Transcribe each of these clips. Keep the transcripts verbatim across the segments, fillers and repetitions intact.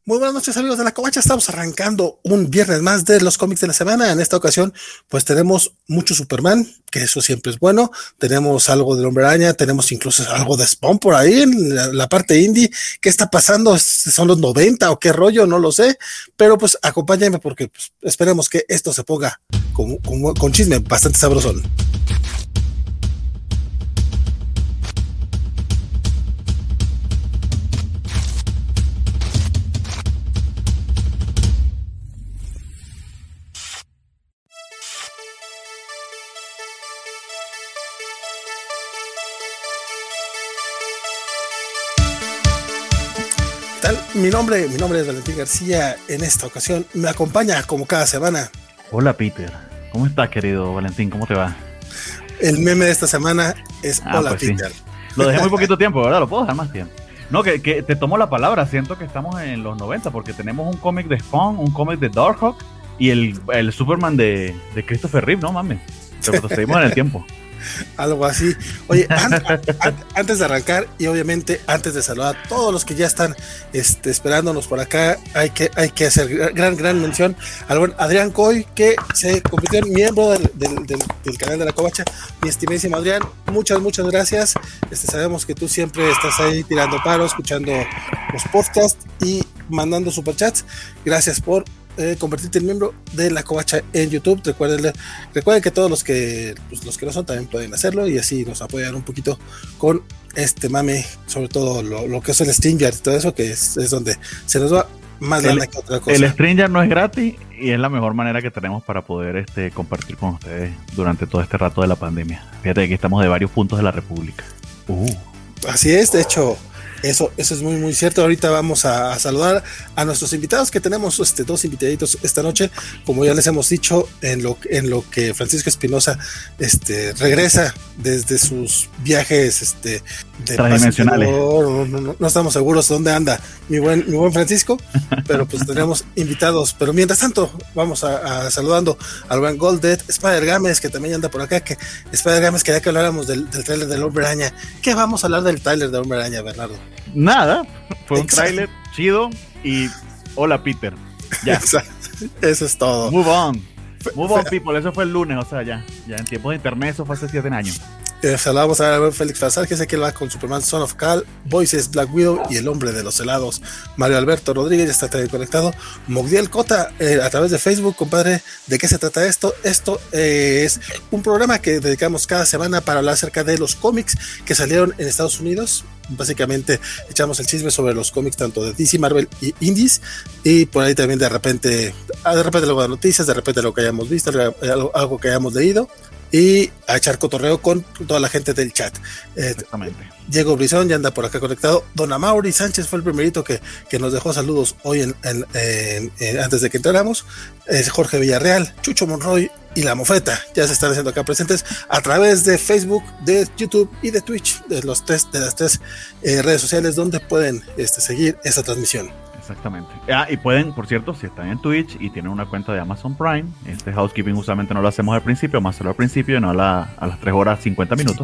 Muy buenas noches, amigos de la Covacha. Estamos arrancando un viernes más de los cómics de la semana. En esta ocasión, pues tenemos mucho Superman, que eso siempre es bueno. Tenemos algo del Hombre Araña, tenemos incluso algo de Spawn por ahí en la, la parte indie. ¿Qué está pasando? ¿Son los noventa o qué rollo? No lo sé. Pero pues acompáñenme porque pues, esperemos que esto se ponga con, con, con chisme bastante sabrosón. Mi nombre, mi nombre es Valentín García. En esta ocasión me acompaña como cada semana. Hola Peter, ¿cómo estás, querido Valentín? ¿Cómo te va? El meme de esta semana es ah, Hola pues Peter. Sí. Lo dejé muy poquito tiempo, ¿verdad? Lo puedo dejar más tiempo. No, que, que te tomo la palabra, siento que estamos en los noventa porque tenemos un cómic de Spawn, un cómic de Darkhawk y el, el Superman de, de Christopher Reeve, no mames. Pero seguimos en el tiempo. Algo así. Oye, an, an, antes de arrancar y obviamente antes de saludar a todos los que ya están este, esperándonos por acá, hay que, hay que hacer gran, gran mención al buen Adrián Coy, que se convirtió en miembro del, del, del, del canal de la Covacha. Mi estimadísimo Adrián, muchas, muchas gracias. Este, sabemos que tú siempre estás ahí tirando paro, escuchando los podcasts y mandando superchats. Gracias por Eh, convertirte en miembro de la Covacha en YouTube. Recuerden, recuerden que todos los que pues, los que no son también pueden hacerlo y así nos apoyan un poquito con este mame, sobre todo lo, lo que es el Stringer y todo eso, que es, es donde se nos va más lana que otra cosa. El Stringer no es gratis y es la mejor manera que tenemos para poder este, compartir con ustedes durante todo este rato de la pandemia. Fíjate que estamos de varios puntos de la República. Uh. Así es, de hecho Eso, eso es muy, muy cierto. Ahorita vamos a, a saludar a nuestros invitados, que tenemos este, dos invitaditos esta noche. Como ya les hemos dicho, en lo, en lo que Francisco Espinosa este, regresa desde sus viajes este, de transdimensionales. No, no, no, no estamos seguros dónde anda mi buen, mi buen Francisco, pero pues tenemos invitados. Pero mientras tanto, vamos a, a saludando al buen Goldet, Spider Games, que también anda por acá. Que Spider Games quería que habláramos del, del tráiler del Hombre Araña. ¿Qué vamos a hablar del tráiler del Hombre Araña, Bernardo? Nada, fue un tráiler chido y hola Peter, ya. Eso es todo. Move on, move on people, eso fue el lunes, o sea ya, ya en tiempos de internet eso fue hace siete años. Eh, saludamos a ver Félix Fazar, que sé que él va con Superman, Son of Kal, Voices, Black Widow y El Hombre de los Helados. Mario Alberto Rodríguez ya está también conectado. Mogdiel Cota, eh, a través de Facebook, compadre, ¿de qué se trata esto? Esto eh, es un programa que dedicamos cada semana para hablar acerca de los cómics que salieron en Estados Unidos. Básicamente echamos el chisme sobre los cómics tanto de D C, Marvel y Indies, y por ahí también de repente de repente luego de noticias, de repente lo que hayamos visto, algo, algo que hayamos leído, y a echar cotorreo con toda la gente del chat. Eh, Exactamente. Diego Brizón ya anda por acá conectado. Don Amaury Sánchez fue el primerito que, que nos dejó saludos hoy en, en, en, en, antes de que entráramos. Eh, Jorge Villarreal, Chucho Monroy y La Mofeta ya se están haciendo acá presentes a través de Facebook, de YouTube y de Twitch, de los tres, de las tres eh, redes sociales donde pueden este, seguir esta transmisión. Exactamente. Ah, y pueden, por cierto, si están en Twitch y tienen una cuenta de Amazon Prime, este housekeeping usualmente no lo hacemos al principio, más solo al principio y no a, la, a las tres horas cincuenta minutos.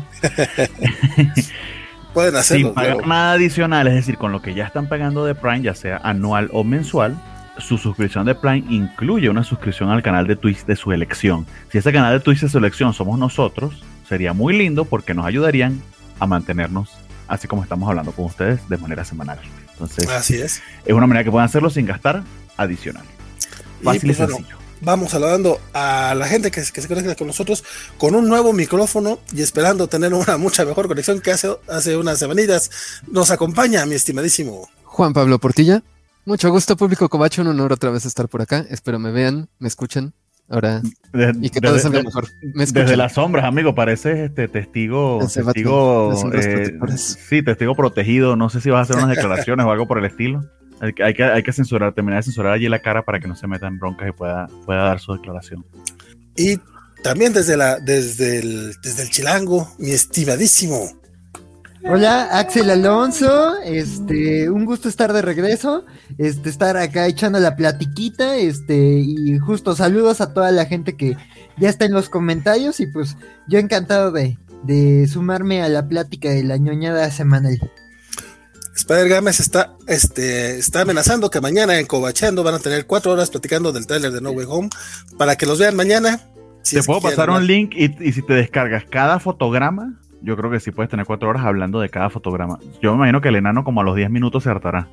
Pueden hacerlo. Sin pagar luego. Nada adicional, es decir, con lo que ya están pagando de Prime, ya sea anual o mensual, su suscripción de Prime incluye una suscripción al canal de Twitch de su elección. Si ese canal de Twitch de su elección somos nosotros, sería muy lindo porque nos ayudarían a mantenernos así como estamos hablando con ustedes de manera semanal. Entonces, así es. Es una manera que pueden hacerlo sin gastar adicional. Fácil y, pues, y sencillo. Bueno, vamos saludando a la gente que, que se conecta con nosotros con un nuevo micrófono y esperando tener una mucha mejor conexión que hace, hace unas semanitas. Nos acompaña mi estimadísimo Juan Pablo Portilla. Mucho gusto, público Covacha, un honor otra vez estar por acá. Espero me vean, me escuchen. Ahora de, y que todo salga mejor. Desde las sombras, amigo, pareces este testigo, Ese testigo, eh, sí, testigo protegido. No sé si vas a hacer unas declaraciones o algo por el estilo. Hay que, hay que, hay que censurar, terminar de censurar allí la cara para que no se meta en broncas y pueda, pueda dar su declaración. Y también desde la, desde el, desde el Chilango, mi estimadísimo. Hola, Axel Alonso, este, un gusto estar de regreso, este, estar acá echando la platiquita, este, y justo saludos a toda la gente que ya está en los comentarios, y pues yo encantado de, de sumarme a la plática de la ñoñada semanal. Spider-Games está, este, está amenazando que mañana en Covacheando van a tener cuatro horas platicando del tráiler de No Way Home para que los vean mañana. Si te es puedo que pasar quieren, un link y, y si te descargas cada fotograma, yo creo que sí puedes tener cuatro horas hablando de cada fotograma. Yo me imagino que el enano como a los diez minutos se hartará.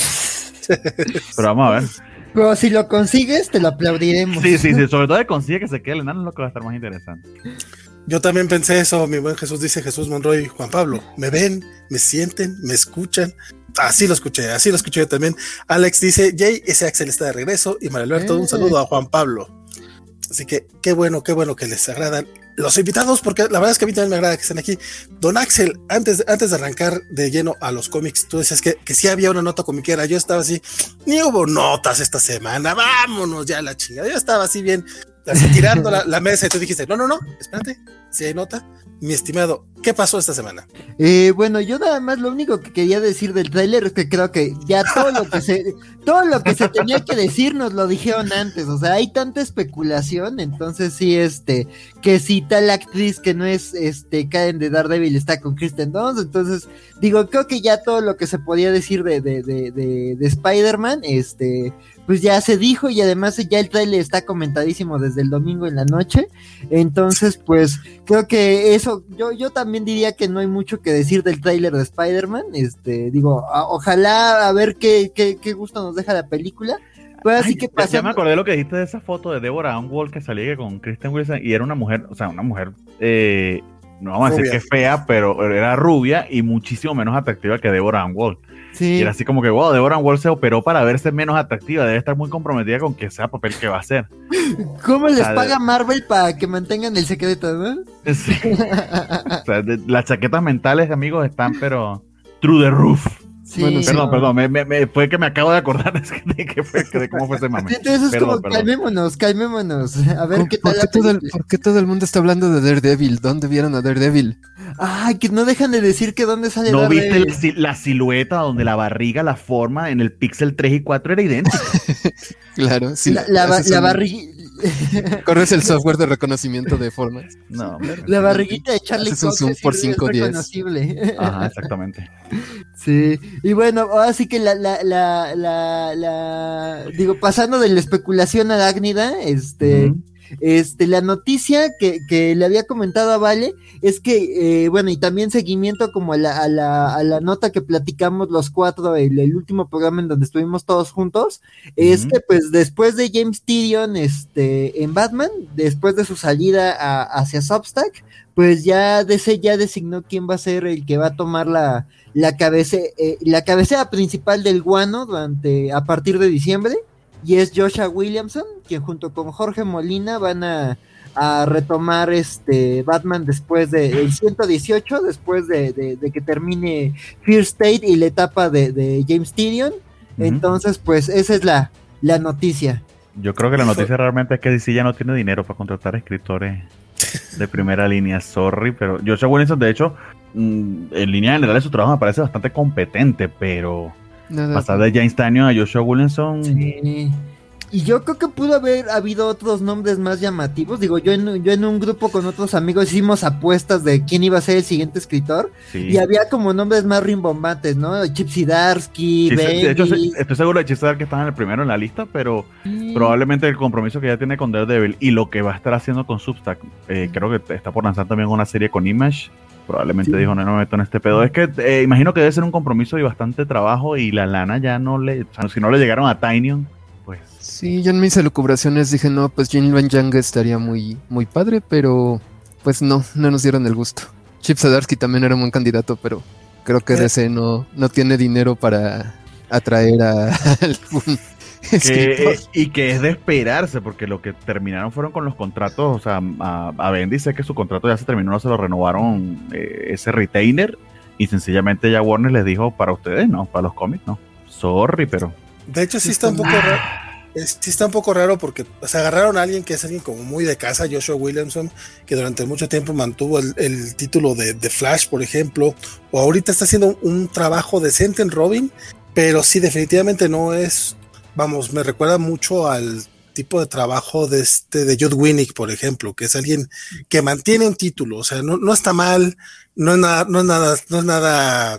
Pero vamos a ver. Pero si lo consigues, te lo aplaudiremos. Sí, sí, sí, sobre todo que consigue que se quede el enano es lo que va a estar más interesante. Yo también pensé eso, mi buen Jesús, dice Jesús Monroy. Juan Pablo, ¿me ven? ¿Me sienten? ¿Me escuchan? Así lo escuché, así lo escuché yo también. Alex dice, Jay, ese Axel está de regreso. Y María Alberto, un saludo a Juan Pablo. Así que qué bueno, qué bueno que les agradan los invitados, porque la verdad es que a mí también me agrada que estén aquí. Don Axel, antes, antes de arrancar de lleno a los cómics, tú decías que, que sí había una nota comiquera. Yo estaba así, ni hubo notas esta semana, vámonos ya a la chingada. Yo estaba así bien, así tirando la, la mesa y tú dijiste, no, no, no, espérate, si hay nota. Mi estimado, ¿qué pasó esta semana? Eh, bueno, yo nada más lo único que quería decir del tráiler es que creo que ya todo lo que se todo lo que se tenía que decir nos lo dijeron antes, o sea, hay tanta especulación, entonces sí, este, que si tal actriz que no es este Karen de Daredevil está con Kristen Dunst, entonces digo, creo que ya todo lo que se podía decir de, de, de, de, de Spider-Man, este, pues ya se dijo y además ya el tráiler está comentadísimo desde el domingo en la noche, entonces pues creo que eso Yo, yo también diría que no hay mucho que decir del tráiler de Spider-Man, este, digo, a, ojalá a ver qué, qué, qué gusto nos deja la película, pero así Ay, que ya, pasa. ya me acordé de lo que dijiste de esa foto de Deborah Ann Wall que salía con Kristen Wilson y era una mujer, o sea, una mujer, eh, no vamos a decir Rubia. que fea, pero era rubia y muchísimo menos atractiva que Deborah Ann Wall. Sí. Y era así como que, wow, Deborah Ann Wall se operó para verse menos atractiva, debe estar muy comprometida con que sea papel que va a hacer. ¿Cómo les o sea, paga Marvel para que mantengan el secreto, no? Sí. O sea, de, las chaquetas mentales, amigos, están pero through the roof. Sí, Bueno, sí. Perdón, no. perdón, me, me, me- fue que me acabo de acordar de, que fue, de cómo fue ese mame. Entonces es Perdón, como, perdón. calmémonos, calmémonos, a ver ¿Por, qué por tal qué la todo el, película. por qué todo el mundo está hablando de Daredevil? ¿Dónde vieron a Daredevil? Ay, que no dejan de decir que dónde sale ¿No viste Daredevil. la, si- la silueta donde la barriga, la forma en el píxel tres y cuatro era idéntica? Claro, sí. La, la, ba- haces la un- barriga Corres el software de reconocimiento de formas. No, hombre. la barriguita de Charlie Haces un Cox zoom es, por es cinco diez. reconocible. Ajá, exactamente. Sí, y bueno, ahora sí que la, la, la, la, la, digo, pasando de la especulación arácnida, este, Ujú. este, la noticia que, que le había comentado a Vale es que, eh, bueno, y también seguimiento como a la, a la, a la nota que platicamos los cuatro, el, el último programa en donde estuvimos todos juntos, es Ujú. que pues después de James Tyrion, este, en Batman, después de su salida a- hacia Substack, pues ya D C ya designó quién va a ser el que va a tomar la, la, cabece, eh, la cabecera principal del guano durante, a partir de diciembre, y es Joshua Williamson, quien junto con Jorge Molina van a, a retomar este Batman después del de, ciento dieciocho, después de, de, de que termine Fear State y la etapa de, de James Tyrion. Ujú. Entonces, pues esa es la, la noticia. Yo creo que la noticia realmente es que D C ya no tiene dinero para contratar escritores de primera línea, sorry, pero Joshua Williamson, de hecho, mm, en línea general de su trabajo me parece bastante competente, pero Nada. pasar de James Tynion a Joshua Williamson, Sí. Y yo creo que pudo haber habido otros nombres más llamativos. Digo, yo en, yo en un grupo con otros amigos hicimos apuestas de quién iba a ser el siguiente escritor. sí. Y había como nombres más rimbombantes, ¿no? Chip Zdarsky, Sí, de hecho, Bendis. estoy seguro de Chisar que están en el primero en la lista, pero probablemente el compromiso que ya tiene con Daredevil y lo que va a estar haciendo con Substack, eh, creo que está por lanzar también una serie con Image. Probablemente Sí. dijo, no, no me meto en este pedo. Es que eh, imagino que debe ser un compromiso y bastante trabajo y la lana ya no le... O sea, si no le llegaron a Tynion, pues... Sí, yo en mis elucubraciones dije, no, pues Jin Van Yang estaría muy, muy padre, pero pues no, no nos dieron el gusto. Chip Zdarsky también era un buen candidato, pero creo que Eh. D C no, no tiene dinero para atraer a algún Que, escritor. eh, y que es de esperarse, porque lo que terminaron fueron con los contratos, o sea, a, a Bendis sé que su contrato ya se terminó, no se lo renovaron eh, ese retainer, y sencillamente ya Warner les dijo, para ustedes no, para los cómics no. Sorry, pero... De hecho, sí está un poco raro. Es- sí está un poco raro porque o sea, agarraron a alguien que es alguien como muy de casa, Joshua Williamson, que durante mucho tiempo mantuvo el, el título de, de Flash, por ejemplo, o ahorita está haciendo un, un trabajo decente en Robin, pero sí, definitivamente no es, vamos, me recuerda mucho al tipo de trabajo de este de Judd Winnick, por ejemplo, que es alguien que mantiene un título, o sea, no, no está mal, no es nada, no es nada, no es nada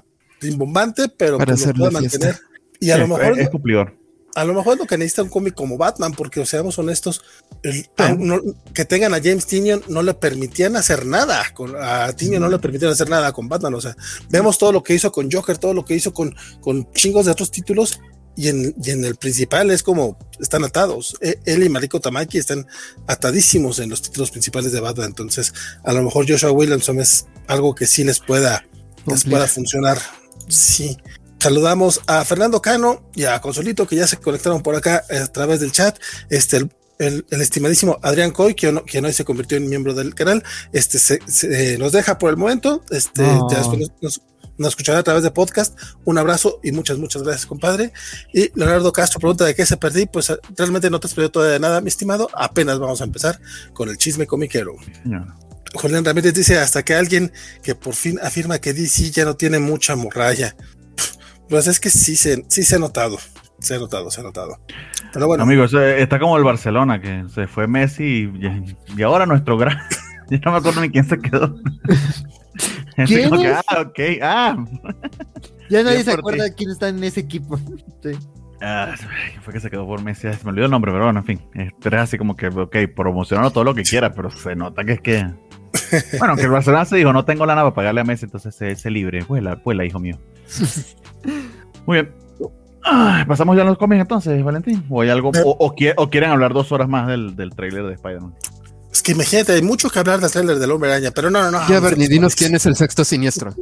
rimbombante, pero para pues lo puede mantener. Y a sí, lo mejor es cumplidor. A lo mejor lo que necesita un cómic como Batman, porque, o seamos honestos, el, a, no, que tengan a James Tynion no le permitían hacer nada, con, a Tynion no le permitían hacer nada con Batman, o sea, vemos todo lo que hizo con Joker, todo lo que hizo con, con chingos de otros títulos, y en, y en el principal es como, están atados, él y Mariko Tamaki están atadísimos en los títulos principales de Batman, entonces, a lo mejor Joshua Williamson es algo que sí les pueda, les pueda funcionar, sí. Saludamos a Fernando Cano y a Consolito, que ya se conectaron por acá a través del chat. Este, el, el, el estimadísimo Adrián Coy, quien, quien hoy se convirtió en miembro del canal, este, se, se, nos deja por el momento. Este, oh. ya después nos, nos, nos escuchará a través de podcast. Un abrazo y muchas, muchas gracias, compadre. Y Leonardo Castro pregunta de qué se perdí. Pues realmente no te has perdido todavía nada, mi estimado. Apenas vamos a empezar con el chisme comiquero. No. Julián Ramírez dice: hasta que alguien que por fin afirma que D C ya no tiene mucha morralla. Pues es que sí se, sí se ha notado, se ha notado, se ha notado. Pero bueno. Amigos, está como el Barcelona, que se fue Messi y, y ahora nuestro gran... Yo no me acuerdo ni quién se quedó. ¿Quién como es? que, ah, ok, ah. Ya nadie se acuerda de quién está en ese equipo. Sí. Ah, fue que se quedó por Messi, se me olvidó el nombre, pero bueno, en fin. Pero es así como que, ok, promocionando todo lo que quiera, pero se nota que es que... Bueno, que el Barcelona se dijo, no tengo lana para pagarle a Messi, entonces se, se libre. Vuela, vuela, hijo mío. Muy bien. Ah, pasamos ya a los cómics entonces, Valentín. ¿O hay algo? O, o, o quieren hablar dos horas más del, del tráiler de Spider-Man? Es que imagínate, hay mucho que hablar del tráiler del Hombre Araña, pero no, no, no. Ya, Bernie, dinos quién es el sexto siniestro.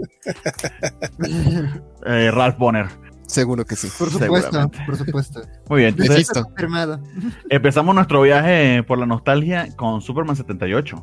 eh, Ralph Bonner. Seguro que sí. Por supuesto, por supuesto. Muy bien, entonces empezamos nuestro viaje por la nostalgia con Superman setenta y ocho.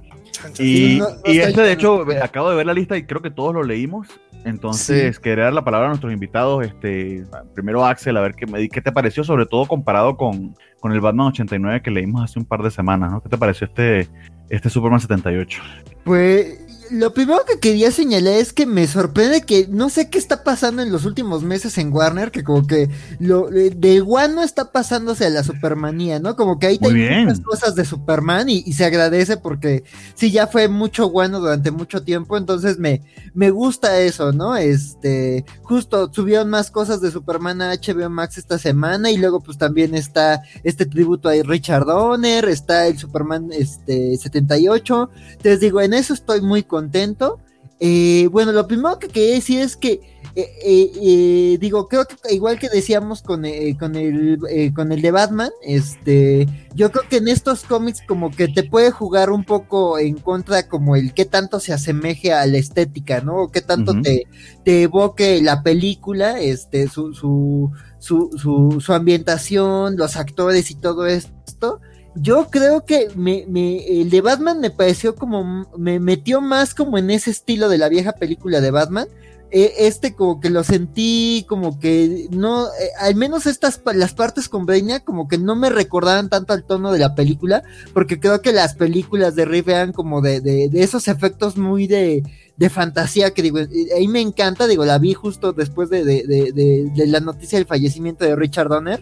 Y, no, no, y este, de hecho, no. acabo de ver la lista y creo que todos lo leímos. Entonces, sí. quería dar la palabra a nuestros invitados. Este, primero, Axel, a ver qué, me, qué te pareció, sobre todo comparado con, con el Batman ochenta y nueve que leímos hace un par de semanas, ¿no? ¿Qué te pareció este, este Superman setenta y ocho? Pues... lo primero que quería señalar es que me sorprende que no sé qué está pasando en los últimos meses en Warner, que como que lo del guano está pasándose a la Supermanía, ¿no? Como que ahí hay muchas cosas de Superman y, y se agradece porque sí, ya fue mucho guano durante mucho tiempo, entonces me, me gusta eso, ¿no? Este, justo subieron más cosas de Superman a H B O Max esta semana y luego pues también está este tributo a Richard Donner, está el Superman este setenta y ocho, entonces digo, en eso estoy muy contento. contento. Eh, bueno, lo primero que quería decir es que eh, eh, eh, digo, creo que igual que decíamos con, eh, con el eh, con el de Batman, este, yo creo que en estos cómics como que te puede jugar un poco en contra como el qué tanto se asemeje a la estética, ¿no? O qué tanto uh-huh. te, te evoque la película, este, su, su, su, su, su ambientación, los actores y todo esto. Yo creo que me, me, el de Batman me pareció como, me metió más como en ese estilo de la vieja película de Batman. Eh, este como que lo sentí como que no, eh, al menos estas, las partes con Brainiac como que no me recordaban tanto al tono de la película, porque creo que las películas de Reeve eran como de, de, de esos efectos muy de, de fantasía que digo, ahí me encanta, digo, la vi justo después de, de, de, de, de la noticia del fallecimiento de Richard Donner.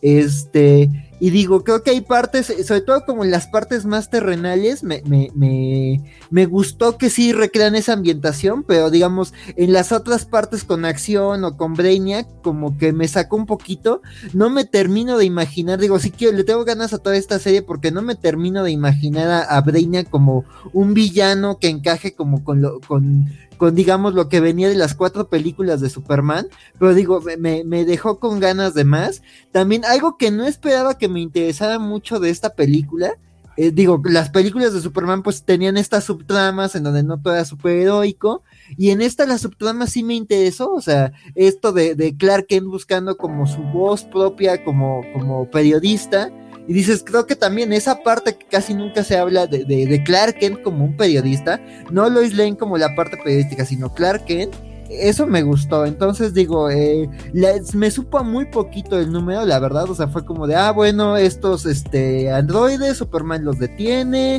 Este, y digo, creo que hay partes, sobre todo como en las partes más terrenales, me, me, me, me gustó que sí recrean esa ambientación, pero digamos, en las otras partes con acción o con Brainiac, como que me sacó un poquito, no me termino de imaginar, digo, sí quiero, le tengo ganas a toda esta serie porque no me termino de imaginar a, a Brainiac como un villano que encaje como con lo, con con digamos lo que venía de las cuatro películas de Superman, pero digo, me, me dejó con ganas de más. También algo que no esperaba que me interesara mucho de esta película, eh, digo, las películas de Superman pues tenían estas subtramas en donde no todo era superheroico, y en esta la subtrama sí me interesó, o sea, esto de, de Clark Kent buscando como su voz propia como, como periodista. Y dices, creo que también esa parte que casi nunca se habla de, de, de Clark Kent como un periodista, no Lois Lane como la parte periodística, sino Clark Kent, eso me gustó. Entonces digo, eh, la, me supo a muy poquito el número, la verdad, o sea, fue como de, ah, bueno, estos este androides, Superman los detiene,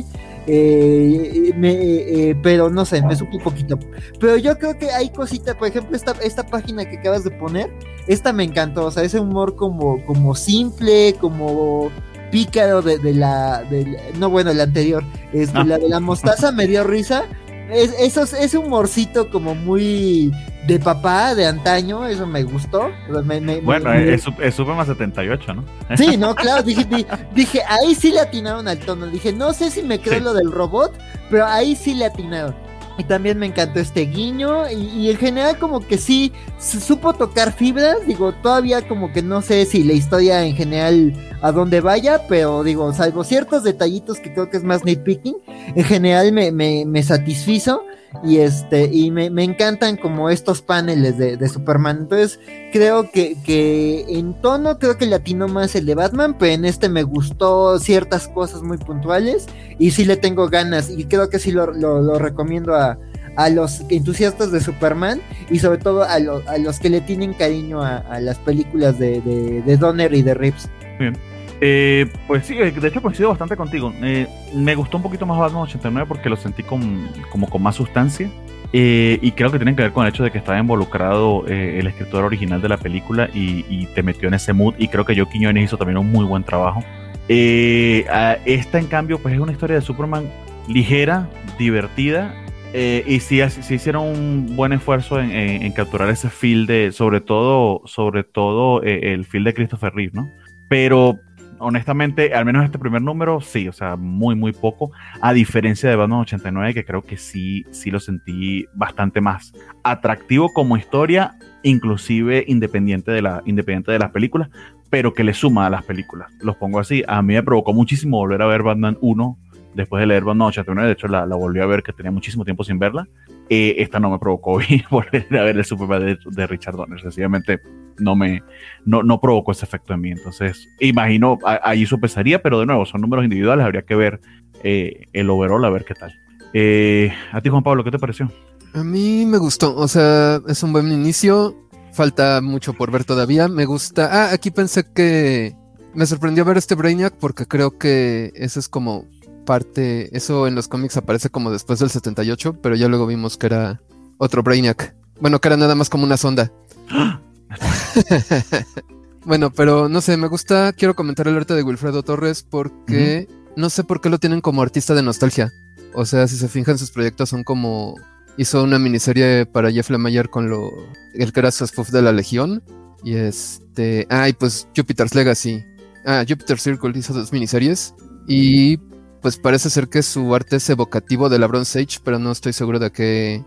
eh, me, eh, pero no sé, me supo un poquito. Pero yo creo que hay cositas, por ejemplo, esta, esta página que acabas de poner, esta me encantó, o sea, ese humor como, como simple, como pícaro de, de la, de, no bueno, el anterior, este, ah. la de la mostaza me dio risa, es, esos, ese humorcito como muy de papá de antaño, eso me gustó. Me, me, bueno, me, es, es Superman setenta y ocho, ¿no? Sí, no, claro, dije, dije, ahí sí le atinaron al tono. Dije, no sé si me creo sí. lo del robot, pero ahí sí le atinaron. Y también me encantó este guiño, y, y en general como que sí, supo tocar fibras, digo, todavía como que no sé si la historia en general a dónde vaya, pero digo, salvo ciertos detallitos que creo que es más nitpicking, en general me, me, me satisfizo, y este, y me, me encantan como estos paneles de, de Superman. Entonces creo que, que en tono creo que le atinó más el de Batman, pero en este me gustó ciertas cosas muy puntuales, y sí le tengo ganas, y creo que sí lo, lo, lo recomiendo a, a los entusiastas de Superman, y sobre todo a, lo, a los que le tienen cariño a, a las películas de, de, de Donner y de Reeves. Bien. Eh, pues sí, de hecho coincido bastante contigo. Eh, me gustó un poquito más Batman ochenta y nueve porque lo sentí con, como con más sustancia, eh, y creo que tiene que ver con el hecho de que estaba involucrado eh, el escritor original de la película y, y te metió en ese mood, y creo que Joe Quiñones hizo también un muy buen trabajo. Eh, esta en cambio pues es una historia de Superman ligera, divertida, eh, y sí, sí hicieron un buen esfuerzo en, en, en capturar ese feel de, sobre todo, sobre todo eh, el feel de Christopher Reeve, ¿no? Pero honestamente, al menos este primer número, sí, o sea, muy, muy poco, a diferencia de Batman ochenta y nueve, que creo que sí, sí lo sentí bastante más atractivo como historia, inclusive independiente de, la, independiente de las películas, pero que le suma a las películas. Los pongo así, a mí me provocó muchísimo volver a ver Batman uno, después de leer Batman ochenta y nueve, de hecho la, la volví a ver, que tenía muchísimo tiempo sin verla. Eh, esta no me provocó volver a ver el Superman de, de Richard Donner, sencillamente no me no, no provocó ese efecto en mí. Entonces imagino ahí sopesaría, pero de nuevo son números individuales, habría que ver eh, el overall, a ver qué tal. Eh, a ti, Juan Pablo, ¿qué te pareció? A mí me gustó, o sea, es un buen inicio, falta mucho por ver todavía. Me gusta, ah, aquí pensé que me sorprendió ver este Brainiac porque creo que eso es como parte, eso en los cómics aparece como después del setenta y ocho, pero ya luego vimos que era otro Brainiac. Bueno, que era nada más como una sonda. Bueno, pero no sé, me gusta, quiero comentar el arte de Wilfredo Torres porque uh-huh. no sé por qué lo tienen como artista de nostalgia. O sea, si se fijan, sus proyectos son como, hizo una miniserie para Jeff Lemire con lo, el que era su spoof de la Legión, y este, ah, y pues Jupiter's Legacy, ah, Jupiter's Circle hizo dos miniseries, y pues parece ser que su arte es evocativo de la Bronze Age, pero no estoy seguro de qué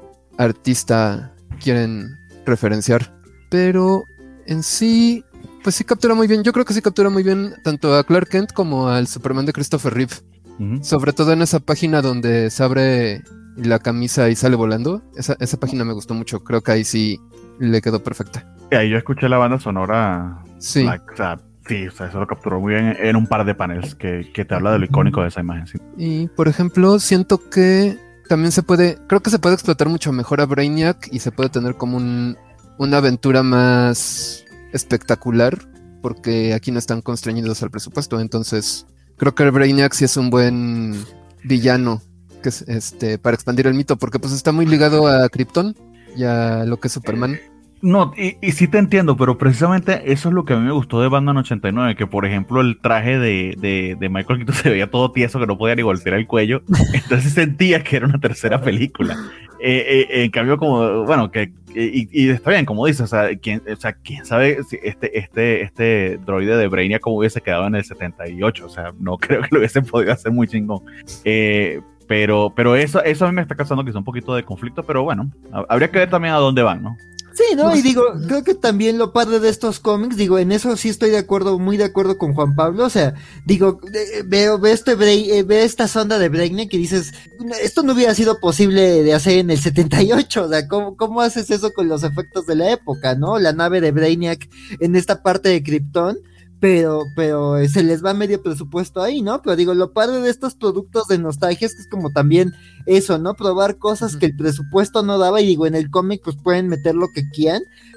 artista quieren referenciar. Pero en sí, pues sí captura muy bien. Yo creo que sí captura muy bien tanto a Clark Kent como al Superman de Christopher Reeve. Uh-huh. Sobre todo en esa página donde se abre la camisa y sale volando. Esa, esa página me gustó mucho. Creo que ahí sí le quedó perfecta. Y ahí yo escuché la banda sonora. Sí. Like, o sea, sí, o sea, eso lo capturó muy bien en un par de paneles que, que te habla de lo icónico de esa imagen. Sí. Y, por ejemplo, siento que también se puede, creo que se puede explotar mucho mejor a Brainiac y se puede tener como un, una aventura más espectacular, porque aquí no están constreñidos al presupuesto. Entonces, creo que el Brainiac sí es un buen villano que es, este, para expandir el mito, porque pues está muy ligado a Krypton y a lo que es Superman. No, y, y sí te entiendo, pero precisamente eso es lo que a mí me gustó de Batman ochenta y nueve, que por ejemplo el traje de, de, de Michael Keaton se veía todo tieso, que no podía ni golpear el cuello, entonces sentía que era una tercera película. Eh, eh, en cambio, como, bueno, que y, y está bien, como dices, o sea, ¿quién, o sea, quién sabe si este, este, este droide de Brainiac como hubiese quedado en el setenta y ocho, o sea, no creo que lo hubiesen podido hacer muy chingón. Eh, pero, pero eso, eso a mí me está causando quizá un poquito de conflicto, pero bueno, habría que ver también a dónde van, ¿no? Sí, ¿no? Y digo, creo que también lo padre de estos cómics, digo, en eso sí estoy de acuerdo, muy de acuerdo con Juan Pablo, o sea, digo, veo, veo este Bray, veo esta sonda de Brainiac y dices, esto no hubiera sido posible de hacer en el setenta y ocho, o sea, ¿cómo, cómo haces eso con los efectos de la época, no? La nave de Brainiac en esta parte de Krypton, pero, pero se les va medio presupuesto ahí, ¿no? Pero digo, lo padre de estos productos de nostalgia es que es como también eso, ¿no? Probar cosas que el presupuesto no daba, y digo, en el cómic pues pueden meter lo que quieran,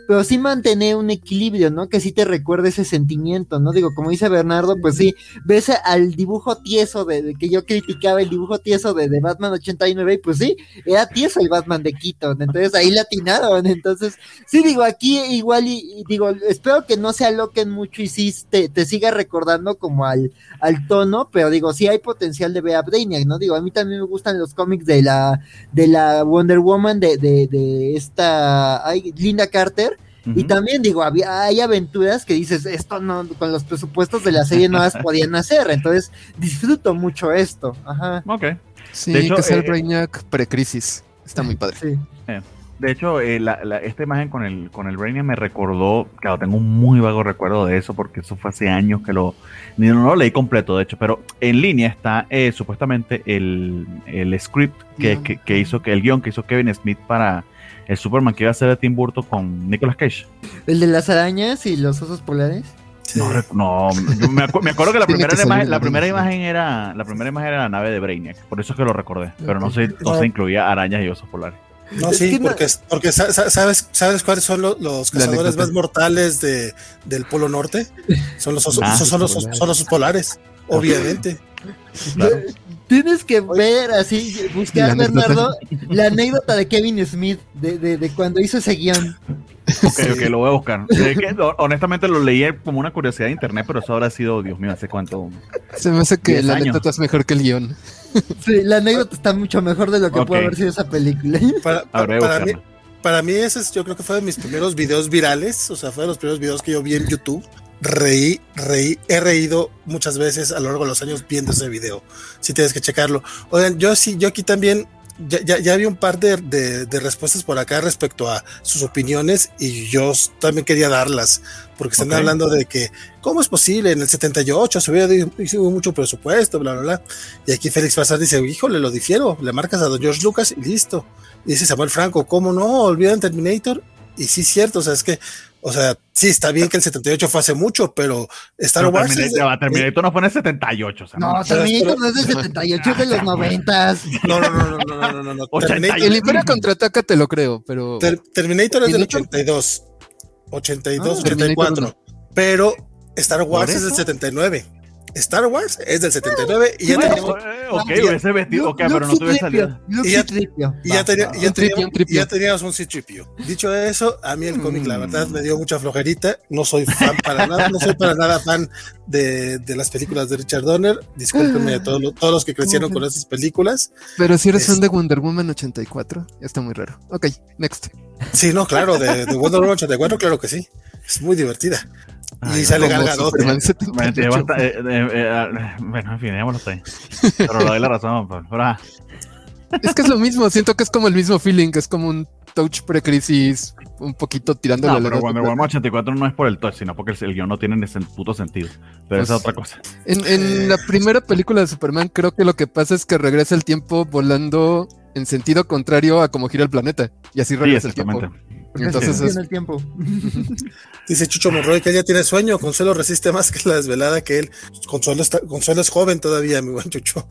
pero sí mantener un equilibrio, ¿no? Que sí te recuerde ese sentimiento, ¿no? Digo, como dice Bernardo, pues sí, ves al dibujo tieso de, de que yo criticaba, el dibujo tieso de, de Batman ochenta y nueve, y pues sí, era tieso el Batman de Keaton, entonces ahí le atinaron, entonces, sí, digo, aquí igual, y, y digo, espero que no se aloquen mucho y sí te, te siga recordando como al, al tono, pero digo, sí hay potencial de ver a Brainiac, ¿no? Digo, a mí también me gustan los cómics de la, de la Wonder Woman, de, de, de esta, ay, Linda Carter, uh-huh. Y también digo, había, hay aventuras que dices, esto no, con los presupuestos de la serie no las podían hacer, entonces disfruto mucho esto, ajá. Ok. Sí, de hecho, que es el eh, Brainiac pre-crisis, está muy padre. Sí. Eh. De hecho, eh, la, la, esta imagen con el con el Brainiac me recordó, claro, tengo un muy vago recuerdo de eso, porque eso fue hace años que lo, ni no lo leí completo, de hecho, pero en línea está eh, supuestamente el, el script que, que, que hizo, que el guión que hizo Kevin Smith para el Superman que iba a hacer de Tim Burton con Nicolas Cage. ¿El de las arañas y los osos polares? Sí. No, no yo me, acu- me acuerdo que la primera que imagen, la primera imagen era la primera imagen era la nave de Brainiac, por eso es que lo recordé, pero no se, no se incluía arañas y osos polares. No, es sí, porque, no... porque sabes, ¿sabes cuáles son los, los cazadores más mortales de, del Polo Norte? Son los osos, ah, son, son, los, son los osos polares, obviamente. Claro. Tienes que ver así, buscar, Bernardo, la anécdota de Kevin Smith de, de, de cuando hizo ese guión. Ok, ok, lo voy a buscar. Es que, honestamente lo leí como una curiosidad de internet, pero eso habrá sido, Dios mío, ¿hace cuánto? Se me hace que la anécdota es mejor que el guión. Sí, la anécdota está mucho mejor de lo que okay. puede haber sido esa película. Para, para, para, mí, para mí ese es, yo creo que fue de mis primeros videos virales, o sea, fue de los primeros videos que yo vi en YouTube. Reí, reí, he reído muchas veces a lo largo de los años viendo ese video. Sí tienes que checarlo. Oigan, yo sí, yo aquí también ya, ya, ya vi un par de, de, de respuestas por acá respecto a sus opiniones y yo también quería darlas, porque están okay. hablando de que ¿cómo es posible? En el setenta y ocho se hubiera hubo mucho presupuesto, bla, bla, bla. Y aquí Félix Farsar dice, híjole, lo difiero, le marcas a don George Lucas y listo. Y dice Samuel Franco, ¿cómo no? ¿Olvidan Terminator? Y sí, cierto, o sea, es que o sea, sí, está bien que el setenta y ocho fue hace mucho, pero Star pero Wars... Terminator, es, Terminator no fue en el setenta y ocho. O sea, no, no, Terminator no es del setenta y ocho, es de los noventas. No, no, no, no, no, no, no, no. Terminator, el Imperio Contraataca te lo creo, pero... Ter, Terminator es del ochenta y dos, ochenta y dos, ah, ochenta y cuatro, no. Pero Star Wars es del setenta y nueve. Star Wars es del setenta y nueve y ya bueno, teníamos... Eh, ok, ese vestido, ok, pero no tuve salida. Y ya, y ya, tenía, y ya, teníamos, y ya teníamos un C tres P O. Dicho eso, a mí el cómic, la verdad, me dio mucha flojerita. No soy fan para nada, no soy para nada fan de, de las películas de Richard Donner. Discúlpenme a todos, todos los que crecieron con esas películas. Pero si eres es... fan de Wonder Woman ochenta y cuatro, está muy raro. Ok, next. Sí, no, claro, de, de Wonder Woman ochenta y cuatro, claro que sí. Es muy divertida. Y Ay, sale Gal Gadot. Bueno, eh, eh, eh, bueno, en fin, ya me lo sé. Pero le doy la razón. Pero, pero... Es que es lo mismo, siento que es como el mismo feeling, que es como un touch pre-crisis, un poquito tirándole no, a la pero Wonder Woman ochenta y cuatro no es por el touch, sino porque el, el guión no tiene ese puto sentido. Pero pues, esa es otra cosa. En, en la primera película de Superman, creo que lo que pasa es que regresa el tiempo volando en sentido contrario a como gira el planeta. Y así regresa sí, el tiempo. Y entonces es... el tiempo. Dice Chucho Monroy que ella tiene sueño. Consuelo resiste más que la desvelada que él. Consuelo, está, Consuelo es joven todavía, mi buen Chucho.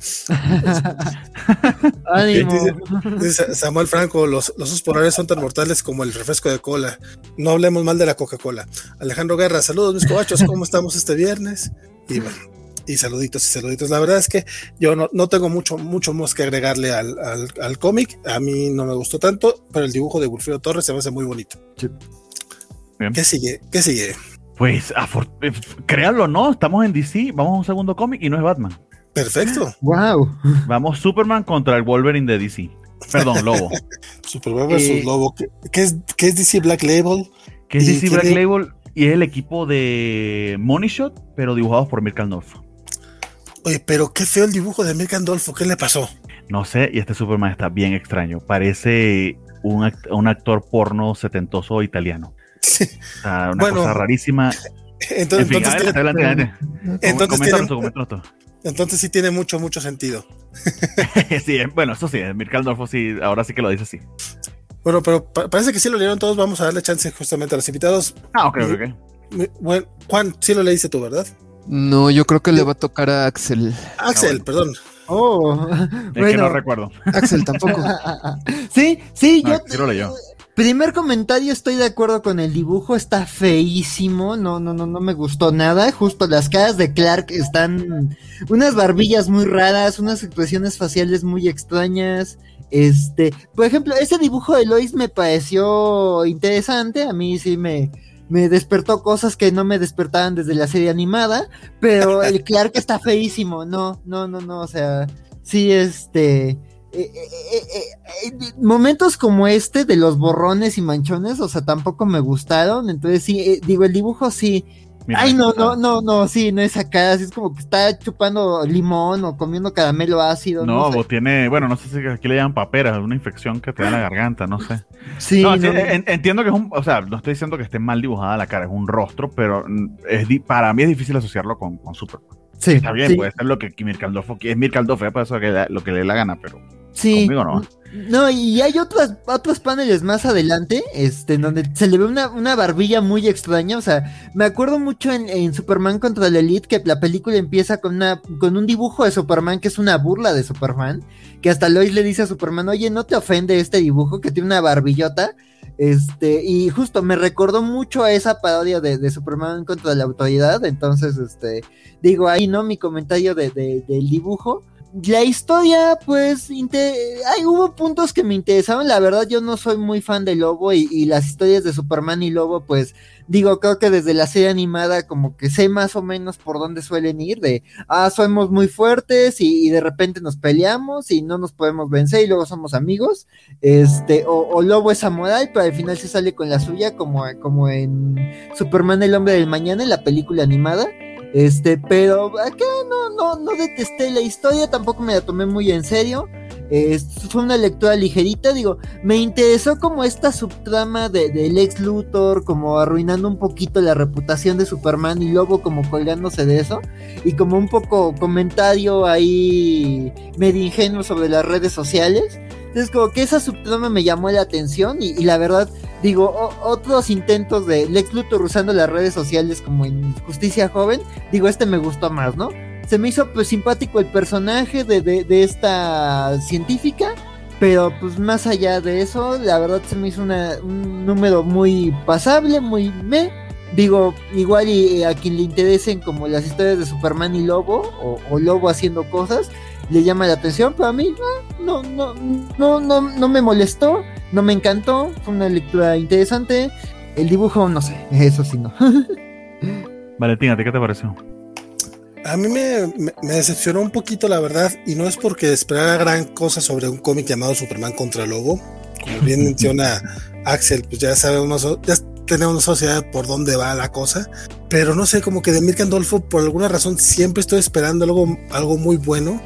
Ánimo. Dice, dice Samuel Franco, los, los osos polares son tan mortales como el refresco de cola. No hablemos mal de la Coca-Cola. Alejandro Guerra, saludos mis cobachos, ¿cómo estamos este viernes? Y bueno, y saluditos y saluditos. La verdad es que yo no, no tengo mucho, mucho más que agregarle al, al, al cómic. A mí no me gustó tanto, pero el dibujo de Wilfredo Torres se me hace muy bonito. Sí. Bien. ¿Qué sigue? ¿Qué sigue? Pues, créanlo o no, estamos en D C, vamos a un segundo cómic y no es Batman. Perfecto. Wow. Vamos Superman contra el Wolverine de D C. Perdón, Lobo. Superman versus eh, Lobo. ¿Qué, qué, es, ¿Qué es D C Black Label? ¿Qué es D C Black tiene... Label? Y es el equipo de Money Shot, pero dibujados por Mirka Andolfo. Oye, pero qué feo el dibujo de Mirka Andolfo, ¿qué le pasó? No sé, y este Superman está bien extraño. Parece un, act- un actor porno setentoso italiano. Sí. O sea, una bueno, cosa rarísima. Entonces, en fin, entonces, adelante, adelante, adelante. Entonces, coméntalo, tiene, coméntalo. entonces sí tiene mucho, mucho sentido. Sí, bueno, eso sí, Mirka Andolfo sí, ahora sí que lo dice así. Bueno, pero pa- parece que sí lo leyeron todos. Vamos a darle chance justamente a los invitados. Ah, ok, ok, ok. Bueno, Juan, sí lo leíste tú, ¿verdad? No, yo creo que le va a tocar a Axel. Axel, ah, bueno. perdón. Oh, es bueno. que no recuerdo. Axel tampoco. sí, sí, no, yo. Sí lo leyó. Primer comentario, estoy de acuerdo con el dibujo, está feísimo, no, no, no, no me gustó nada, justo las caras de Clark están, unas barbillas muy raras, unas expresiones faciales muy extrañas, este, por ejemplo, ese dibujo de Lois me pareció interesante, a mí sí me, me despertó cosas que no me despertaban desde la serie animada, pero el Clark está feísimo, no, no, no, no, o sea, sí, este... Eh, eh, eh, eh, momentos como este de los borrones y manchones, o sea, tampoco me gustaron, entonces sí, eh, digo, el dibujo sí, mira, ay, no, no, no, no, sí, no es acá, así es como que está chupando limón o comiendo caramelo ácido. No, no sé. tiene, bueno, no sé si aquí le llaman papera, una infección que te da en la garganta, no sé. Sí, no, no, sí, en, entiendo que es un, o sea, no estoy diciendo que esté mal dibujada la cara, es un rostro, pero es di, para mí es difícil asociarlo con, con Superman. Sí, está bien, sí. puede ser lo que Mirka Andolfo, es Mirka Andolfo, es para eso que lo que le dé la gana, pero sí, conmigo no. No, y hay otras, otros paneles más adelante, este, en donde se le ve una, una barbilla muy extraña, o sea, me acuerdo mucho en, en Superman contra la Elite, que la película empieza con una, con un dibujo de Superman que es una burla de Superman, que hasta Lois le dice a Superman, oye, ¿no te ofende este dibujo que tiene una barbillota? Este, y justo me recordó mucho a esa parodia de, de Superman contra la autoridad, entonces, este, digo, ahí, ¿no? Mi comentario de, de, del dibujo. La historia, pues, inter... Ay, hubo puntos que me interesaban, la verdad yo no soy muy fan de Lobo y, y las historias de Superman y Lobo, pues, digo, creo que desde la serie animada como que sé más o menos por dónde suelen ir, de, ah, somos muy fuertes y, y de repente nos peleamos y no nos podemos vencer y luego somos amigos, este, o, o Lobo es amoral, pero al final se sale con la suya, como, como en Superman el hombre del mañana, en la película animada. Este, pero acá no, no, no detesté la historia, tampoco me la tomé muy en serio. Eh, fue una lectura ligerita, digo, me interesó como esta subtrama de, de Lex Luthor, como arruinando un poquito la reputación de Superman y Lobo como colgándose de eso, y como un poco comentario ahí medio ingenuo sobre las redes sociales. Entonces como que esa subtrama me llamó la atención y, y la verdad, digo, o, otros intentos de Lex Luthor usando las redes sociales como en Justicia Joven, digo, este me gustó más, ¿no? Se me hizo pues simpático el personaje de, de, de esta científica, pero pues más allá de eso, la verdad se me hizo una, un número muy pasable, muy meh. Digo, igual y a quien le interesen como las historias de Superman y Lobo, o, o Lobo haciendo cosas, le llama la atención, pero a mí no, no, no, no, no me molestó, no me encantó, fue una lectura interesante. El dibujo, no sé, eso sí no. Valentín, ¿a ti qué te pareció? A mí me, me, me decepcionó un poquito, la verdad, y no es porque esperara gran cosa sobre un cómic llamado Superman contra Lobo. Como bien menciona Axel, pues ya sabemos, ya tenemos una sociedad por dónde va la cosa, pero no sé, como que de Mirka Andolfo, por alguna razón, siempre estoy esperando algo, algo muy bueno.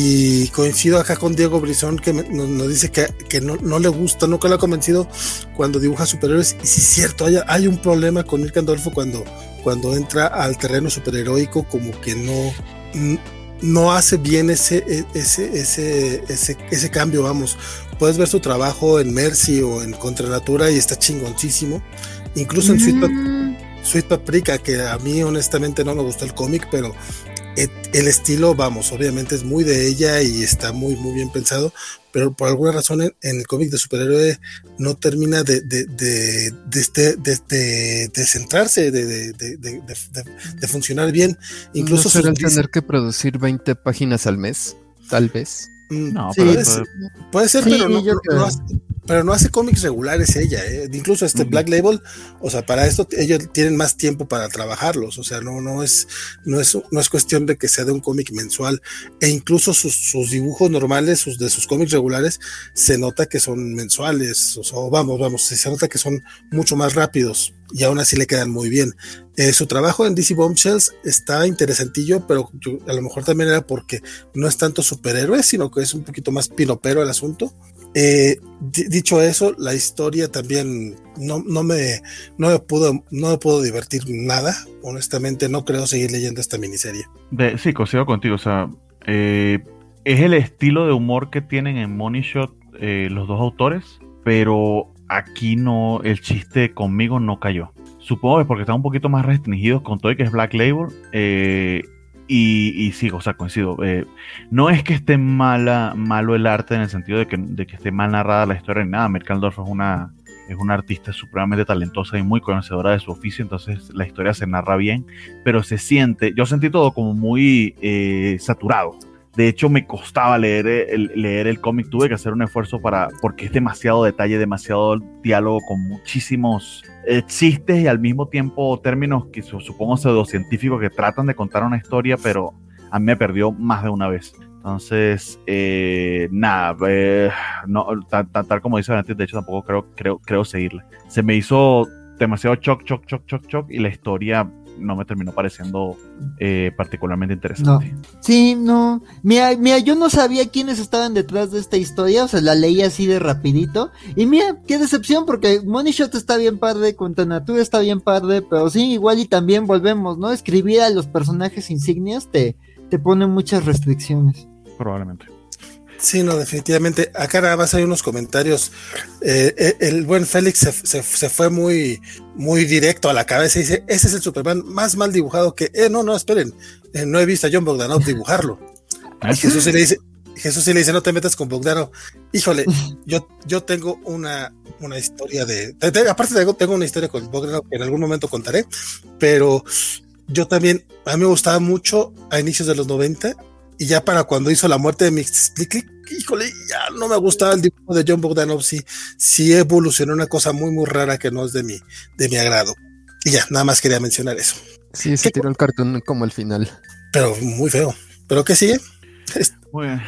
Y coincido acá con Diego Brizón, que me, nos, nos dice que, que no, no le gusta, nunca lo ha convencido cuando dibuja superhéroes. Y sí es cierto, hay, hay un problema con Mirka Andolfo cuando, cuando entra al terreno superheroico, como que no, no hace bien ese, ese, ese, ese, ese cambio, vamos. Puedes ver su trabajo en Mercy o en Contra Natura y está chingoncísimo. Incluso en mm. Sweet, Sweet Paprika, que a mí honestamente no me gustó el cómic, pero el estilo, vamos, obviamente es muy de ella y está muy muy bien pensado, pero por alguna razón en, en el cómic de superhéroe no termina de de, de, de, este, de, de, de centrarse, de, de, de, de, de, de funcionar bien. Incluso ¿no será el tener que producir veinte páginas al mes? Tal vez. No, sí, pero es, eso... puede ser, sí, pero no, no, creo... no hace, pero no hace cómics regulares ella, ¿eh? Incluso este uh-huh. Black Label, o sea, para esto ellos tienen más tiempo para trabajarlos, o sea, no, no es, no es, no es cuestión de que sea de un cómic mensual, e incluso sus, sus dibujos normales, sus, de sus cómics regulares, se nota que son mensuales, o sea, vamos, vamos, se nota que son mucho más rápidos, y aún así le quedan muy bien. Eh, su trabajo en D C Bombshells está interesantillo, pero yo, a lo mejor también era porque no es tanto superhéroe, sino que es un poquito más pinopero el asunto. Eh, d- dicho eso, la historia también no, no me no me pudo no me pudo divertir nada. Honestamente, no creo seguir leyendo esta miniserie. De, sí, coincido contigo. O sea, eh, es el estilo de humor que tienen en Money Shot eh, los dos autores, pero aquí no, el chiste conmigo no cayó. Supongo que porque están un poquito más restringidos con todo y que es Black Label. Eh, y, y sí, o sea, coincido. Eh, no es que esté mala, malo el arte en el sentido de que, de que esté mal narrada la historia ni nada. Mirka Andolfo es una, es una artista supremamente talentosa y muy conocedora de su oficio, entonces la historia se narra bien, pero se siente, yo sentí todo como muy eh, saturado. De hecho, me costaba leer el, leer el cómic, tuve que hacer un esfuerzo para, porque es demasiado detalle, demasiado diálogo con muchísimos eh, chistes y al mismo tiempo términos que supongo pseudocientíficos que tratan de contar una historia, pero a mí me perdió más de una vez. Entonces, eh, nada, eh, no, tal, tal, tal como dice Valentín, de hecho tampoco creo, creo, creo seguirle. Se me hizo demasiado choc, choc, choc, choc, choc y la historia no me terminó pareciendo eh, particularmente interesante. No. Sí, no. Mira, mira, yo no sabía quiénes estaban detrás de esta historia, o sea, la leí así de rapidito. Y mira, qué decepción, porque Money Shot está bien padre, Contenatu está bien padre, pero sí, igual y también volvemos, ¿no? Escribir a los personajes insignias te, te pone muchas restricciones. Probablemente. Sí, no, definitivamente. Acá nada más hay unos comentarios. Eh, el buen Félix se, se, se fue muy, muy directo a la cabeza y dice, ese es el Superman más mal dibujado que... Eh, no, no, esperen, eh, no he visto a John Bogdanov dibujarlo. Y Jesús sí le dice, Jesús sí le dice, no te metas con Bogdanov. Híjole, yo, yo tengo una, una historia de... de, de aparte tengo, tengo una historia con Bogdanov que en algún momento contaré, pero yo también, a mí me gustaba mucho a inicios de los noventa, y ya para cuando hizo la muerte de Mxyzptlk, híjole, ya no me gustaba el dibujo de John Bogdanov, sí, sí evolucionó una cosa muy muy rara que no es de mi, de mi agrado. Y ya, nada más quería mencionar eso. Sí, se tiró el cartón como al final. Pero muy feo. ¿Pero qué sigue? Muy bien.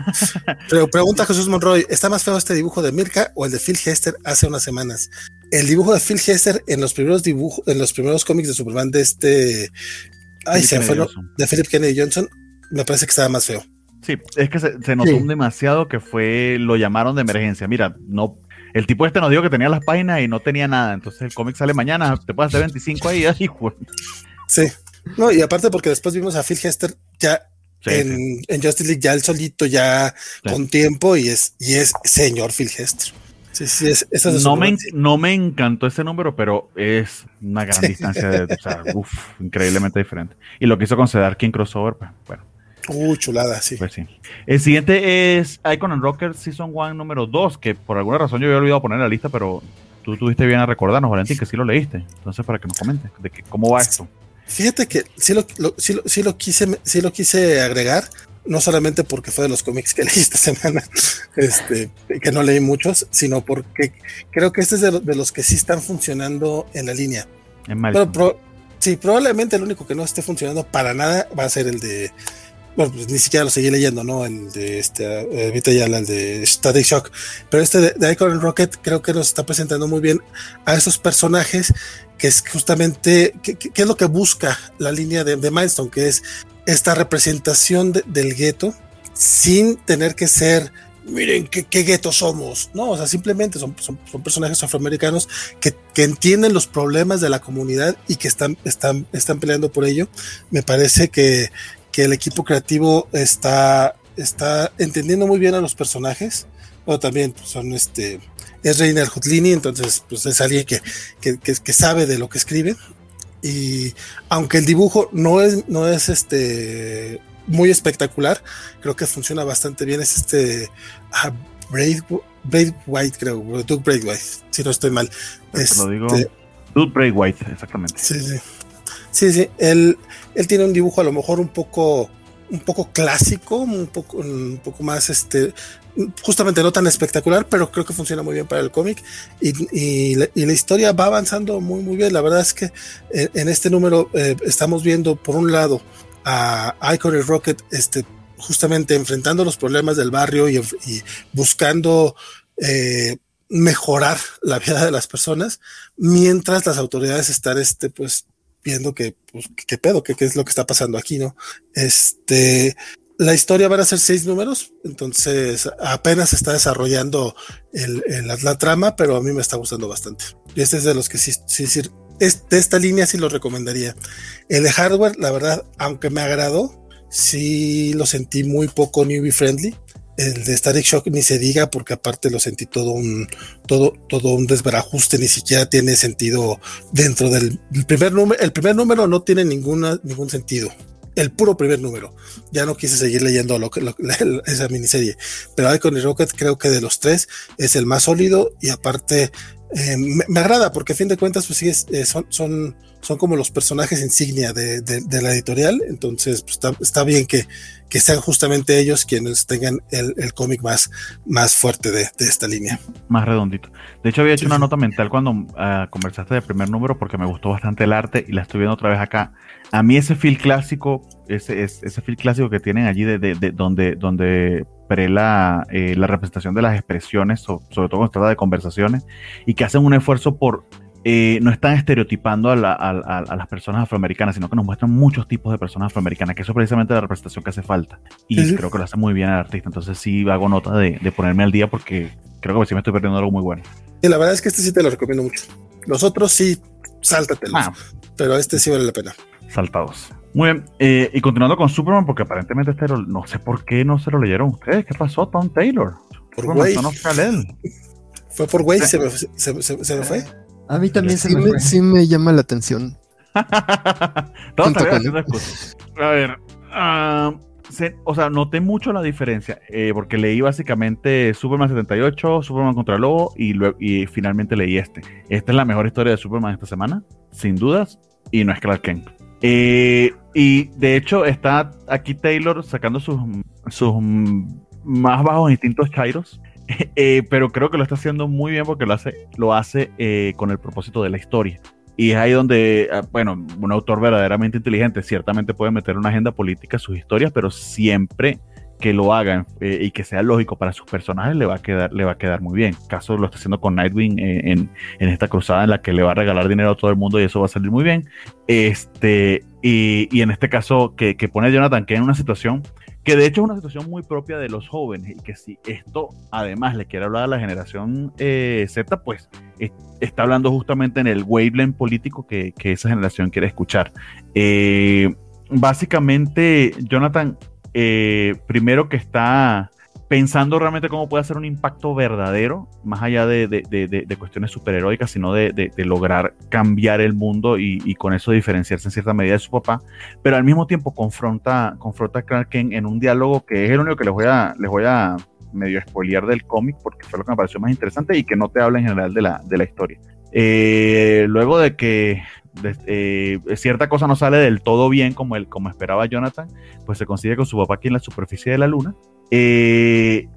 Pero pregunta Jesús Monroy, ¿está más feo este dibujo de Mirka o el de Phil Hester hace unas semanas? El dibujo de Phil Hester en los primeros dibujos, en los primeros cómics de Superman de este... Ay, se fue, ¿no? De Philip Kennedy Johnson, me parece que estaba más feo. Sí, es que se, se notó sí. demasiado que fue, lo llamaron de emergencia. Mira, no, el tipo este nos dijo que tenía las páginas y no tenía nada. Entonces el cómic sale mañana, te puedes hacer veinticinco ahí, así, güey. Sí, no, y aparte porque después vimos a Phil Hester ya sí, en, sí. en Justice League, ya él solito, ya sí. con tiempo, y es, y es señor Phil Hester. Sí, sí, es, esa es no, me, no me encantó ese número, pero es una gran sí. distancia de, o sea, uf, increíblemente diferente. Y lo que hizo con Cedar King Crossover, pues, bueno. Uh, chulada, sí. Pues sí. El siguiente es Icon and Rocker Season uno número dos, que por alguna razón yo había olvidado poner en la lista, pero tú tuviste bien a recordarnos, Valentín, que sí lo leíste. Entonces, para que nos comentes de que, cómo va esto. Fíjate que sí lo, lo, sí lo, sí lo, quise, sí lo quise agregar, no solamente porque fue de los cómics que leí esta semana, este, que no leí muchos, sino porque creo que este es de, lo, de los que sí están funcionando en la línea. En mal. Pero pro, sí, probablemente el único que no esté funcionando para nada va a ser el de... Bueno, pues ni siquiera lo seguí leyendo, ¿no? El de este, ahorita ya el de Static Shock. Pero este de, de Icon and Rocket creo que nos está presentando muy bien a esos personajes, que es justamente, que, que, que es lo que busca la línea de, de Milestone, que es esta representación de, del gueto, sin tener que ser, miren qué, qué gueto somos, ¿no? O sea, simplemente son, son, son personajes afroamericanos que, que entienden los problemas de la comunidad y que están, están, están peleando por ello. Me parece que que el equipo creativo está, está entendiendo muy bien a los personajes. Bueno, también pues, son este, es Reiner Hutlini, entonces pues es alguien que, que, que, que sabe de lo que escribe. Y aunque el dibujo no es, no es este muy espectacular, creo que funciona bastante bien. Es este uh, Braid, Braid White, creo, Doug Braithwaite, si no estoy mal. Este, lo digo. Doug Braithwaite, exactamente. Sí, sí. Sí, sí, él, él tiene un dibujo a lo mejor un poco, un poco clásico, un poco, un poco más, este, justamente no tan espectacular, pero creo que funciona muy bien para el cómic y, y, la, y la historia va avanzando muy, muy bien. La verdad es que en, en este número eh, estamos viendo, por un lado, a Icon y Rocket, este, justamente enfrentando los problemas del barrio y, y buscando eh, mejorar la vida de las personas, mientras las autoridades están, este, pues, viendo que, pues, qué pedo, qué es lo que está pasando aquí, ¿no? Este, la historia van a ser seis números, entonces apenas se está desarrollando el, el, la, la trama, pero a mí me está gustando bastante. Y este es de los que sí, sí, sí, es, de esta línea sí lo recomendaría. El de Hardware, la verdad, aunque me agradó, sí lo sentí muy poco newbie friendly. El de Static Shock ni se diga, porque aparte lo sentí todo un todo todo un desbarajuste, ni siquiera tiene sentido dentro del el primer número. El primer número no tiene ninguna ningún sentido. El puro primer número. Ya no quise seguir leyendo lo, lo, la, esa miniserie. Pero Icon y Rocket creo que de los tres es el más sólido y aparte eh, me, me agrada porque a fin de cuentas pues sí es, eh, son, son, son como los personajes insignia de, de, de la editorial, entonces pues, está, está bien que, que sean justamente ellos quienes tengan el, el cómic más, más fuerte de, de esta línea. Más redondito. De hecho había hecho Sí, una sí. nota mental cuando uh, conversaste del primer número porque me gustó bastante el arte y la estoy viendo otra vez acá. A mí ese feel clásico, ese, ese, ese feel clásico que tienen allí de, de, de donde, donde prela eh, la representación de las expresiones, so, sobre todo cuando se trata de conversaciones, y que hacen un esfuerzo por, eh, no están estereotipando a, la, a, a, a las personas afroamericanas, sino que nos muestran muchos tipos de personas afroamericanas, que eso es precisamente la representación que hace falta. Y Sí, sí. creo que lo hace muy bien el artista, entonces sí hago nota de, de ponerme al día porque creo que sí me estoy perdiendo algo muy bueno. Y la verdad es que este sí te lo recomiendo mucho. Los otros sí, sáltatelos, Ah, pero este sí vale la pena. saltados. Muy bien, eh, y continuando con Superman, porque aparentemente este lo- no sé por qué no se lo leyeron ustedes. ¿Qué pasó, Tom Taylor? Por Superman, güey. Son of Kal-El. Fue por güey, se me, se, se, se me fue. A mí también se Sí me me, fue. sí me llama la atención. Todos Junto también con- haciendo excusas. A ver, ah, se- o sea, noté mucho la diferencia, eh, porque leí básicamente Superman setenta y ocho, Superman contra el Lobo, y, luego, y finalmente leí este. Esta es la mejor historia de Superman esta semana, sin dudas, y no es Clark Kent. Eh, y de hecho está aquí Taylor sacando sus, sus más bajos instintos chairos, eh, pero creo que lo está haciendo muy bien porque lo hace, lo hace eh, con el propósito de la historia. Y es ahí donde, ah, bueno, un autor verdaderamente inteligente ciertamente puede meter una agenda política a sus historias, pero siempre que lo hagan eh, y que sea lógico para sus personajes le va a quedar, le va a quedar muy bien. Caso lo está haciendo con Nightwing eh, en, en esta cruzada en la que le va a regalar dinero a todo el mundo y eso va a salir muy bien. Este, y, y en este caso que, que pone a Jonathan Kent en una situación que de hecho es una situación muy propia de los jóvenes y que si esto además le quiere hablar a la generación eh, Z, pues es, está hablando justamente en el wavelength político que, que esa generación quiere escuchar. Eh, básicamente, Jonathan, eh, primero que está pensando realmente cómo puede hacer un impacto verdadero, más allá de, de, de, de, de cuestiones superheroicas, sino de, de, de lograr cambiar el mundo y, y con eso diferenciarse en cierta medida de su papá, pero al mismo tiempo confronta, confronta a Clark Kent en un diálogo que es el único que les voy a, les voy a medio spoilear del cómic, porque fue lo que me pareció más interesante y que no te habla en general de la, de la historia. Eh, luego de que de, eh, cierta cosa no sale del todo bien como, el, como esperaba Jonathan, pues se consigue con su papá aquí en la superficie de la luna. Eh,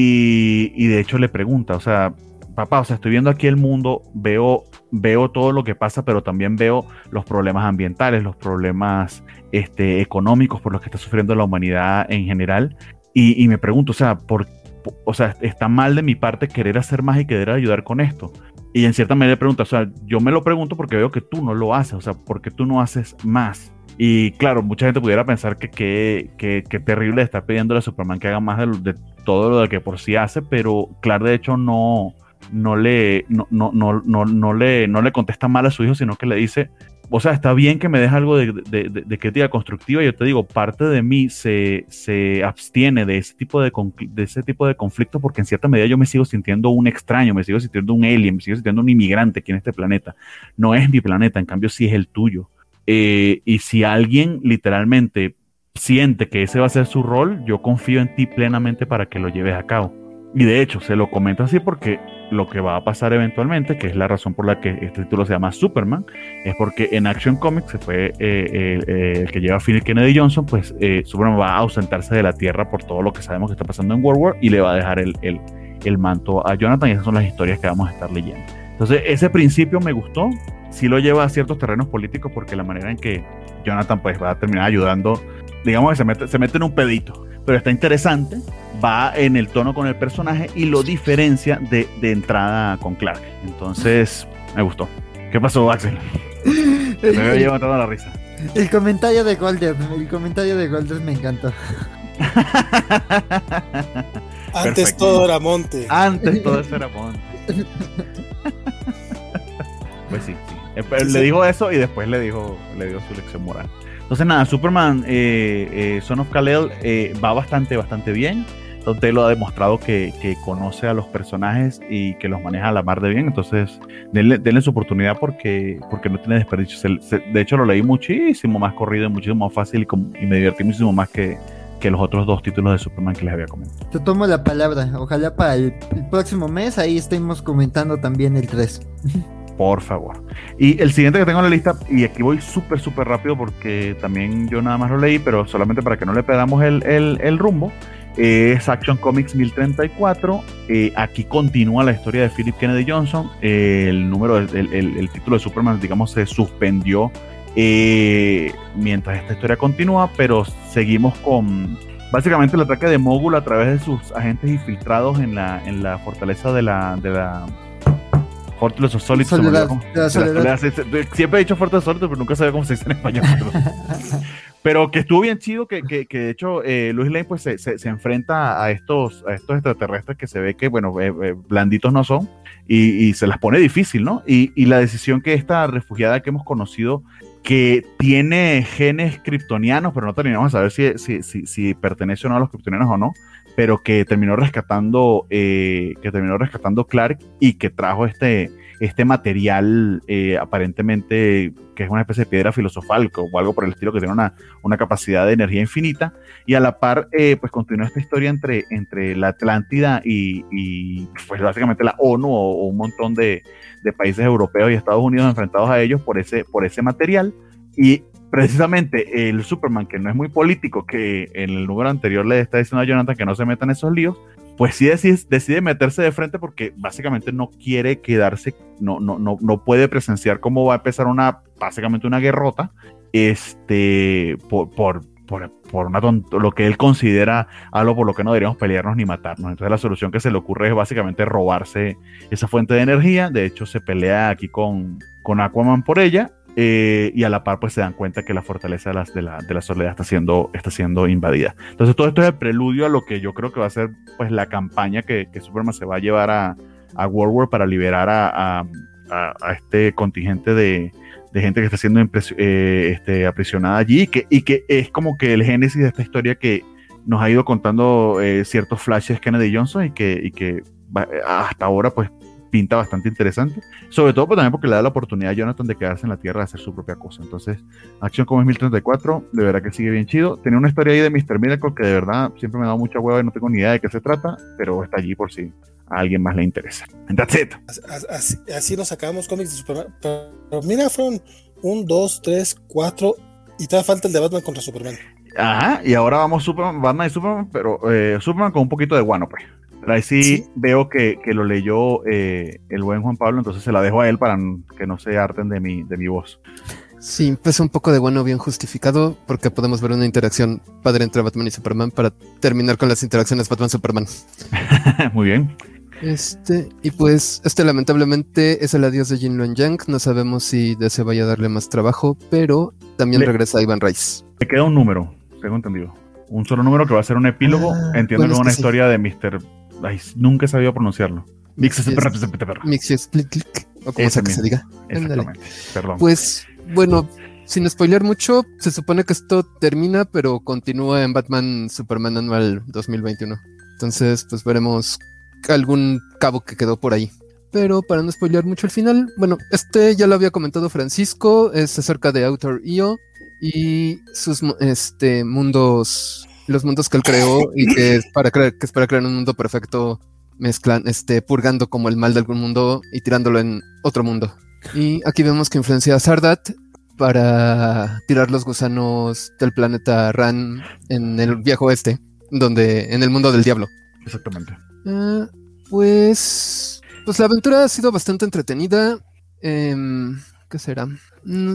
y, y de hecho le pregunta, o sea, papá, o sea, estoy viendo aquí el mundo, veo, veo todo lo que pasa, pero también veo los problemas ambientales, los problemas este, económicos por los que está sufriendo la humanidad en general. Y, y me pregunto, o sea, por, o sea, está mal de mi parte querer hacer más y querer ayudar con esto. Y en cierta manera le pregunta, o sea, yo me lo pregunto porque veo que tú no lo haces, o sea, ¿por qué tú no haces más? Y claro, mucha gente pudiera pensar que qué que, que terrible estar pidiéndole a Superman que haga más de, lo, de todo lo que por sí hace, pero Clark de hecho no, no, le, no, no, no, no, no, le, no le contesta mal a su hijo, sino que le dice, o sea, está bien que me des algo de, de, de, de crítica constructiva, yo te digo, parte de mí se, se abstiene de ese, tipo de, de ese tipo de conflicto porque en cierta medida yo me sigo sintiendo un extraño, me sigo sintiendo un alien, me sigo sintiendo un inmigrante aquí en este planeta. No es mi planeta, en cambio sí es el tuyo. Eh, y si alguien literalmente siente que ese va a ser su rol, yo confío en ti plenamente para que lo lleves a cabo. Y de hecho, se lo comento así porque lo que va a pasar eventualmente, que es la razón por la que este título se llama Superman, es porque en Action Comics se fue eh, eh, eh, el que lleva Phil Kennedy Johnson, pues eh, Superman va a ausentarse de la Tierra por todo lo que sabemos que está pasando en World War y le va a dejar el, el, el manto a Jonathan, y esas son las historias que vamos a estar leyendo. Entonces, ese principio me gustó, sí lo lleva a ciertos terrenos políticos porque la manera en que Jonathan pues va a terminar ayudando, digamos que se mete, se mete en un pedito, pero está interesante, va en el tono con el personaje y lo diferencia de, de entrada con Clark. Entonces, me gustó. ¿Qué pasó, Axel? Me veo levantando la risa. El comentario de Golden, el comentario de Golden me encantó. Antes Perfecto. todo era monte. Antes todo eso era monte. Pues sí, sí. Eh, pero le dijo eso y después le dijo, le dio su lección moral. Entonces nada, Superman eh, eh, Son of Kal-El eh, va bastante, bastante bien. Tom Taylor ha demostrado que, que conoce a los personajes y que los maneja a la mar de bien. Entonces denle, denle su oportunidad porque, porque no tiene desperdicio. Se, se, de hecho lo leí muchísimo más corrido y muchísimo más fácil y, con, y me divertí muchísimo más que, que los otros dos títulos de Superman que les había comentado. Te tomo la palabra, ojalá para el, el próximo mes ahí estemos comentando también el tres. Por favor. Y el siguiente que tengo en la lista, y aquí voy súper, súper rápido porque también yo nada más lo leí, pero solamente para que no le perdamos el, el, el rumbo, eh, es Action Comics mil treinta y cuatro. Eh, aquí continúa la historia de Philip Kennedy Johnson. Eh, el número, el, el, el título de Superman, digamos, se suspendió eh, mientras esta historia continúa, pero seguimos con básicamente el ataque de Mogul a través de sus agentes infiltrados en la, en la fortaleza de la... De la Fortress of Solitude. Soledad, de la soledad. Siempre he dicho Fortress of Solitude, pero nunca sabía cómo se dice en español. Pero que estuvo bien chido, que, que, que de hecho eh, Lois Lane pues se, se, se enfrenta a estos, a estos extraterrestres que se ve que, bueno, eh, eh, blanditos no son, y, y se las pone difícil, ¿no? Y, y la decisión que esta refugiada que hemos conocido, que tiene genes kryptonianos, pero no terminamos de saber si, si, si, si pertenece o no a los kryptonianos o no, pero que terminó rescatando eh, que terminó rescatando Clark y que trajo este, este material eh, aparentemente que es una especie de piedra filosofal o algo por el estilo, que tiene una, una capacidad de energía infinita, y a la par eh, pues continúa esta historia entre, entre la Atlántida y, y pues básicamente la ONU o, o un montón de, de países europeos y Estados Unidos enfrentados a ellos por ese, por ese material. Y precisamente el Superman, que no es muy político, que en el número anterior le está diciendo a Jonathan que no se meta en esos líos, pues sí decide, decide meterse de frente porque básicamente no quiere quedarse, no, no, no, no puede presenciar cómo va a empezar una, básicamente una guerrota, este, por, por, por, por una tonto, lo que él considera algo por lo que no deberíamos pelearnos ni matarnos. Entonces la solución que se le ocurre es básicamente robarse esa fuente de energía. De hecho se pelea aquí con, con Aquaman por ella. Eh, y a la par pues se dan cuenta que la fortaleza de, las, de, la, de la soledad está siendo, está siendo invadida. Entonces todo esto es el preludio a lo que yo creo que va a ser pues la campaña que, que Superman se va a llevar a, a World War para liberar a, a, a, a este contingente de, de gente que está siendo impres- eh, este, aprisionada allí, y que, y que es como que el génesis de esta historia que nos ha ido contando eh, ciertos flashes Kennedy Johnson y que, y que va, hasta ahora pues pinta bastante interesante, sobre todo pues, también porque le da la oportunidad a Jonathan de quedarse en la Tierra, de hacer su propia cosa. Entonces, Action Comics mil treinta y cuatro, de verdad que sigue bien chido. Tenía una historia ahí de mister Miracle que de verdad siempre me ha dado mucha hueva y no tengo ni idea de qué se trata, pero está allí por si a alguien más le interesa. That's it. Así, así nos sacamos cómics de Superman. Pero, pero mira, fueron un, dos, tres, cuatro, y todavía falta el de Batman contra Superman. Ajá, y ahora vamos Superman, Batman y Superman, pero eh, Superman con un poquito de guano, pues. Pero ahí sí, sí. veo que, que lo leyó eh, el buen Juan Pablo, entonces se la dejo a él para que no se harten de mi, de mi voz. Sí, pues un poco de bueno bien justificado, porque podemos ver una interacción padre entre Batman y Superman para terminar con las interacciones Batman-Superman. Muy bien. Este, y pues, este lamentablemente es el adiós de Jin Luen Yang. No sabemos si D C vaya a darle más trabajo, pero también Le, regresa Ivan Reis. Le queda un número, tengo entendido. Un solo número que va a ser un epílogo. Ah, Entiendo bueno, que es una que historia sí. de mister Ay, nunca he sabido pronunciarlo. Mixie-Split-Click, o como sea que se diga. Exactamente. Perdón. Pues, bueno, sin spoilear mucho, se supone que esto termina, pero continúa en Batman Superman Anual dos mil veintiuno. Entonces, pues veremos algún cabo que quedó por ahí. Pero para no spoilear mucho el final, bueno, este ya lo había comentado Francisco, es acerca de Author punto io y sus este, mundos... los mundos que él creó y que es para crear, que es para crear un mundo perfecto, mezclan, este, purgando como el mal de algún mundo y tirándolo en otro mundo. Y aquí vemos que influencia a Sardat para tirar los gusanos del planeta Ran en el viejo oeste, donde, en el mundo del diablo. Exactamente. Uh, pues, pues la aventura ha sido bastante entretenida. Eh, ¿Qué será? Mm,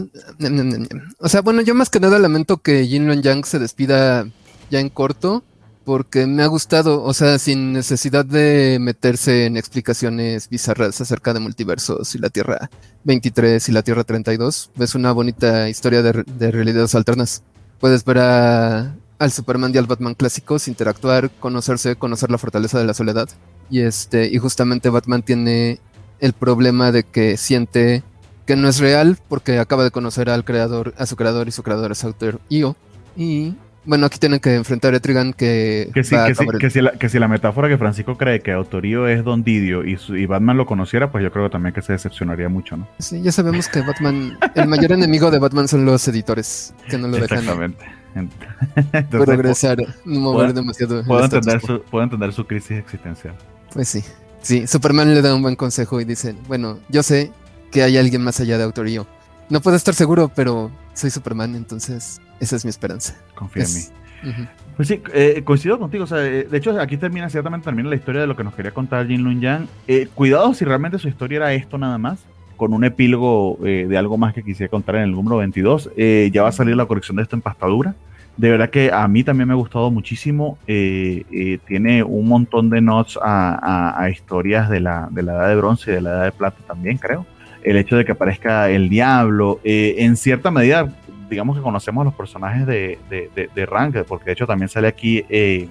o sea, bueno, yo más que nada lamento que Jin Luen Yang se despida ya en corto, porque me ha gustado, o sea, sin necesidad de meterse en explicaciones bizarras acerca de multiversos y la Tierra veintitrés y la Tierra treinta y dos. Es una bonita historia de, de realidades alternas. Puedes ver a, al Superman y al Batman clásicos interactuar, conocerse, conocer la fortaleza de la soledad. Y este, y justamente Batman tiene el problema de que siente que no es real porque acaba de conocer al creador, a su creador, y su creador es Author punto io. Y bueno, aquí tienen que enfrentar a Etrigan que... Que, sí, que, sí, que, si la, que si la metáfora que Francisco cree que Autorío es Don Didio y, su, y Batman lo conociera, pues yo creo también que se decepcionaría mucho, ¿no? Sí, ya sabemos que Batman... el mayor enemigo de Batman son los editores, que no lo dejan Entonces, Progresar, no mover puedo, demasiado. Puedo entender, su, puedo entender su crisis existencial. Pues sí. Sí, Superman le da un buen consejo y dice, bueno, yo sé que hay alguien más allá de Autor y yo. No puedo estar seguro, pero soy Superman, entonces esa es mi esperanza. Confía es, en mí. Uh-huh. Pues sí, eh, coincido contigo. O sea, eh, de hecho, aquí termina, ciertamente termina la historia de lo que nos quería contar Jin Lun Yang. Eh, cuidado si realmente su historia era esto nada más, con un epílogo eh, de algo más que quisiera contar en el número veintidós. Eh, ya va a salir la corrección de esta empastadura. De verdad que a mí también me ha gustado muchísimo. Eh, eh, tiene un montón de nods a, a, a historias de la, de la Edad de Bronce y de la Edad de Plata también, creo. El hecho de que aparezca el diablo, eh, en cierta medida, digamos que conocemos a los personajes de, de, de, de Rank, porque de hecho también sale aquí, eh,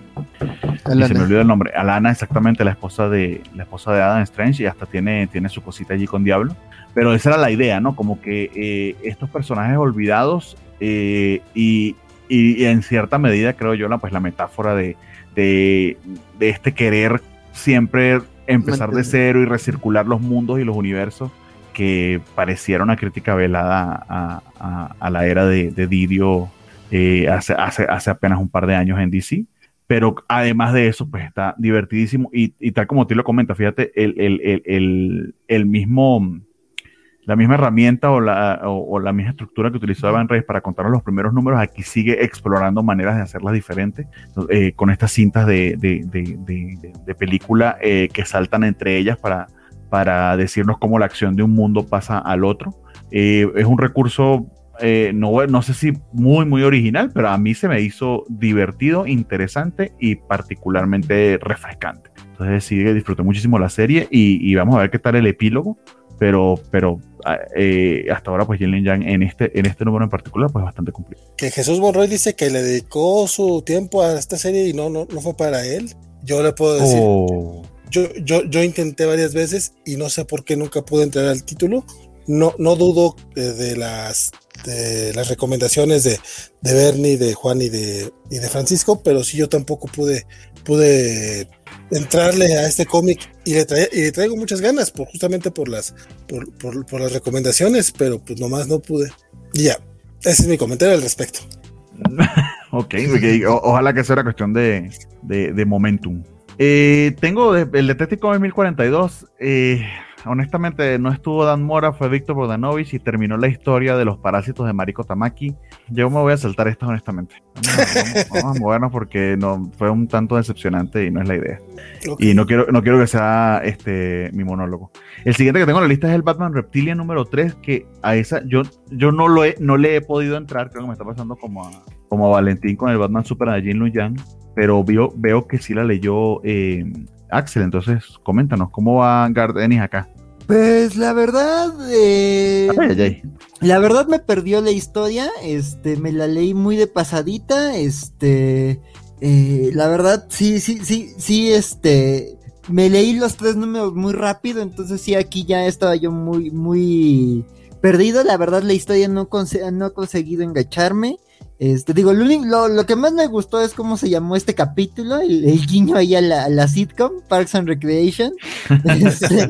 y se me olvidó el nombre, Alana, exactamente, la esposa de la esposa de Adam Strange, y hasta tiene, tiene su cosita allí con Diablo. Pero esa era la idea, ¿no? Como que eh, estos personajes olvidados eh, y Y en cierta medida, creo yo, la, pues, la metáfora de, de, de este querer siempre empezar de cero y recircular los mundos y los universos, que pareciera una crítica velada a, a, a la era de, de Didio eh, hace, hace, hace apenas un par de años en D C. Pero además de eso, pues está divertidísimo. Y, y tal como tú lo comentas, fíjate, el, el, el, el, el mismo... la misma herramienta o la, o, o la misma estructura que utilizó Evan Reyes para contarnos los primeros números, aquí sigue explorando maneras de hacerlas diferentes, eh, con estas cintas de, de, de, de, de película eh, que saltan entre ellas para, para decirnos cómo la acción de un mundo pasa al otro. Eh, es un recurso, eh, no, no sé si muy, muy original, pero a mí se me hizo divertido, interesante y particularmente refrescante. Entonces sí, disfruté muchísimo la serie y, y vamos a ver qué tal el epílogo. Pero, pero eh, hasta ahora, pues Jin Lun Yang en este, en este número en particular, pues bastante cumplido. Que Jesús Monroy dice que le dedicó su tiempo a esta serie y no, no, no fue para él. Yo le puedo decir, oh. yo, yo, yo intenté varias veces y no sé por qué nunca pude entrar al título. No, no dudo de, de las de las recomendaciones de, de Bernie, de Juan y de, y de Francisco, pero sí yo tampoco pude, pude entrarle a este cómic y le, trae, y le traigo muchas ganas por, justamente por las por, por, por las recomendaciones, pero pues nomás no pude. Y ya, ese es mi comentario al respecto. Ok, okay. O, ojalá que sea una cuestión de, de, de momentum. Eh, tengo de, el Detective Comics mil cuarenta y dos. Eh, honestamente no estuvo Dan Mora, fue Víctor Bogdanovich y terminó la historia de los parásitos de Mariko Tamaki. Yo me voy a saltar esto honestamente. Vamos, vamos, vamos a movernos porque no, fue un tanto decepcionante y no es la idea. Okay. Y no quiero, no quiero que sea este mi monólogo. El siguiente que tengo en la lista es el Batman Reptilian número tres, que a esa yo, yo no, lo he, no le he podido entrar, creo que me está pasando como a, como a Valentín con el Batman Super de Jin Lun Yang, pero veo, veo que sí la leyó eh, Axel, entonces coméntanos, ¿cómo va Garth Ennis acá? Pues la verdad, eh, ay, ay, ay. la verdad me perdió la historia, este, me la leí muy de pasadita, este, eh, la verdad sí, sí, sí, sí, este, me leí los tres números muy rápido, entonces sí, aquí ya estaba yo muy, muy perdido, la verdad la historia no, conse- no ha conseguido engancharme. Este, digo, lo, lo, lo que más me gustó es cómo se llamó este capítulo, el, el guiño ahí a la, a la sitcom, Parks and Recreation. Este,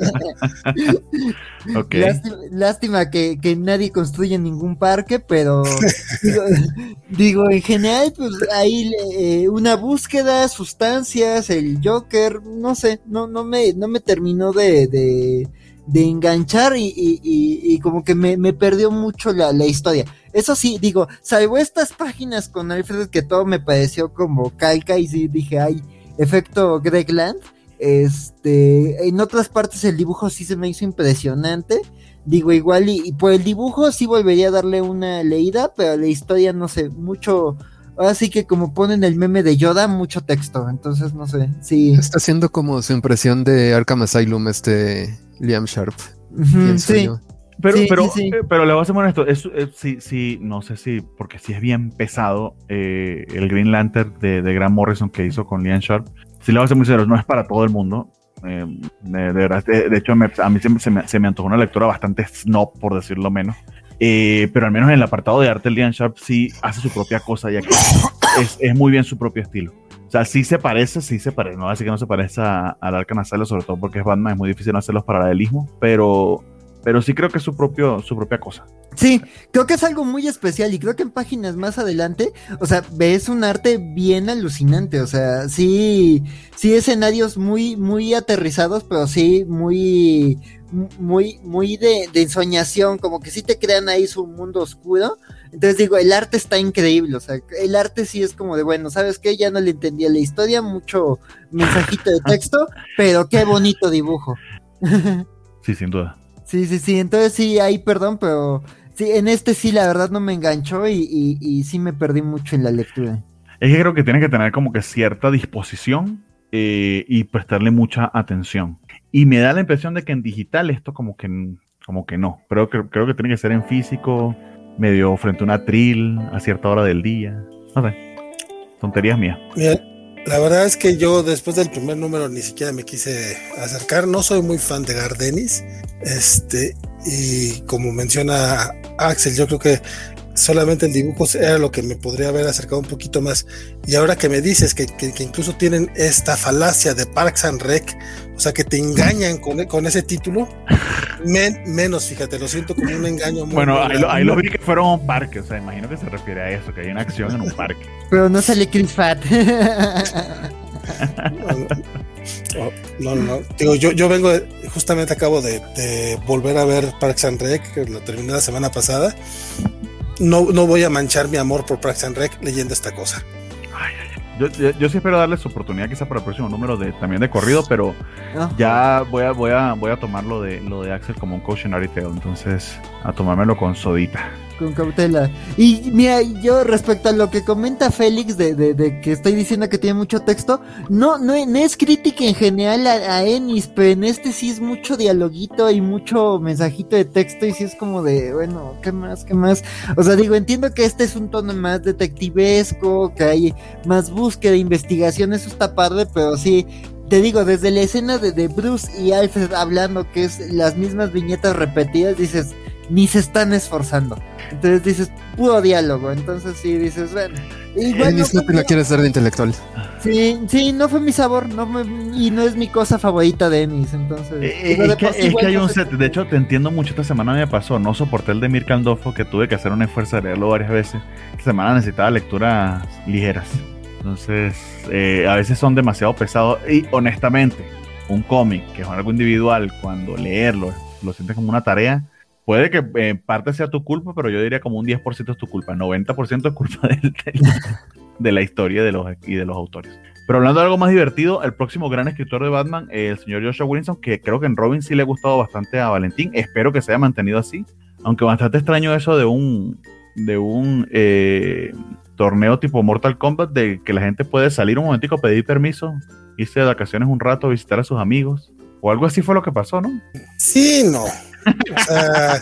okay. Lástima, lástima que, que nadie construye ningún parque, pero digo, digo en general, pues ahí eh, una búsqueda, sustancias, el Joker, no sé, no, no me, no me terminó de, de, de enganchar y, y, y, y como que me, me perdió mucho la, la historia. Eso sí, digo, salvo estas páginas con Alfred que todo me pareció como calca y sí dije, ay, efecto Greg Land. Este, en otras partes el dibujo sí se me hizo impresionante. Digo, igual y, y por el dibujo sí volvería a darle una leída, pero la historia no sé, mucho, ahora sí que como ponen el meme de Yoda, mucho texto, entonces no sé, sí. Está haciendo como su impresión de Arkham Asylum, este Liam Sharp. Uh-huh, sí. Yo. Pero, sí, pero, sí, sí. Eh, pero le voy a ser honesto, es, es, sí, sí, no sé si, porque sí es bien pesado eh, el Green Lantern de, de Grant Morrison que hizo con Liam Sharp. Sí le voy a ser muy sincero, no es para todo el mundo. Eh, de, de verdad, de, de hecho me, a mí se, se, me, se me antojó una lectura bastante snob, por decirlo menos. Eh, pero al menos en el apartado de arte, Liam Sharp sí hace su propia cosa, ya que es, es muy bien su propio estilo. O sea, sí se parece, sí se parece, no así que no se parece a, a Arkham Asylum, sobre todo porque es Batman, es muy difícil no hacer los paralelismos, pero pero sí creo que es su propio, su propia cosa. Sí, creo que es algo muy especial y creo que en páginas más adelante, o sea, ves un arte bien alucinante, o sea, sí, sí escenarios muy, muy aterrizados, pero sí muy, muy, muy de, de ensoñación, como que sí te crean ahí su mundo oscuro. Entonces digo, el arte está increíble, o sea, el arte sí es como de, bueno, ¿sabes qué? Ya no le entendía la historia, mucho mensajito de texto, pero qué bonito dibujo. Sí, sin duda. Sí, sí, sí, entonces sí, ahí perdón, pero sí, en este sí la verdad no me enganchó y, y, y sí me perdí mucho en la lectura. Es que creo que tienes que tener como que cierta disposición eh, y prestarle mucha atención. Y me da la impresión de que en digital esto como que, como que no. Creo que, creo que tiene que ser en físico, medio frente a una atril, a cierta hora del día. No sé, tonterías mías. Mira, la verdad es que yo después del primer número ni siquiera me quise acercar. No soy muy fan de Gardenis. Este, y como menciona Axel, yo creo que solamente el dibujo era lo que me podría haber acercado un poquito más. Y ahora que me dices que, que, que incluso tienen esta falacia de Parks and Rec, o sea, que te engañan con, con ese título, men, menos, fíjate, lo siento como un engaño muy bueno, muy ahí lo, ahí lo vi que fueron a un parque, o sea, imagino que se refiere a eso, que hay una acción en un parque. Pero no sale Chris Pratt. No, no, no. Digo, yo, yo vengo, de, justamente acabo de, de volver a ver Parks and Rec, que lo terminé la semana pasada. No, no voy a manchar mi amor por Parks and Rec leyendo esta cosa. Ay, ay, ay. Yo, yo, yo sí espero darles oportunidad quizá para el próximo número de, también de corrido, pero Oh. ya voy a, voy a, voy a tomar lo de, lo de Axel como un cautionary tale, entonces a tomármelo con sodita. Con cautela. Y mira, yo respecto a lo que comenta Félix de, de, de que estoy diciendo que tiene mucho texto, no, no, no es crítica en general a, a Ennis, pero en este sí es mucho dialoguito y mucho mensajito de texto y sí es como de, bueno, ¿qué más? ¿Qué más? O sea, digo, entiendo que este es un tono más detectivesco, que hay más búsqueda, investigación, eso está padre, pero sí, te digo, desde la escena de, de Bruce y Alfred hablando, que es las mismas viñetas repetidas, dices, ni se están esforzando. Entonces dices, puro diálogo. Entonces sí dices, bueno. Igual Él no mismo fue no mi- quiere ser de intelectual. Sí, sí, no fue mi sabor, no me- y no es mi cosa favorita de Ennis, entonces. Eh, digo, es de que, por sí es igual que hay no un sé set, cómo- de hecho te entiendo mucho, esta semana me pasó, no soporté el de Mirka Andolfo, que tuve que hacer un esfuerzo de leerlo varias veces. Esta semana necesitaba lecturas ligeras, entonces eh, a veces son demasiado pesados y honestamente un cómic que es algo individual, cuando leerlo lo sientes como una tarea, puede que en eh, parte sea tu culpa, pero yo diría como un diez por ciento es tu culpa, noventa por ciento es culpa del, del, de la historia de los, y de los autores. Pero hablando de algo más divertido, el próximo gran escritor de Batman, eh, el señor Joshua Williamson, que creo que en Robin sí le ha gustado bastante a Valentín, espero que se haya mantenido así, aunque bastante extraño eso de un de un eh, torneo tipo Mortal Kombat, de que la gente puede salir un momentico, pedir permiso, irse de vacaciones un rato, visitar a sus amigos, o algo así fue lo que pasó, ¿no? Sí, no. O sea,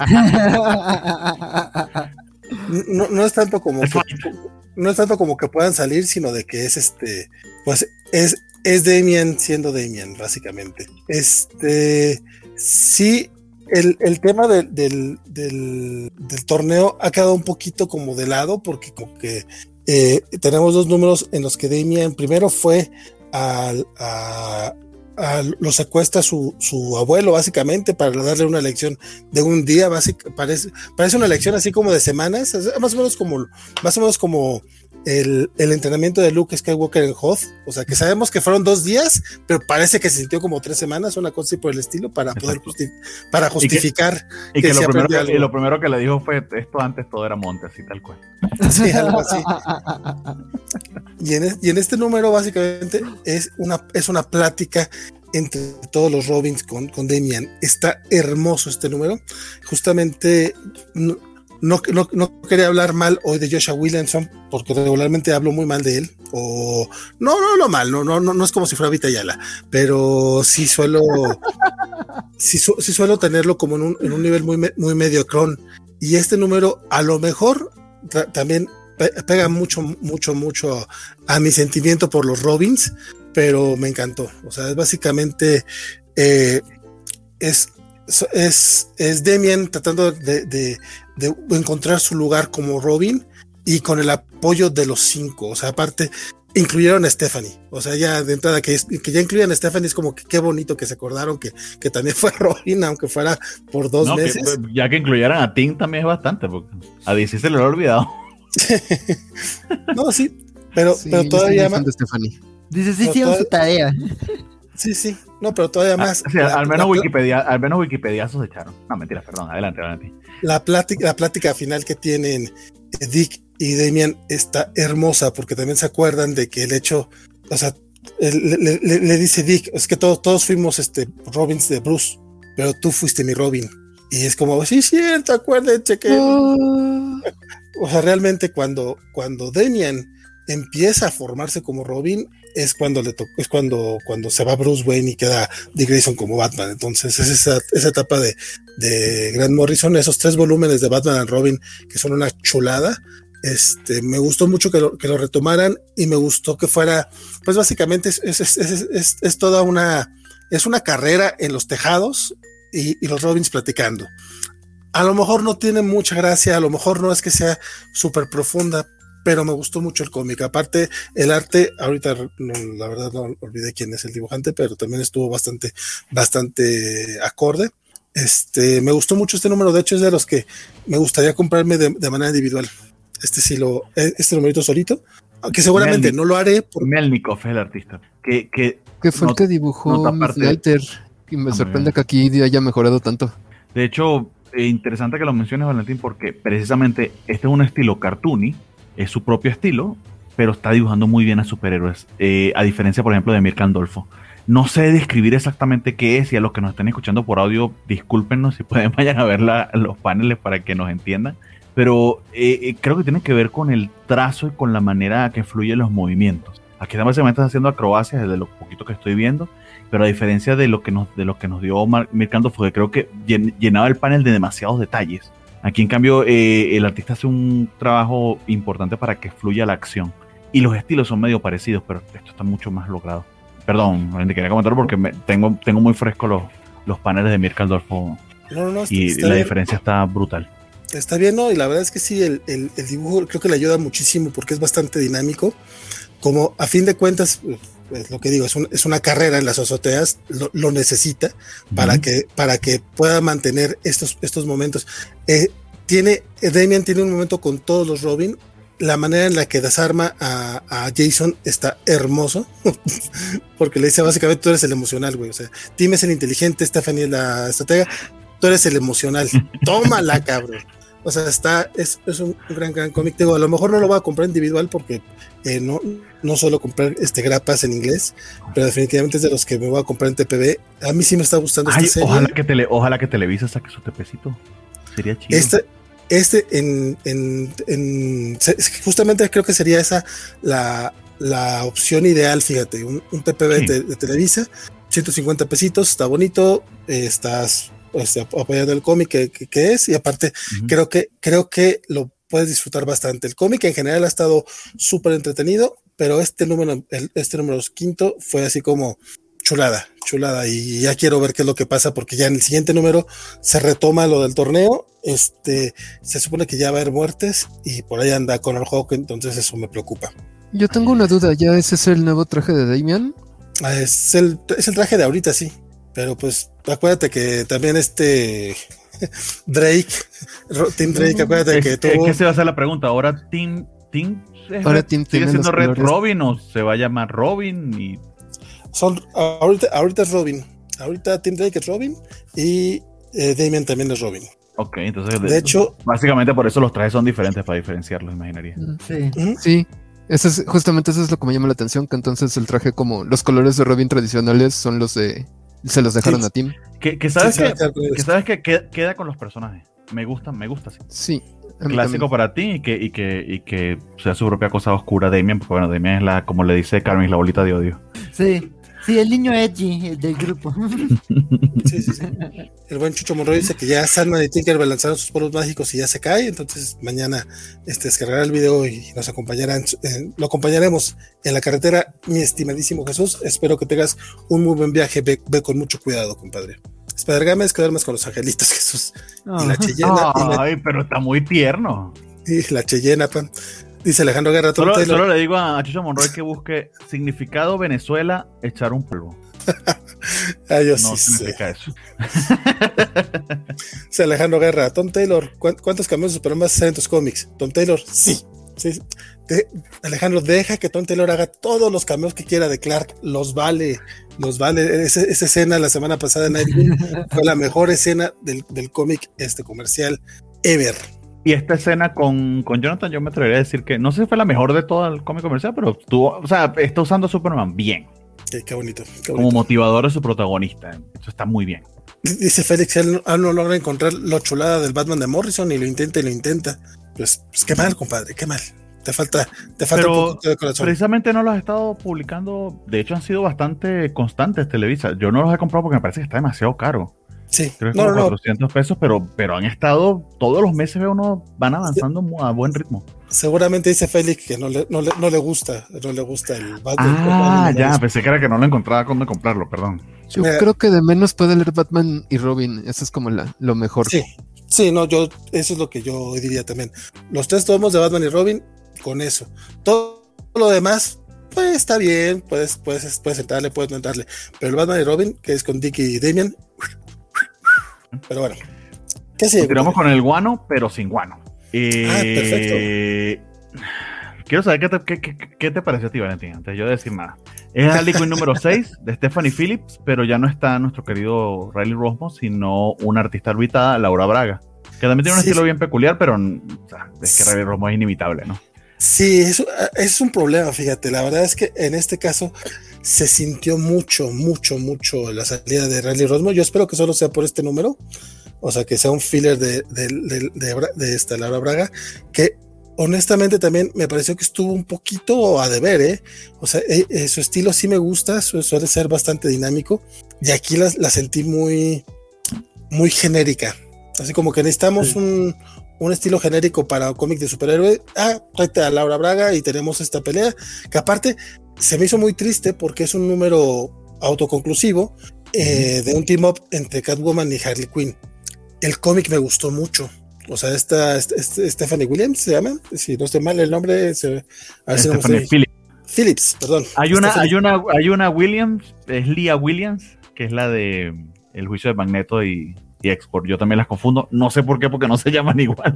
no, no es tanto como que, no es tanto como que puedan salir, sino de que es este, pues es, es Damian siendo Damian, básicamente. Este, sí, el, el tema de, del, del, del torneo ha quedado un poquito como de lado, porque como que eh, tenemos dos números en los que Damian primero fue al, a, a, lo secuestra su, su abuelo, básicamente, para darle una lección de un día, básica, parece, parece una lección así como de semanas, más o menos como, más o menos como el, el entrenamiento de Luke Skywalker en Hoth, o sea, que sabemos que fueron dos días, pero parece que se sintió como tres semanas, una cosa así por el estilo, para poder justi para justificar. Y que, y que, que lo, primero que, que lo primero que le dijo fue, esto antes todo era monte, así tal cual. Sí, algo así. Y en, y en este número básicamente es una, es una plática entre todos los Robins con, con Damian. Está hermoso este número. Justamente no, no, no, no quería hablar mal hoy de Joshua Williamson, porque regularmente hablo muy mal de él. O no, no, no mal, no, no, no, no es como si fuera Vita Ayala, pero sí suelo, sí, su, sí suelo tenerlo como en un, en un nivel muy, muy mediocrón. Y este número a lo mejor también pega mucho, mucho, mucho a mi sentimiento por los Robins, pero me encantó. O sea, es básicamente eh, es, es, es Damian tratando de, de, de encontrar su lugar como Robin y con el apoyo de los cinco. O sea, aparte, incluyeron a Stephanie. O sea, ya de entrada que, que ya incluyan a Stephanie es como que qué bonito que se acordaron que, que también fue Robin, aunque fuera por dos no, meses. Que, ya que incluyeran a Tim también es bastante, porque a D C se le lo ha olvidado. No, sí, pero, sí, pero todavía más. Dice, sí, hicieron su tarea. Sí, sí, no, pero todavía más. Ah, o sea, la, al menos la, Wikipedia, al menos Wikipediazos se echaron. No, mentira, perdón, adelante, adelante. La plática, la plática final que tienen Dick y Damian está hermosa, porque también se acuerdan de que el hecho, o sea, le, le, le dice Dick, es que todos, todos fuimos este Robins de Bruce, pero tú fuiste mi Robin. Y es como, sí, cierto, acuérdense que... Oh. O sea, realmente cuando, cuando Damian empieza a formarse como Robin, es cuando le to- es cuando, cuando se va Bruce Wayne y queda Dick Grayson como Batman. Entonces es esa, esa etapa de, de Grant Morrison, esos tres volúmenes de Batman and Robin que son una chulada. Este, me gustó mucho que lo, que lo retomaran y me gustó que fuera, pues básicamente es, es, es, es, es, es toda una, es una carrera en los tejados y, y los Robins platicando. A lo mejor no tiene mucha gracia, a lo mejor no es que sea súper profunda, pero me gustó mucho el cómic. Aparte, el arte, ahorita no, la verdad no olvidé quién es el dibujante, pero también estuvo bastante, bastante acorde. Este, me gustó mucho este número, de hecho es de los que me gustaría comprarme de, de manera individual. Este sí lo, este numerito solito, aunque seguramente Melnik, no lo haré. Por... Melnikov es el artista. Que, que, que fue no, el que dibujó Midnighter, y me sorprende que aquí haya mejorado tanto. De hecho, eh, interesante que lo menciones, Valentín, porque precisamente este es un estilo cartoony, es su propio estilo, pero está dibujando muy bien a superhéroes, eh, a diferencia, por ejemplo, de Mirka Andolfo. No sé describir exactamente qué es, y a los que nos están escuchando por audio, discúlpenos si pueden vayan a ver la, los paneles para que nos entiendan, pero eh, eh, creo que tiene que ver con el trazo y con la manera que fluyen los movimientos. Aquí básicamente están haciendo acrobacias desde lo poquito que estoy viendo, pero a diferencia de lo que nos, de lo que nos dio Mirka Andolfo, que creo que llenaba el panel de demasiados detalles. Aquí, en cambio, eh, el artista hace un trabajo importante para que fluya la acción. Y los estilos son medio parecidos, pero esto está mucho más logrado. Perdón, te quería comentar porque me, tengo, tengo muy fresco los, los paneles de Mirka Andolfo. No, no, no, y está la bien. Diferencia está brutal. Está bien, ¿no? Y la verdad es que sí, el, el, el dibujo creo que le ayuda muchísimo porque es bastante dinámico. Como a fin de cuentas, es lo que digo, es, un, es una carrera en las azoteas, lo, lo necesita para, uh-huh. que, para que pueda mantener estos, estos momentos. Eh, tiene, Damian tiene un momento con todos los Robin, la manera en la que desarma a, a Jason está hermoso, porque le dice básicamente tú eres el emocional, güey, o sea, Tim es el inteligente, Stephanie es la estratega, tú eres el emocional, tómala, cabrón. O sea, está, es, es un gran, gran cómic. Digo, a lo mejor no lo voy a comprar individual porque eh, no, no suelo comprar este grapas en inglés, pero definitivamente es de los que me voy a comprar en T P B. A mí sí me está gustando Ay, esta serie. Ojalá que, tele, ojalá que Televisa saque su tepecito. Sería chido. Este, este en, en, en, justamente creo que sería esa la, la opción ideal, fíjate, un, un T P B sí. de, de Televisa, ciento cincuenta pesitos, está bonito, eh, estás... Pues, apoyando el cómic que, que, que es y aparte uh-huh. creo que creo que lo puedes disfrutar bastante. El cómic en general ha estado súper entretenido, pero este número el, este número quinto fue así como chulada, chulada y ya quiero ver qué es lo que pasa porque ya en el siguiente número se retoma lo del torneo, este se supone que ya va a haber muertes y por ahí anda Connor Hawke, entonces eso me preocupa. Yo tengo una duda, ¿ya ese es el nuevo traje de Damian? Es el, es el traje de ahorita, sí. Pero pues acuérdate que también este Drake, Tim Drake, acuérdate es, que tuvo... Es que se va a hacer la pregunta, ¿ahora Tim, Tim, ahora Tim sigue siendo Red Robin o se va a llamar Robin? Y... Son, ahorita, ahorita es Robin, ahorita Tim Drake es Robin y eh, Damian también es Robin. Ok, entonces de, de hecho... Básicamente por eso los trajes son diferentes para diferenciarlos, imaginaría. Sí, ¿Mm? sí. Eso es, justamente eso es lo que me llama la atención, que entonces el traje como los colores de Robin tradicionales son los de... Se los dejaron sí. a Tim. Que, que sabes, sí, que, que, sabes que queda, queda con los personajes. Me gusta, me gusta. Sí. sí Clásico para ti y que, y, que, y que sea su propia cosa oscura Damian, porque bueno, Damian es la, como le dice Carmen, la bolita de odio. Sí, sí, el niño edgy el del grupo. Sí, sí, sí. El buen Chucho Monroy dice que ya Sandman y Tinkerbell lanzaron sus polvos mágicos y ya se cae, entonces mañana este, descargará el video y nos acompañarán, eh, lo acompañaremos en la carretera, mi estimadísimo Jesús. Espero que tengas un muy buen viaje, ve, ve con mucho cuidado, compadre. Spider Games, quedar más con los angelitos, Jesús. Oh. Y la Cheyenne. Ay, la, pero está muy tierno. Y la Cheyenne, pan. Dice Alejandro Guerra. Solo, solo le digo a Chucho Monroy que busque significado Venezuela, echar un polvo. Ay, yo no sí significa sé. eso. Dice Alejandro Guerra. Tom Taylor, ¿cuántos cambios de Superman salen en tus cómics? Tom Taylor, sí. sí. De, Alejandro, deja que Tom Taylor haga todos los cameos que quiera de Clark. Los vale. Los vale. Esa, esa escena la semana pasada en Nightwing fue la mejor escena del, del cómic este comercial ever. Y esta escena con, con Jonathan, yo me atrevería a decir que no sé si fue la mejor de todo el cómic comercial, pero tuvo, o sea, está usando a Superman bien. Sí, qué bonito, qué bonito. Como motivador de su protagonista. Eso está muy bien. Dice Félix, él no, él no logra encontrar lo chulada del Batman de Morrison y lo intenta y lo intenta. Pues, pues qué mal, compadre, qué mal. Te falta, te falta pero un poquito de corazón. Precisamente no los he estado publicando. De hecho, han sido bastante constantes Televisa. Yo no los he comprado porque me parece que está demasiado caro. Sí, creo que no, como no, cuatrocientos pesos, pero, pero han estado todos los meses, veo uno van avanzando sí. a buen ritmo. Seguramente dice Félix que no le, no le, no le gusta, no le gusta el Batman. Ah, el ya, Batman. Pensé que era que no lo encontraba cuando comprarlo, perdón. Yo Mira, creo que de menos puede leer Batman y Robin, eso es como la, lo mejor. Sí, sí, no, yo, eso es lo que yo diría también. Los tres tomos de Batman y Robin, con eso. Todo lo demás, pues está bien, puedes, puedes, puedes entrarle, puedes no entrarle. Pero el Batman y Robin, que es con Dick y Damian, pero bueno, ¿qué sigue? Continuamos con el guano, pero sin guano. Eh, ah, perfecto. Quiero saber qué te, qué, qué, qué te pareció a ti, Valentín, antes de yo decir nada. Es Harley Quinn número seis de Stephanie Phillips, pero ya no está nuestro querido Riley Rossmo, sino una artista arbitrada, Laura Braga, que también tiene un sí, estilo sí. bien peculiar, pero o sea, es que Riley Rossmo es inimitable, ¿no? Sí, eso es un problema, fíjate. La verdad es que en este caso se sintió mucho, mucho, mucho la salida de Riley Rossmo. Yo espero que solo sea por este número, o sea, que sea un filler de, de, de, de, de esta Laura Braga, que honestamente también me pareció que estuvo un poquito a deber, ¿eh? O sea, eh, eh, su estilo sí me gusta, su, suele ser bastante dinámico, y aquí la, la sentí muy, muy genérica. Así como que necesitamos sí. un, un estilo genérico para cómic de superhéroe. Ah, tráete a Laura Braga y tenemos esta pelea, que aparte se me hizo muy triste porque es un número autoconclusivo eh, de un team up entre Catwoman y Harley Quinn. El cómic me gustó mucho. O sea, esta, esta, esta Stephanie Williams se llama, si no estoy mal el nombre, se, a ver si no Stephanie Phillips. Phillips, perdón. Hay una, hay una, hay una Williams, es Leah Williams, que es la de El juicio de Magneto y, y Export. Yo también las confundo, no sé por qué, porque no se llaman igual.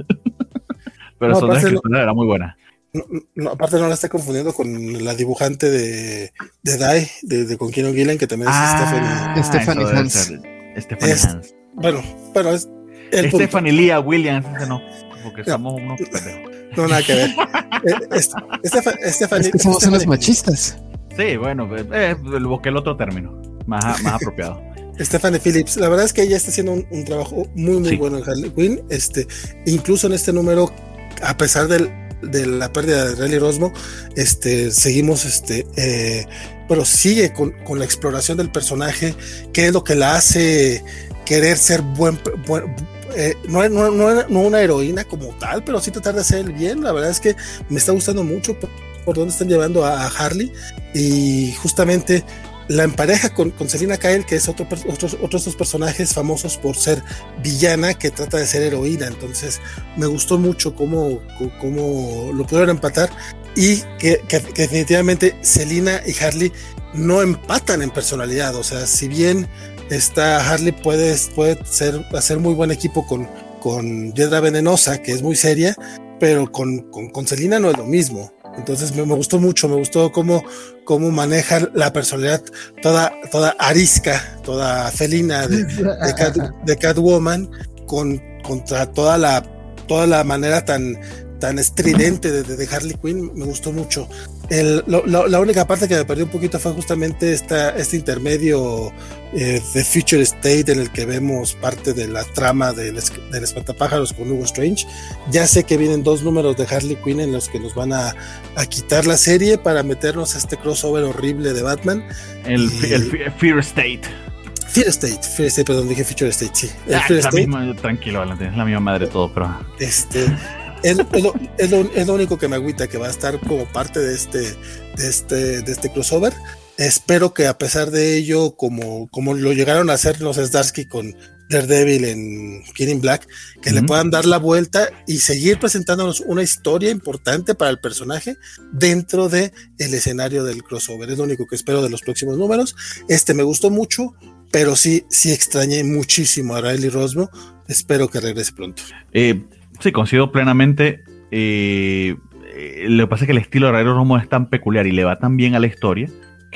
Pero no, son las que no, era muy buena. No, no, aparte no la está confundiendo con la dibujante de, de Die, de, de con Kieron Gillen, que también es ah, Stephanie. Stephanie Hans. Stephanie es, Hans. Bueno, bueno, es el Stephanie Leah Williams, ese no, porque no. somos unos pendejos. No, nada que ver. es, Estefan, Stephanie, es que somos Stephanie. unos machistas. Sí, bueno, eh, busqué el otro término, más, más apropiado. Stephanie Phillips, la verdad es que ella está haciendo un, un trabajo muy, muy sí. bueno en Harley Quinn. Este, incluso en este número, a pesar del, de la pérdida de Riley Rossmo, este, seguimos, este, eh, pero sigue con, con la exploración del personaje, qué es lo que la hace querer ser buen, buen eh, no, no, no, no una heroína como tal, pero sí tratar de hacer el bien. La verdad es que me está gustando mucho por, por dónde están llevando a, a Harley, y justamente la empareja con, con Selina Kyle, que es otro, otro, otro de estos personajes famosos por ser villana que trata de ser heroína. Entonces me gustó mucho cómo, cómo lo pudieron empatar, y que, que, que definitivamente Selina y Harley no empatan en personalidad. O sea, si bien esta Harley puede, puede ser, hacer muy buen equipo con, con Hiedra Venenosa, que es muy seria, pero con, con, con Selina no es lo mismo. Entonces me, me gustó mucho, me gustó cómo, cómo maneja la personalidad toda, toda arisca, toda felina de, de, Cat, de Catwoman, con, contra toda la, toda la manera tan, tan estridente de, de Harley Quinn. Me gustó mucho. El, lo, lo, la única parte que me perdió un poquito fue justamente esta, este intermedio eh, de Future State, en el que vemos parte de la trama del, del Espantapájaros con Hugo Strange. Ya sé que vienen dos números de Harley Quinn en los que nos van a, a quitar la serie para meternos a este crossover horrible de Batman. El, y, el Fear State. Fear State, Fear State, perdón, dije Future State, sí. El ah, Fear es la State, misma, tranquilo, Valentín, es la misma madre de todo, pero... Este... Es, es, lo, es, lo, es lo único que me agüita, que va a estar como parte de este, de este, de este crossover. Espero que a pesar de ello, como, como lo llegaron a hacer los Zdarsky con, Daredevil en King in Black, que uh-huh. le puedan dar la vuelta y seguir presentándonos una historia importante para el personaje dentro de el escenario del crossover. Es lo único que espero de los próximos números. Este me gustó mucho, pero sí, sí extrañé muchísimo a Riley Rossmo. Espero que regrese pronto. Eh, sí, coincido plenamente. Eh, eh, lo que pasa es que el estilo de Riley Rossmo es tan peculiar y le va tan bien a la historia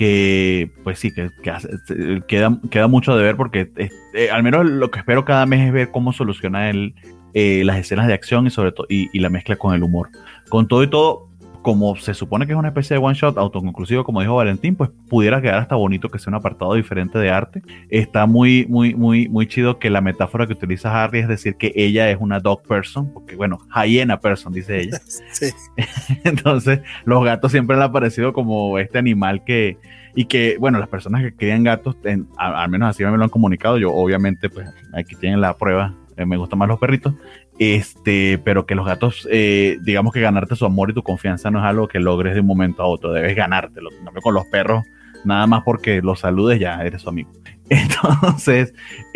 que, pues sí, que, que hace, queda, queda mucho de ver porque eh, eh, al menos lo que espero cada mes es ver cómo soluciona él eh, las escenas de acción y sobre todo y, y la mezcla con el humor. Con todo y todo, como se supone que es una especie de one shot autoconclusivo, como dijo Valentín, pues pudiera quedar hasta bonito que sea un apartado diferente de arte. Está muy, muy, muy, muy chido que la metáfora que utiliza Harry es decir que ella es una dog person, porque bueno, hyena person, dice ella. Sí. Entonces, los gatos siempre le han parecido como este animal que, y que, bueno, las personas que crían gatos, en, a, al menos así me lo han comunicado, yo obviamente, pues aquí tienen la prueba, eh, me gustan más los perritos, Este, pero que los gatos, eh, digamos que ganarte su amor y tu confianza no es algo que logres de un momento a otro, debes ganártelo. Con los perros, nada más porque los saludes ya eres su amigo. Entonces,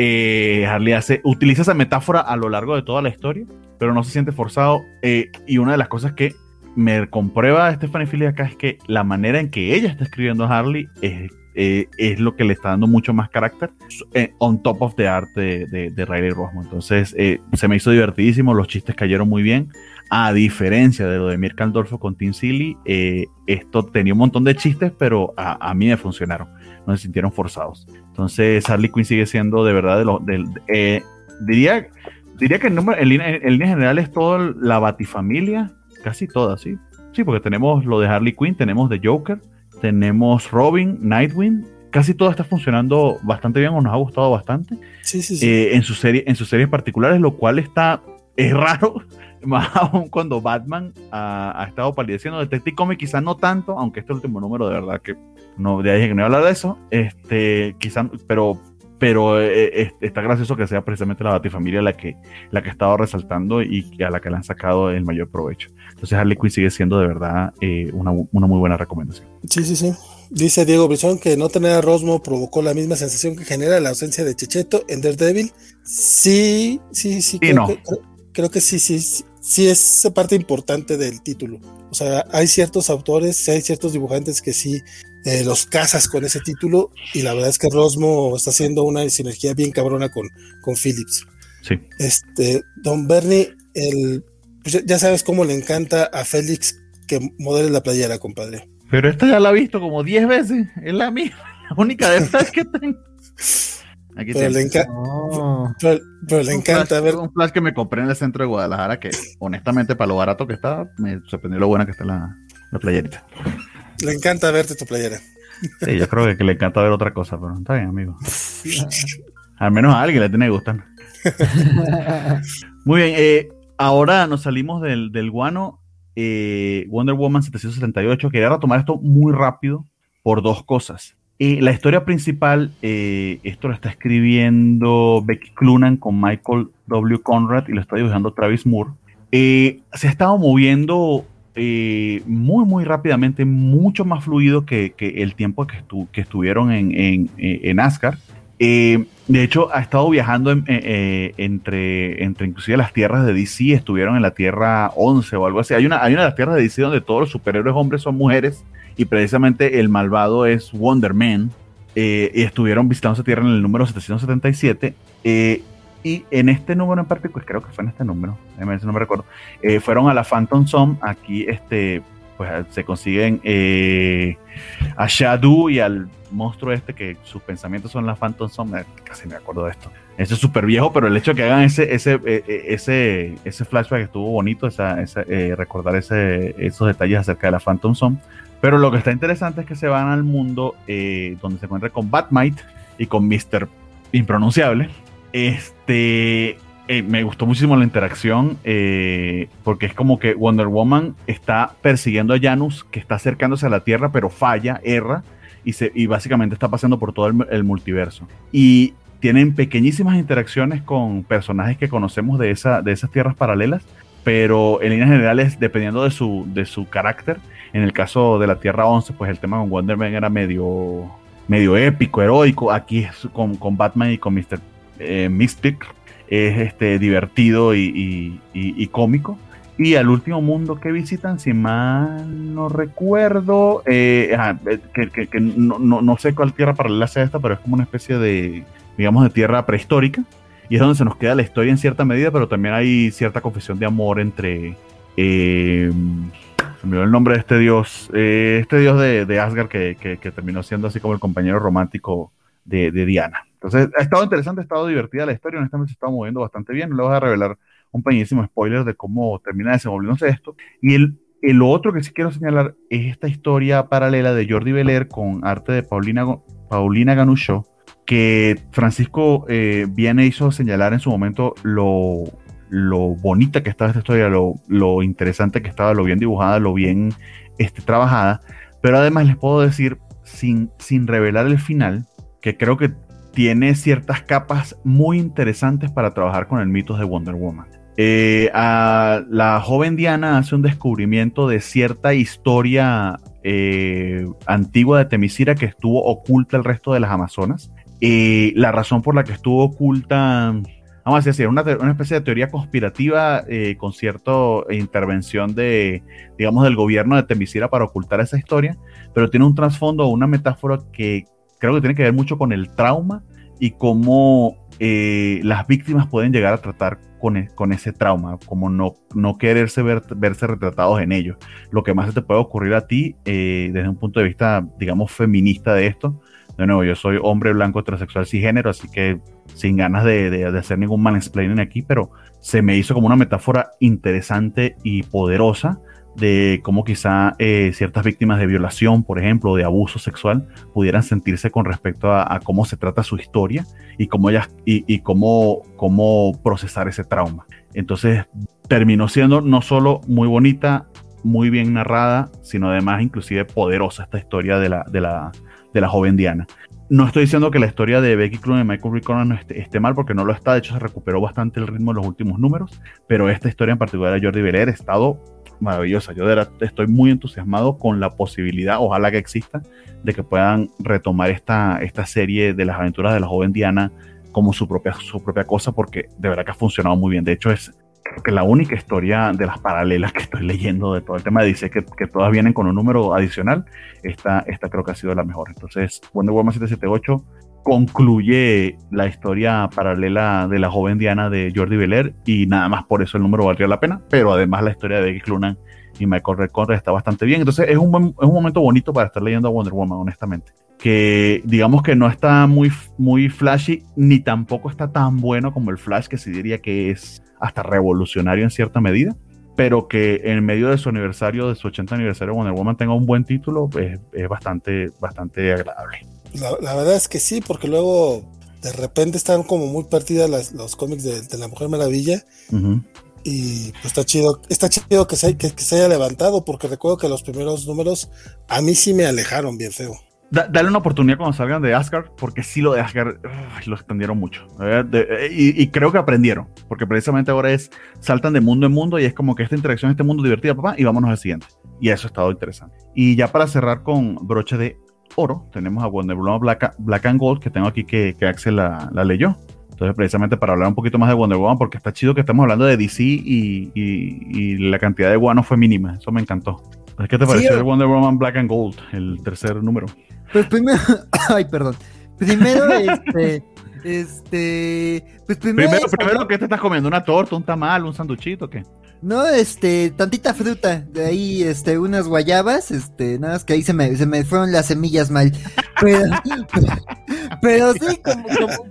eh, Harley hace, utiliza esa metáfora a lo largo de toda la historia, pero no se siente forzado. Eh, y una de las cosas que me comprueba Stephanie Phillips acá es que la manera en que ella está escribiendo a Harley es Eh, es lo que le está dando mucho más carácter eh, on top of the art de, de, de Riley Rossmo. Entonces eh, se me hizo divertidísimo, los chistes cayeron muy bien, a diferencia de lo de Mirka Andolfo con Tim Seeley. eh, esto tenía un montón de chistes, pero a, a mí me funcionaron, no se sintieron forzados. Entonces Harley Quinn sigue siendo de verdad de los de, eh, diría, diría que en, número, en, línea, en línea general es toda la Batifamilia, casi toda, sí, sí, porque tenemos lo de Harley Quinn, tenemos de Joker, tenemos Robin, Nightwing, casi todo está funcionando bastante bien o nos ha gustado bastante. Sí, sí, sí. Eh, en, su serie, en sus series particulares, lo cual está, es raro, más aún cuando Batman ha, ha estado palideciendo. Detective Comics quizás no tanto, aunque este último número de verdad que no, de ahí que no voy a hablar de eso, este, quizás, pero, pero eh, está gracioso que sea precisamente la Batifamilia la que, la que ha estado resaltando y a la que le han sacado el mayor provecho. Entonces Harley Quinn sigue siendo de verdad eh, una, una muy buena recomendación. Sí, sí, sí. Dice Diego Brizón que no tener a Rossmo provocó la misma sensación que genera la ausencia de Checheto en Daredevil. Sí, sí, sí. sí creo, no. que, creo, creo que sí, sí, sí, sí es parte importante del título. O sea, hay ciertos autores, hay ciertos dibujantes que sí eh, los casas con ese título y la verdad es que Rossmo está haciendo una sinergia bien cabrona con, con Phillips. Sí. Este, Don Bernie, el... Pues ya sabes cómo le encanta a Félix que modele la playera, compadre. Pero esta ya la he visto como diez veces. Es la misma, la única de estas que tengo. Aquí pero, le enca- oh. pero, pero le un encanta flash, ver. Un flash que me compré en el centro de Guadalajara que, honestamente, para lo barato que está, me sorprendió lo buena que está la, la playerita. Le encanta verte tu playera. Sí, yo creo que, que le encanta ver otra cosa, pero está bien, amigo. Al menos a alguien le tiene que gustar. Muy bien, eh. Ahora nos salimos del, del guano. eh, Wonder Woman setecientos setenta y ocho. Quería retomar esto muy rápido por dos cosas. Eh, la historia principal, eh, esto lo está escribiendo Becky Cloonan con Michael W. Conrad y lo está dibujando Travis Moore. Eh, se ha estado moviendo eh, muy, muy rápidamente, mucho más fluido que, que el tiempo que, estu- que estuvieron en, en, en Asgard. Eh, de hecho, ha estado viajando en, eh, entre, entre inclusive las tierras de D C, estuvieron en la Tierra once o algo así. Hay una, hay una de las tierras de D C donde todos los superhéroes hombres son mujeres y precisamente el malvado es Wonder Man. Eh, y estuvieron visitando esa tierra en el número setecientos setenta y siete. Eh, y en este número en parte, pues creo que fue en este número, no me recuerdo, eh, fueron a la Phantom Zone. Aquí este, pues se consiguen eh, a Shadu y al monstruo este que sus pensamientos son la Phantom Zone. Casi me acuerdo de esto. Eso es súper viejo, pero el hecho de que hagan ese ese ese ese flashback estuvo bonito, esa, esa, eh, recordar ese, esos detalles acerca de la Phantom Zone. Pero lo que está interesante es que se van al mundo eh, donde se encuentra con Batmite y con míster Impronunciable. Este... Eh, me gustó muchísimo la interacción eh, porque es como que Wonder Woman está persiguiendo a Janus, que está acercándose a la Tierra, pero falla, erra, y, se, y básicamente está pasando por todo el, el multiverso. Y tienen pequeñísimas interacciones con personajes que conocemos de, esa, de esas tierras paralelas, pero en líneas generales, dependiendo de su, de su carácter. En el caso de la Tierra once, pues el tema con Wonder Man era medio, medio épico, heroico. Aquí es con, con Batman y con míster eh, Mystic, es este, divertido y, y, y, y cómico. Y al último mundo que visitan, si mal no recuerdo, eh, ajá, que, que, que no, no, no sé cuál tierra paralela sea esta, pero es como una especie de, digamos, de tierra prehistórica. Y es donde se nos queda la historia en cierta medida, pero también hay cierta confesión de amor entre... Eh, se me olvidó el nombre de este dios, eh, este dios de, de Asgard que, que, que terminó siendo así como el compañero romántico de, de Diana. Entonces ha estado interesante, ha estado divertida la historia, honestamente se está moviendo bastante bien. No le voy a revelar un pequeñísimo spoiler de cómo termina desenvolviéndose esto. Y el, el otro que sí quiero señalar es esta historia paralela de Jordi Belair con arte de Paulina, Paulina Ganucho, que Francisco eh, Viene hizo señalar en su momento lo, lo bonita que estaba esta historia, lo, lo interesante que estaba, lo bien dibujada, lo bien este, trabajada, pero además les puedo decir, sin, sin revelar el final, que creo que tiene ciertas capas muy interesantes para trabajar con el mito de Wonder Woman. Eh, a la joven Diana hace un descubrimiento de cierta historia eh, antigua de Temiscira que estuvo oculta al resto de las Amazonas. Eh, la razón por la que estuvo oculta, vamos a decir así, una, una especie de teoría conspirativa eh, con cierta intervención de, digamos, del gobierno de Temiscira para ocultar esa historia, pero tiene un trasfondo, una metáfora que creo que tiene que ver mucho con el trauma y cómo eh, las víctimas pueden llegar a tratar con, e, con ese trauma, como no, no quererse ver, verse retratados en ello. Lo que más se te puede ocurrir a ti eh, desde un punto de vista, digamos, feminista de esto. De nuevo, yo soy hombre blanco heterosexual cisgénero, así que sin ganas de, de, de hacer ningún mansplaining aquí, pero se me hizo como una metáfora interesante y poderosa de cómo quizá eh, ciertas víctimas de violación, por ejemplo, o de abuso sexual, pudieran sentirse con respecto a, a cómo se trata su historia y cómo, ellas, y, y cómo, cómo procesar ese trauma. Entonces terminó siendo no solo muy bonita, muy bien narrada, sino además inclusive poderosa esta historia de la, de la, de la joven Diana. No estoy diciendo que la historia de Becky Cloonan y Michael Rickon esté, esté mal, porque no lo está. De hecho, se recuperó bastante el ritmo en los últimos números, pero esta historia en particular de Jordi Belair ha estado maravillosa. Yo de verdad estoy muy entusiasmado con la posibilidad, ojalá que exista, de que puedan retomar esta, esta serie de las aventuras de la joven Diana como su propia, su propia cosa, porque de verdad que ha funcionado muy bien. De hecho, es que la única historia de las paralelas que estoy leyendo de todo el tema de D C que, que todas vienen con un número adicional, esta, esta creo que ha sido la mejor. Entonces, Wonder Woman setecientos setenta y ocho concluye la historia paralela de la joven Diana de Jordi Belair, y nada más por eso el número valdría la pena, pero además la historia de Becky Cloonan y Michael Redcorn está bastante bien. Entonces es un, buen, es un momento bonito para estar leyendo a Wonder Woman, honestamente, que digamos que no está muy, muy flashy, ni tampoco está tan bueno como el Flash, que sí diría que es hasta revolucionario en cierta medida, pero que en medio de su aniversario, de su ochenta aniversario, Wonder Woman tenga un buen título, es, es bastante, bastante agradable. La, la verdad es que sí, porque luego de repente están como muy partidas las, los cómics de, de la Mujer Maravilla. Uh-huh. Y pues está chido, está chido que se, que, que se haya levantado, porque recuerdo que los primeros números a mí sí me alejaron bien feo. Da, dale una oportunidad cuando salgan de Asgard, porque sí lo de Asgard uh, lo extendieron mucho. ¿Eh? De, y, y creo que aprendieron, porque precisamente ahora es, saltan de mundo en mundo y es como que esta interacción, este mundo divertida, papá, y vámonos al siguiente. Y eso ha estado interesante. Y ya para cerrar con broche de oro, tenemos a Wonder Woman Black, Black and Gold, que tengo aquí que, que Axel la, la leyó. Entonces, precisamente para hablar un poquito más de Wonder Woman, porque está chido que estamos hablando de D C y, y, y la cantidad de guano fue mínima. Eso me encantó. Entonces, ¿qué te pareció sí, el Wonder Woman Black and Gold, el tercer número? Pues primero, ay, perdón. Primero, este, este, pues primero. Primero, primero, ¿qué te estás comiendo? ¿Una torta, un tamal, un sanduchito, qué? No, este, tantita fruta, de ahí, este, unas guayabas, este, nada más que ahí se me, se me fueron las semillas mal, pero, pero sí, como, como,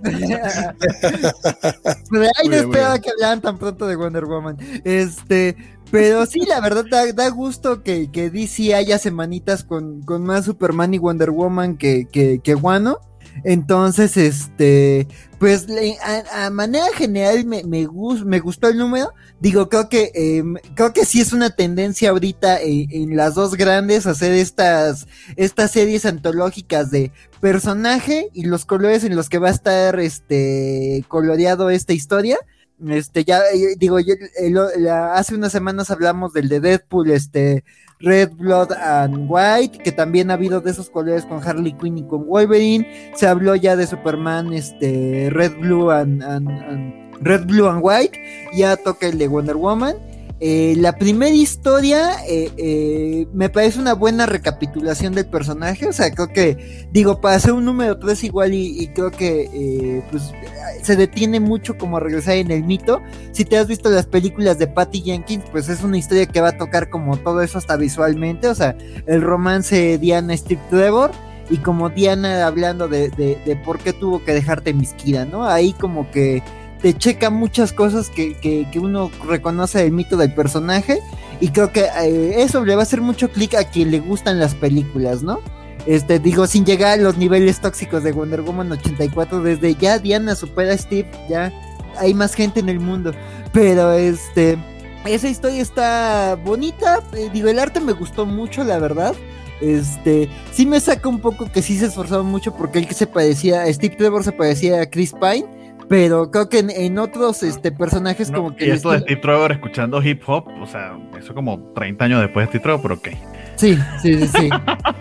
pero ahí no esperaba que hablaran tan pronto de Wonder Woman, este, pero sí, la verdad da, da gusto que, que D C haya semanitas con, con más Superman y Wonder Woman que, que, que Guano. Entonces, este, pues a, a manera general me, me, gust, me gustó el número. Digo, creo que eh, creo que sí es una tendencia ahorita en, en las dos grandes hacer estas estas series antológicas de personaje y los colores en los que va a estar este coloreado esta historia. Este, ya, eh, digo, yo, eh, lo, la, hace unas semanas hablamos del de Deadpool, este, Red Blood and White, que también ha habido de esos colores con Harley Quinn y con Wolverine. Se habló ya de Superman, este, Red Blue and, and, and Red Blue and White. Ya toca el de Wonder Woman. Eh, la primera historia eh, eh, me parece una buena recapitulación del personaje, o sea, creo que, digo, para hacer un número tres igual y, y creo que eh, pues se detiene mucho como a regresar en el mito. Si te has visto las películas de Patty Jenkins, pues es una historia que va a tocar como todo eso hasta visualmente, o sea, el romance Diana-Steve Trevor y como Diana hablando de, de, de por qué tuvo que dejarte Mesquida, ¿no? Ahí como que te checa muchas cosas que, que, que uno reconoce del mito del personaje y creo que eh, eso le va a hacer mucho clic a quien le gustan las películas, ¿no? Este, digo, sin llegar a los niveles tóxicos de Wonder Woman ochenta y cuatro, desde ya Diana supera a Steve, ya hay más gente en el mundo, pero este, esa historia está bonita, eh, digo, el arte me gustó mucho, la verdad. Este, sí me saca un poco que sí se esforzaron mucho porque él que se parecía, Steve Trevor se parecía a Chris Pine, pero creo que en, en otros este, personajes no, como que... Y esto de Steve Trevor escuchando hip hop, o sea, eso como treinta años después de Steve Trevor, pero ok. Sí, sí, sí, sí.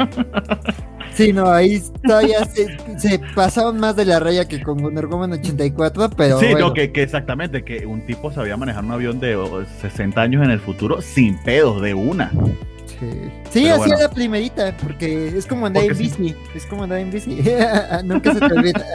Sí, no, ahí todavía se, se pasaron más de la raya que con Wonder Woman ochenta y cuatro, pero sí, bueno. no, que, que exactamente, que un tipo sabía manejar un avión de sesenta años en el futuro sin pedos, de una. Sí, sí, así bueno. era la primerita, porque es como andar en bici, sí. es como andar en bici, nunca se te olvida.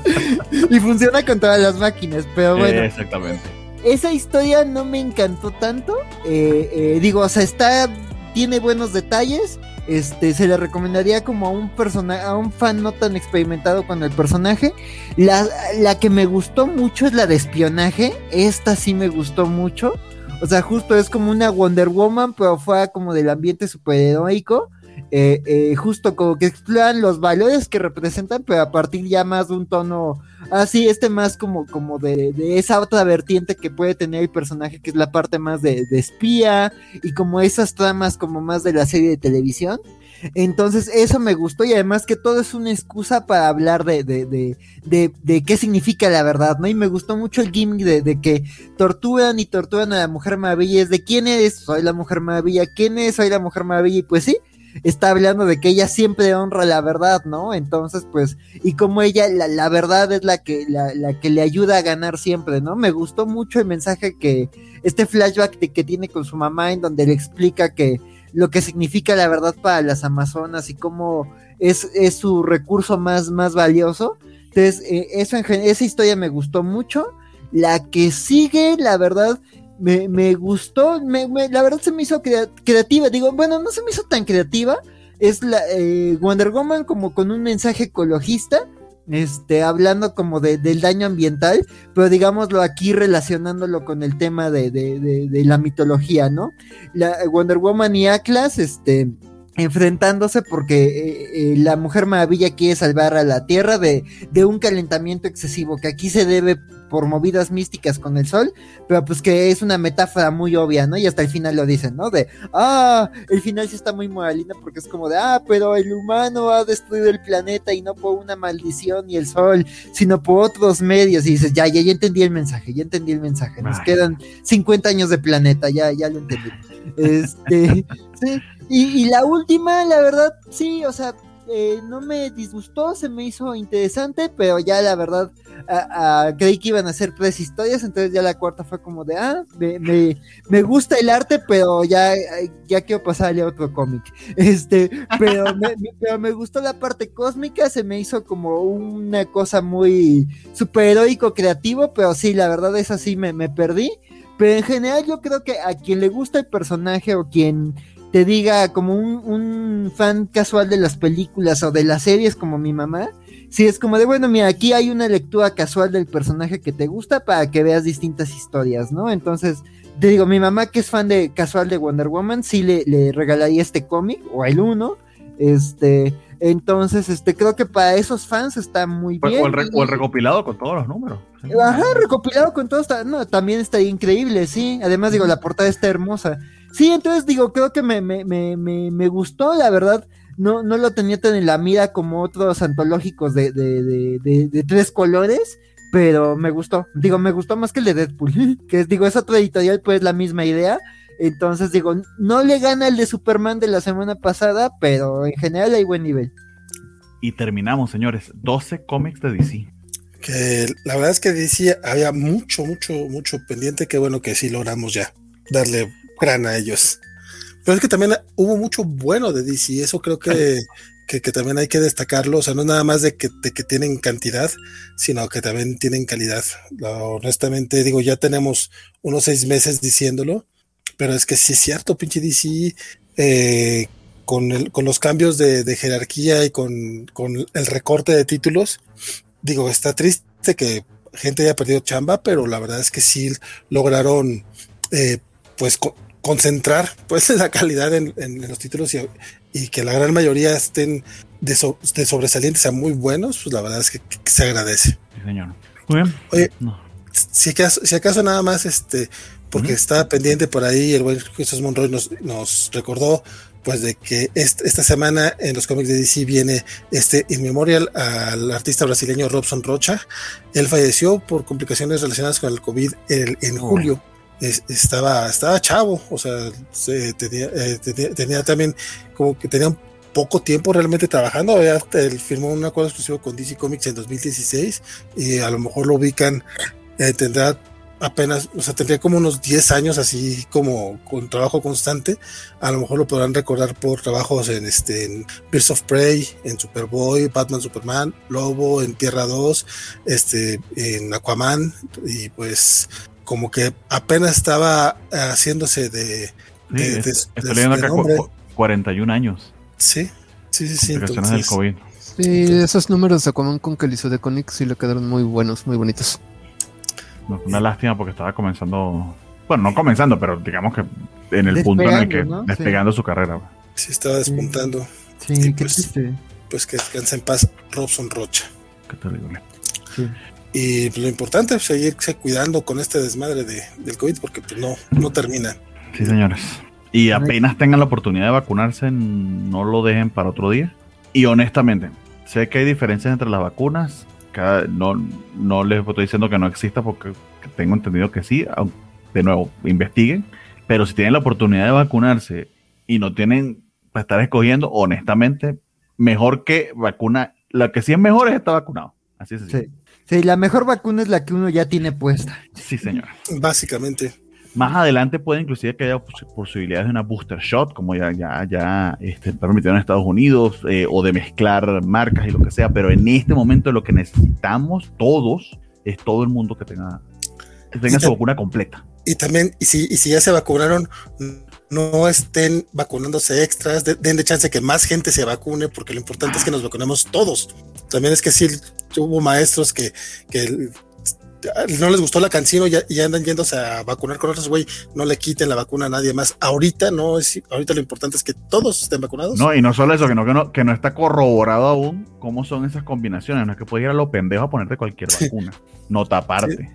Y funciona con todas las máquinas, pero bueno. Eh, exactamente. Esa historia no me encantó tanto, eh, eh, digo, o sea, está, tiene buenos detalles, este, se le recomendaría como a un persona, a un fan no tan experimentado con el personaje. La, la que me gustó mucho es la de espionaje, esta sí me gustó mucho. O sea, justo es como una Wonder Woman, pero fuera como del ambiente superheroico. Eh, eh, justo como que exploran los valores que representan, pero a partir ya más de un tono así, ah, este más como, como de, de esa otra vertiente que puede tener el personaje, que es la parte más de, de espía, y como esas tramas como más de la serie de televisión. Entonces eso me gustó, y además que todo es una excusa para hablar de, de, de, de, de qué significa la verdad, ¿no? Y me gustó mucho el gimmick de, de que torturan y torturan a la Mujer Maravilla. Es de ¿quién eres? Soy la Mujer Maravilla. ¿Quién es? Soy la Mujer Maravilla. Y pues sí, está hablando de que ella siempre honra la verdad, ¿no? Entonces pues, y como ella, la, la verdad es la que, la, la que le ayuda a ganar siempre, ¿no? Me gustó mucho el mensaje que, este flashback de, que tiene con su mamá, en donde le explica que lo que significa la verdad para las amazonas y cómo es, es su recurso más, más valioso. Entonces, eh, eso en gen- esa historia me gustó mucho. La que sigue, la verdad, me, me gustó, me, me, la verdad se me hizo crea- creativa, digo, bueno, no se me hizo tan creativa, es la eh, Wonder Woman como con un mensaje ecologista, este, hablando como de, del daño ambiental, pero digámoslo aquí relacionándolo con el tema de, de, de, de la mitología, ¿no? La Wonder Woman y Atlas, este, enfrentándose porque eh, eh, la Mujer Maravilla quiere salvar a la Tierra de, de un calentamiento excesivo, que aquí se debe por movidas místicas con el sol, pero pues que es una metáfora muy obvia, ¿no? Y hasta el final lo dicen, ¿no? De, ah, el final sí está muy moralina porque es como de, ah, pero el humano ha destruido el planeta y no por una maldición y el sol, sino por otros medios. Y dices, ya, ya, ya entendí el mensaje, ya entendí el mensaje. Nos Ay. quedan cincuenta años de planeta, ya, ya lo entendí. Este, sí. Y, y la última, la verdad, sí, o sea, eh, no me disgustó, se me hizo interesante, pero ya la verdad, a, a, creí que iban a ser tres historias, entonces ya la cuarta fue como de, ah, me, me, me gusta el arte, pero ya, ya quiero pasarle a otro cómic. Este, pero me, me, pero me gustó la parte cósmica, se me hizo como una cosa muy superheroico, creativo, pero sí, la verdad es así, me, me perdí. Pero en general yo creo que a quien le gusta el personaje o quien te diga como un, un fan casual de las películas o de las series como mi mamá, sí es como de, bueno, mira, aquí hay una lectura casual del personaje que te gusta para que veas distintas historias, ¿no? Entonces, te digo, mi mamá que es fan de casual de Wonder Woman, sí le, le regalaría este cómic, o el uno, este... Entonces, este, creo que para esos fans está muy bien. O el, re, o el recopilado con todos los números. ¿Sí? Ajá, recopilado con todos, no, también está increíble, sí. Además, digo, la portada está hermosa. Sí, entonces, digo, creo que me, me, me, me, me gustó, la verdad. No, no lo tenía tan en la mira como otros antológicos de, de, de, de, de tres colores, pero me gustó, digo, me gustó más que el de Deadpool, que es, digo, es otro editorial, pues la misma idea, entonces digo, no le gana el de Superman de la semana pasada, pero en general hay buen nivel. Y terminamos, señores, doce cómics de D C. Que la verdad es que D C había mucho, mucho, mucho pendiente, que bueno que sí logramos ya darle grana a ellos. Pero es que también hubo mucho bueno de D C, eso creo que, que, que también hay que destacarlo, o sea, no es nada más de que, de que tienen cantidad, sino que también tienen calidad. La, honestamente, digo, ya tenemos unos seis meses diciéndolo, pero es que sí es cierto, pinche D C, eh, con, el, con los cambios de, de jerarquía y con, con el recorte de títulos, digo, está triste que gente haya perdido chamba, pero la verdad es que sí lograron, eh, pues, co- concentrar pues la calidad en, en, en los títulos y, y que la gran mayoría estén de, so, de sobresalientes a muy buenos, pues la verdad es que, que se agradece. Sí, señor. Muy bien. Oye, no. si, acaso, si acaso nada más, este, porque uh-huh. está pendiente por ahí, el buen Jesús Monroy nos, nos recordó pues de que este, esta semana en los cómics de D C viene este In Memorial al artista brasileño Robson Rocha. Él falleció por complicaciones relacionadas con el COVID en, en oh. julio. Es, estaba, estaba chavo, o sea, se, tenía, eh, tenía, tenía también como que tenía un poco tiempo realmente trabajando. Había, él firmó un acuerdo exclusivo con D C Comics en dos mil dieciséis y a lo mejor lo ubican, eh, tendrá apenas, o sea, tendría como unos diez años así como con trabajo constante. A lo mejor lo podrán recordar por trabajos en este en Birds of Prey, en Superboy, Batman Superman, Lobo, en Tierra dos, este en Aquaman, y pues como que apenas estaba haciéndose de, sí, de, es, de, estoy de, leyendo de acá nombre. cu- cuarenta y un años. Sí, sí, sí, sí. Entonces, del COVID. Sí, entonces, esos números de Aquaman con que le hizo de Comics sí le quedaron muy buenos, muy bonitos. Una lástima porque estaba comenzando, bueno, no comenzando, pero digamos que en el punto en el que ¿no? despegando sí. su carrera. Sí, estaba despuntando. Sí, sí qué pues, triste. Pues que descanse en paz Robson Rocha. Qué terrible. Sí. Y pues, lo importante es seguirse cuidando con este desmadre de, del COVID porque pues no, no termina. Sí, señores. Y apenas tengan la oportunidad de vacunarse, no lo dejen para otro día. Y honestamente, sé que hay diferencias entre las vacunas. Cada, no, no les estoy diciendo que no exista porque tengo entendido que sí. De nuevo, investiguen. Pero si tienen la oportunidad de vacunarse y no tienen para estar escogiendo, honestamente, mejor que vacuna. Lo que sí es mejor es estar vacunado. Así es. Sí. Sí, la mejor vacuna es la que uno ya tiene puesta. Sí, señor. Básicamente. Más adelante puede inclusive que haya pos- posibilidades de una booster shot, como ya, ya, ya este, permitido en Estados Unidos, eh, o de mezclar marcas y lo que sea, pero en este momento lo que necesitamos todos es todo el mundo que tenga, que tenga y su ta- vacuna completa. Y también, y si, y si ya se vacunaron, no estén vacunándose extras, de, denle chance que más gente se vacune, porque lo importante es que nos vacunemos todos. También es que sí, hubo maestros que, que no les gustó la canción y ya, ya andan yéndose a vacunar con otros, güey, no le quiten la vacuna a nadie más. Ahorita no es, ahorita lo importante es que todos estén vacunados. No, y no solo eso, que no, que no, que no está corroborado aún cómo son esas combinaciones, no es que puedes ir a lo pendejo a ponerte cualquier vacuna, no taparte. Sí.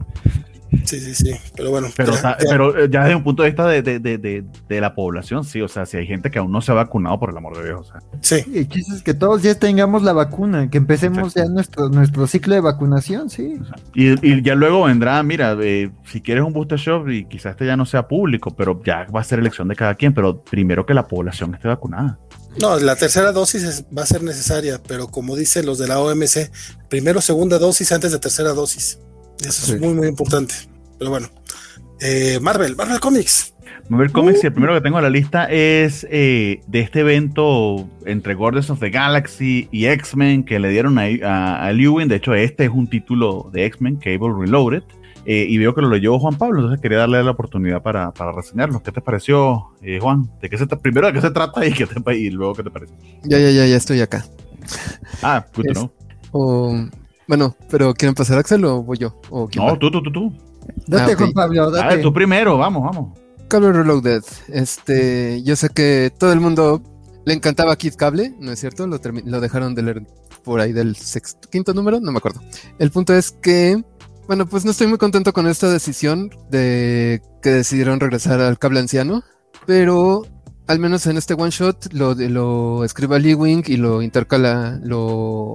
Sí, sí, sí, pero bueno. Pero, ya, ya. pero ya desde un punto de vista de, de, de, de, de la población, sí, o sea, si hay gente que aún no se ha vacunado, por el amor de Dios, o sea. Sí. El chiste es que todos ya tengamos la vacuna, que empecemos Exacto. ya nuestro, nuestro ciclo de vacunación, sí. O sea, y, y ya luego vendrá, mira, eh, si quieres un booster shot, y quizás este ya no sea público, pero ya va a ser elección de cada quien, pero primero que la población esté vacunada. No, la tercera dosis es, va a ser necesaria, pero como dicen los de la O M C, primero segunda dosis antes de tercera dosis. Eso sí. Es muy, muy importante. Pero bueno, eh, Marvel, Marvel Comics. Marvel Comics, uh, y el primero que tengo en la lista es eh, de este evento entre Guardians of the Galaxy y X-Men que le dieron a, a, a Lewin. De hecho, este es un título de X-Men, Cable Reloaded. Eh, y veo que lo leyó Juan Pablo, entonces quería darle la oportunidad para, para reseñarlo. ¿Qué te pareció, eh, Juan? ¿De qué se tra- primero de qué se trata y, qué te, y luego qué te pareció? Ya, ya, ya, ya estoy acá. Ah, good to know. O, bueno, pero ¿quieren pasar Axel o voy yo? ¿O no, va? tú, tú, tú, tú. Date, ah, okay. Juan Pablo, date. A ver, tú primero, vamos, vamos. Cable Reloaded. Este, yo sé que todo el mundo le encantaba Kid Cable, ¿no es cierto? Lo, termi- lo dejaron de leer por ahí del sexto, quinto número, no me acuerdo. El punto es que, bueno, pues no estoy muy contento con esta decisión de que decidieron regresar al Cable anciano, pero al menos en este one shot lo, lo escribe Lee Wing y lo intercala, lo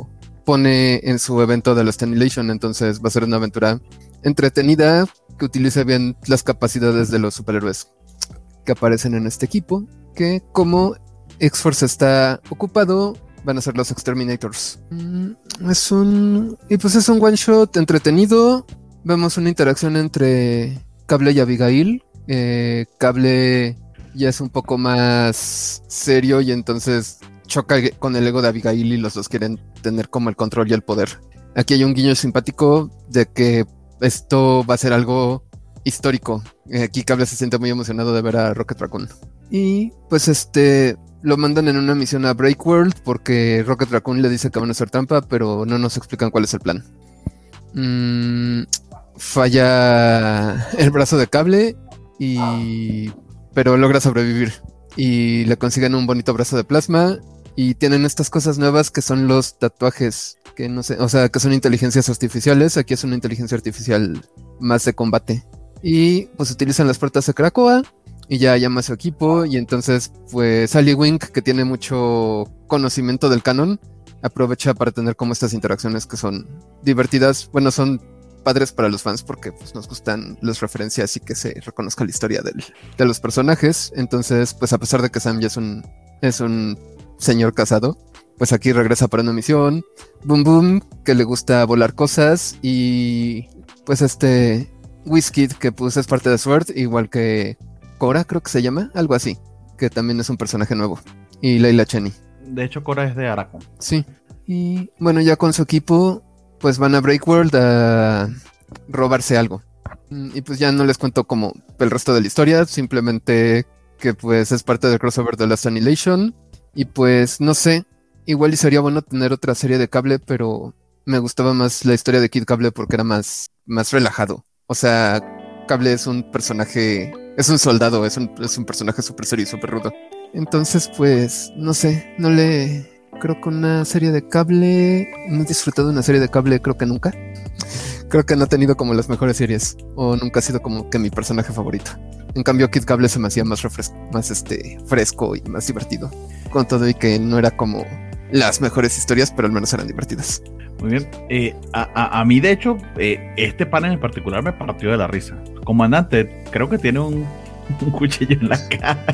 pone en su evento de Lost Annihilation. Entonces va a ser una aventura entretenida que utilice bien las capacidades de los superhéroes que aparecen en este equipo, que como X-Force está ocupado, van a ser los Exterminators. Mm, es un... Y pues es un one shot entretenido. Vemos una interacción entre Cable y Abigail. Eh, Cable ya es un poco más serio y entonces choca con el ego de Abigail y los dos quieren tener como el control y el poder. Aquí hay un guiño simpático de que esto va a ser algo histórico. Eh, aquí Cable se siente muy emocionado de ver a Rocket Raccoon. Y pues este... lo mandan en una misión a Breakworld porque Rocket Raccoon le dice que van a hacer trampa, pero no nos explican cuál es el plan. Mm, falla el brazo de Cable, y pero logra sobrevivir. Y le consiguen un bonito brazo de plasma. Y tienen estas cosas nuevas que son los tatuajes, que no sé, o sea, que son inteligencias artificiales. Aquí es una inteligencia artificial más de combate. Y pues utilizan las puertas de Krakoa. Y ya llama a su equipo, y entonces pues Ali Wink, que tiene mucho conocimiento del canon, aprovecha para tener como estas interacciones que son divertidas. Bueno, son padres para los fans porque pues, nos gustan las referencias y que se reconozca la historia del, de los personajes. Entonces, pues a pesar de que Sam ya es un, es un señor casado, pues aquí regresa para una misión. Boom Boom, que le gusta volar cosas, y pues este Wizkid, que pues es parte de Sword, igual que Cora, creo que se llama, algo así, que también es un personaje nuevo. Y Layla Cheney. De hecho, Cora es de Araco. Sí. Y bueno, ya con su equipo, pues van a Breakworld a robarse algo. Y pues ya no les cuento como el resto de la historia, simplemente que pues es parte del crossover de Lost Annihilation. Y pues no sé, igual y sería bueno tener otra serie de Cable, pero me gustaba más la historia de Kid Cable porque era más, más relajado. O sea, Cable es un personaje... Es un soldado, es un, es un personaje súper serio y súper rudo. Entonces, pues, no sé, no le... Creo que una serie de Cable... No he disfrutado de una serie de Cable, creo que nunca. Creo que no ha tenido como las mejores series. O nunca ha sido como que mi personaje favorito. En cambio, Kid Cable se me hacía más, refres- más este, fresco y más divertido. Con todo y que no era como las mejores historias, pero al menos eran divertidas. Muy bien. Eh, a, a, a mí, de hecho, eh, este panel en particular me partió de la risa. Comandante, creo que tiene un, un cuchillo en la cara.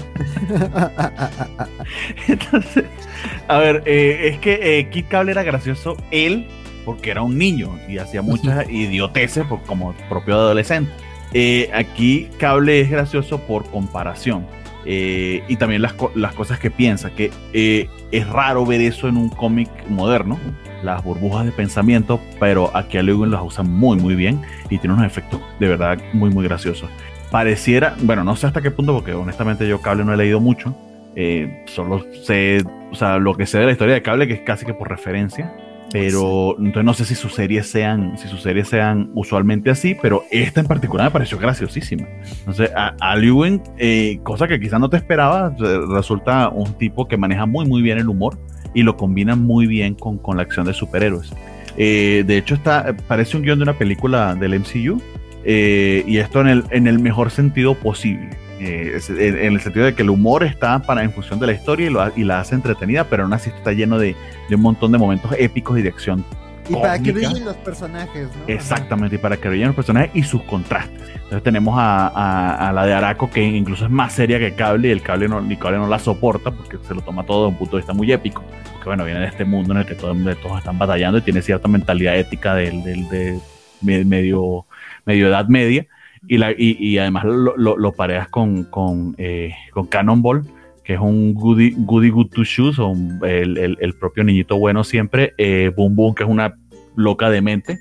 Entonces, a ver, eh, es que eh, Kid Cable era gracioso él porque era un niño y hacía muchas uh-huh. idioteces por, como propio de adolescente. Eh, aquí Cable es gracioso por comparación. Eh, y también las, las cosas que piensa, que eh, es raro ver eso en un cómic moderno, las burbujas de pensamiento, pero aquí a Lewin las usa muy muy bien y tiene unos efectos de verdad muy muy graciosos. Pareciera, bueno, no sé hasta qué punto, porque honestamente yo Cable no he leído mucho, eh, solo sé, o sea, lo que sé de la historia de Cable, que es casi que por referencia, pero sí. Entonces no sé si sus series sean si sus series sean usualmente así, pero esta en particular me pareció graciosísima. Entonces a, a Lewin, eh, cosa que quizás no te esperaba, resulta un tipo que maneja muy muy bien el humor y lo combina muy bien con, con la acción de superhéroes. Eh, de hecho está, parece un guión de una película del M C U, eh, y esto en el, en el mejor sentido posible. Eh, en el sentido de que el humor está para, en función de la historia y, lo, y la hace entretenida, pero aún así está lleno de, de un montón de momentos épicos y de acción. Y cómica. Para que brillen los personajes, ¿no? Exactamente, y para que brillen los personajes y sus contrastes. Entonces tenemos a, a, a la de Araco, que incluso es más seria que Cable, y el Cable no, y Cable no la soporta porque se lo toma todo de un punto de vista muy épico. Porque bueno, viene de este mundo en el que todo, de todos están batallando y tiene cierta mentalidad ética del, del, de medio, medio edad media. Y, la, y, y además lo, lo, lo pareas con, con, eh, con Cannonball, que es un goody, goody good to shoes, o un, el, el, el propio niñito bueno siempre. eh, Boom Boom, que es una loca de mente.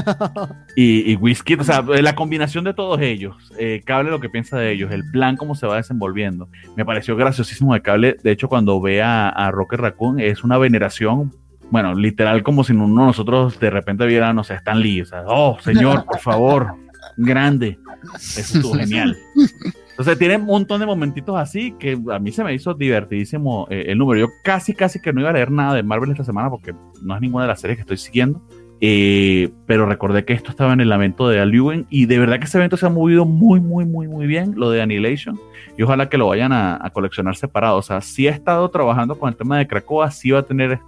y, y Wizkid, o sea, la combinación de todos ellos. eh, Cable, lo que piensa de ellos, el plan, cómo se va desenvolviendo. Me pareció graciosísimo de Cable. De hecho, cuando ve a, a Rocket Raccoon, es una veneración. Bueno, literal, como si uno de nosotros de repente viera, no sé, Stan Lee. O sea, oh, señor, por favor, grande. Eso estuvo genial. Entonces tiene un montón de momentitos así que a mí se me hizo divertidísimo eh, el número. Yo casi, casi que no iba a leer nada de Marvel esta semana porque no es ninguna de las series que estoy siguiendo. Eh, pero recordé que esto estaba en el evento de Al Ewing y de verdad que ese evento se ha movido muy, muy, muy, muy bien, lo de Annihilation, y ojalá que lo vayan a, a coleccionar separado. O sea, sí he estado trabajando con el tema de Krakoa, sí va a tener este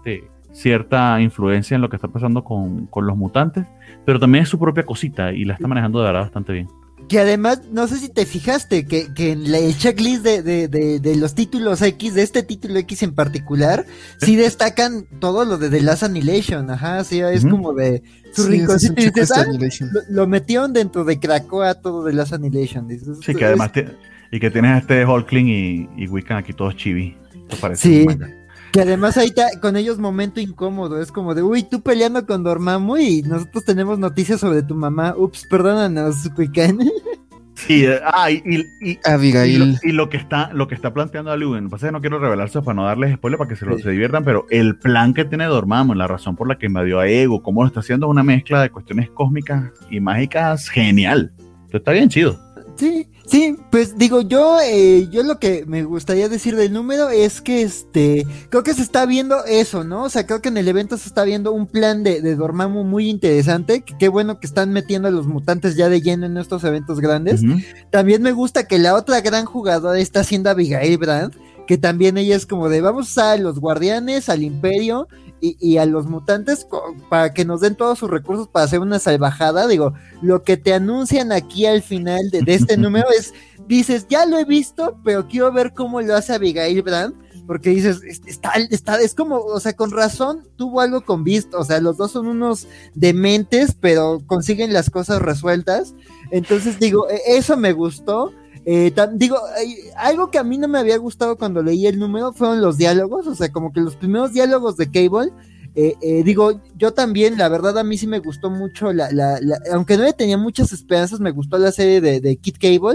cierta influencia en lo que está pasando con, con los mutantes, pero también es su propia cosita y la está manejando de verdad bastante bien. Que además, no sé si te fijaste, que, que en la, el checklist de, de, de, de los títulos X, de este título X en particular, sí destacan todo lo de The Last Annihilation, ajá, sí, es uh-huh. como de su sí, rinconcito, y dices, ah, lo, lo metieron dentro de Krakoa todo The Last Annihilation. Dices, sí, que además, es... y que tienes a este Hulkling y, y Wiccan aquí todos chibi, te parece. Sí. Que además ahí está con ellos momento incómodo, es como de, uy, tú peleando con Dormammu y nosotros tenemos noticias sobre tu mamá, ups, perdónanos, Wiccan. Sí, ah, y, y, y, Abigail. Y lo, y lo que está, lo que está planteando Lewin, pasa que no quiero revelarse para no darles spoiler para que se, lo, sí. se diviertan, pero el plan que tiene Dormammu, la razón por la que invadió a Ego, cómo lo está haciendo, es una mezcla de cuestiones cósmicas y mágicas genial. Entonces está bien chido. Sí, sí, pues digo, yo eh, yo lo que me gustaría decir del número es que este, creo que se está viendo eso, ¿no? O sea, creo que en el evento se está viendo un plan de, de Dormammu muy interesante, que qué bueno que están metiendo a los mutantes ya de lleno en estos eventos grandes. Uh-huh. También me gusta que la otra gran jugadora está siendo Abigail Brand, que también ella es como de, vamos a usar a los guardianes, al imperio y, y a los mutantes co- para que nos den todos sus recursos para hacer una salvajada. Digo, lo que te anuncian aquí al final de, de este número es, dices, ya lo he visto, pero quiero ver cómo lo hace Abigail Brand, porque dices, está, está, es como, o sea, con razón tuvo algo con Beast, o sea, los dos son unos dementes, pero consiguen las cosas resueltas. Entonces digo, eso me gustó. Eh, tam, digo, eh, algo que a mí no me había gustado cuando leí el número fueron los diálogos, o sea, como que los primeros diálogos de Cable, eh, eh, digo, yo también, la verdad a mí sí me gustó mucho, la, la, la, aunque no le tenía muchas esperanzas, me gustó la serie de, de Kid Cable,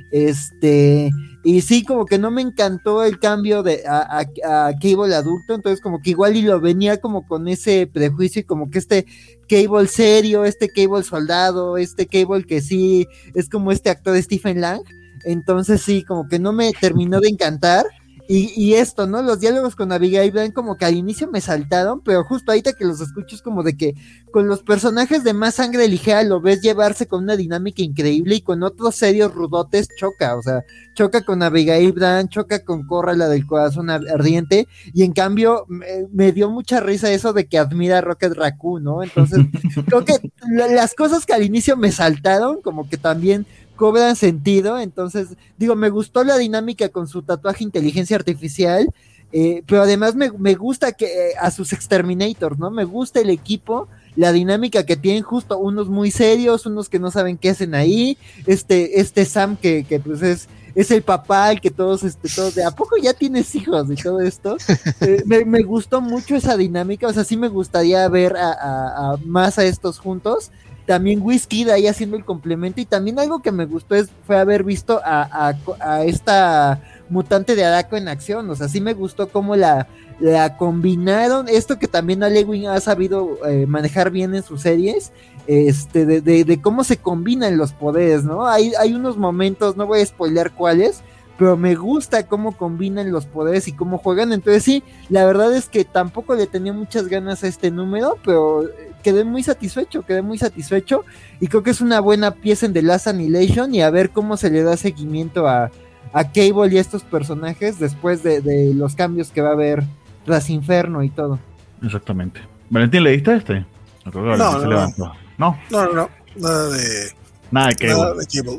este, y sí, como que no me encantó el cambio de a, a, a Cable adulto, entonces como que igual y lo venía como con ese prejuicio y como que este Cable serio, este Cable soldado, este Cable que sí es como este actor de Stephen Lang. Entonces sí, como que no me terminó de encantar. Y, y esto, ¿no? Los diálogos con Abigail Brand como que al inicio me saltaron, pero justo ahorita que los escucho es como de que con los personajes de más sangre ligera lo ves llevarse con una dinámica increíble y con otros serios rudotes choca, o sea, choca con Abigail Brand, choca con Korra, la del corazón ardiente, y en cambio me, me dio mucha risa eso de que admira a Rocket Raccoon, ¿no? Entonces, creo que las cosas que al inicio me saltaron, como que también cobran sentido. Entonces, digo, me gustó la dinámica con su tatuaje inteligencia artificial, eh, pero además me, me gusta que eh, a sus Exterminators, ¿no? Me gusta el equipo, la dinámica que tienen, justo unos muy serios, unos que no saben qué hacen ahí, este, este Sam que, que pues es, es el papá, el que todos, este, todos de, ¿a poco ya tienes hijos? Y todo esto, eh, me, me gustó mucho esa dinámica, o sea, sí me gustaría ver a, a, a más a estos juntos. También Whisky de ahí haciendo el complemento, y también algo que me gustó es, fue haber visto a, a, a esta mutante de Araco en acción, o sea, sí me gustó cómo la, la combinaron, esto que también Ale Wing ha sabido eh, manejar bien en sus series, este, de, de, de cómo se combinan los poderes, ¿no? Hay, hay unos momentos, no voy a spoilear cuáles, pero me gusta cómo combinan los poderes y cómo juegan. Entonces sí, la verdad es que tampoco le tenía muchas ganas a este número, pero quedé muy satisfecho, quedé muy satisfecho, y creo que es una buena pieza en The Last Annihilation, y a ver cómo se le da seguimiento a, a Cable y a estos personajes después de, de los cambios que va a haber tras Inferno y todo. Exactamente. Valentín, ¿leíste este? No, creo que Valentín no, se no, levantó. ¿No? No, no, no, nada de... Nada de Cable. Nada de Cable.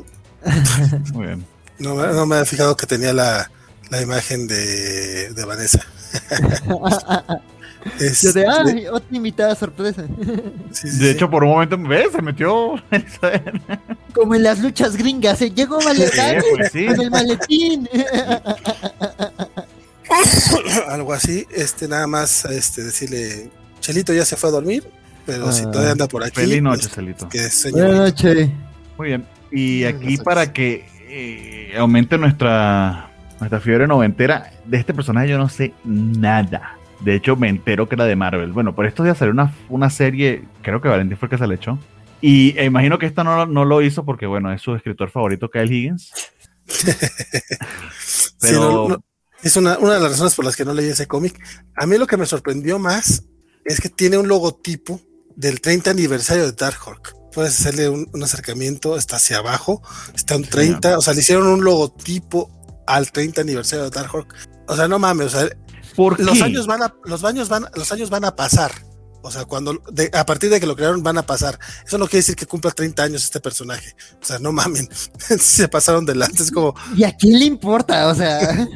Muy bien. No, no me había fijado que tenía la, la imagen de, de Vanessa. Es, Yo de, ay, de, otra invitada sorpresa. Sí, sí, de hecho, sí. Por un momento, ¿ves? Se metió. Como en las luchas gringas, ¿eh? Llegó Valentín pues sí. Con el maletín. Algo así, este, nada más este, decirle, Chelito ya se fue a dormir, pero ah, si todavía anda por aquí. Feliz noche, pues, Chelito. Que Buenas noches. Muy bien. Y aquí para que eh, aumente nuestra, nuestra fiebre noventera, de este personaje yo no sé nada. De hecho, me entero que era de Marvel. Bueno, por estos días salió una, una serie, creo que Valentín fue el que se la echó. Y eh, imagino que esta no, no lo hizo porque, bueno, es su escritor favorito, Kyle Higgins. Pero... Sí, no, no, es una, una de las razones por las que no leí ese cómic. A mí lo que me sorprendió más es que tiene un logotipo del treinta aniversario de Darkhawk. Puedes hacerle un, un acercamiento, está hacia abajo, está un treinta, sí, o sea, le hicieron un logotipo al treinta aniversario de Darkhawk. O sea, no mames, o sea, ¿Por los qué? años van a, los años van, los años van a pasar. O sea, cuando de, a partir de que lo crearon van a pasar. Eso no quiere decir que cumpla treinta años este personaje. O sea, no mamen. Se pasaron de lanza. Es como. ¿Y a quién le importa? O sea.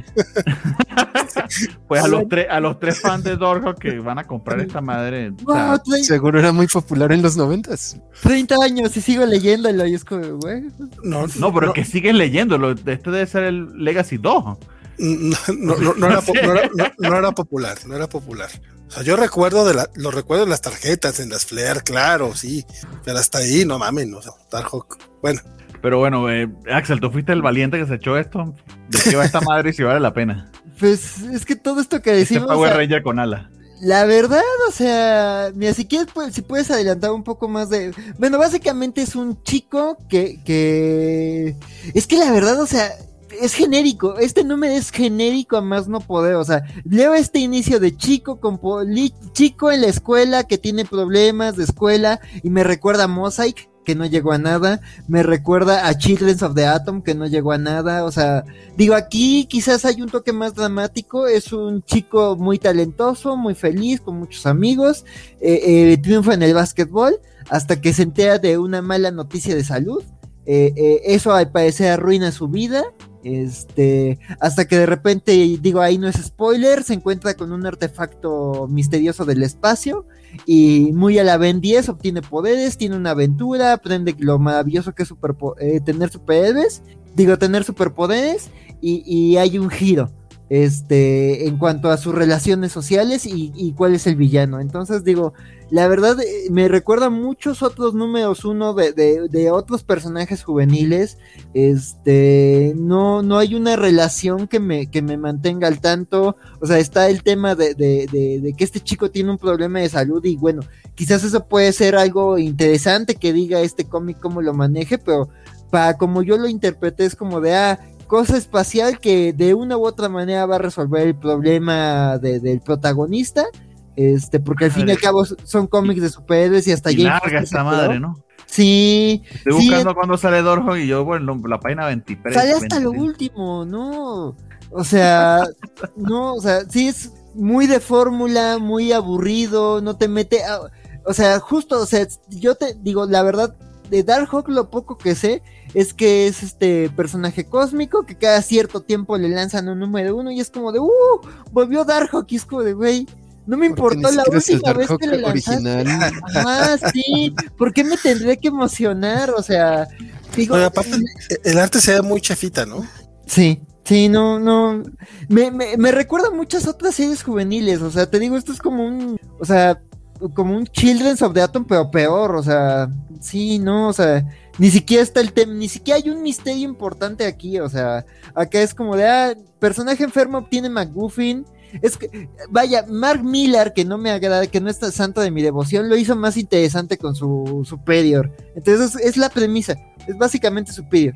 Pues a los tres, a los tres fans de Dorjo que van a comprar esta madre. O sea, No, tre- Seguro era muy popular en los noventas. treinta años y sigo leyéndolo y es como, güey. No, no, pero no, que sigues leyéndolo. Este debe ser el Legacy dos. no, no, no, no era, po- no, era, no, no era popular. No era popular. O sea, yo recuerdo de la, lo recuerdo en las tarjetas, en las Flair, claro, sí. Pero hasta ahí, no mamen. O sea, Darkhawk. Bueno. Pero bueno, eh, Axel, tú fuiste el valiente que se echó esto. ¿De qué va esta madre y si vale la pena? Pues es que todo esto que Este decimos. Power o sea, Ranger con ala. la verdad, o sea, mira, si quieres, pues, si puedes adelantar un poco más de. Bueno, básicamente es un chico que, que. Es que la verdad, o sea, es genérico. Este número es genérico a más no poder. O sea, leo este inicio de chico con poli- chico en la escuela que tiene problemas de escuela y me recuerda a Mosaic, que no llegó a nada, me recuerda a Children of the Atom, que no llegó a nada, o sea, digo, aquí quizás hay un toque más dramático, es un chico muy talentoso, muy feliz, con muchos amigos, eh, eh, triunfa en el básquetbol, hasta que se entera de una mala noticia de salud, eh, eh, eso al parecer arruina su vida, este, hasta que de repente, digo, ahí no es spoiler, se encuentra con un artefacto misterioso del espacio, y muy a la Ben diez obtiene poderes, tiene una aventura, aprende lo maravilloso que es superpo- eh, tener superhéroes, digo, tener superpoderes, y, y hay un giro, este, en cuanto a sus relaciones sociales y, y cuál es el villano. Entonces, digo, la verdad, eh, me recuerda a muchos otros números uno de, de, de otros personajes juveniles, este, no, no hay una relación que me, que me mantenga al tanto, o sea, está el tema de, de, de, de que este chico tiene un problema de salud y bueno, quizás eso puede ser algo interesante que diga este cómic cómo lo maneje, pero para como yo lo interpreté es como de, ah, cosa espacial que de una u otra manera va a resolver el problema de, del protagonista, este, porque al fin y al cabo son cómics de superhéroes y hasta Y Jane larga Foster esta se madre, quedó. ¿no? Sí, Estoy sí, buscando cuando sale Dorjo y yo, bueno, la página veintitrés. sale hasta lo veinticinco. último, ¿no? O sea, no, o sea, sí es muy de fórmula, muy aburrido, no te mete, a- o sea, justo, o sea, yo te digo, la verdad, de Darkhawk lo poco que sé es que es este personaje cósmico que cada cierto tiempo le lanzan un número uno y es como de, uh, volvió Darkhawk y es como de, güey, no me Porque importó ni la siquiera es el última vez Darkhawk que le lanzaste. original. Ajá, sí, ¿por qué me tendré que emocionar? O sea, digo, Oye, aparte, el arte se ve muy chafita, ¿no? sí, sí, no, no, me, me, me recuerda a muchas otras series juveniles, o sea, te digo, esto es como un, o sea, como un Children's of the Atom, pero peor, o sea, sí, no, o sea, ni siquiera está el tema, ni siquiera hay un misterio importante aquí, o sea, acá es como de, ah, personaje enfermo obtiene McGuffin, es que, vaya, Mark Millar, que no me agrada, que no es santo de mi devoción, lo hizo más interesante con su Superior, entonces es, es la premisa, es básicamente Superior,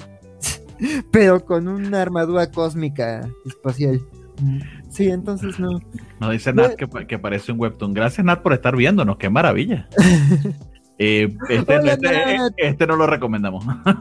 pero con una armadura cósmica espacial. Sí, entonces no. Nos dice Nat que, que parece un webtoon. Gracias, Nat, por estar viéndonos. ¡Qué maravilla! Eh, este, Hola, este, Nat. este no lo recomendamos.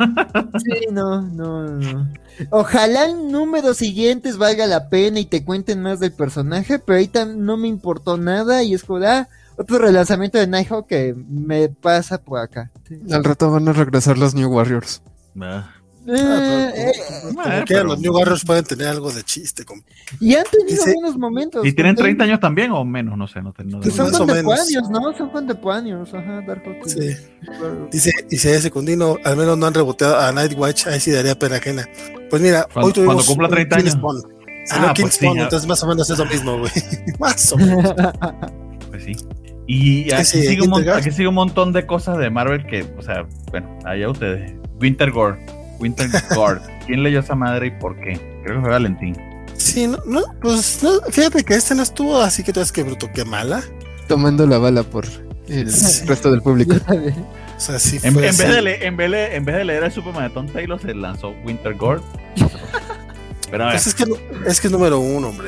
Sí, no, no, no. Ojalá en números siguientes valga la pena y te cuenten más del personaje, pero ahorita no me importó nada y es como, ah, otro relanzamiento de Nighthawk que me pasa por acá. Sí. Al rato van a regresar los New Warriors. Ah, Eh, eh, Como eh, que pero- los New Warriors pueden tener algo de chiste. Con... y han tenido Dice- buenos momentos. ¿Y tienen porque- treinta años también o menos? No sé, no, te- no Pues son Más o menos. contemporáneos, ¿no? Son contemporáneos, ajá, Darkhawk. Sí. Dice, dice Secundino, al menos no han reboteado a Nightwatch, ahí sí daría pena ajena. Pues mira, Cuando- hoy tuvimos cuando cumpla un treinta años. Kingspawn. Salió Ah, pues sí, Kingspawn, ya. entonces más o menos es lo mismo, güey. Más o menos. Pues sí. Y aquí, sí, sigue un mon- Winter aquí sigue un montón de cosas de Marvel que, o sea, bueno, allá ustedes. Winter Guard. Winter Guard. ¿Quién leyó esa madre y por qué? Creo que fue Valentín. Sí, no, no, pues no, fíjate que este no estuvo así que tú ves que bruto, qué mala. Tomando la bala por el Sí. resto del público. O sea, sí En, fue en así. vez de le- en, vez de, en vez de leer el Superman de Tom Taylor, se lanzó Winter Guard. No sé por qué. Pero a ver, Pues es que, es que es número uno, hombre.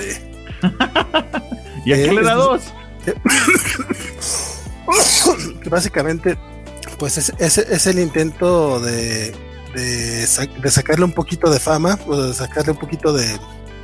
¿y a quién le da es- dos? Que básicamente, pues es, es, es el intento de, de, sa- de sacarle un poquito de fama, o de sacarle un poquito de,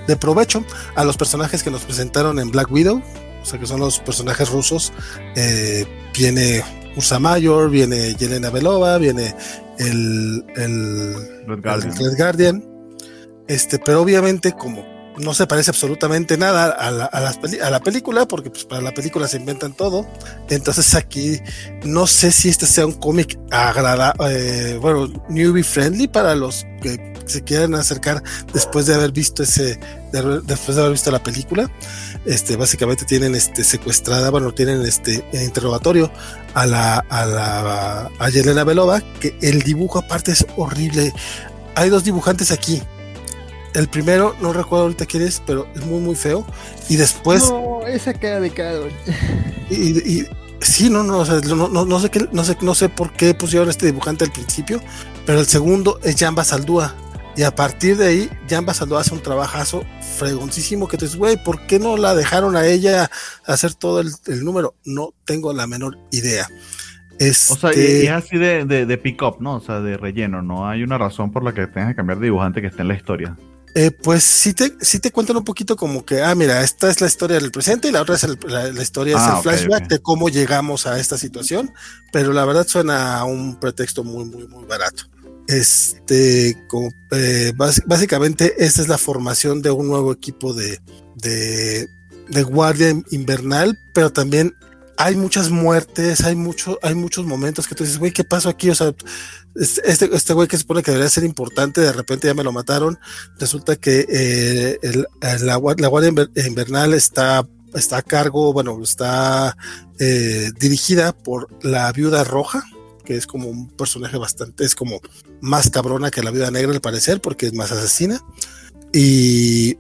de provecho a los personajes que nos presentaron en Black Widow, o sea que son los personajes rusos. Eh, viene Ursa Major, viene Yelena Belova, viene el, el, Red Guardian. el Red Guardian, este, pero obviamente como no se parece absolutamente nada a la, a, las peli- a la película, porque pues para la película se inventan todo. Entonces aquí no sé si este sea un cómic agradable, eh, bueno, newbie friendly para los que se quieran acercar después de haber visto ese, de, después de haber visto la película. Este, básicamente tienen este secuestrada, bueno, tienen este interrogatorio a la, a la a Yelena Belova, que el dibujo aparte es horrible. Hay dos dibujantes aquí. El primero, no recuerdo ahorita quién es, pero es muy muy feo. Y después. No, esa cara de cabrón. Y, y sí, no, no, o sea, no, no, no sé qué, no sé, no sé por qué pusieron este dibujante al principio, pero el segundo es Jan Basaldúa. Y a partir de ahí, Jan Basaldúa hace un trabajazo fregoncísimo que tú dices, güey, ¿por qué no la dejaron a ella hacer todo el, el número? No tengo la menor idea. Este... O sea, y es así de, de, de pick-up, ¿no? O sea, de relleno. No hay una razón por la que tengas que cambiar de dibujante que esté en la historia. Eh, pues sí te, sí te cuentan un poquito como que, ah, mira, esta es la historia del presente y la otra es el, la, la historia ah, es el okay, flashback okay. de cómo llegamos a esta situación, pero la verdad suena a un pretexto muy, muy, muy barato. Este, como, eh, bás, básicamente esta es la formación de un nuevo equipo de, de, de Guardia Invernal, pero también hay muchas muertes, hay mucho, hay muchos momentos que tú dices, güey, ¿qué pasó aquí? O sea, este, este güey que se supone que debería ser importante, de repente ya me lo mataron. Resulta que eh, el, la, la Guardia Invernal está, está a cargo, bueno, está eh, dirigida por la Viuda Roja, que es como un personaje bastante, es como más cabrona que la Viuda Negra al parecer, porque es más asesina. Y...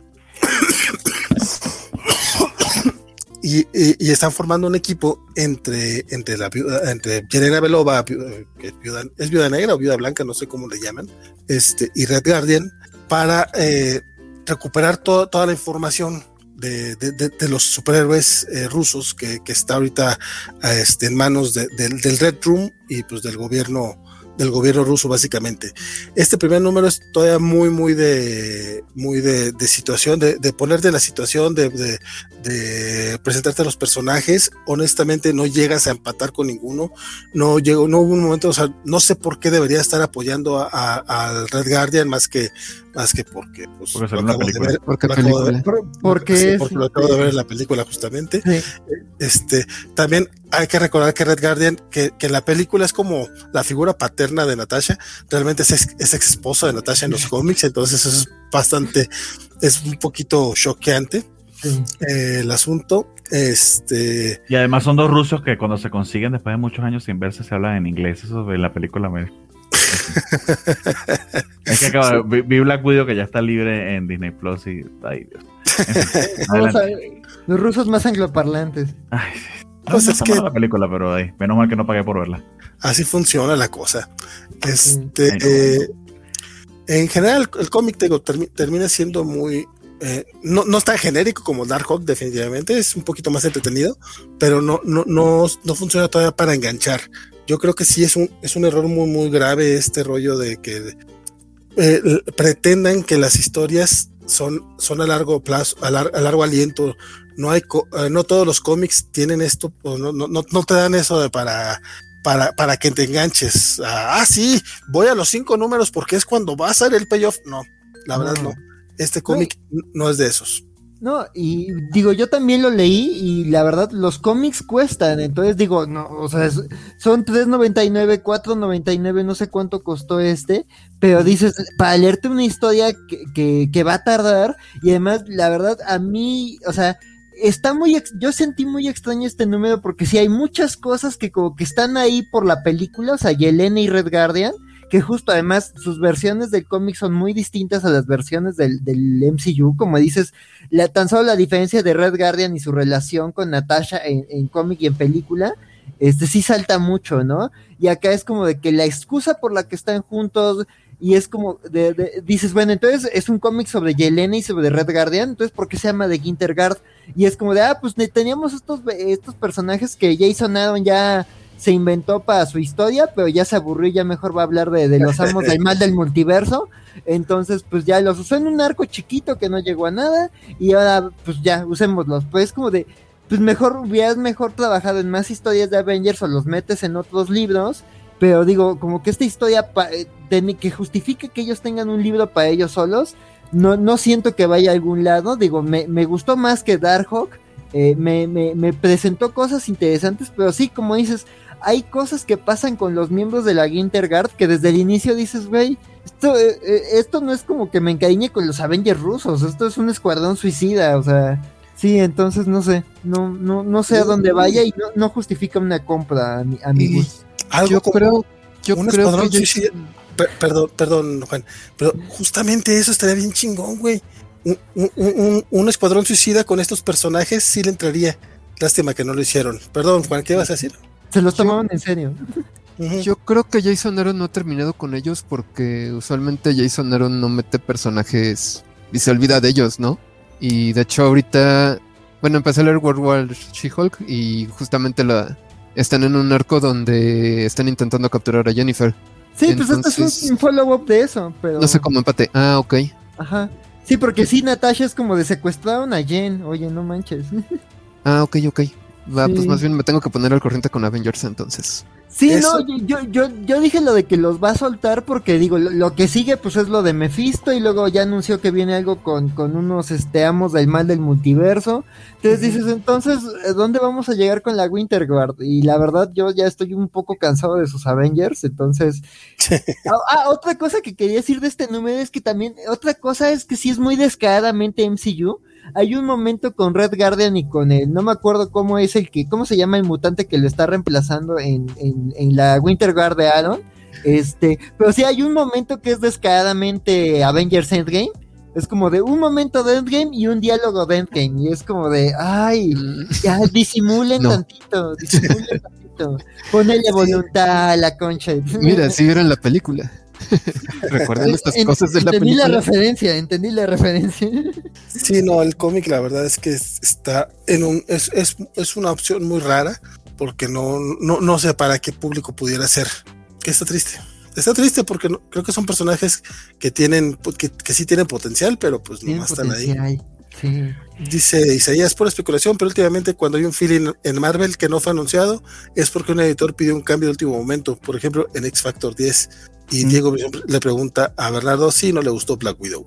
Y, y, y están formando un equipo entre, entre la viuda, entre Yelena Belova, que es viuda, es viuda negra o viuda blanca, no sé cómo le llaman, este, y Red Guardian, para eh, recuperar to, toda la información de, de, de, de los superhéroes eh, rusos que, que está ahorita este, en manos de, de, del Red Room y pues del gobierno del gobierno ruso básicamente. Este primer número es todavía muy muy de muy de, de situación, de, de ponerte en la situación, de, de, de presentarte a los personajes. Honestamente no llegas a empatar con ninguno, no llegó, no hubo un momento, o sea, no sé por qué debería estar apoyando al Red Guardian más que más que porque pues, porque lo acabo de ver, porque, lo de ver, Por, porque, sí, porque lo acabo de ver en la película justamente. Sí. Este, también hay que recordar que Red Guardian, que, que la película es como la figura paterna de Natasha, realmente es ex, es ex esposo de Natasha en los cómics, entonces eso es bastante, es un poquito choqueante. Sí. Eh, el asunto, este... Y además son dos rusos que cuando se consiguen después de muchos años sin verse se hablan en inglés, eso de la película me... Es que acabo, vi, vi Black Widow que ya está libre en Disney Plus y ay Dios. En fin, los rusos más angloparlantes. Ay, sí. No, pues no es que la película, pero ay, menos mal que no pagué por verla. Así funciona la cosa. Este, eh, en general, el cómic term- termina siendo muy eh, no, no es tan genérico como Darkhawk, definitivamente es un poquito más entretenido, pero no, no, no, no funciona todavía para enganchar. Yo creo que sí es un, es un error muy, muy grave este rollo de que eh, pretendan que las historias son, son a largo plazo, a, lar, a largo aliento. No hay, uh, no todos los cómics tienen esto, no, no, no te dan eso de para, para, para que te enganches. Ah, sí, voy a los cinco números porque es cuando va a ser el payoff. No, la no. verdad no. Este cómic no. no es de esos. No, y digo, yo también lo leí y la verdad los cómics cuestan, entonces digo, no, o sea, es, son tres noventa y nueve, cuatro noventa y nueve, no sé cuánto costó este, pero dices, para leerte una historia que, que, que va a tardar, y además, la verdad, a mí, o sea, está muy, ex- yo sentí muy extraño este número porque sí hay muchas cosas que como que están ahí por la película, o sea, Yelena y Red Guardian, que justo además sus versiones del cómic son muy distintas a las versiones del, del M C U, como dices, la, tan solo la diferencia de Red Guardian y su relación con Natasha en, en cómic y en película, este sí salta mucho, ¿no? Y acá es como de que la excusa por la que están juntos, y es como, de, de, dices, bueno, entonces es un cómic sobre Yelena y sobre Red Guardian, entonces ¿por qué se llama The Ginterguard? Y es como de, ah, pues teníamos estos, estos personajes que Jason Aaron ya... se inventó para su historia, pero ya se aburrió y ya mejor va a hablar de, de los amos del mal del multiverso. Entonces, pues ya los usó en un arco chiquito que no llegó a nada, y ahora, pues ya, usémoslos. Pues como de, pues mejor, hubieras mejor trabajado en más historias de Avengers o los metes en otros libros, pero digo, como que esta historia pa- de, que justifique que ellos tengan un libro para ellos solos, no, no siento que vaya a algún lado. Digo, me, me gustó más que Darkhawk, eh, me, me, me presentó cosas interesantes, pero sí, como dices, hay cosas que pasan con los miembros de la Winterguard que desde el inicio dices, güey, esto, eh, eh, esto no es como que me encariñe con los Avengers rusos, esto es un escuadrón suicida, o sea, sí, entonces no sé, no, no, no sé a dónde vaya y no, no justifica una compra a mi, a mi Y gusto. Algo yo como creo, yo un creo escuadrón que yo- suicida. Per- perdón, perdón, Juan, pero justamente eso estaría bien chingón, güey. Un, un, un, un escuadrón suicida con estos personajes sí le entraría. Lástima que no lo hicieron. Perdón, Juan, ¿qué vas a decir? Se los tomaban en serio. Ujú. Yo creo que Jason Aaron no ha terminado con ellos porque usualmente Jason Aaron no mete personajes y se olvida de ellos, ¿no? Y de hecho ahorita, bueno, empecé a leer World War She-Hulk y justamente la están en un arco donde están intentando capturar a Jennifer. Sí, pues esto Entonces- es un follow-up de eso, pero... No sé cómo empate. Ah, ok. Ajá. Sí, porque sí, Natasha es como de secuestraron a Jen, oye, no manches. Ah, ok, ok. Va, Sí. pues más bien me tengo que poner al corriente con Avengers entonces. Sí, Eso- no, yo, yo, yo, yo dije lo de que los va a soltar porque digo, lo, lo que sigue pues es lo de Mephisto y luego ya anunció que viene algo con, con unos este amos del mal del multiverso. Entonces dices, entonces, ¿dónde vamos a llegar con la Winterguard? Y la verdad yo ya estoy un poco cansado de sus Avengers, entonces... ah, ah, otra cosa que quería decir de este número es que también, otra cosa es que sí es muy descaradamente M C U. Hay un momento con Red Guardian y con el, no me acuerdo cómo es el que, cómo se llama el mutante que lo está reemplazando en, en, en la Winterguard de Aaron, este, pero sí hay un momento que es descaradamente Avengers Endgame, es como de un momento de Endgame y un diálogo de Endgame, y es como de, ay, Mm, ya disimulen No. tantito, disimulen tantito, ponele voluntad a la concha. Mira, sí vieron la película. Recuerden estas En- cosas de la entendí la película. referencia, entendí la referencia. Sí, no, el cómic la verdad es que es- está en un es, es, es una opción muy rara porque no, no, no sé para qué público pudiera ser. Que está triste. Está triste porque no- creo que son personajes que tienen que, que sí tienen potencial, pero pues Tiene nomás están ahí. potencial. Sí. Dice Isaías, por especulación, pero últimamente cuando hay un feeling en Marvel que no fue anunciado es porque un editor pidió un cambio de último momento, por ejemplo en X Factor diez, y Mm. Diego le pregunta a Bernardo si no le gustó Black Widow.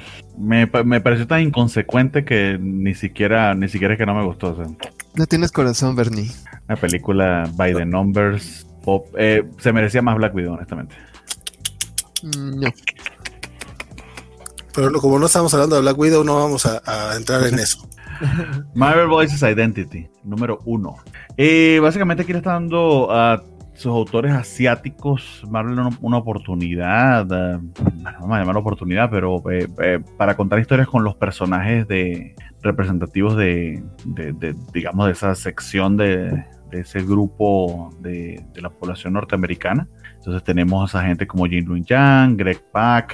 Me, pa- me pareció tan inconsecuente que ni siquiera, ni siquiera es que no me gustó. O sea, No tienes corazón, Bernie. la película by the numbers, pop, eh, se merecía más Black Widow, honestamente. Mm, No. Pero no, como no estamos hablando de Black Widow, no vamos a, a entrar en eso. Marvel Voices Identity, número uno. Eh, básicamente aquí le está dando a sus autores asiáticos Marvel una, una oportunidad, eh, bueno, vamos a llamarlo oportunidad, pero eh, eh, para contar historias con los personajes de representativos de, de, de, digamos, de esa sección de, de ese grupo de, de la población norteamericana. Entonces tenemos a gente como Jin Lun Yang, Greg Pak,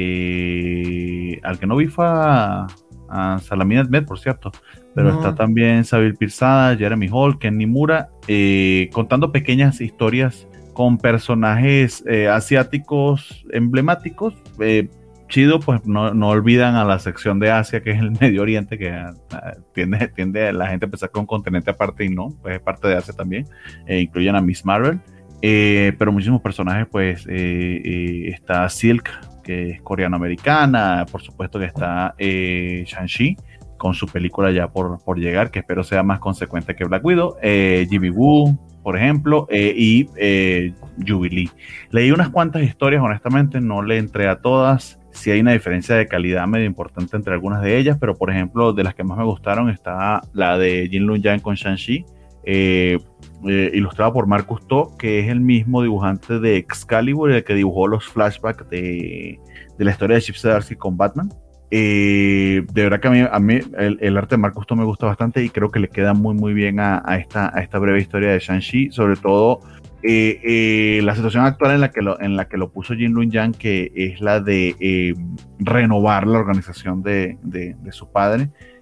eh, al que no vi fue a, a Salamina Ahmed, por cierto, pero No. está también Sabir Pirzada, Jeremy Hall, Ken Nimura, eh, contando pequeñas historias con personajes eh, asiáticos emblemáticos. Eh, chido, pues no, no olvidan a la sección de Asia, que es el Medio Oriente, que uh, tiende, tiende la gente a pensar que es un continente aparte y no, pues es parte de Asia también. Eh, incluyen a Miss Marvel. Eh, pero muchísimos personajes, pues eh, eh, está Silk, que es coreano-americana, por supuesto que está eh, Shang-Chi, con su película ya por, por llegar, que espero sea más consecuente que Black Widow, eh, Jimmy Woo, por ejemplo, eh, y eh, Jubilee. Leí unas cuantas historias, honestamente, no le entré a todas. Sí hay una diferencia de calidad medio importante entre algunas de ellas, pero por ejemplo, de las que más me gustaron está la de Jin Lun Yang con Shang-Chi, eh, eh, ilustrado por Marcus To, que es el mismo dibujante de Excalibur, el que dibujó los flashbacks de, de la historia de Chip Zdarsky con Batman. Eh, de verdad que a mí, a mí el, el arte de Marcus To me gusta bastante y creo que le queda muy muy bien a, a, esta, a esta breve historia de Shang-Chi, sobre todo eh, eh, la situación actual en la que lo, en la que lo puso Jin Lun Yang, que es la de eh, renovar la organización de, de, de su padre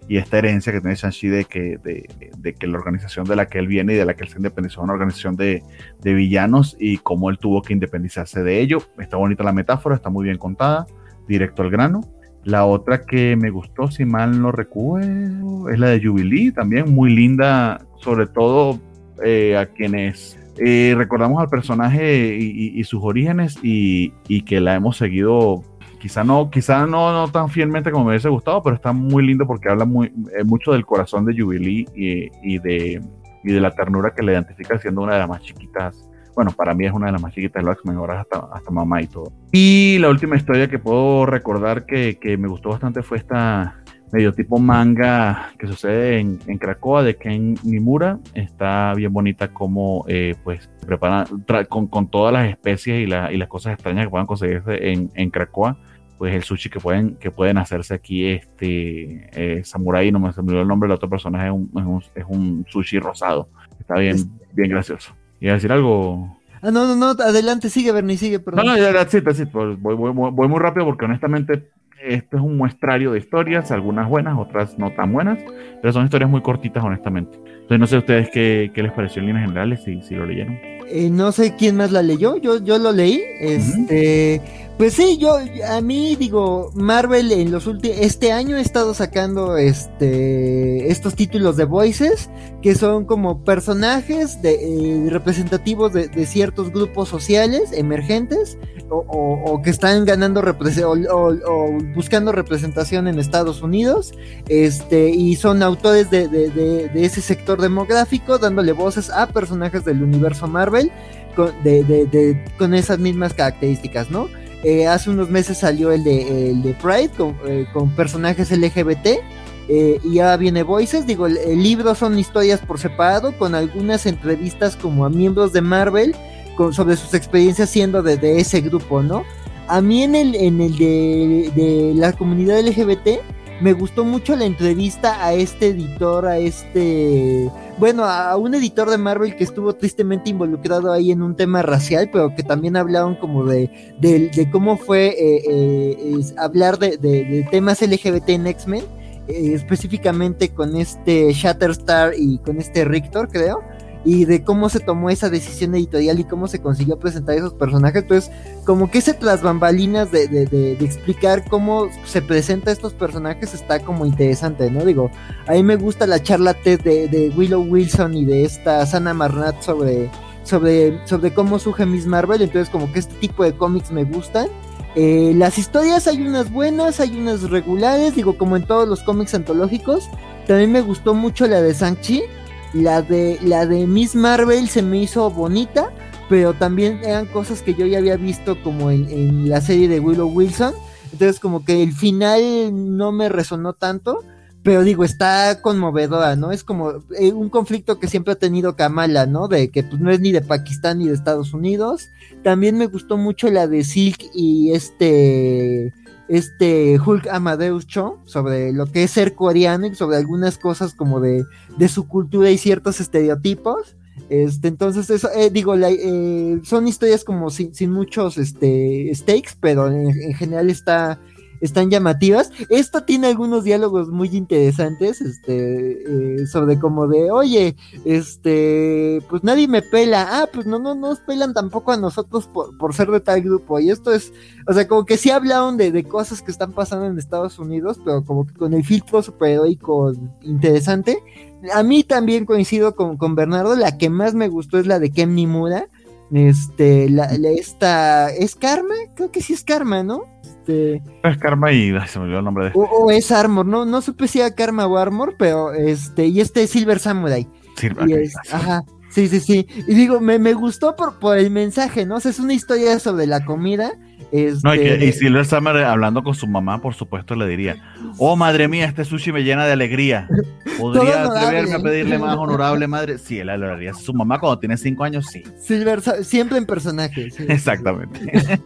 y esta herencia que tiene Shang-Chi de que, de, de que la organización de la que él viene y de la que él se independizó es una organización de, de villanos y cómo él tuvo que independizarse de ello. Está bonita la metáfora, está muy bien contada, directo al grano. La otra que me gustó, si mal no recuerdo, es la de Jubilee, también muy linda, sobre todo eh, a quienes eh, recordamos al personaje y, y, y sus orígenes y, y que la hemos seguido, quizá no quizá no, no tan fielmente como me hubiese gustado, pero está muy lindo porque habla muy, eh, mucho del corazón de Jubilee y, y, de, y de la ternura que le identifica siendo una de las más chiquitas. Bueno, para mí es una de las más chiquitas de los X-Men, ahora hasta, hasta mamá y todo. Y la última historia que puedo recordar que, que me gustó bastante fue esta medio tipo manga que sucede en, en Krakoa de Ken Nimura. Está bien bonita como eh, pues preparan tra- con, con todas las especies y, la, y las cosas extrañas que puedan conseguirse en, en Krakoa. Pues el sushi que pueden, que pueden hacerse aquí, este eh, Samurai, no me se me olvidó el nombre del otro personaje, es un, es un, es un sushi rosado. Está bien, bien gracioso. ¿Iba a decir algo? Ah, no, no, no, adelante, sigue, Bernie, sigue, perdón. No, no, ya, that's it, that's it. Voy, voy, voy, voy muy rápido porque honestamente este es un muestrario de historias, algunas buenas, otras no tan buenas, pero son historias muy cortitas, honestamente. Entonces no sé ustedes qué, qué les pareció en líneas generales, si, si lo leyeron. Eh, no sé quién más la leyó, yo, yo lo leí, este, uh-huh. Pues sí, yo, a mí digo, Marvel en los últimos, este año he estado sacando este, estos títulos de Voices, que son como personajes de, eh, representativos de, de ciertos grupos sociales emergentes, o, o, o que están ganando represe- o, o, o buscando representación en Estados Unidos, este, y son autores de, de, de, de ese sector demográfico, dándole voces a personajes del universo Marvel, con, de, de, de, con esas mismas características, ¿no? Eh, hace unos meses salió el de, el de Pride con, eh, con personajes L G B T, eh, y ya viene Voices. Digo, el, el libro son historias por separado, con algunas entrevistas como a miembros de Marvel con, sobre sus experiencias siendo de, de ese grupo, ¿no? A mí en el, en el de, de la comunidad L G B T me gustó mucho la entrevista a este editor, a este... Bueno, a un editor de Marvel que estuvo tristemente involucrado ahí en un tema racial, pero que también hablaban como de, de, de cómo fue eh, eh, es hablar de, de, de temas L G B T en X-Men, eh, específicamente con este Shatterstar y con este Rictor, creo, y de cómo se tomó esa decisión editorial y cómo se consiguió presentar esos personajes. Entonces, como que ese tras bambalinas de, de, de, de explicar cómo se presenta estos personajes está como interesante, ¿no? Digo, a mí me gusta la charla TED de, de Willow Wilson y de esta Sana Marnat sobre, sobre, sobre cómo surge Miss Marvel. Entonces, como que este tipo de cómics me gustan. Eh, las historias hay unas buenas, hay unas regulares, digo, como en todos los cómics antológicos. También me gustó mucho la de Shang-Chi. La de, la de Miss Marvel se me hizo bonita, pero también eran cosas que yo ya había visto como en, en la serie de Willow Wilson. Entonces como que el final no me resonó tanto, pero digo, está conmovedora, ¿no? Es como eh, un conflicto que siempre ha tenido Kamala, ¿no? De que pues no es ni de Pakistán ni de Estados Unidos. También me gustó mucho la de Silk y este... este Hulk Amadeus Cho, sobre lo que es ser coreano y sobre algunas cosas como de, de su cultura y ciertos estereotipos. Este, entonces eso, eh, digo, la, eh, son historias como sin, sin muchos este, stakes, pero en, en general está, están llamativas. Esto tiene algunos diálogos muy interesantes, este, eh, sobre como de, oye, este, pues nadie me pela, ah, pues no, no nos pelan tampoco a nosotros por, por ser de tal grupo, y esto es, o sea, como que sí hablaron de, de cosas que están pasando en Estados Unidos, pero como que con el filtro superheroico interesante. A mí también coincido con, con Bernardo, la que más me gustó es la de Ken Nimura, este, la, la esta, ¿es Karma? Creo que sí es Karma, ¿no? Este, es Karma y ay, se me olvidó el nombre de este. O, o es Armor, no, no supe si era Karma o Armor, pero este, y este es Silver Samurai. Silver, y es, ajá, sí, sí, sí. Y digo, me, me gustó por, por el mensaje, ¿no? O sea, es una historia sobre la comida. Este... No, y, y Silver Samurai hablando con su mamá, por supuesto, le diría: oh, madre mía, este sushi me llena de alegría. ¿Podría atreverme a pedirle más honorable madre? Sí, él lo haría. Su mamá cuando tiene cinco años, sí. Silver, siempre en personaje. Sí. Exactamente.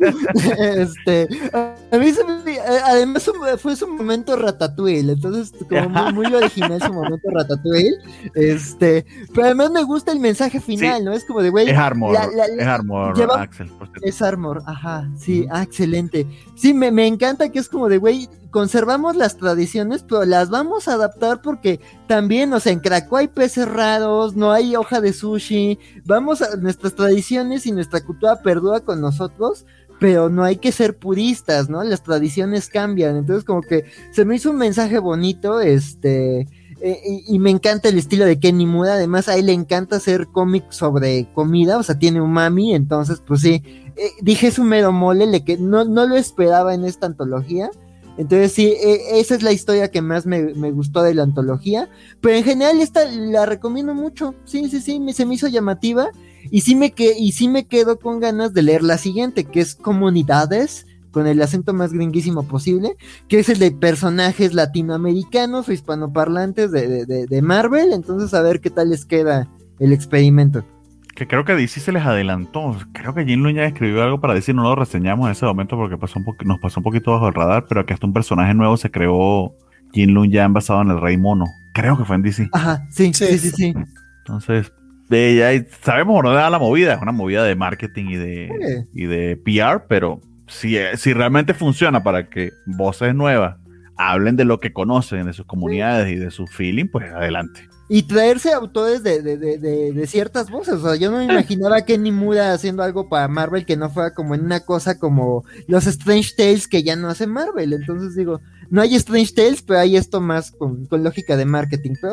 este, a mí se me, además fue su momento Ratatouille, entonces como muy, muy original su momento Ratatouille. Este, pero además me gusta el mensaje final, sí. ¿no? Es como de, güey. Es Armor, la, la, la, es Armor, lleva, Axel. Por es Armor, ajá, sí. Ah, excelente. Sí, me, me encanta que es como de, güey, conservamos las tradiciones, pero las vamos a adaptar porque también, o sea, en Krakow hay peces raros, no hay hoja de sushi, vamos a nuestras tradiciones y nuestra cultura perdura con nosotros, pero no hay que ser puristas, ¿no? Las tradiciones cambian, entonces como que se me hizo un mensaje bonito, este... Eh, y, y me encanta el estilo de Ken Niimura, además a él le encanta hacer cómics sobre comida, o sea, tiene umami, entonces pues sí, eh, dije es un mero mole, le que no, no lo esperaba en esta antología, entonces sí, eh, esa es la historia que más me, me gustó de la antología, pero en general esta la recomiendo mucho, sí, sí, sí, me, se me hizo llamativa, y sí me, que, y sí me quedo con ganas de leer la siguiente, que es Comunidades, con el acento más gringuísimo posible, que es el de personajes latinoamericanos o hispanoparlantes de, de, de, de Marvel, entonces a ver qué tal les queda el experimento. Que creo que D C se les adelantó, creo que Jin Lun ya escribió algo para decir, no lo reseñamos en ese momento porque pasó un po- nos pasó un poquito bajo el radar, pero que hasta un personaje nuevo se creó Jin Lun ya basado en el Rey Mono, creo que fue en D C. Ajá, sí, sí, sí, sí. sí. Entonces, de ella, sabemos por dónde va la movida, es una movida de marketing y de, Sí. y de P R, pero si, si realmente funciona para que voces nuevas hablen de lo que conocen, de sus comunidades y de su feeling, pues adelante. Y traerse autores de, de, de, de, de ciertas voces, o sea, yo no me imaginaba que Niimura haciendo algo para Marvel que no fuera como en una cosa como los Strange Tales que ya no hace Marvel, entonces digo, no hay Strange Tales, pero hay esto más con, con lógica de marketing, pero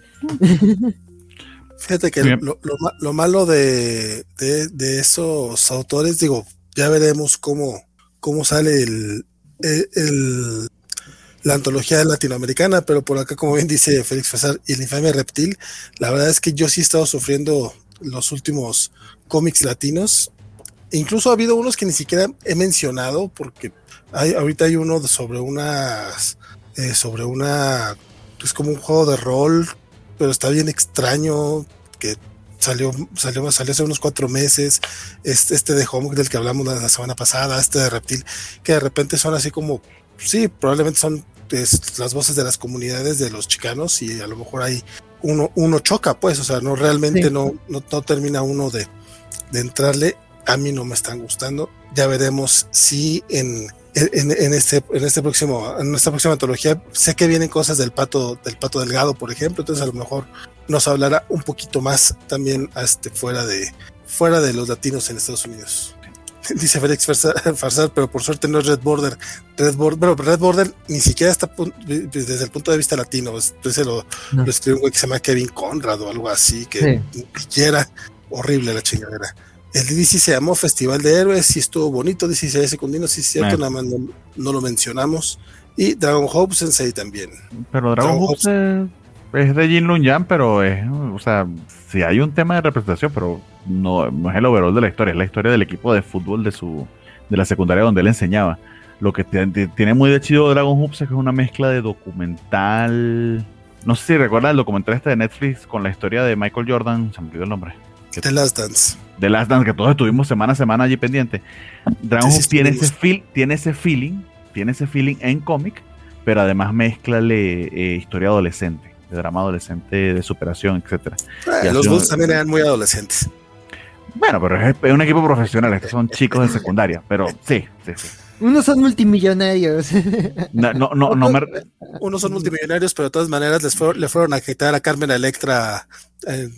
bueno. Fíjate que lo, lo, lo malo de, de, de esos autores, digo, ya veremos cómo, cómo sale el, el, el la antología latinoamericana, pero por acá, como bien dice Félix Fasar y el infame Reptil, la verdad es que yo sí he estado sufriendo los últimos cómics latinos. Incluso ha habido unos que ni siquiera he mencionado, porque hay, ahorita hay uno sobre unas, eh, sobre una, es como un juego de rol, pero está bien extraño, que salió, salió, salió hace unos cuatro meses, este, este de Home del que hablamos la, la semana pasada, este de Reptil, que de repente son así como, sí, probablemente son es, las voces de las comunidades de los chicanos, y a lo mejor hay uno, uno choca, pues, o sea, no realmente sí. no, no, no termina uno de, de entrarle. A mí no me están gustando. Ya veremos si en, en, en este, en este próximo, en esta próxima antología, sé que vienen cosas del pato, del pato delgado, por ejemplo, entonces a lo mejor nos hablará un poquito más también este, fuera de, fuera de los latinos en Estados Unidos. Dice Félix Farsar, pero por suerte no es Red Border. Red Border, bueno, Red Border ni siquiera está desde el punto de vista latino. Entonces lo, no. lo escribió un güey que se llama Kevin Conrad o algo así, que sí. ni siquiera, horrible la chingadera. El D C se llamó Festival de Héroes, sí estuvo bonito, dice Isaiah Secundino, sí es cierto, nada más no, no lo mencionamos. Y Dragon Hope Sensei también. Pero Dragon, Dragon Hope es, es de Jin Lun Yang, pero es, o sea, sí hay un tema de representación, pero no, no es el overall de la historia, es la historia del equipo de fútbol de su de la secundaria donde él enseñaba. Lo que t- t- tiene muy de chido Dragon Hoops es que es una mezcla de documental. No sé si recuerdan el documental este de Netflix con la historia de Michael Jordan, se me olvidó el nombre. The Last Dance. The Last Dance, que todos estuvimos semana a semana allí pendiente. Dragon Hoops sí, sí, tiene, ese feel, tiene ese feeling, tiene ese feeling en cómic, pero además mezclale eh, historia adolescente, de drama adolescente, de superación, etcétera. Eh, los Bulls también eran muy adolescentes. Bueno, pero es, es un equipo profesional, estos son chicos de secundaria, pero sí, sí, sí. Unos son multimillonarios. No, no, no, no me... Unos son multimillonarios, pero de todas maneras les fueron, le fueron a quitar a Carmen Electra en,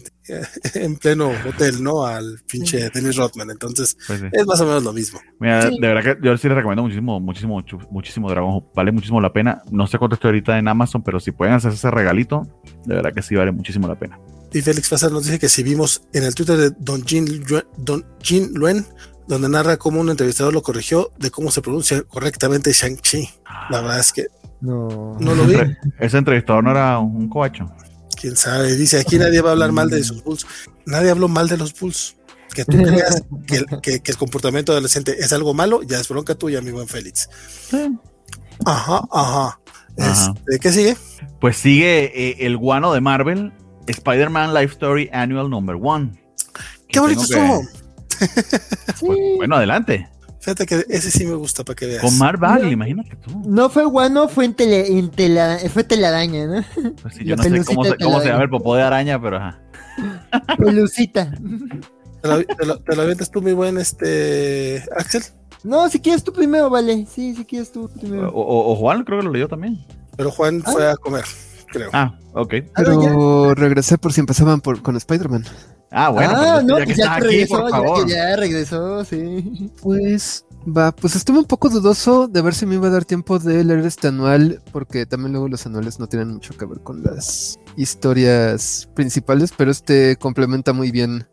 en pleno hotel, ¿no? Al pinche Dennis Rodman. Entonces, pues sí. Es más o menos lo mismo. Mira, sí. De verdad que yo sí les recomiendo muchísimo, muchísimo, muchísimo Dragon Ball. Vale muchísimo la pena. No sé cuánto estoy ahorita en Amazon, pero si pueden hacer ese regalito, de verdad que sí vale muchísimo la pena. Y Félix Fasar nos dice que si vimos en el Twitter de Don Jin, Don Jin Luen, donde narra cómo un entrevistador lo corrigió de cómo se pronuncia correctamente Shang-Chi. La verdad es que no, no lo vi. Ese entrevistador no era un cobacho. Quién sabe, dice, aquí nadie va a hablar mal de sus Bulls. Nadie habló mal de los Bulls. Que tú creas que el, que, que el comportamiento adolescente es algo malo, ya es bronca tuya, mi buen Félix. Sí. Ajá, ajá. ajá. Este, ¿qué sigue? Pues sigue eh, el guano de Marvel, Spider-Man Life Story Annual Number One. ¡Qué bonito estuvo! Sí. Pues, bueno, adelante. Fíjate que ese sí me gusta para que veas. Con Mark Bagley, no, imagínate tú. No fue guano, fue en, tele, en tela, fue telaraña, ¿no? Pues sí, yo la no sé cómo se, cómo se llama el popó de araña, pero ajá. Pelucita. ¿Te lo, te, lo, ¿Te lo avientas tú, mi buen este Axel? No, si quieres tú primero, vale. Sí, si quieres tú O, primero. o- o Juan creo que lo leyó también. Pero Juan Ah. fue a comer, creo. Ah, ok. Pero regresé por si empezaban por, con Spider-Man. Ah, bueno, ah, pues, no, ya que pues ya estás que aquí, regresó, por ya favor. que ya regresó, sí. Pues va, pues estuve un poco dudoso de ver si me iba a dar tiempo de leer este anual, porque también luego los anuales no tienen mucho que ver con las historias principales, pero este complementa muy bien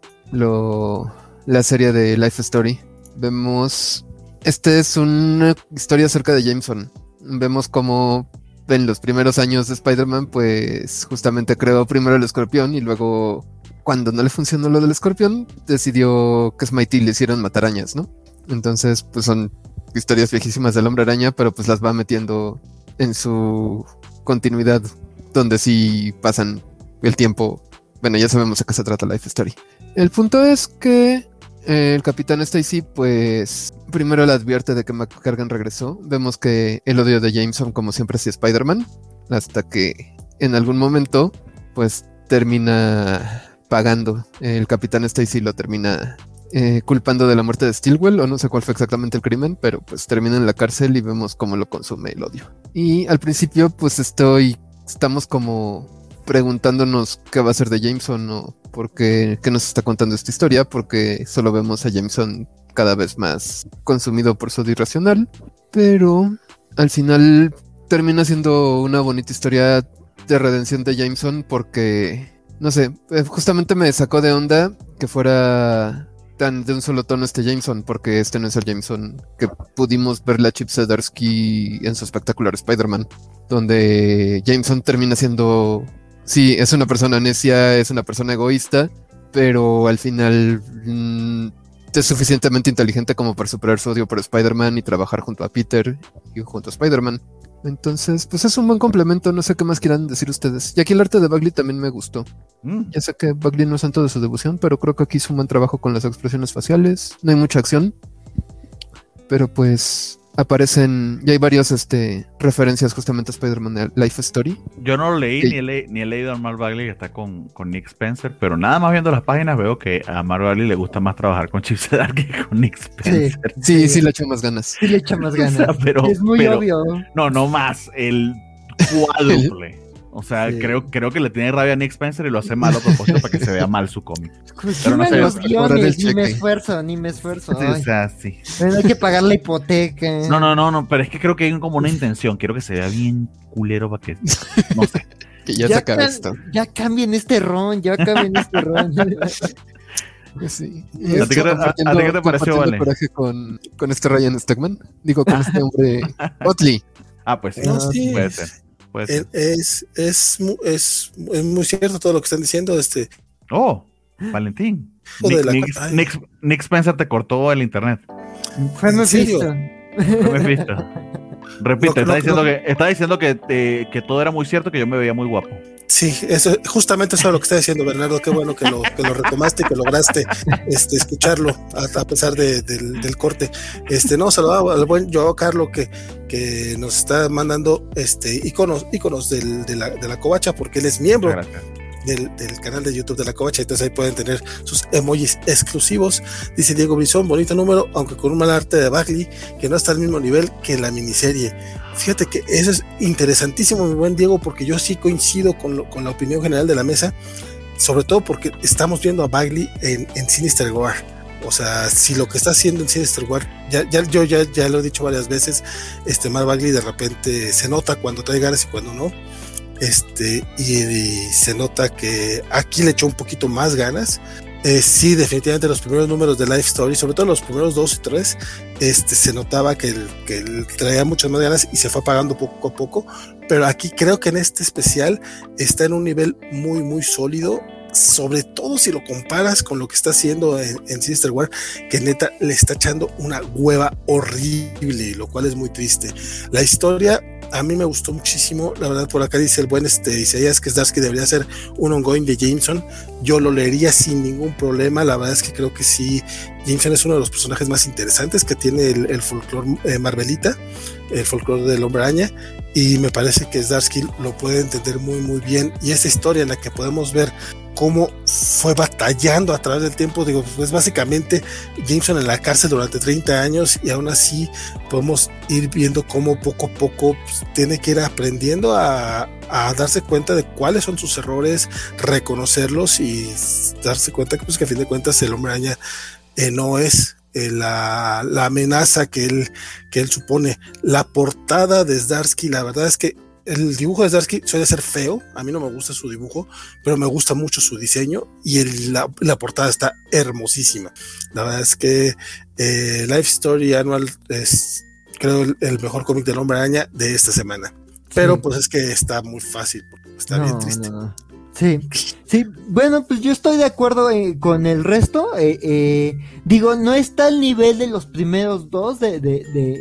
lo la serie de Life Story. Vemos, este es una historia acerca de Jameson. Vemos cómo en los primeros años de Spider-Man, pues justamente creó primero el escorpión y luego, cuando no le funcionó lo del escorpión, decidió que Smitey le hicieron matarañas, ¿no? Entonces, pues son historias viejísimas del Hombre Araña, pero pues las va metiendo en su continuidad, donde sí pasan el tiempo. Bueno, ya sabemos de qué se trata Life Story. El punto es que eh, el Capitán Stacy, pues, primero le advierte de que McCargan regresó. Vemos que el odio de Jameson, como siempre, hacía Spider-Man, hasta que en algún momento, pues, termina pagando. El Capitán Stacy lo termina eh, culpando de la muerte de Stillwell, o no sé cuál fue exactamente el crimen, pero pues termina en la cárcel y vemos cómo lo consume el odio. Y al principio, pues, estoy, estamos como preguntándonos qué va a ser de Jameson o por qué, qué nos está contando esta historia, porque solo vemos a Jameson cada vez más consumido por su odio irracional, pero al final termina siendo una bonita historia de redención de Jameson, porque, no sé, justamente me sacó de onda que fuera tan de un solo tono este Jameson, porque este no es el Jameson que pudimos verle a Chip Zdarsky en su espectacular Spider-Man, donde Jameson termina siendo... Sí, es una persona necia, es una persona egoísta, pero al final mmm, es suficientemente inteligente como para superar su odio por Spider-Man y trabajar junto a Peter y junto a Spider-Man. Entonces, pues es un buen complemento, no sé qué más quieran decir ustedes. Y aquí el arte de Bagley también me gustó. Mm. Ya sé que Bagley no es santo de su devoción, pero creo que aquí hizo un buen trabajo con las expresiones faciales. No hay mucha acción, pero pues... aparecen, ya hay varias este, referencias justamente a Spider-Man Life Story. Yo no lo leí Sí. ni, he le- ni he leído a Mark Bagley, que está con, con Nick Spencer, pero nada más viendo las páginas veo que a Mark Bagley le gusta más trabajar con Chip Zdarsky que con Nick Spencer. Sí, sí, Sí. le echo más ganas. Sí le echa más ganas. O sea, pero- es muy pero- obvio. No, no más, el cuádruple. O sea, Sí. creo, creo que le tiene rabia a Nick Spencer y lo hace mal a propósito para que se vea mal su cómic. Pero no Cuestionan sé, los para cobrar el guiones, ni me cheque. esfuerzo, ni me esfuerzo. Sí, o Ay, sea, sí. bueno, hay que pagar la hipoteca. No, no, no, no, pero es que creo que hay como una intención. Quiero que se vea bien culero para que. No sé. Que ya, se acabe can- esto. ya cambien este ron, ya cambien este ron. Sí. ¿A ti qué te- a- a ti qué te pareció, compartiendo Vale? coraje con, con este Ryan Stegman. Digo, con este hombre Otley. Ah, pues sí. No, sí. Puede ser. Puede ser. Eh, Es, es, mu- es, es muy cierto todo lo que están diciendo. Este, Oh, Valentín. Hijo de Nick, la Nick- ca- ay. Nick- Nick Spencer te cortó el internet. Fue ¿En Mephisto. serio? No me viste. Repite, No, está no, diciendo, no. que, está diciendo que, te- que todo era muy cierto, que yo me veía muy guapo. sí, eso, justamente eso es lo que está diciendo Bernardo. Qué bueno que lo, que lo retomaste y que lograste este, escucharlo a, a pesar de- del, del corte. Este, no, saludaba al buen Joao Carlo que, que nos está mandando este, iconos, iconos del, de, la, de la covacha, porque él es miembro Gracias. del, del canal de YouTube de la Covacha, entonces ahí pueden tener sus emojis exclusivos. Dice Diego Brizón, bonito número, aunque con un mal arte de Bagley que no está al mismo nivel que la miniserie. Fíjate que eso es interesantísimo, mi buen Diego, porque yo sí coincido con, lo, con la opinión general de la mesa, sobre todo porque estamos viendo a Bagley en, en Sinister War. O sea, si lo que está haciendo en Sinister War, ya, ya, yo ya, ya lo he dicho varias veces, este Mark Bagley de repente se nota cuando trae ganas y cuando no. Este, y, y se nota que aquí le echó un poquito más ganas. Eh, sí, definitivamente los primeros números de Life Story, sobre todo los primeros dos y tres, este, se notaba que él, que él traía muchas más ganas y se fue apagando poco a poco, pero aquí creo que en este especial está en un nivel muy muy sólido, sobre todo si lo comparas con lo que está haciendo en, en Sinister War, que neta le está echando una hueva horrible, lo cual es muy triste. La historia a mí me gustó muchísimo, la verdad. Por acá dice el buen este, Isaías que Zdarsky debería ser un ongoing de Jameson. Yo lo leería sin ningún problema. La verdad es que creo que sí, Jameson es uno de los personajes más interesantes que tiene el, el folclore eh, Marvelita, el folclore del Hombre Araña, y me parece que Zdarsky lo puede entender muy muy bien. Y esta historia en la que podemos ver cómo fue batallando a través del tiempo. Digo, pues básicamente Jameson en la cárcel durante treinta años, y aún así podemos ir viendo cómo poco a poco pues, tiene que ir aprendiendo a, a darse cuenta de cuáles son sus errores, reconocerlos y darse cuenta que, pues, que a fin de cuentas el Hombre Araña eh, no es eh, la, la amenaza que él, que él supone. La portada de Zdarsky, la verdad es que el dibujo de Zdarsky suele ser feo, a mí no me gusta su dibujo, pero me gusta mucho su diseño, y el, la, la portada está hermosísima. La verdad es que eh, Life Story Annual es, creo, el, el mejor cómic del Hombre Araña de esta semana. Pero sí, pues es que está muy fácil, está no, bien triste. No. Sí, sí, bueno, pues yo estoy de acuerdo eh, con el resto. Eh, eh, digo, no está al nivel de los primeros dos de, de, de,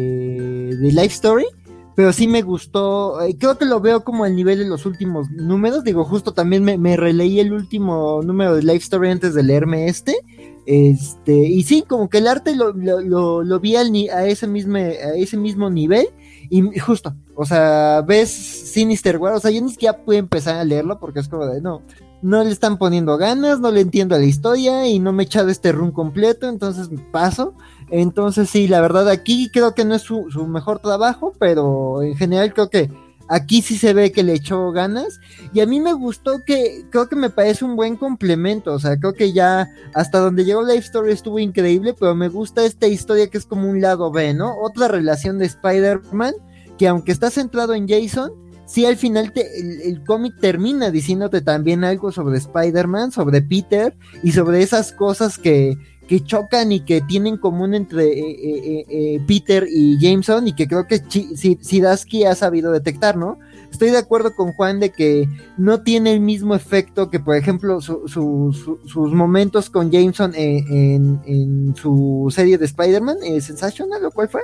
de, de Life Story, pero sí me gustó, eh, creo que lo veo como al nivel de los últimos números. Digo, justo también me, me releí el último número de Life Story antes de leerme este, este, y sí, como que el arte lo, lo, lo, lo vi al, a, ese mismo, a ese mismo nivel, y justo, o sea, ves Sinister War, o sea, yo ni siquiera pude empezar a leerlo, porque es como de, no, no le están poniendo ganas, no le entiendo a la historia, y no me he echado este run completo, entonces paso. Entonces sí, la verdad aquí creo que no es su, su mejor trabajo, pero en general creo que aquí sí se ve que le echó ganas, y a mí me gustó que, creo que me parece un buen complemento, o sea, creo que ya hasta donde llegó Life Story estuvo increíble, pero me gusta esta historia que es como un lado B, ¿no? Otra relación de Spider-Man, que aunque está centrado en Jason, sí al final te, el, el cómic termina diciéndote también algo sobre Spider-Man, sobre Peter, y sobre esas cosas que... que chocan y que tienen en común entre eh, eh, eh, Peter y Jameson, y que creo que Zdarsky ha sabido detectar, ¿no? Estoy de acuerdo con Juan de que no tiene el mismo efecto que, por ejemplo, su, su, su, sus momentos con Jameson en, en, en su serie de Spider-Man, eh, Sensational, ¿o cuál fue?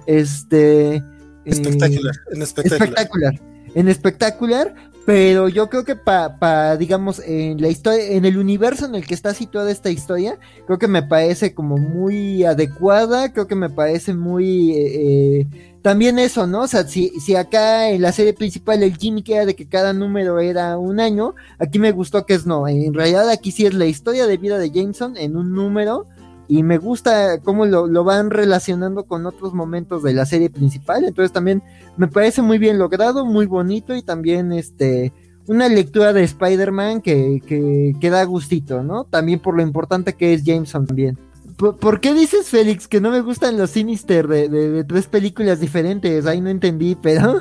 Este... Espectacular, eh, en espectacular. Espectacular. En espectacular, pero yo creo que para, pa, digamos, en la historia, en el universo en el que está situada esta historia, creo que me parece como muy adecuada, creo que me parece muy, eh, eh, también eso, ¿no? O sea, si, si acá en la serie principal el gimmick era de que cada número era un año, aquí me gustó que es no, en realidad aquí sí es la historia de vida de Jameson en un número, y me gusta cómo lo, lo van relacionando con otros momentos de la serie principal, entonces también me parece muy bien logrado, muy bonito, y también este una lectura de Spider-Man que, que, que da gustito, ¿no? También por lo importante que es Jameson también. ¿Por, ¿por qué dices, Félix, que no me gustan los Sinister de, de, de tres películas diferentes? Ahí no entendí, pero...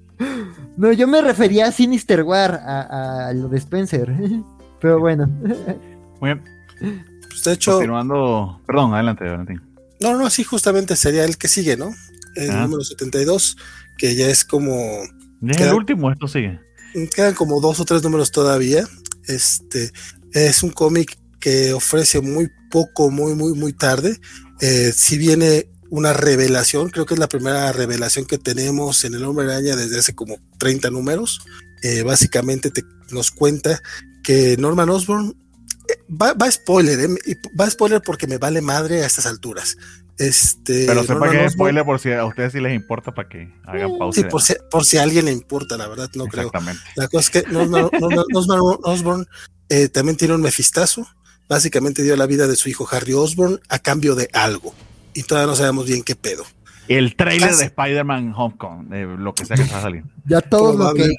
no, yo me refería a Sinister War, a, a lo de Spencer, pero bueno. Muy bien. Pues de hecho... Continuando... Perdón, adelante, Valentín. No, no, sí, justamente sería el que sigue, ¿no? El ah. número setenta y dos, que ya es como... Ya es quedan, el último, esto sigue. Quedan como dos o tres números todavía. Este es un cómic que ofrece muy poco, muy, muy, muy tarde. Eh, si viene una revelación, creo que es la primera revelación que tenemos en el Hombre Araña desde hace como treinta números. Eh, básicamente te, nos cuenta que Norman Osborn... Va, va spoiler, ¿eh? va spoiler porque me vale madre a estas alturas. Este, pero sepa que es spoiler por si a ustedes sí les importa, para que hagan pausa. Sí, por si, por si a alguien le importa, la verdad, no creo. Exactamente. La cosa es que Norman, Norman, Norman Osborn eh, también tiene un mefistazo. Básicamente dio la vida de su hijo Harry Osborn a cambio de algo. Y todavía no sabemos bien qué pedo. El trailer Casi. de Spider-Man Homecoming, de lo que sea que va a salir. Ya todos lo que...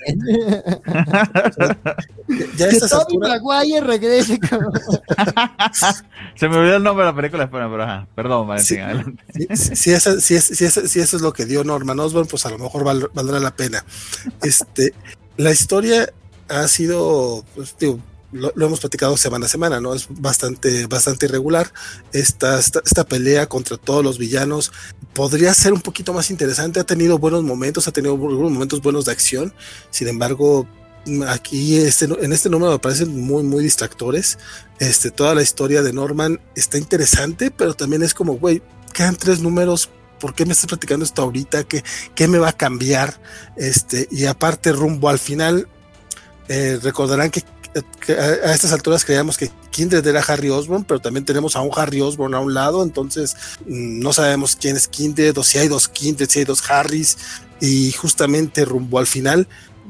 ya que estas Tobey Maguire regrese. Se me olvidó el nombre de la película, pero, pero ajá, perdón, Valentín, sí, adelante. Si, si, esa, si, es, si, es, si eso es lo que dio Norman Osborn, pues a lo mejor val, valdrá la pena. Este, la historia ha sido, pues, digo, Lo, lo hemos platicado semana a semana, ¿no? Es bastante, bastante irregular. Esta, esta, esta pelea contra todos los villanos podría ser un poquito más interesante. Ha tenido buenos momentos, ha tenido algunos momentos buenos de acción. Sin embargo, aquí este, en este número me parecen muy, muy distractores. Este, toda la historia de Norman está interesante, pero también es como, güey, quedan tres números. ¿Por qué me estás platicando esto ahorita? ¿Qué, qué me va a cambiar? Este, y aparte, rumbo al final, eh, recordarán que que a estas alturas creíamos que Kindred era Harry Osborn, pero también tenemos a un Harry Osborn a un lado, entonces no sabemos quién es Kindred, o si hay dos Kindred, si hay dos Harrys, y justamente rumbo al final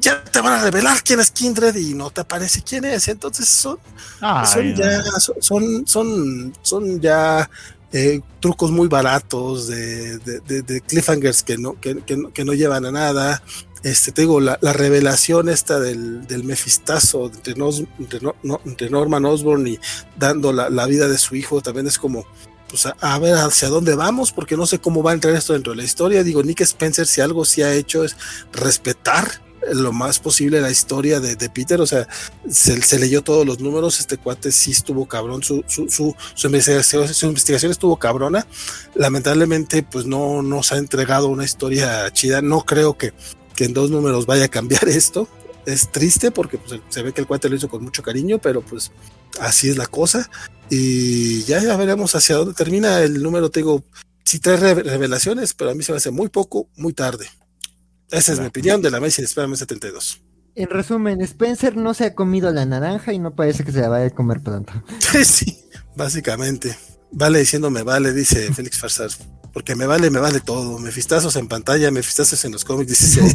ya te van a revelar quién es Kindred y no te aparece quién es. Entonces son, Ay, son ya, no. son, son, son ya eh, trucos muy baratos de, de, de, de cliffhangers que no, que, que, no, que no llevan a nada. Este, te digo, la, la revelación esta del, del mefistazo entre, Nos, entre, no, no, entre Norman Osborn y dando la, la vida de su hijo también es como, pues a, a ver hacia dónde vamos, porque no sé cómo va a entrar esto dentro de la historia. Digo, Nick Spencer, si algo sí ha hecho es respetar lo más posible la historia de, de Peter, o sea, se, se leyó todos los números, este cuate sí estuvo cabrón, su, su, su, su, investigación, su investigación estuvo cabrona. Lamentablemente, pues no nos ha entregado una historia chida. No creo que que en dos números vaya a cambiar esto. Es triste porque pues, se ve que el cuate lo hizo con mucho cariño, pero pues así es la cosa. Y ya, ya veremos hacia dónde termina el número. Te digo, sí trae revelaciones, pero a mí se me hace muy poco, muy tarde. Esa es mi opinión de la Amazing Spider-Man setenta y dos. En resumen, Spencer no se ha comido la naranja y no parece que se la vaya a comer pronto. Sí, básicamente. Vale diciéndome vale, dice Félix Farsar. Porque me vale, me vale todo. Mefistazos en pantalla, mefistazos en los cómics dieciséis.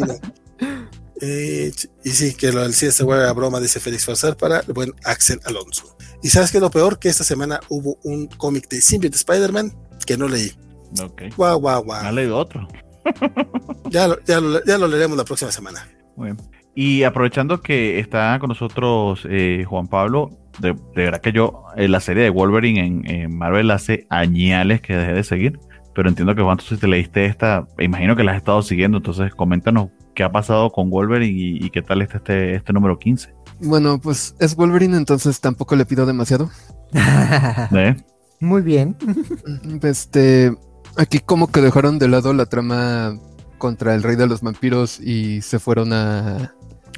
eh, y sí, que lo del sí se vuelve a broma, dice Félix Farsar para el buen Axel Alonso. Y sabes qué es lo peor, que esta semana hubo un cómic de Symbiote Spider-Man que no leí. Ok. Guau, guau, guau. ¿Ha leído otro? ya, lo, ya, lo, ya lo leeremos la próxima semana. Muy bien. Y aprovechando que está con nosotros eh, Juan Pablo, de, de verdad que yo, eh, la serie de Wolverine en, en Marvel hace añales que dejé de seguir, pero entiendo que Juan, tú si te leíste esta, imagino que la has estado siguiendo, entonces coméntanos qué ha pasado con Wolverine y, y qué tal está este, este número quince. Bueno, pues es Wolverine, entonces tampoco le pido demasiado. ¿Eh? Muy bien. Este, aquí como que dejaron de lado la trama contra el Rey de los Vampiros y se fueron a...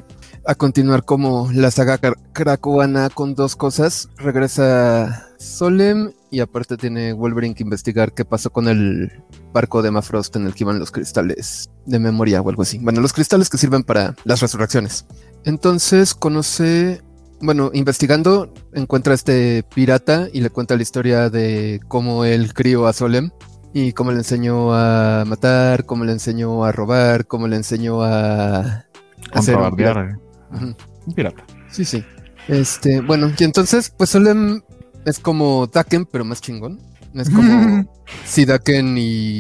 a continuar como la saga krakoana con dos cosas. Regresa Solem y aparte tiene Wolverine que investigar qué pasó con el barco de Emma Frost en el que iban los cristales de memoria o algo así. Bueno, los cristales que sirven para las resurrecciones. Entonces conoce, bueno, investigando encuentra a este pirata y le cuenta la historia de cómo él crió a Solem y cómo le enseñó a matar, cómo le enseñó a robar, cómo le enseñó a hacer un pirata. Uh-huh. Un pirata. Sí, sí. Este, bueno, y entonces, pues Solem es como Daken, pero más chingón. Es como si Daken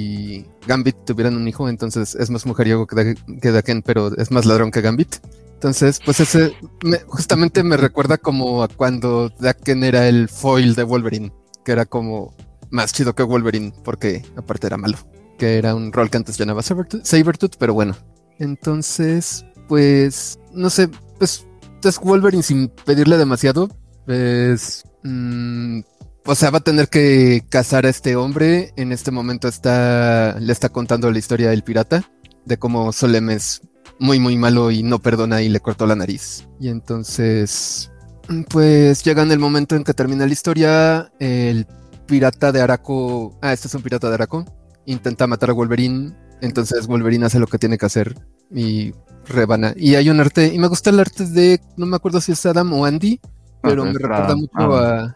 y Gambit tuvieran un hijo, entonces es más mujeriego que, da- que Daken, pero es más ladrón que Gambit. Entonces, pues ese me, justamente me recuerda como a cuando Daken era el foil de Wolverine, que era como más chido que Wolverine, porque aparte era malo, que era un rol que antes llamaba Sabertooth, Sabertooth, pero bueno. Entonces, pues, no sé, pues, es Wolverine sin pedirle demasiado, pues, mmm, o sea, va a tener que cazar a este hombre. En este momento está, le está contando la historia del pirata, de cómo Solem es muy, muy malo y no perdona y le cortó la nariz. Y entonces, pues, llega en el momento en que termina la historia, el pirata de Araco, ah, este es un pirata de Araco, intenta matar a Wolverine, entonces Wolverine hace lo que tiene que hacer y rebana. Y hay un arte, y me gusta el arte de, no me acuerdo si es Adam o Andy, pero me recuerda mucho a,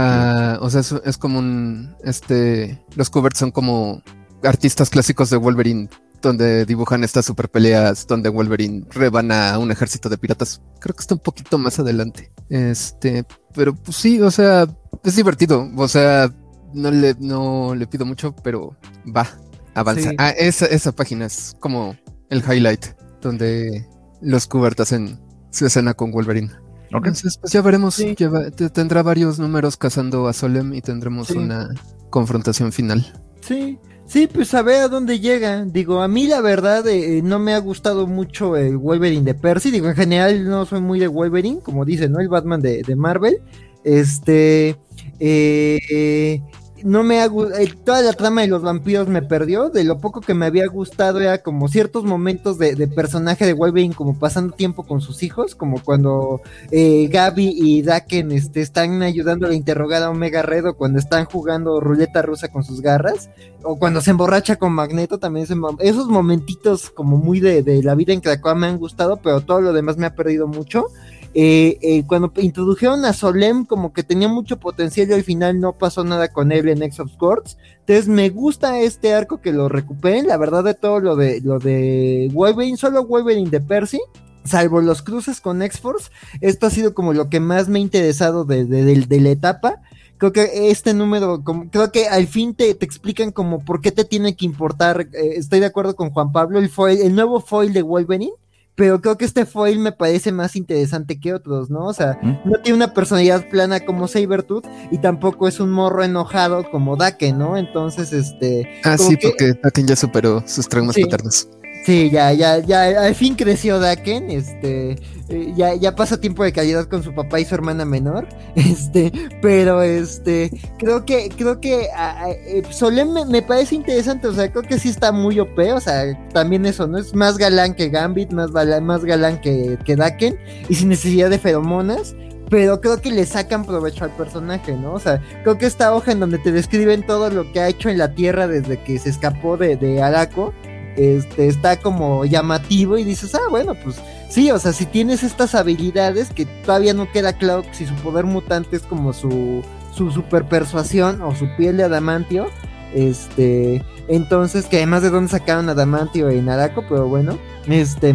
a, o sea, es, es como un, este, los covers son como artistas clásicos de Wolverine, donde dibujan estas super peleas, donde Wolverine rebana a un ejército de piratas. Creo que está un poquito más adelante. Este, pero pues sí, o sea, es divertido, o sea, no le, no le pido mucho, pero va, avanza. Sí. Ah, esa, esa página es como el highlight, donde los Kubert hacen su escena con Wolverine. Okay. Entonces, pues ya veremos. Sí. Lleva, te, tendrá varios números cazando a Solem y tendremos sí. una confrontación final. Sí, sí, pues a ver a dónde llega. Digo, a mí la verdad eh, no me ha gustado mucho el Wolverine de Percy. Digo, en general no soy muy de Wolverine, como dice, ¿no? El Batman de, de Marvel. Este, eh, eh, no me ha gustado, toda la trama de los vampiros me perdió. De lo poco que me había gustado era como ciertos momentos de, de personaje de Wolverine, como pasando tiempo con sus hijos, como cuando eh, Gaby y Daken este, están ayudando a interrogar a Omega Red, o cuando están jugando ruleta rusa con sus garras, o cuando se emborracha con Magneto. También ese, esos momentitos como muy de, de la vida en Krakoa me han gustado, pero todo lo demás me ha perdido mucho. eh, eh, cuando introdujeron a Solem como que tenía mucho potencial y al final no pasó nada con él en X of Swords. Entonces me gusta este arco que lo recuperen, la verdad de todo lo de lo de Wolverine, solo Wolverine de Percy, salvo los cruces con X-Force, esto ha sido como lo que más me ha interesado de, de, de, de la etapa. Creo que este número, como, creo que al fin te, te explican como por qué te tiene que importar, eh, estoy de acuerdo con Juan Pablo, el foil, el nuevo foil de Wolverine, pero creo que este foil me parece más interesante que otros, ¿no? O sea, ¿Mm? no tiene una personalidad plana como Sabretooth y tampoco es un morro enojado como Daken, ¿no? Entonces, este... Ah, sí, que... porque Daken ya superó sus traumas sí. paternos. Sí, ya, ya, ya, al fin creció Daken, este, eh, ya, ya pasa tiempo de calidad con su papá y su hermana menor, este, pero este, creo que, creo que a, a, eh, Solem me, me parece interesante, o sea, creo que sí está muy O P, o sea, también eso, ¿no? Es más galán que Gambit, más, bala, más galán que, que Daken, y sin necesidad de feromonas, pero creo que le sacan provecho al personaje, ¿no? O sea, creo que esta hoja en donde te describen todo lo que ha hecho en la Tierra desde que se escapó de, de Arakko, Este, está como llamativo y dices, ah, bueno, pues sí, o sea, si tienes estas habilidades que todavía no queda claro si su poder mutante es como su, su super persuasión o su piel de adamantio, este, entonces, que además de dónde sacaron adamantio en Arakko, pero bueno, este...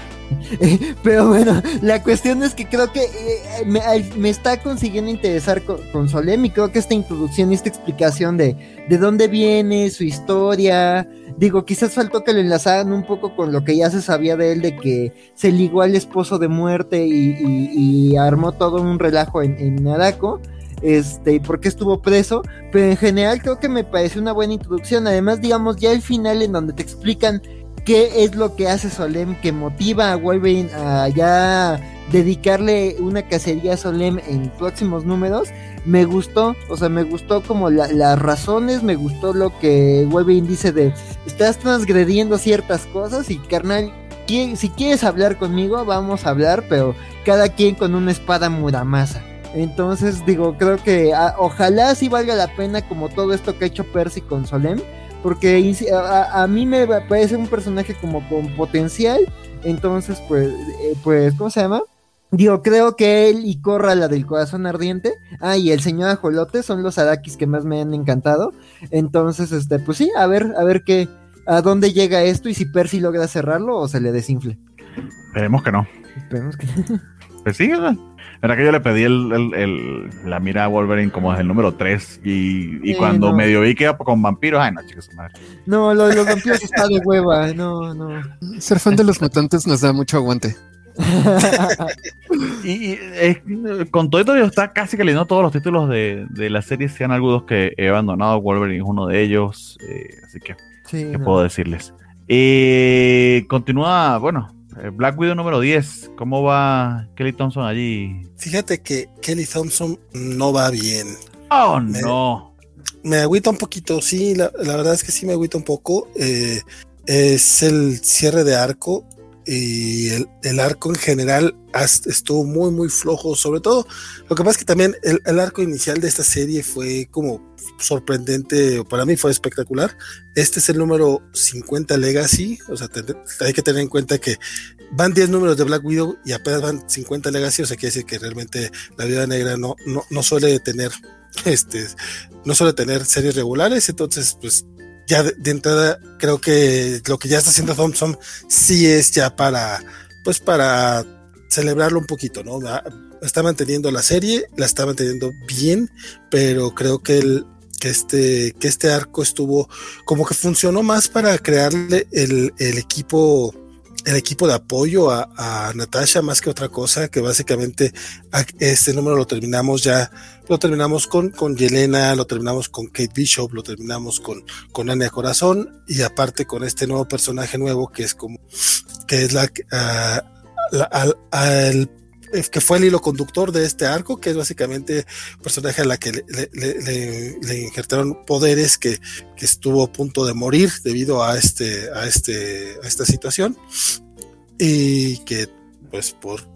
pero bueno, la cuestión es que creo que eh, me, me está consiguiendo interesar con, con Solem y creo que esta introducción y esta explicación de, de dónde viene, su historia, digo, quizás faltó que lo enlazaran un poco con lo que ya se sabía de él, de que se ligó al esposo de muerte y, y, y armó todo un relajo en, en Arakko, este, y por qué estuvo preso, pero en general creo que me pareció una buena introducción. Además, digamos, ya el final en donde te explican qué es lo que hace Solem, que motiva a Wolverine a ya dedicarle una cacería a Solem en próximos números, me gustó, o sea, me gustó como la, las razones, me gustó lo que Wolverine dice de, estás transgrediendo ciertas cosas y carnal, si quieres hablar conmigo, vamos a hablar, pero cada quien con una espada Muramasa. Entonces, digo, creo que a, ojalá sí valga la pena como todo esto que ha hecho Percy con Solem, porque a, a mí me parece un personaje como con potencial, entonces pues, eh, pues, ¿cómo se llama? Digo, creo que él y Korra, la del corazón ardiente, ah, y el señor Ajolote son los Arakis que más me han encantado, entonces, este, pues sí, a ver, a ver qué, a dónde llega esto y si Percy logra cerrarlo o se le desinfle. Esperemos que no. Esperemos que no. Pues sí, ¿verdad? Era que yo le pedí el, el, el, la mira a Wolverine como desde el número tres y, y sí, cuando no. medio vi que iba con vampiros, ay no, chicos, madre. No, lo de los vampiros está de hueva, no, no. Ser fan de los mutantes nos da mucho aguante. y, y eh, con todo esto yo está casi que leyendo todos los títulos de, de la serie, sean algunos que he abandonado, Wolverine es uno de ellos, eh, así que, sí, ¿qué no. puedo decirles? Eh, continúa, bueno, Black Widow número diez, ¿cómo va Kelly Thompson allí? Fíjate que Kelly Thompson no va bien. Oh, me, no. Me agüita un poquito, sí, la, la verdad es que sí me agüita un poco. Eh, es el cierre de arco y el, el arco en general estuvo muy, muy flojo. Sobre todo, lo que pasa es que también el, el arco inicial de esta serie fue como sorprendente, para mí fue espectacular. Este es el número cincuenta Legacy, o sea, te, hay que tener en cuenta que van diez números de Black Widow y apenas van cincuenta Legacy, o sea, quiere decir que realmente la Viuda Negra no, no, no suele tener este, no suele tener series regulares, entonces pues ya de, de entrada creo que lo que ya está haciendo Thompson sí es ya para, pues para celebrarlo un poquito, ¿no? Está manteniendo la serie, la está manteniendo bien, pero creo que el que este, que este arco estuvo como que funcionó más para crearle el, el equipo el equipo de apoyo a, a Natasha más que otra cosa, que básicamente este número lo terminamos ya, lo terminamos con, con Yelena, lo terminamos con Kate Bishop, lo terminamos con, con Anya Corazón, y aparte con este nuevo personaje nuevo que es como, que es la, uh, la al, al que fue el hilo conductor de este arco, que es básicamente un personaje a la que le, le, le, le injertaron poderes que, que estuvo a punto de morir debido a este, a este, a esta situación, y que pues por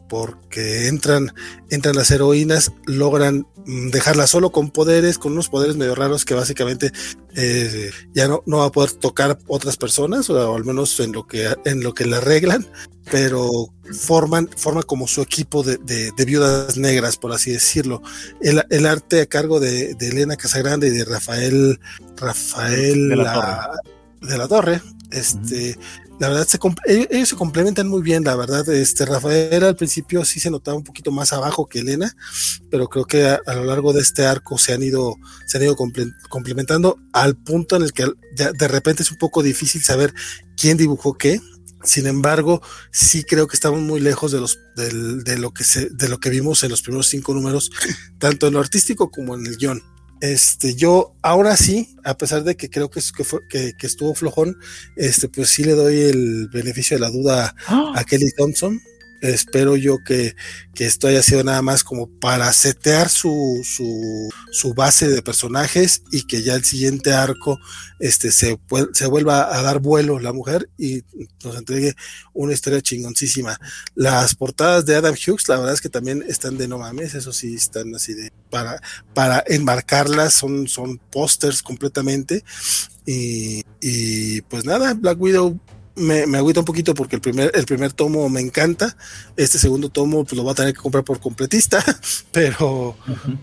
porque entran, entran las heroínas, logran dejarla solo con poderes, con unos poderes medio raros que básicamente eh, ya no, no va a poder tocar otras personas, o, o al menos en lo que en lo que la arreglan, pero forman, forman como su equipo de, de, de viudas negras, por así decirlo. El, el arte a cargo de, de Elena Casagrande y de Rafael Rafael de la, la, de la Torre. Este, uh-huh. La verdad, se ellos, ellos se complementan muy bien, la verdad. Este, Rafael al principio sí se notaba un poquito más abajo que Elena, pero creo que a, a lo largo de este arco se han ido, se han ido comple- complementando al punto en el que de, de repente es un poco difícil saber quién dibujó qué. Sin embargo, sí creo que estamos muy lejos de los de, de lo que se, de lo que vimos en los primeros cinco números, tanto en lo artístico como en el guión. Este, yo ahora sí, a pesar de que creo que, que, fue, que, que estuvo flojón, este, pues sí le doy el beneficio de la duda ¡oh! a Kelly Thompson. Espero yo que, que esto haya sido nada más como para setear su, su, su base de personajes y que ya el siguiente arco este, se, se vuelva a dar vuelo la mujer y nos entregue una historia chingoncísima. Las portadas de Adam Hughes, la verdad es que también están de no mames, eso sí, están así de para, para enmarcarlas, son, son pósters completamente y, y pues nada, Black Widow Me, me agüita un poquito porque el primer, el primer tomo me encanta, este segundo tomo pues lo voy a tener que comprar por completista, pero,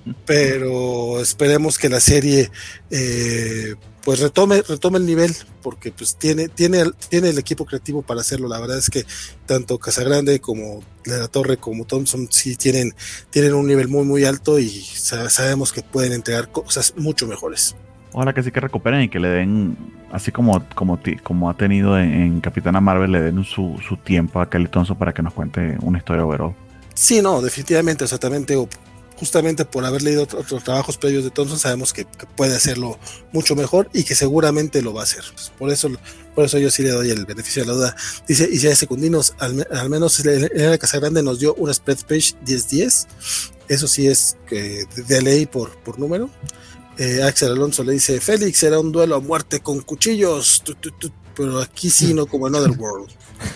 pero esperemos que la serie eh, pues retome, retome el nivel, porque pues tiene, tiene, tiene el equipo creativo para hacerlo. La verdad es que tanto Casagrande como de la Torre como Thompson sí tienen, tienen un nivel muy muy alto y sabemos que pueden entregar cosas mucho mejores. Ojalá que sí que recuperen y que le den, así como, como, como ha tenido en, en Capitana Marvel, le den su, su tiempo a Kelly Thompson para que nos cuente una historia overall. Sí, no, definitivamente, exactamente, o justamente por haber leído otros, otros trabajos previos de Thompson, sabemos que, que puede hacerlo mucho mejor y que seguramente lo va a hacer. Pues por eso, por eso yo sí le doy el beneficio de la duda. Dice Isaías Secundinos, al, al menos Elena Casagrande nos dio una spread page diez diez, eso sí es que de, de ley por, por número. Eh, Axel Alonso le dice, Félix, será un duelo a muerte con cuchillos, tu, tu, tu, pero aquí sí, no como en Otherworld.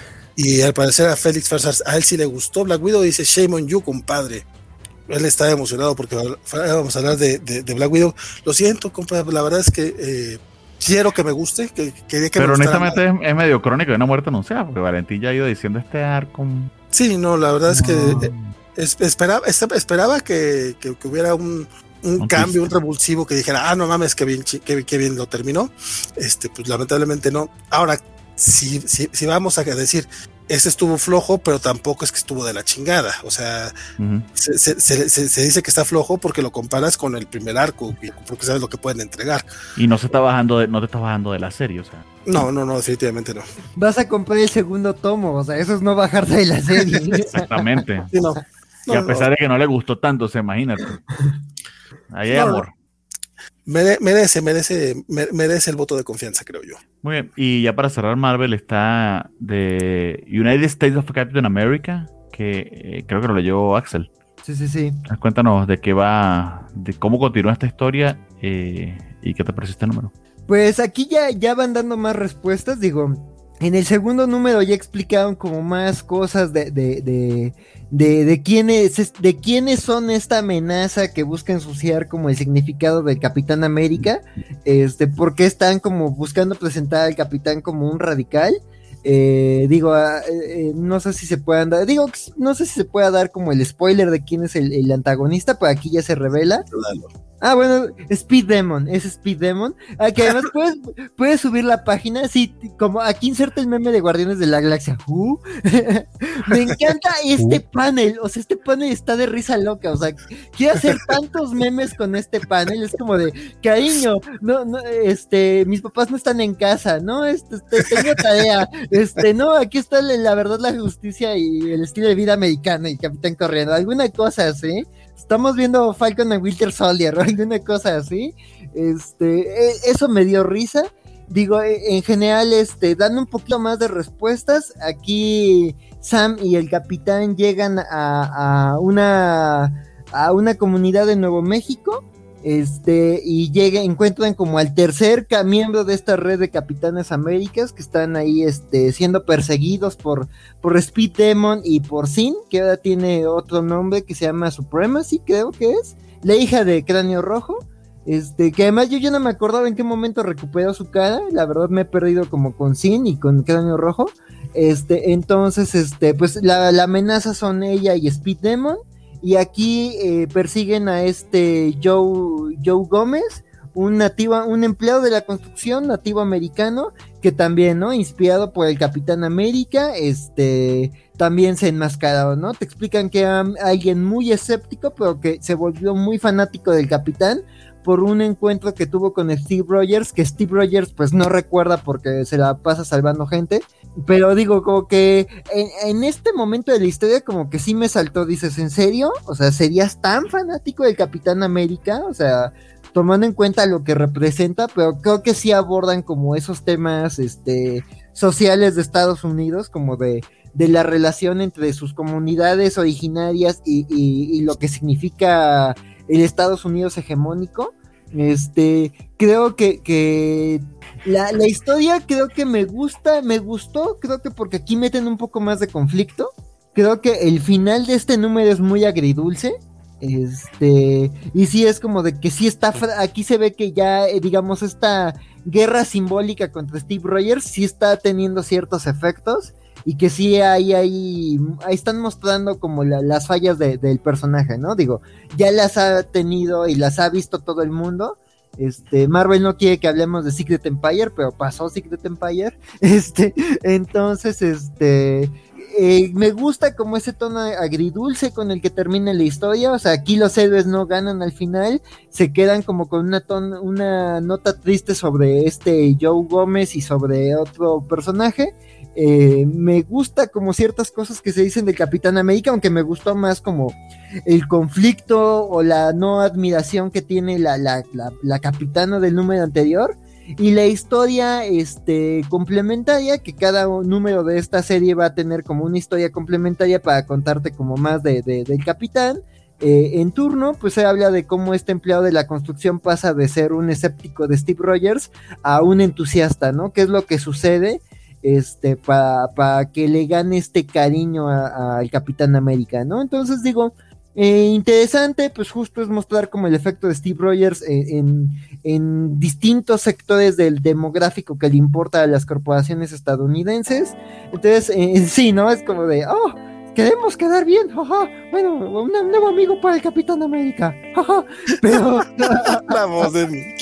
Y al parecer a Félix Farsars, a él sí le gustó Black Widow, dice, shame on you, compadre. Él está emocionado porque vamos a hablar de, de, de Black Widow. Lo siento, compadre, la verdad es que eh, quiero que me guste. Que, que, que pero me honestamente es, es medio crónico de una muerte anunciada, porque Valentín ya ha ido diciendo este arco. Sí, no, la verdad es que eh, es, esperaba, esperaba que, que, que hubiera un un cambio, un revulsivo que dijera, ah, no mames, que bien, que, que bien lo terminó. Este, pues lamentablemente no. Ahora, si, si, si vamos a decir, este estuvo flojo, pero tampoco es que estuvo de la chingada. O sea, uh-huh. se, se, se, se dice que está flojo porque lo comparas con el primer arco, porque sabes lo que pueden entregar. Y no se está bajando de, no te está bajando de la serie, o sea. No, no, no, definitivamente no. Vas a comprar el segundo tomo, o sea, eso es no bajarte de la serie. Exactamente. Sí, no. No, y a pesar no. de que no le gustó tanto, se imagínate. Ahí hay no, amor. Mere, merece, merece, merece el voto de confianza, creo yo. Muy bien, y ya para cerrar, Marvel está de United States of Captain America, que eh, creo que lo leyó Axel. Sí, sí, sí. Cuéntanos de qué va, de cómo continúa esta historia eh, y qué te pareció este número. Pues aquí ya, ya van dando más respuestas, digo. En el segundo número ya explicaron como más cosas de, de, de, de, de, quiénes, de quiénes son esta amenaza que busca ensuciar como el significado del Capitán América, este, porque están como buscando presentar al Capitán como un radical. Eh, digo, eh, no sé si se puedan dar, digo, no sé si se pueda dar como el spoiler de quién es el, el antagonista, pero aquí ya se revela. Ah, bueno, Speed Demon, es Speed Demon. Ah, que además puedes, puedes subir la página, sí, como aquí inserta el meme de Guardianes de la Galaxia. Uh, me encanta este panel, o sea, este panel está de risa loca, o sea, quiero hacer tantos memes con este panel, es como de, cariño, no, no, este, mis papás no están en casa, ¿no? Este, este tengo tarea, este, no, aquí está la, la verdad, la justicia y el estilo de vida americano y Capitán corriendo, alguna cosa así. Estamos viendo Falcon and Winter Soldier, ¿no? Alguna cosa así. Este, eso me dio risa. Digo, en general, este, dando un poquito más de respuestas. Aquí Sam y el Capitán llegan a, a una a una comunidad de Nuevo México. Este, y llega, encuentran como al tercer ca- miembro de esta red de Capitanes Américas que están ahí este, siendo perseguidos por, por Speed Demon y por Sin, que ahora tiene otro nombre que se llama Supremacy, creo que es, la hija de Cráneo Rojo. Este, que además yo ya no me acordaba en qué momento recuperó su cara, la verdad me he perdido como con Sin y con Cráneo Rojo. Este, entonces, este, pues la, la amenaza son ella y Speed Demon. Y aquí eh, persiguen a este Joe, Joe Gómez, un nativo, un empleado de la construcción, nativo americano, que también, ¿no? Inspirado por el Capitán América, este, también se enmascaró, ¿no? Te explican que era alguien muy escéptico, pero que se volvió muy fanático del Capitán por un encuentro que tuvo con Steve Rogers, que Steve Rogers pues no recuerda porque se la pasa salvando gente, pero digo, como que en, en este momento de la historia como que sí me saltó, dices, ¿en serio? O sea, ¿serías tan fanático del Capitán América? O sea, tomando en cuenta lo que representa, pero creo que sí abordan como esos temas este, sociales de Estados Unidos, como de, de la relación entre sus comunidades originarias y, y, y lo que significa el Estados Unidos hegemónico. Este, creo que, que la, la historia creo que me gusta, me gustó, creo que porque aquí meten un poco más de conflicto. Creo que el final de este número es muy agridulce. Este, y sí es como de que sí está, aquí se ve que ya, eh, digamos, esta guerra simbólica contra Steve Rogers sí está teniendo ciertos efectos. Y que sí ahí, ahí, ahí están mostrando como la, las fallas de, del personaje, ¿no? Digo, ya las ha tenido y las ha visto todo el mundo. Este, Marvel no quiere que hablemos de Secret Empire, pero pasó Secret Empire. Este, entonces, este, eh, me gusta como ese tono agridulce con el que termina la historia. O sea, aquí los héroes no ganan al final, se quedan como con una, ton, una nota triste sobre este Joe Gómez y sobre otro personaje. Eh, me gusta como ciertas cosas que se dicen del Capitán América, aunque me gustó más como el conflicto o la no admiración que tiene la, la, la, la capitana del número anterior, y la historia este, complementaria, que cada número de esta serie va a tener como una historia complementaria para contarte como más de, de, del Capitán. Eh, en turno, pues se habla de cómo este empleado de la construcción pasa de ser un escéptico de Steve Rogers a un entusiasta, ¿no? ¿Qué es lo que sucede? Este, para pa que le gane este cariño al Capitán América, ¿no? Entonces digo, eh, interesante, pues justo es mostrar como el efecto de Steve Rogers en, en, en distintos sectores del demográfico que le importa a las corporaciones estadounidenses. Entonces, eh, sí, ¿no? Es como de, oh, queremos quedar bien, jaja, bueno, un nuevo amigo para el Capitán América, jaja, pero... La voz de mí.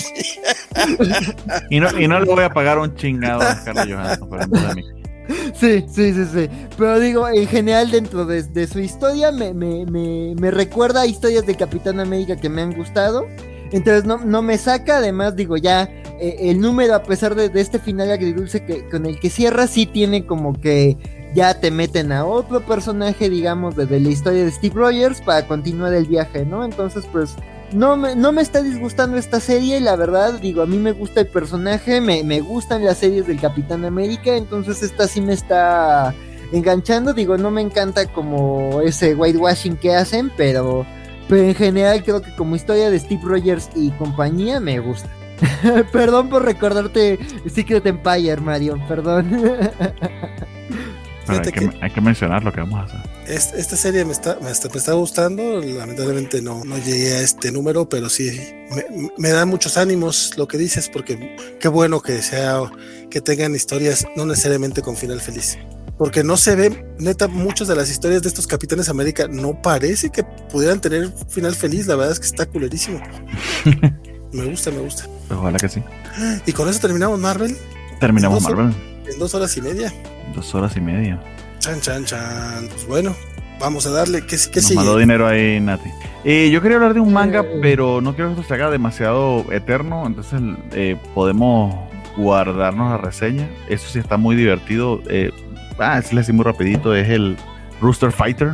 y, no, y no le voy a pagar un chingado a Scarlett Johansson por el de mí. Sí, sí, sí, sí, pero digo, en general dentro de, de su historia me, me, me, me recuerda a historias de Capitán América que me han gustado. Entonces no, no me saca, además digo ya, eh, el número a pesar de, de este final agridulce que, con el que cierra, sí tiene como que ya te meten a otro personaje, digamos, de, de la historia de Steve Rogers para continuar el viaje, ¿no? Entonces pues no me, no me está disgustando esta serie, la verdad, digo, a mí me gusta el personaje, me, me gustan las series del Capitán América, entonces esta sí me está enganchando, digo, no me encanta como ese whitewashing que hacen, pero... Pero en general creo que como historia de Steve Rogers y compañía me gusta. Perdón por recordarte Secret Empire, Mario, perdón. Pero hay, que, que, hay que mencionar lo que vamos a hacer. Es, esta serie me está, me, está, me está gustando, lamentablemente no, no llegué a este número, pero sí, me, me da muchos ánimos lo que dices, porque qué bueno que sea, que tengan historias no necesariamente con final feliz. Porque no se ve, neta, muchas de las historias de estos Capitanes América no parece que pudieran tener final feliz, la verdad es que está culerísimo. Me gusta, me gusta. Ojalá que sí. Y con eso terminamos Marvel. Terminamos en Marvel. En dos horas y media. Dos horas y media. Chan, chan, chan. Pues bueno, vamos a darle. ¿Qué, qué Nos sigue? mandó dinero ahí, Nati. Eh, yo quería hablar de un manga, eh, pero no quiero que esto se haga demasiado eterno, entonces eh, podemos guardarnos la reseña. Eso sí está muy divertido. Eh, Ah, es así muy rapidito, es el Rooster Fighter.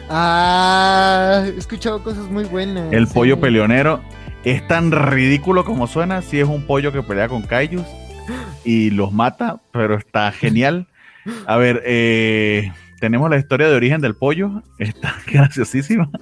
Ah, he escuchado cosas muy buenas. El sí. pollo peleonero. Es tan ridículo como suena. Sí es un pollo que pelea con kaijus y los mata, pero está genial. A ver, eh, tenemos la historia de origen del pollo. Está graciosísima.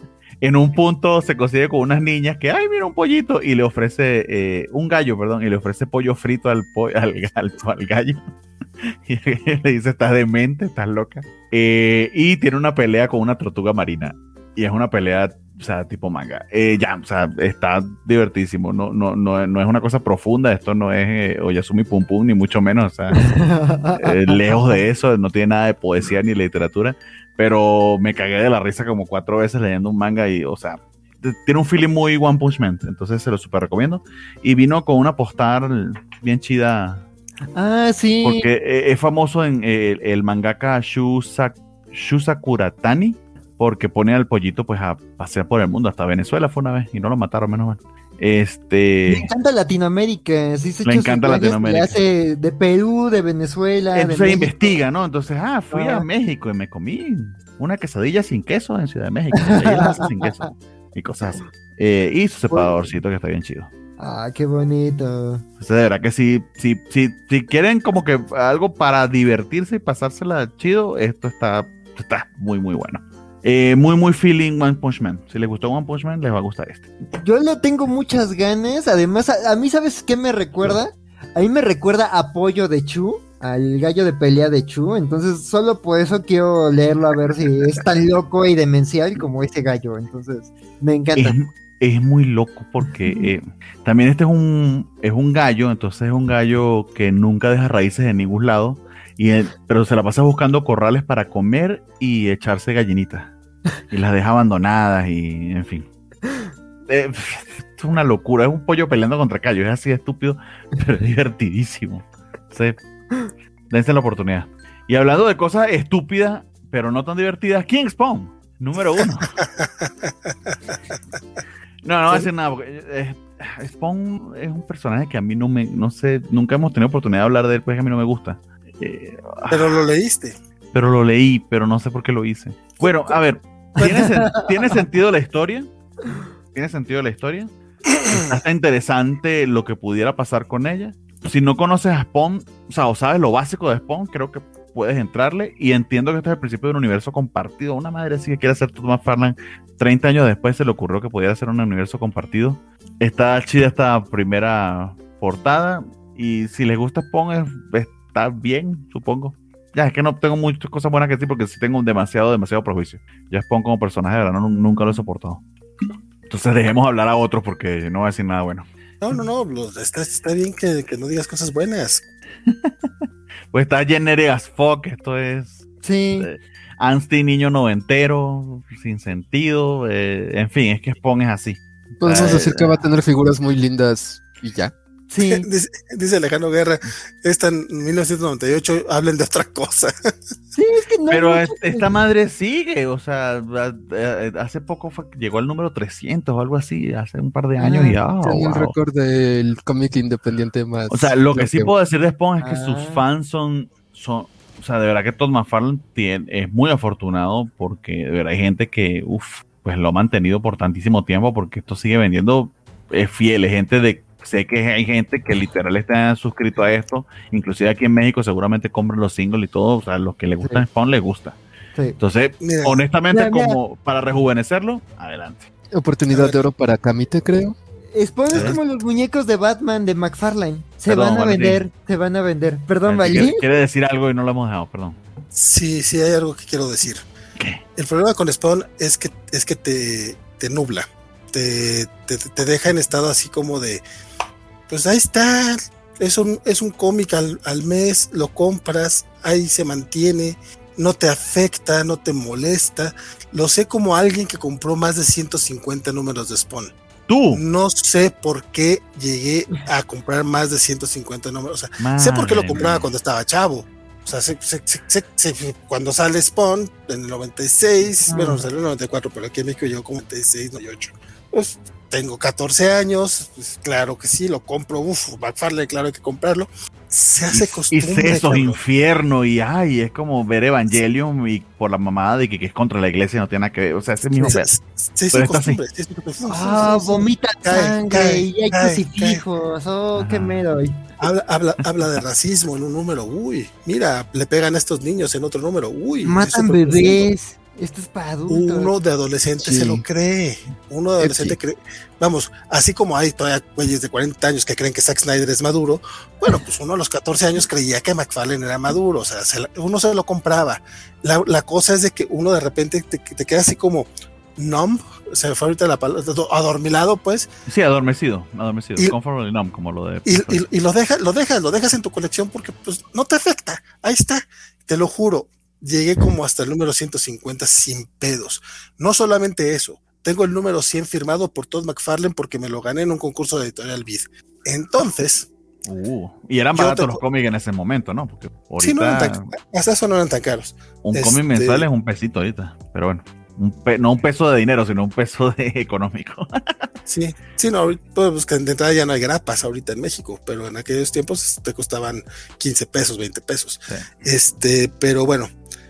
en un punto se consigue con unas niñas que, ay, mira un pollito, y le ofrece, eh, un gallo, perdón, y le ofrece pollo frito al, po al, al, al gallo. Y le dice, estás demente, estás loca. Eh, y tiene una pelea con una tortuga marina. Y es una pelea, o sea, tipo manga. Eh, ya, o sea, está divertidísimo. No, no, no, no es una cosa profunda. Esto no es eh, Oyasumi Pum Pum, ni mucho menos. O sea, eh, lejos de eso, no tiene nada de poesía ni literatura. Pero me cagué de la risa como cuatro veces leyendo un manga y, o sea, tiene un feeling muy One Punch Man. Entonces se lo super recomiendo. Y vino con una postal bien chida. Ah, sí. Porque eh, es famoso en eh, el mangaka Shu, Sak Shu Sakuratani, porque pone al pollito pues a pasear por el mundo. Hasta Venezuela fue una vez y no lo mataron, menos mal. Este... Le encanta Latinoamérica. Sí, se le encanta Latinoamérica. Le hace de Perú, de Venezuela. Entonces de investiga, ¿no? Entonces, ah, fui ah. a México y me comí una quesadilla sin queso en Ciudad de México. Y las sin queso y cosas así. Eh, y su separadorcito que está bien chido. Ah, qué bonito. O sea, de verdad que si, si, si, si quieren como que algo para divertirse y pasársela chido, esto está, está muy, muy bueno. Eh, muy, muy feeling One Punch Man. Si les gustó One Punch Man, les va a gustar este. Yo le tengo muchas ganas. Además, a, a mí, ¿sabes qué me recuerda? A mí me recuerda a Pollo de Chu, al gallo de pelea de Chu. Entonces, solo por eso quiero leerlo a ver si es tan loco y demencial como ese gallo. Entonces, me encanta. Es, es muy loco porque eh, también este es un, es un gallo. Entonces, es un gallo que nunca deja raíces en ningún lado. Y él, pero se la pasa buscando corrales para comer y echarse gallinitas. Y las deja abandonadas y, en fin. Eh, es una locura. Es un pollo peleando contra callos. Es así de estúpido, pero es divertidísimo. Sí. Dense la oportunidad. Y hablando de cosas estúpidas, pero no tan divertidas, King Spawn, número uno. No, no voy a decir nada, porque eh, Spawn es un personaje que a mí no me, no sé, nunca hemos tenido oportunidad de hablar de él, pues que a mí no me gusta. Eh, pero lo leíste. Pero lo leí, pero no sé por qué lo hice. Bueno, a ver, ¿tiene, sen ¿tiene sentido la historia? ¿Tiene sentido la historia? Está interesante lo que pudiera pasar con ella. Si no conoces a Spawn, o sea, o sabes lo básico de Spawn, creo que puedes entrarle. Y entiendo que este es el principio de un universo compartido. Una madre sí que quiere hacer Todd McFarlane. treinta años después se le ocurrió que pudiera ser un universo compartido. Está chida esta primera portada. Y si les gusta Spawn, es, está bien, supongo. Ya, es que no tengo muchas cosas buenas que decir porque sí tengo demasiado, demasiado prejuicio. Ya Spawn como personaje, de verdad, no, nunca lo he soportado. Entonces dejemos hablar a otros porque no voy a decir nada bueno. No, no, no, los, está, está bien que, que no digas cosas buenas. Pues está generic as fuck, esto es... Sí. Eh, Ansty, niño noventero, sin sentido, eh, en fin, es que Spawn es así. Podemos eh, decir que va a tener figuras muy lindas y ya. Sí. dice, dice Alejandro Guerra, esta en mil novecientos noventa y ocho, hablen de otra cosa. Sí, es que no. Pero es, esta madre sigue, o sea, hace poco fue, llegó al número trescientos o algo así, hace un par de años. Ah, y oh, tiene wow. el récord del cómic independiente más. O sea, lo que sí que... puedo decir de Spawn es que ah. sus fans son, son, o sea, de verdad que Todd McFarlane tiene, es muy afortunado porque de verdad hay gente que, uff, pues lo ha mantenido por tantísimo tiempo porque esto sigue vendiendo, es fiel, es gente de... Sé que hay gente que literal está suscrito a esto, inclusive aquí en México seguramente compran los singles y todo, o sea, los que les gustan sí. Spawn les gusta. Sí. Entonces, mira, honestamente, mira, mira. como para rejuvenecerlo, adelante. Oportunidad de oro para Kamite, creo. Spawn es como los muñecos de Batman de McFarlane. Se perdón, van a Valentín. vender, se van a vender. Perdón, Valí. Quiere, quiere decir algo y no lo hemos dejado, perdón. Sí, sí, hay algo que quiero decir. ¿Qué? El problema con Spawn es que, es que te, te nubla. Te, te, te deja en estado así como de... Pues ahí está, es un, es un cómic al, al mes, lo compras, ahí se mantiene, no te afecta, no te molesta. Lo sé como alguien que compró más de ciento cincuenta números de Spawn. ¿Tú? No sé por qué llegué a comprar más de ciento cincuenta números. O sea, Madre sé por qué lo compraba cuando estaba chavo. O sea, sé, sé, sé, sé, cuando sale Spawn en el noventa y seis, ah. bueno, salió en el noventa y cuatro, pero aquí en México llegó como noventa y seis, noventa y ocho. Pues tengo catorce años, pues claro que sí, lo compro, uff, McFarlane, claro hay que comprarlo. Se hace costumbre. Y sesos, infierno, y ay, es como ver Evangelion y por la mamada de que, que es contra la iglesia no tiene nada que ver, o sea, ese mismo se, se, se hizo costumbre. Ah, vomita sangre y hay crucifijos, oh, ajá. Qué miedo. Habla, habla, habla de racismo en un número, uy, mira, le pegan a estos niños en otro número, uy. Matan bebés. Esto es para adultos. Uno de adolescente sí. se lo cree. Uno de adolescente sí. cree. Vamos, así como hay todavía güeyes de cuarenta años que creen que Zack Snyder es maduro, bueno, pues uno a los catorce años creía que McFarlane era maduro, o sea, se, uno se lo compraba. La, la cosa es de que uno de repente te, te queda así como numb, se me fue ahorita la palabra, adormilado, pues. Sí, adormecido, adormecido, y, comfortable numb, como lo de. Y, y, y lo dejas, lo dejas, lo dejas en tu colección porque pues no te afecta. Ahí está, te lo juro. Llegué como hasta el número ciento cincuenta sin pedos. No solamente eso, tengo el número cien firmado por Todd McFarlane porque me lo gané en un concurso de Editorial Vid. Entonces... Uh, y eran baratos te... los cómics en ese momento, ¿no? Porque ahorita... Sí, no eran tan, hasta eso no eran tan caros. Un este... cómic mensual es un pesito ahorita, pero bueno. Un pe... no un peso de dinero, sino un peso de económico. Sí, sí, no, pues que de entrada ya no hay grapas ahorita en México, pero en aquellos tiempos te costaban quince pesos, veinte pesos. Sí. Este, pero bueno,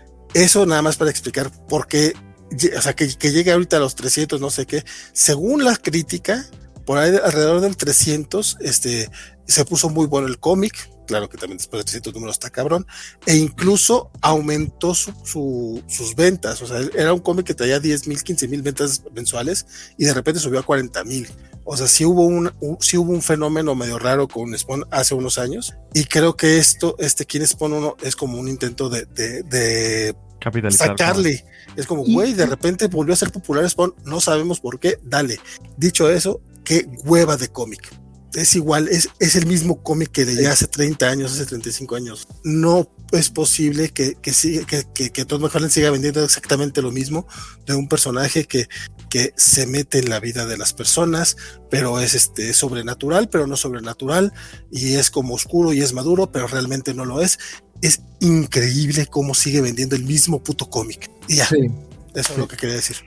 eso nada más para explicar por qué, o sea, que, que llegue ahorita a los trescientos, no sé qué, según la crítica, por ahí alrededor del trescientos, este, se puso muy bueno el cómic, claro que también después de trescientos números está cabrón, e incluso aumentó su, su, sus ventas, o sea, era un cómic que traía diez mil, quince mil ventas mensuales, y de repente subió a cuarenta mil, o sea, sí hubo un, un, sí hubo un fenómeno medio raro con Spawn hace unos años, y creo que esto, este King Spawn uno es como un intento de, de, de capitalizar, sacarle, como... es como, güey, de repente volvió a ser popular Spawn, no sabemos por qué, dale. Dicho eso, qué hueva de cómic. Es igual, es, es el mismo cómic que de ya hace treinta años, hace treinta y cinco años. No es posible que, que, siga, que, que, que Todd McFarlane siga vendiendo exactamente lo mismo de un personaje que, que se mete en la vida de las personas, pero es este sobrenatural, pero no sobrenatural, y es como oscuro y es maduro, pero realmente no lo es. Es increíble cómo sigue vendiendo el mismo puto cómic. Y ya, sí. Eso sí. Es lo que quería decir.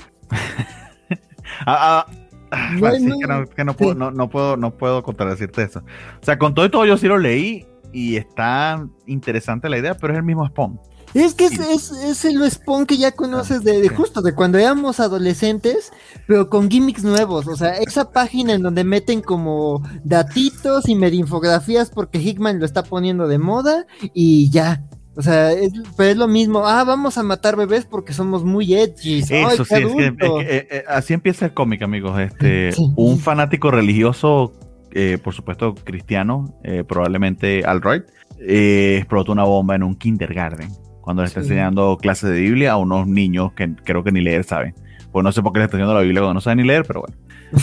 ah, ah. Ah, no, sí, no, que no, que no, puedo, sí. no, no puedo no puedo contradecirte eso. O sea, con todo y todo yo sí lo leí y está interesante la idea, pero es el mismo Spawn. Es que es, es, es el Spawn que ya conoces de, de justo de cuando éramos adolescentes, pero con gimmicks nuevos. O sea, esa página en donde meten como datitos y medio infografías porque Hickman lo está poniendo de moda y ya. O sea, es, pero es lo mismo. Ah, vamos a matar bebés porque somos muy edgy. Eso ¡ay, sí, es que, es que, eh, eh, así empieza el cómic, amigos. Este, sí. Un fanático religioso, eh, por supuesto cristiano, eh, probablemente alt-right, eh, explotó una bomba en un kindergarten cuando le está sí. enseñando clases de Biblia a unos niños que creo que ni leer saben. Pues no sé por qué le está enseñando la Biblia cuando no saben ni leer, pero bueno.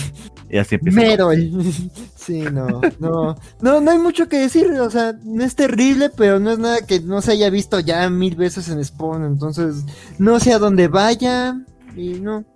Y así empieza. Merol. Sí, no, no, no, no hay mucho que decir, o sea, no es terrible, pero no es nada que no se haya visto ya mil veces en Spawn, entonces no sé a dónde vaya y no,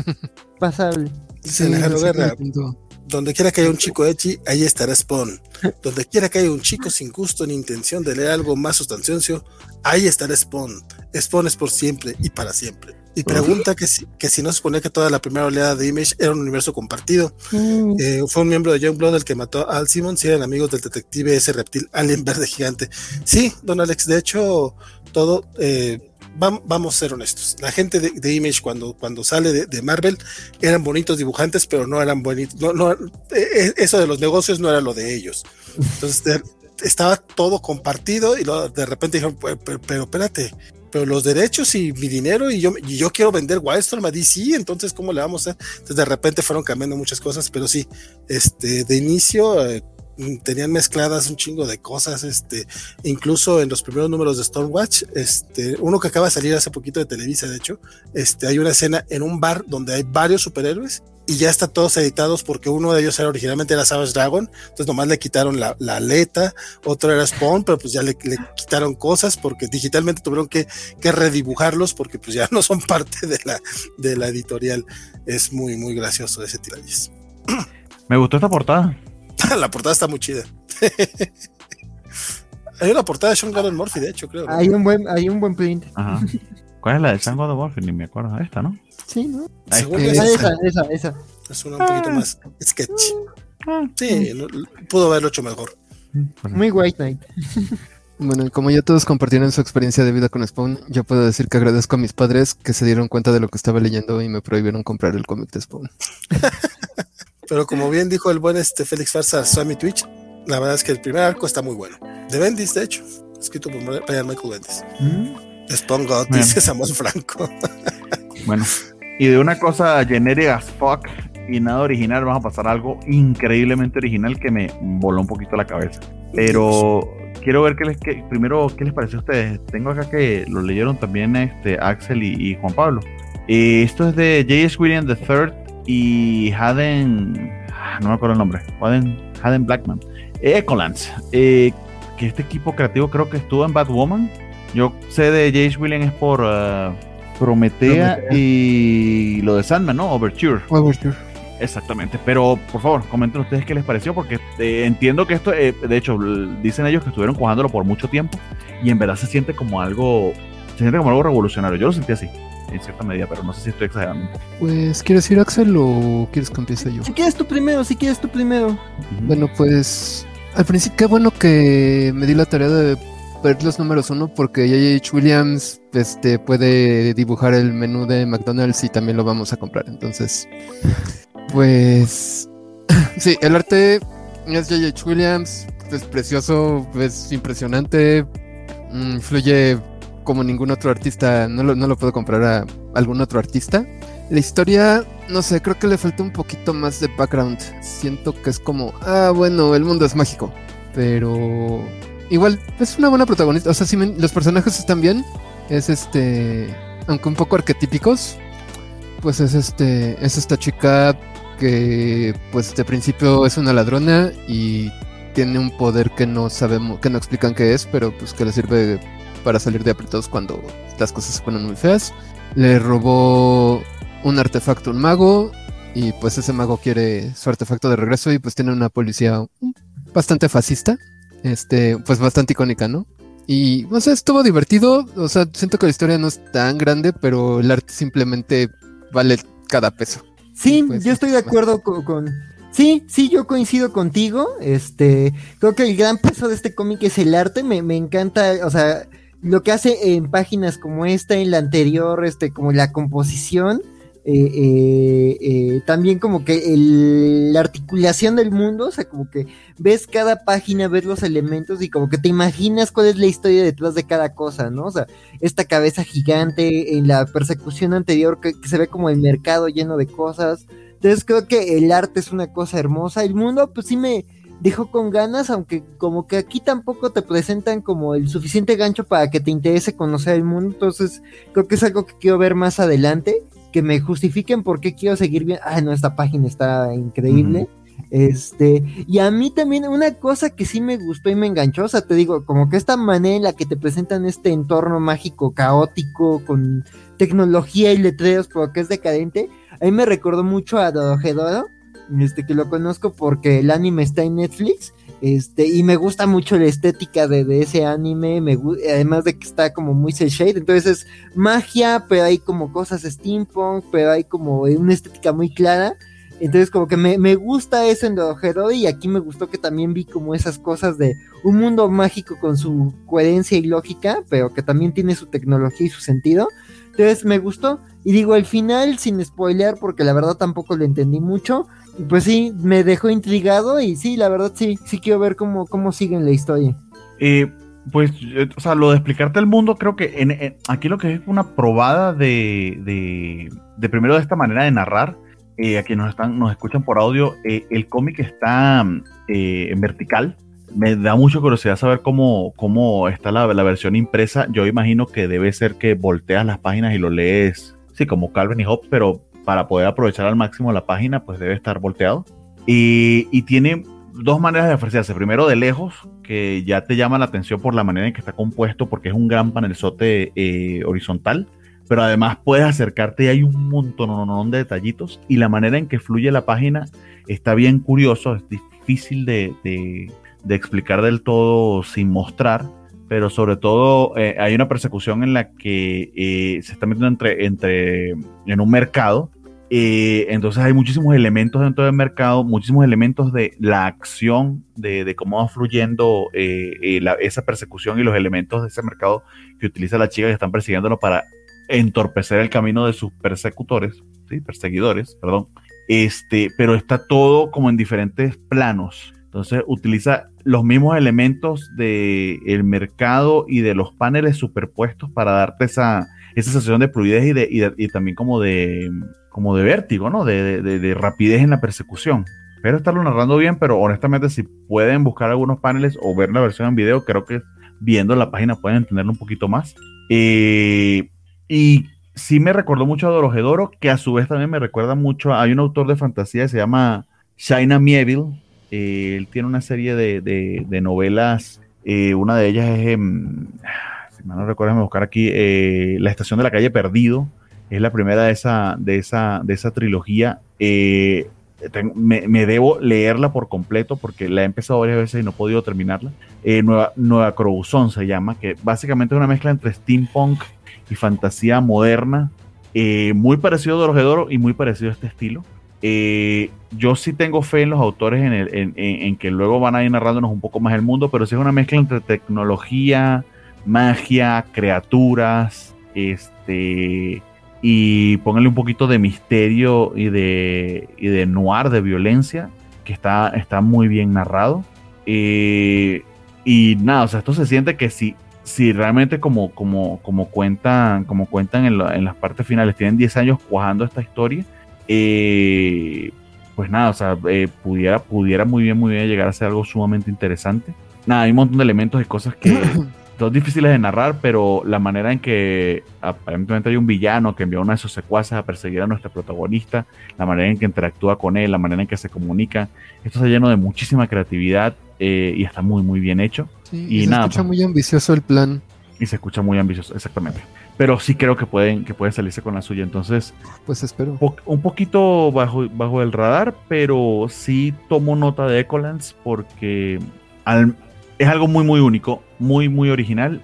pasable. Dice Alejandro Guerra, donde quiera que haya un chico edgy, ahí estará Spawn. Donde quiera que haya un chico sin gusto ni intención de leer algo más sustancioso, ahí estará Spawn. Spawn es por siempre y para siempre. Y pregunta que si, que si no se suponía que toda la primera oleada de Image era un universo compartido. Mm. Eh, fue un miembro de Youngblood el que mató a Al Simmons y eran amigos del detective ese reptil alien verde gigante. Sí, don Alex, de hecho, todo, eh, vam, vamos a ser honestos. La gente de, de Image cuando, cuando sale de, de Marvel eran bonitos dibujantes, pero no eran bonitos. No, no, eh, eso de los negocios no era lo de ellos. Entonces, de, estaba todo compartido y lo, de repente dijeron, pero, pero, pero espérate. Pero los derechos y mi dinero y yo, y yo quiero vender Wildstorm a D C, entonces ¿cómo le vamos a hacer? Entonces de repente fueron cambiando muchas cosas, pero sí, este, de inicio eh, tenían mezcladas un chingo de cosas, este, incluso en los primeros números de Stormwatch, este, uno que acaba de salir hace poquito de Televisa, de hecho, este, hay una escena en un bar donde hay varios superhéroes y ya están todos editados porque uno de ellos era originalmente era Savage Dragon, entonces nomás le quitaron la, la aleta, otro era Spawn, pero pues ya le, le quitaron cosas porque digitalmente tuvieron que, que redibujarlos porque pues ya no son parte de la, de la editorial. Es muy, muy gracioso ese detalles. Me gustó esta portada. La portada está muy chida. Hay una portada de Sean Gordon Murphy, de hecho, creo, ¿no? Hay un buen, hay un buen print. Ajá. ¿Cuál es la de Sean Gordon Murphy? Ni me acuerdo. Esta, ¿no? Sí, ¿no? Es que esa, esa, esa, esa. Es una un poquito ah. más sketch. Sí, no, pudo haberlo hecho mejor. Muy White Knight. Bueno, como ya todos compartieron su experiencia de vida con Spawn, yo puedo decir que agradezco a mis padres que se dieron cuenta de lo que estaba leyendo y me prohibieron comprar el cómic de Spawn. Pero como bien dijo el buen este Félix Farsa Swami Twitch, la verdad es que el primer arco está muy bueno. De Bendis, de hecho, escrito por Brian Michael Bendis. ¿Mm? Spawn God, dice Samuel Franco. Bueno, y de una cosa genérica as fuck y nada original, vamos a pasar a algo increíblemente original que me voló un poquito la cabeza. Pero quiero ver qué les, qué, primero qué les pareció a ustedes. Tengo acá que lo leyeron también este, Axel y, y Juan Pablo. Eh, esto es de J S Williams the third y Haden, no me acuerdo el nombre, Haden, Haden Blackman. Eh, Ecolance, eh, que este equipo creativo creo que estuvo en Batwoman. Yo sé de J S Williams es por uh, Prometea, Prometea y lo de Sandman, ¿no? Overture. Overture. Exactamente, pero por favor, comenten ustedes qué les pareció, porque eh, entiendo que esto, eh, de hecho, dicen ellos que estuvieron cuajándolo por mucho tiempo y en verdad se siente como algo, se siente como algo revolucionario. Yo lo sentí así, en cierta medida, pero no sé si estoy exagerando un poco. Pues, ¿quieres ir, Axel, o quieres que empiece yo? Si quieres tú primero, si quieres tú primero. Uh-huh. Bueno, pues, al principio, qué bueno que me di la tarea de ver los números uno, porque J H Williams este, puede dibujar el menú de McDonald's y también lo vamos a comprar, entonces... Pues sí, el arte es J H Williams, es precioso, es impresionante, mmm, fluye como ningún otro artista, no lo, no lo puedo comprar a algún otro artista. La historia, no sé, creo que le falta un poquito más de background. Siento que es como, ah, bueno, el mundo es mágico, pero igual es una buena protagonista. O sea, si me, los personajes están bien, es este, aunque un poco arquetípicos, pues es este, es esta chica que pues de principio es una ladrona y tiene un poder que no sabemos, que no explican qué es, pero pues que le sirve para salir de apretados cuando las cosas se ponen muy feas. Le robó un artefacto a un mago y pues ese mago quiere su artefacto de regreso y pues tiene una policía bastante fascista, este, pues bastante icónica, ¿no? Y o sea, estuvo divertido, o sea, siento que la historia no es tan grande, pero el arte simplemente vale cada peso. Sí, pues, yo estoy de acuerdo con, con... Sí, sí, yo coincido contigo. Este, creo que el gran peso de este cómic es el arte. Me, me encanta, o sea, lo que hace en páginas como esta, en la anterior, este, como la composición. Eh, eh, eh, también como que el, la articulación del mundo, o sea, como que ves cada página, ves los elementos y como que te imaginas cuál es la historia detrás de cada cosa, ¿no? O sea, esta cabeza gigante en la persecución anterior que, que se ve como el mercado lleno de cosas. Entonces creo que el arte es una cosa hermosa. El mundo pues sí me dejó con ganas, aunque como que aquí tampoco te presentan como el suficiente gancho para que te interese conocer el mundo. Entonces creo que es algo que quiero ver más adelante, que me justifiquen por qué quiero seguir viendo. Ah, no, esta página está increíble. Uh-huh. Este, y a mí también una cosa que sí me gustó y me enganchó, o sea, te digo, como que esta manera en la que te presentan este entorno mágico, caótico, con tecnología y letreros, pero que es decadente, a mí me recordó mucho a Dorohedoro, este, que lo conozco porque el anime está en Netflix, este, y me gusta mucho la estética de, de ese anime, me gu- además de que está como muy cel shade, entonces es magia, pero hay como cosas steampunk, pero hay como una estética muy clara. Entonces como que me, me gusta eso en Dorohedoro, y aquí me gustó que también vi como esas cosas de un mundo mágico con su coherencia y lógica, pero que también tiene su tecnología y su sentido. Entonces me gustó, y digo, al final, sin spoilear, porque la verdad tampoco lo entendí mucho, pues sí, me dejó intrigado, y sí, la verdad sí, sí quiero ver cómo, cómo sigue en la historia. Eh, pues, eh, o sea, lo de explicarte el mundo, creo que en, en, aquí lo que es una probada de, de, de primero de esta manera de narrar. Eh, a quienes nos, están, nos escuchan por audio, eh, el cómic está eh, en vertical. Me da mucha curiosidad saber cómo, cómo está la, la versión impresa. Yo imagino que debe ser que volteas las páginas y lo lees, sí, como Calvin y Hobbes, pero para poder aprovechar al máximo la página, pues debe estar volteado. Y, y tiene dos maneras de apreciarse. Primero, de lejos, que ya te llama la atención por la manera en que está compuesto, porque es un gran panelzote eh, horizontal. Pero además puedes acercarte y hay un montón de detallitos, y la manera en que fluye la página está bien curioso. Es difícil de, de, de explicar del todo sin mostrar, pero sobre todo eh, hay una persecución en la que eh, se está metiendo entre, entre, en un mercado, eh, entonces hay muchísimos elementos dentro del mercado, muchísimos elementos de la acción, de, de cómo va fluyendo eh, eh, la, esa persecución, y los elementos de ese mercado que utiliza la chica que están persiguiéndolo para entorpecer el camino de sus persecutores, ¿sí? perseguidores, perdón, este, pero está todo como en diferentes planos. Entonces utiliza los mismos elementos del mercado y de los paneles superpuestos para darte esa, esa sensación de fluidez y, de, y, de, y también como de, como de vértigo, ¿no? De, de, de, de rapidez en la persecución. Espero estarlo narrando bien, pero honestamente si pueden buscar algunos paneles o ver la versión en video, creo que viendo la página pueden entenderlo un poquito más. Eh, y sí me recordó mucho a Dorohedoro, que a su vez también me recuerda mucho a, hay un autor de fantasía que se llama China Miéville. Eh, él tiene una serie de, de, de novelas, eh, una de ellas es, eh, si mal no recuerdo, déjame buscar aquí, eh, La estación de la calle perdido, es la primera de esa, de esa, de esa trilogía. Eh, tengo, me, me debo leerla por completo porque la he empezado varias veces y no he podido terminarla. Eh, Nueva, Nueva Crobuzón se llama, que básicamente es una mezcla entre steampunk y fantasía moderna, eh, muy parecido a Dorohedoro y muy parecido a este estilo. Eh, yo sí tengo fe en los autores en, el, en, en, en que luego van a ir narrándonos un poco más el mundo, pero sí es una mezcla entre tecnología, magia, criaturas, este, y pónganle un poquito de misterio y de, y de noir, de violencia, que está, está muy bien narrado. Eh, y nada, o sea, esto se siente que si, si realmente como, como, como cuentan, como cuentan en, la, en las partes finales, tienen diez años cuajando esta historia, Eh, pues nada, o sea, eh, pudiera, pudiera muy bien, muy bien llegar a ser algo sumamente interesante. Nada, hay un montón de elementos y cosas que son difíciles de narrar, pero la manera en que aparentemente hay un villano que envía a uno de sus secuaces a perseguir a nuestra protagonista, la manera en que interactúa con él, la manera en que se comunica, esto está lleno de muchísima creatividad eh, y está muy, muy bien hecho. Sí, y, y se nada, escucha pues, muy ambicioso el plan. Y se escucha muy ambicioso, exactamente. Pero sí creo que pueden, que pueden salirse con la suya. Entonces, pues espero. Po- un poquito bajo, bajo el radar, pero sí tomo nota de Echolands porque al, es algo muy, muy único, muy, muy original.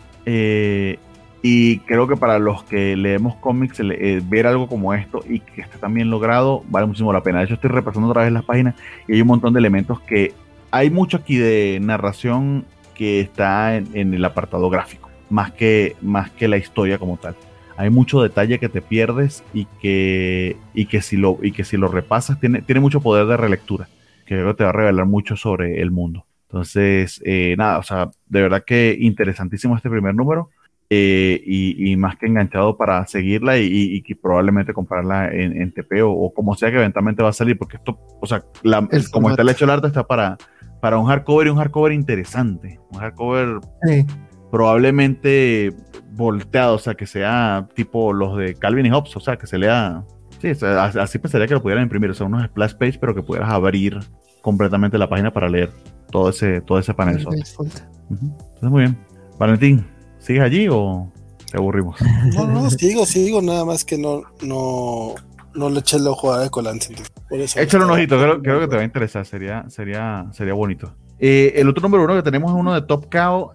Eh, y creo que para los que leemos cómics, eh, ver algo como esto y que esté tan bien logrado, vale muchísimo la pena. De hecho, estoy repasando otra vez las páginas y hay un montón de elementos que hay mucho aquí de narración que está en, en el apartado gráfico, más que, más que la historia como tal. Hay mucho detalle que te pierdes y que, y que, si, lo, y que si lo repasas tiene, tiene mucho poder de relectura, que creo que te va a revelar mucho sobre el mundo. Entonces, eh, nada, o sea, de verdad que interesantísimo este primer número eh, y, y más que enganchado para seguirla y, y, y que probablemente comprarla en, en T P o, o como sea que eventualmente va a salir, porque esto, o sea, la, el como está el hecho el arte está para, para un hardcover y un hardcover interesante, un hardcover Sí. probablemente volteado, o sea, que sea tipo los de Calvin y Hobbes, o sea, que se lea, sí, o sea, así pensaría que lo pudieran imprimir, o sea, unos splash page, pero que pudieras abrir completamente la página para leer todo ese, todo ese panel. Uh-huh. Entonces, muy bien. Valentín, ¿sigues allí o te aburrimos? No, no, sigo, sigo, nada más que no, no, no le eché el ojo a Echolands. Échale un ojito, creo, creo que te va a interesar, sería, sería, sería bonito. Eh, el otro número uno que tenemos es uno de Top Cow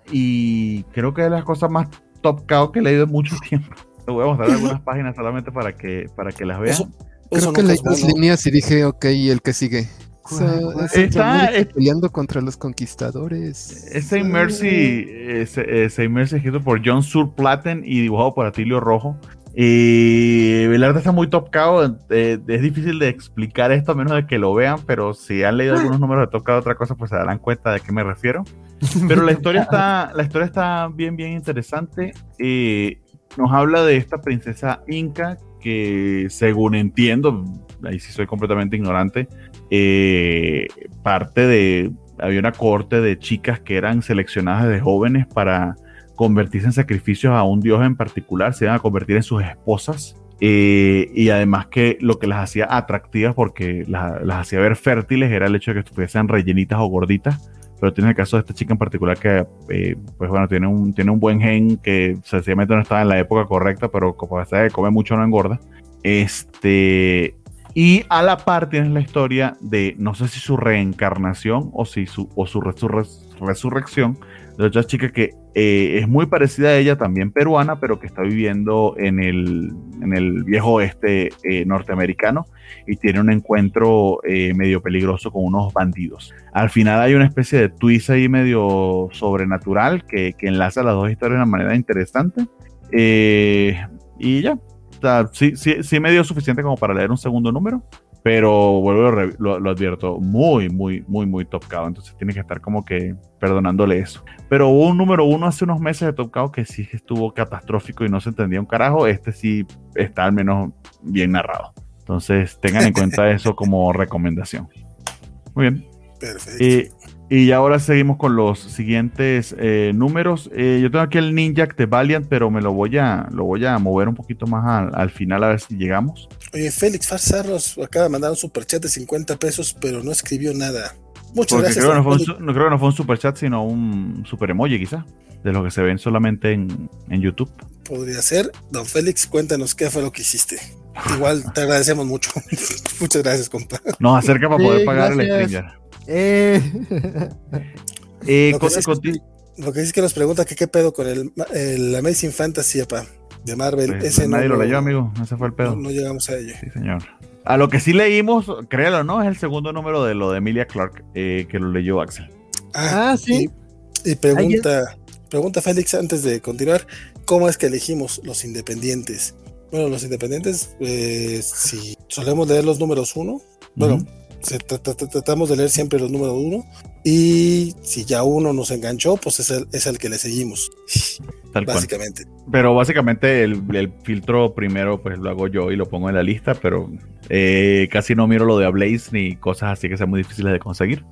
y creo que es de las cosas más Top Cow que he leído en mucho tiempo. Te voy a mostrar algunas páginas solamente para que, para que las vean. Eso, creo que leí dos bueno. líneas y dije, ok, ¿y el que sigue? O sea, es está es, peleando contra los conquistadores. Es Saint Mercy, es, es Saint Mercy escrito por John Surplaten y dibujado por Atilio Rojo. Y el arte está muy Top Cow. Eh, es difícil de explicar esto a menos de que lo vean, pero si han leído algunos números de Top Cow, otra cosa, pues se darán cuenta de qué me refiero. Pero la historia está, la historia está bien, bien interesante. Eh, nos habla de esta princesa inca que, según entiendo, ahí sí soy completamente ignorante, eh, parte de, había una corte de chicas que eran seleccionadas desde jóvenes para convertirse en sacrificios a un dios en particular, se iban a convertir en sus esposas, eh, y además que lo que las hacía atractivas porque las, las hacía ver fértiles era el hecho de que estuviesen rellenitas o gorditas, pero tiene el caso de esta chica en particular que eh, pues bueno, tiene un, tiene un buen gen que sencillamente no estaba en la época correcta, pero como se come mucho no engorda. Este, y a la par tienes la historia de, no sé si su reencarnación o, si su, o su resurre, resurrección de otra chica que eh, es muy parecida a ella, también peruana, pero que está viviendo en el, en el viejo oeste eh, norteamericano y tiene un encuentro eh, medio peligroso con unos bandidos. Al final hay una especie de twist ahí medio sobrenatural que, que enlaza las dos historias de una manera interesante. Eh, y ya, o sea, sí, sí, sí me dio suficiente como para leer un segundo número. pero vuelvo lo, lo, lo advierto, muy, muy, muy, muy Top Cow, entonces tiene que estar como que perdonándole eso. Pero hubo un número uno hace unos meses de Top Cow que sí estuvo catastrófico y no se entendía un carajo. Este sí está al menos bien narrado. Entonces tengan en cuenta eso como recomendación. Muy bien. Perfecto. Eh, y ahora seguimos con los siguientes eh, números. Eh, yo tengo aquí el Ninjak de Valiant, pero me lo voy a, lo voy a mover un poquito más al, al final a ver si llegamos. Oye, Félix Farsar nos acaba de mandar un superchat de cincuenta pesos, pero no escribió nada. Muchas Porque gracias. Creo que, no fue un, no creo que no fue un superchat, sino un super emoji quizás, de los que se ven solamente en, en YouTube. Podría ser. Don Félix, cuéntanos qué fue lo que hiciste. Igual te agradecemos mucho. Muchas gracias, compa. Nos acerca para poder Sí, pagar gracias. el Stringer. Eh. Eh, Lo que, sí con, es que, lo que sí es que nos pregunta que qué pedo con el, el Amazing Fantasy, apa, de Marvel. pues, Ese nadie no lo leyó, amigo. Ese fue el pedo. No, no llegamos a ello. Sí, señor. A lo que sí leímos, créalo, ¿no? Es el segundo número de lo de Emilia Clarke, eh, que lo leyó Axel. Ah, Ah, sí. Y, y pregunta, pregunta Félix antes de continuar, ¿cómo es que elegimos los independientes? Bueno, los independientes, eh, si solemos leer los números uno, bueno, Uh-huh. se tra- tra- tra- tratamos de leer siempre los números uno, y si ya uno nos enganchó, pues es el, es el que le seguimos, Tal cual. básicamente. Pero básicamente el, el filtro primero pues lo hago yo y lo pongo en la lista, pero eh, casi no miro lo de Ablaze ni cosas así que sean muy difíciles de conseguir.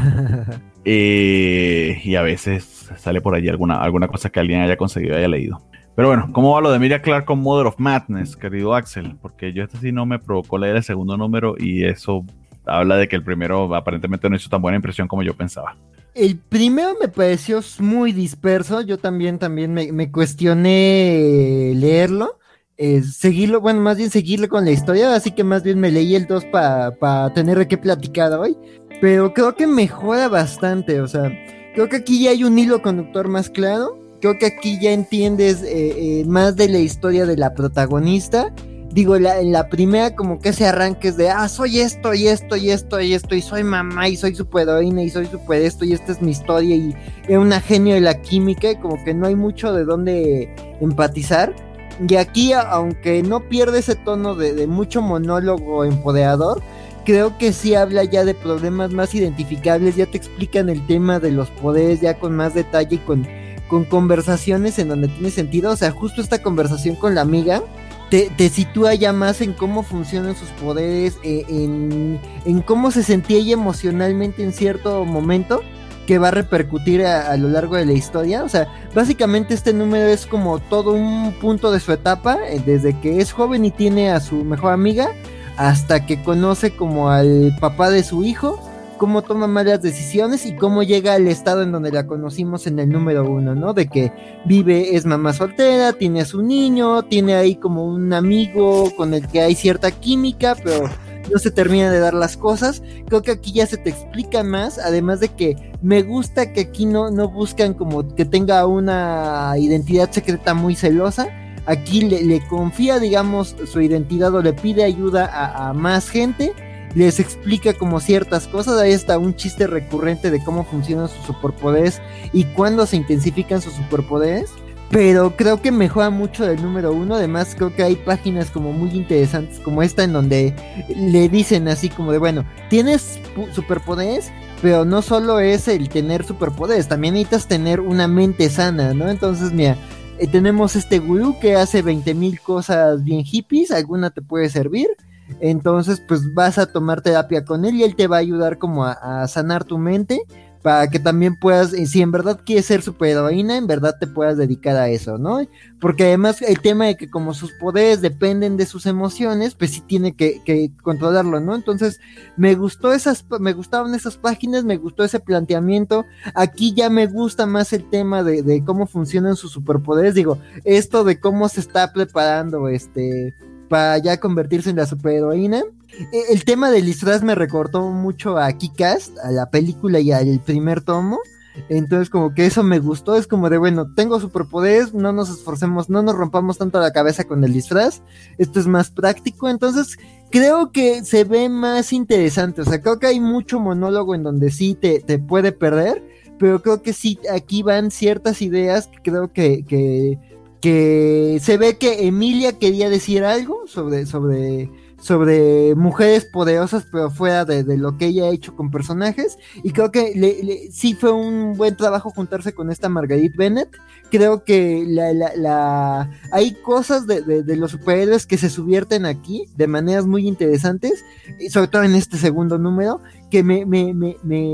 Eh, y a veces sale por allí alguna, alguna cosa que alguien haya conseguido y haya leído. Pero bueno, ¿cómo va lo de Emilia Clarke con Mother of Madness, querido Axel? Porque yo este sí no me provocó leer el segundo número y eso habla de que el primero aparentemente no hizo tan buena impresión como yo pensaba. El primero me pareció muy disperso. Yo también, también me, me cuestioné leerlo. Eh, seguirlo, bueno, más bien seguirlo con la historia. Así que más bien me leí el dos para pa tener de qué platicar hoy. Pero creo que mejora bastante. O sea, creo que aquí ya hay un hilo conductor más claro. Creo que aquí ya entiendes eh, eh, más de la historia de la protagonista. Digo, la, en la primera como que ese arranque es de, ah, soy esto y esto y esto y esto y soy mamá y soy superheroína y soy super esto y esta es mi historia y es una genio de la química y como que no hay mucho de dónde empatizar. Y aquí, aunque no pierde ese tono de, de mucho monólogo empoderador, creo que sí habla ya de problemas más identificables, ya te explican el tema de los poderes ya con más detalle y con, con conversaciones en donde tiene sentido. O sea, justo esta conversación con la amiga Te, te sitúa ya más en cómo funcionan sus poderes, eh, en, en cómo se sentía ella emocionalmente en cierto momento que va a repercutir a, a lo largo de la historia. O sea, básicamente este número es como todo un punto de su etapa, eh, desde que es joven y tiene a su mejor amiga, hasta que conoce como al papá de su hijo, cómo toma malas decisiones y cómo llega al estado en donde la conocimos en el número uno, ¿no? De que vive, es mamá soltera, tiene a su niño, tiene ahí como un amigo con el que hay cierta química, pero no se termina de dar las cosas. Creo que aquí ya se te explica más, además de que me gusta que aquí no, no buscan como que tenga una identidad secreta muy celosa. Aquí le, le confía, digamos, su identidad o le pide ayuda a, a más gente, les explica como ciertas cosas. Ahí está un chiste recurrente de cómo funcionan sus superpoderes y cuándo se intensifican sus superpoderes, pero creo que mejora mucho del número uno. Además creo que hay páginas como muy interesantes como esta en donde le dicen así como de, bueno, tienes superpoderes, pero no solo es el tener superpoderes, también necesitas tener una mente sana, ¿no? Entonces mira, eh, tenemos este gurú que hace veinte mil cosas bien hippies, alguna te puede servir. Entonces pues vas a tomar terapia con él y él te va a ayudar como a, a sanar tu mente para que también puedas, si en verdad quieres ser superheroína, en verdad te puedas dedicar a eso, ¿no? Porque además el tema de que como sus poderes dependen de sus emociones, pues sí tiene que, que controlarlo, ¿no? Entonces me gustó esas, me gustaron esas páginas, me gustó ese planteamiento. Aquí ya me gusta más el tema de, de cómo funcionan sus superpoderes. Digo, esto de cómo se está preparando este para ya convertirse en la superheroína. El tema del disfraz me recordó mucho a Kick-Ass, a la película y al primer tomo. Entonces como que eso me gustó. Es como de, bueno, tengo superpoderes, no nos esforcemos, no nos rompamos tanto la cabeza con el disfraz, esto es más práctico. Entonces creo que se ve más interesante. O sea, creo que hay mucho monólogo en donde sí te, te puede perder, pero creo que sí, aquí van ciertas ideas que creo que, que, que se ve que Emilia quería decir algo sobre, sobre, sobre mujeres poderosas, pero fuera de, de lo que ella ha hecho con personajes, y creo que le, le, sí fue un buen trabajo juntarse con esta Marguerite Bennett. Creo que la, la, la... hay cosas de, de, de los superhéroes que se subvierten aquí de maneras muy interesantes, y sobre todo en este segundo número, que me, me, me,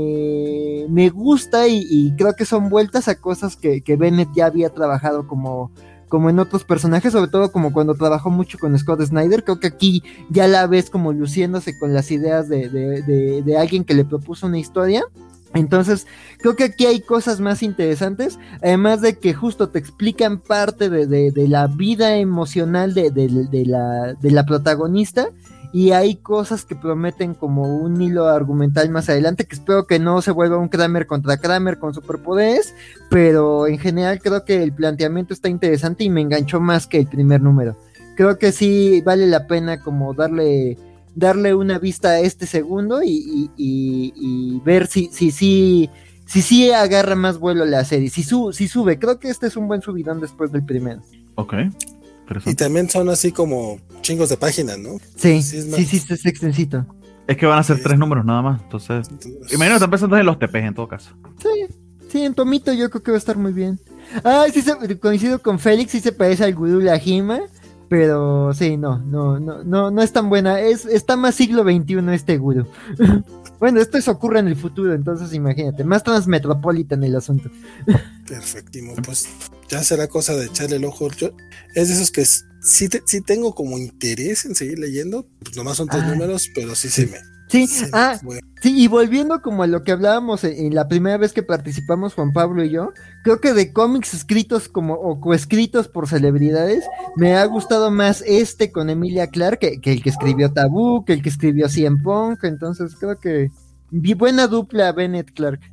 me, me gusta, y, y creo que son vueltas a cosas que, que Bennett ya había trabajado como, como en otros personajes, sobre todo como cuando trabajó mucho con Scott Snyder. Creo que aquí ya la ves como luciéndose con las ideas de, de, de, de alguien que le propuso una historia. Entonces, creo que aquí hay cosas más interesantes, además de que justo te explican parte de, de, de la vida emocional de, de, de, la, de la protagonista, y hay cosas que prometen como un hilo argumental más adelante, que espero que no se vuelva un Kramer contra Kramer con superpoderes, pero en general creo que el planteamiento está interesante y me enganchó más que el primer número. Creo que sí vale la pena como darle... darle una vista a este segundo y, y, y, y ver si si, si si si agarra más vuelo la serie, si, su, si sube. Creo que este es un buen subidón después del primero. Ok. Y también son así como chingos de páginas, ¿no? Sí, sí, es, sí, sí, es extensito. Es que van a ser sí. tres números nada más, entonces... entonces... Imagino que están pensando en los T P en todo caso. Sí, sí, en tomito yo creo que va a estar muy bien. Ah, sí, se, coincido con Félix, sí se parece al Gurú Lajima. Pero sí, no, no, no, no, no es tan buena. Es, está más siglo veintiuno este Guru. Bueno, esto se ocurre en el futuro, entonces imagínate, más transmetropolitan el asunto. Perfectimo, pues ya será cosa de echarle el ojo. Yo, es de esos que sí, te, sí tengo como interés en seguir leyendo, pues nomás son tres ah, números, pero sí, sí se me... Sí, ah, sí, y volviendo como a lo que hablábamos en, en la primera vez que participamos Juan Pablo y yo, creo que de cómics escritos como o coescritos por celebridades, me ha gustado más este con Emilia Clarke que, que el que escribió Tabú, que el que escribió C M Punk, entonces creo que buena dupla Bennett Clarke.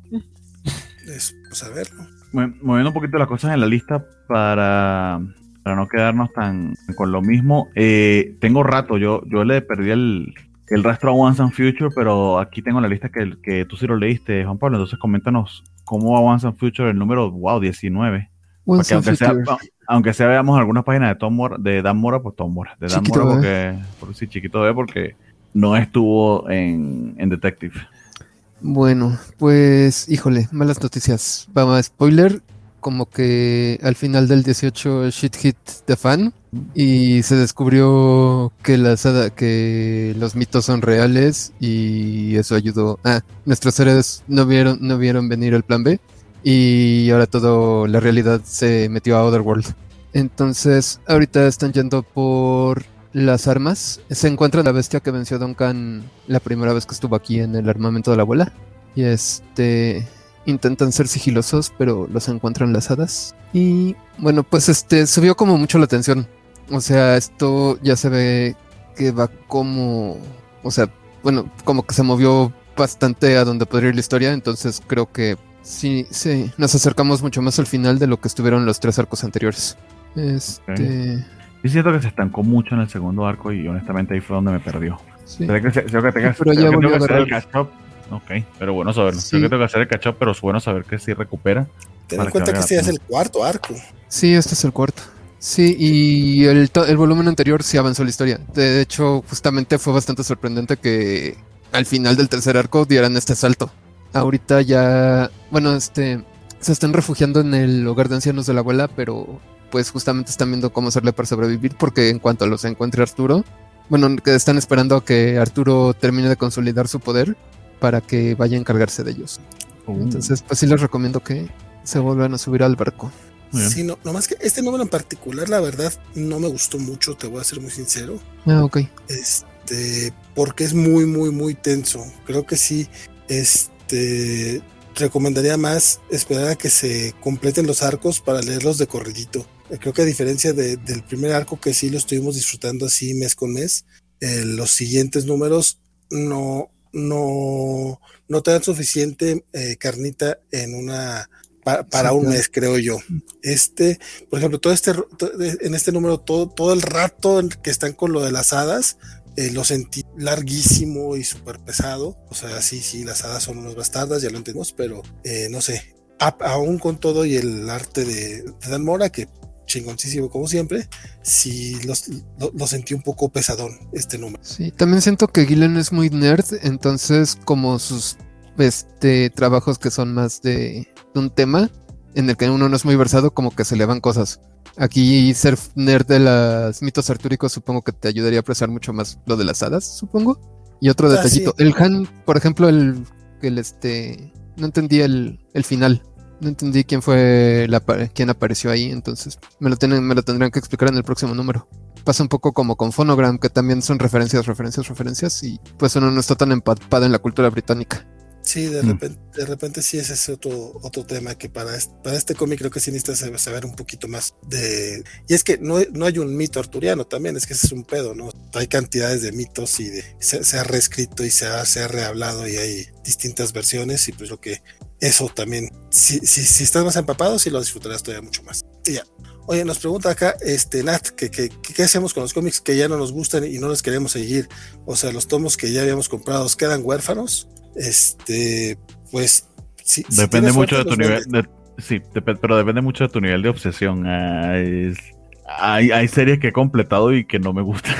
Es, pues a verlo. Moviendo un poquito las cosas en la lista para, para no quedarnos tan con lo mismo, eh, tengo rato, yo, yo le perdí el... el rastro a Once and Future, pero aquí tengo la lista que, que tú sí lo leíste, Juan Pablo, entonces coméntanos cómo va Once and Future el número, wow, diecinueve. Porque aunque sea, aunque sea veamos algunas páginas de Tom Mora, de Dan Mora, pues Tom Mora, de Dan chiquito Mora porque, porque sí, chiquito de porque no estuvo en, en Detective. Bueno, pues, híjole, malas noticias. Vamos a spoiler, como que al final del dieciocho shit hit the fan y se descubrió que las que los mitos son reales y eso ayudó. Ah, nuestros seres no vieron no vieron venir el plan B y ahora todo la realidad se metió a Otherworld. Entonces, ahorita están yendo por las armas. Se encuentra la bestia que venció a Duncan la primera vez que estuvo aquí en el armamento de la abuela. Y este... intentan ser sigilosos, pero los encuentran las hadas. Y bueno, pues este subió como mucho la tensión. O sea, esto ya se ve que va como... O sea, bueno, como que se movió bastante a donde podría ir la historia. Entonces creo que sí, sí, nos acercamos mucho más al final de lo que estuvieron los tres arcos anteriores. Este... Okay. Sí, siento que se estancó mucho en el segundo arco y honestamente ahí fue donde me perdió. Sí. Creo que, creo que tengas, pero ya creo que volvió a hacer el catch-up. Ok, pero bueno saberlo. Sí. Creo que tengo que hacer el catch-up, pero es bueno saber que sí recupera. Ten en cuenta que este es el cuarto arco. Sí, este es el cuarto. Sí, y el, el volumen anterior sí avanzó la historia. De hecho, justamente fue bastante sorprendente que al final del tercer arco dieran este salto. Ahorita ya, bueno, este, se están refugiando en el hogar de ancianos de la abuela, pero pues justamente están viendo cómo hacerle para sobrevivir, porque en cuanto los encuentre Arturo, bueno, que están esperando a que Arturo termine de consolidar su poder para que vaya a encargarse de ellos. Uh. Entonces, pues sí les recomiendo que se vuelvan a subir al barco. Sí, no, nomás que este número en particular, la verdad, no me gustó mucho, te voy a ser muy sincero. Ah, ok. Este, porque es muy, muy, muy tenso. Creo que sí, este, recomendaría más esperar a que se completen los arcos para leerlos de corridito. Creo que a diferencia de, del primer arco, que sí lo estuvimos disfrutando así mes con mes, eh, los siguientes números no, no, no te dan suficiente eh, carnita en una pa, para sí, un claro. mes, creo yo. Este, por ejemplo, todo este todo, en este número, todo, todo el rato que están con lo de las hadas, eh, lo sentí larguísimo y súper pesado. O sea, sí, sí, las hadas son unas bastardas, ya lo entendemos, pero eh, no sé, a, aún con todo y el arte de, de Dan Mora, que chingoncísimo como siempre, sí los, lo, lo sentí un poco pesadón este número. Sí, también siento que Gillen es muy nerd, entonces como sus este trabajos que son más de, de un tema en el que uno no es muy versado, como que se le van cosas. Aquí ser nerd de los mitos artúricos supongo que te ayudaría a apreciar mucho más lo de las hadas, supongo. Y otro ah, detallito, sí. El Han, por ejemplo, el, el este, no entendí el, el final, no entendí quién fue la, quién apareció ahí, entonces me lo tienen, me lo tendrían que explicar en el próximo número. Pasa un poco como con Phonogram, que también son referencias, referencias, referencias, y pues uno no está tan empapado en la cultura británica. Sí, de repente, mm. de repente sí ese es otro, otro tema que para este, para este cómic creo que sí necesita saber un poquito más de... Y es que no, no hay un mito arturiano también, es que ese es un pedo, ¿no? Hay cantidades de mitos y de, se, se ha reescrito y se ha, se ha rehablado y hay distintas versiones y pues lo que... Eso también, si, si, si estás más empapado, sí lo disfrutarás todavía mucho más. Y ya. Oye, nos pregunta acá, este, Nat, que, que, que qué hacemos con los cómics que ya no nos gustan y no los queremos seguir. O sea, los tomos que ya habíamos comprado, ¿quedan huérfanos? Este, pues si, depende si mucho suerte, de tu nivel de, sí, de, pero depende mucho de tu nivel de obsesión. Hay, hay, hay series que he completado y que no me gustan.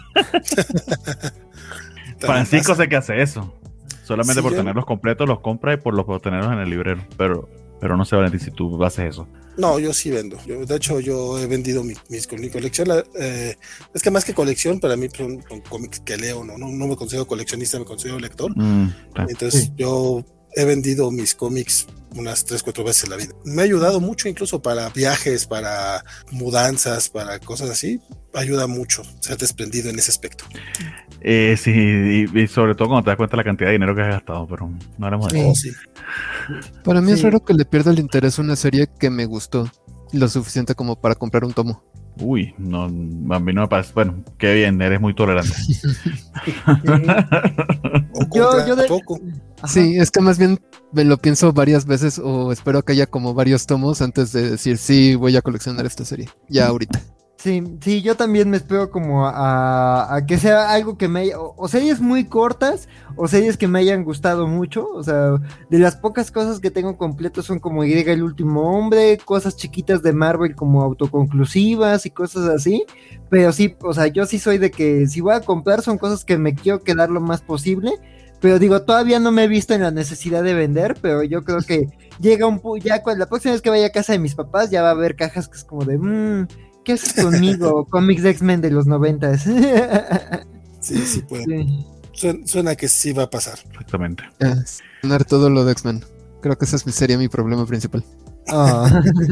Francisco sé que hace eso. Solamente sí, por yo... tenerlos completos los compra y por, los, por tenerlos en el librero. Pero, pero no sé, Valentín, si tú haces eso. No, yo sí vendo. Yo, de hecho, yo he vendido mi, mis, mi colección. Eh, es que más que colección, para mí son, son cómics que leo. No, no, no me considero coleccionista, me considero lector. Mm, claro. Entonces, sí. Yo he vendido mis cómics unas tres, cuatro veces en la vida. Me ha ayudado mucho incluso para viajes, para mudanzas, para cosas así. Ayuda mucho ser desprendido en ese aspecto. Eh, sí, y, y sobre todo cuando te das cuenta de la cantidad de dinero que has gastado, pero no hablamos de eso. Sí. Para mí sí. es raro que le pierda el interés a una serie que me gustó lo suficiente como para comprar un tomo. Uy, no, a mí no me parece. Bueno, qué bien, eres muy tolerante. yo, yo de... poco. Sí, es que más bien me lo pienso varias veces o espero que haya como varios tomos antes de decir sí, voy a coleccionar esta serie, ya ahorita. Sí, sí, yo también me espero como a, a que sea algo que me haya, o, o series muy cortas, o series que me hayan gustado mucho, o sea, de las pocas cosas que tengo completo son como Y el último hombre, cosas chiquitas de Marvel como autoconclusivas y cosas así, pero sí, o sea, yo sí soy de que si voy a comprar son cosas que me quiero quedar lo más posible, pero digo, todavía no me he visto en la necesidad de vender, pero yo creo que llega un pu- ya cuando la próxima vez que vaya a casa de mis papás ya va a haber cajas que es como de, mmm, ¿qué haces conmigo? Cómics de X-Men de los noventas. Sí, sí puede. Sí. Suena, suena que sí va a pasar. Exactamente. Ah, sonar todo lo de X-Men. Creo que ese sería mi problema principal. Oh.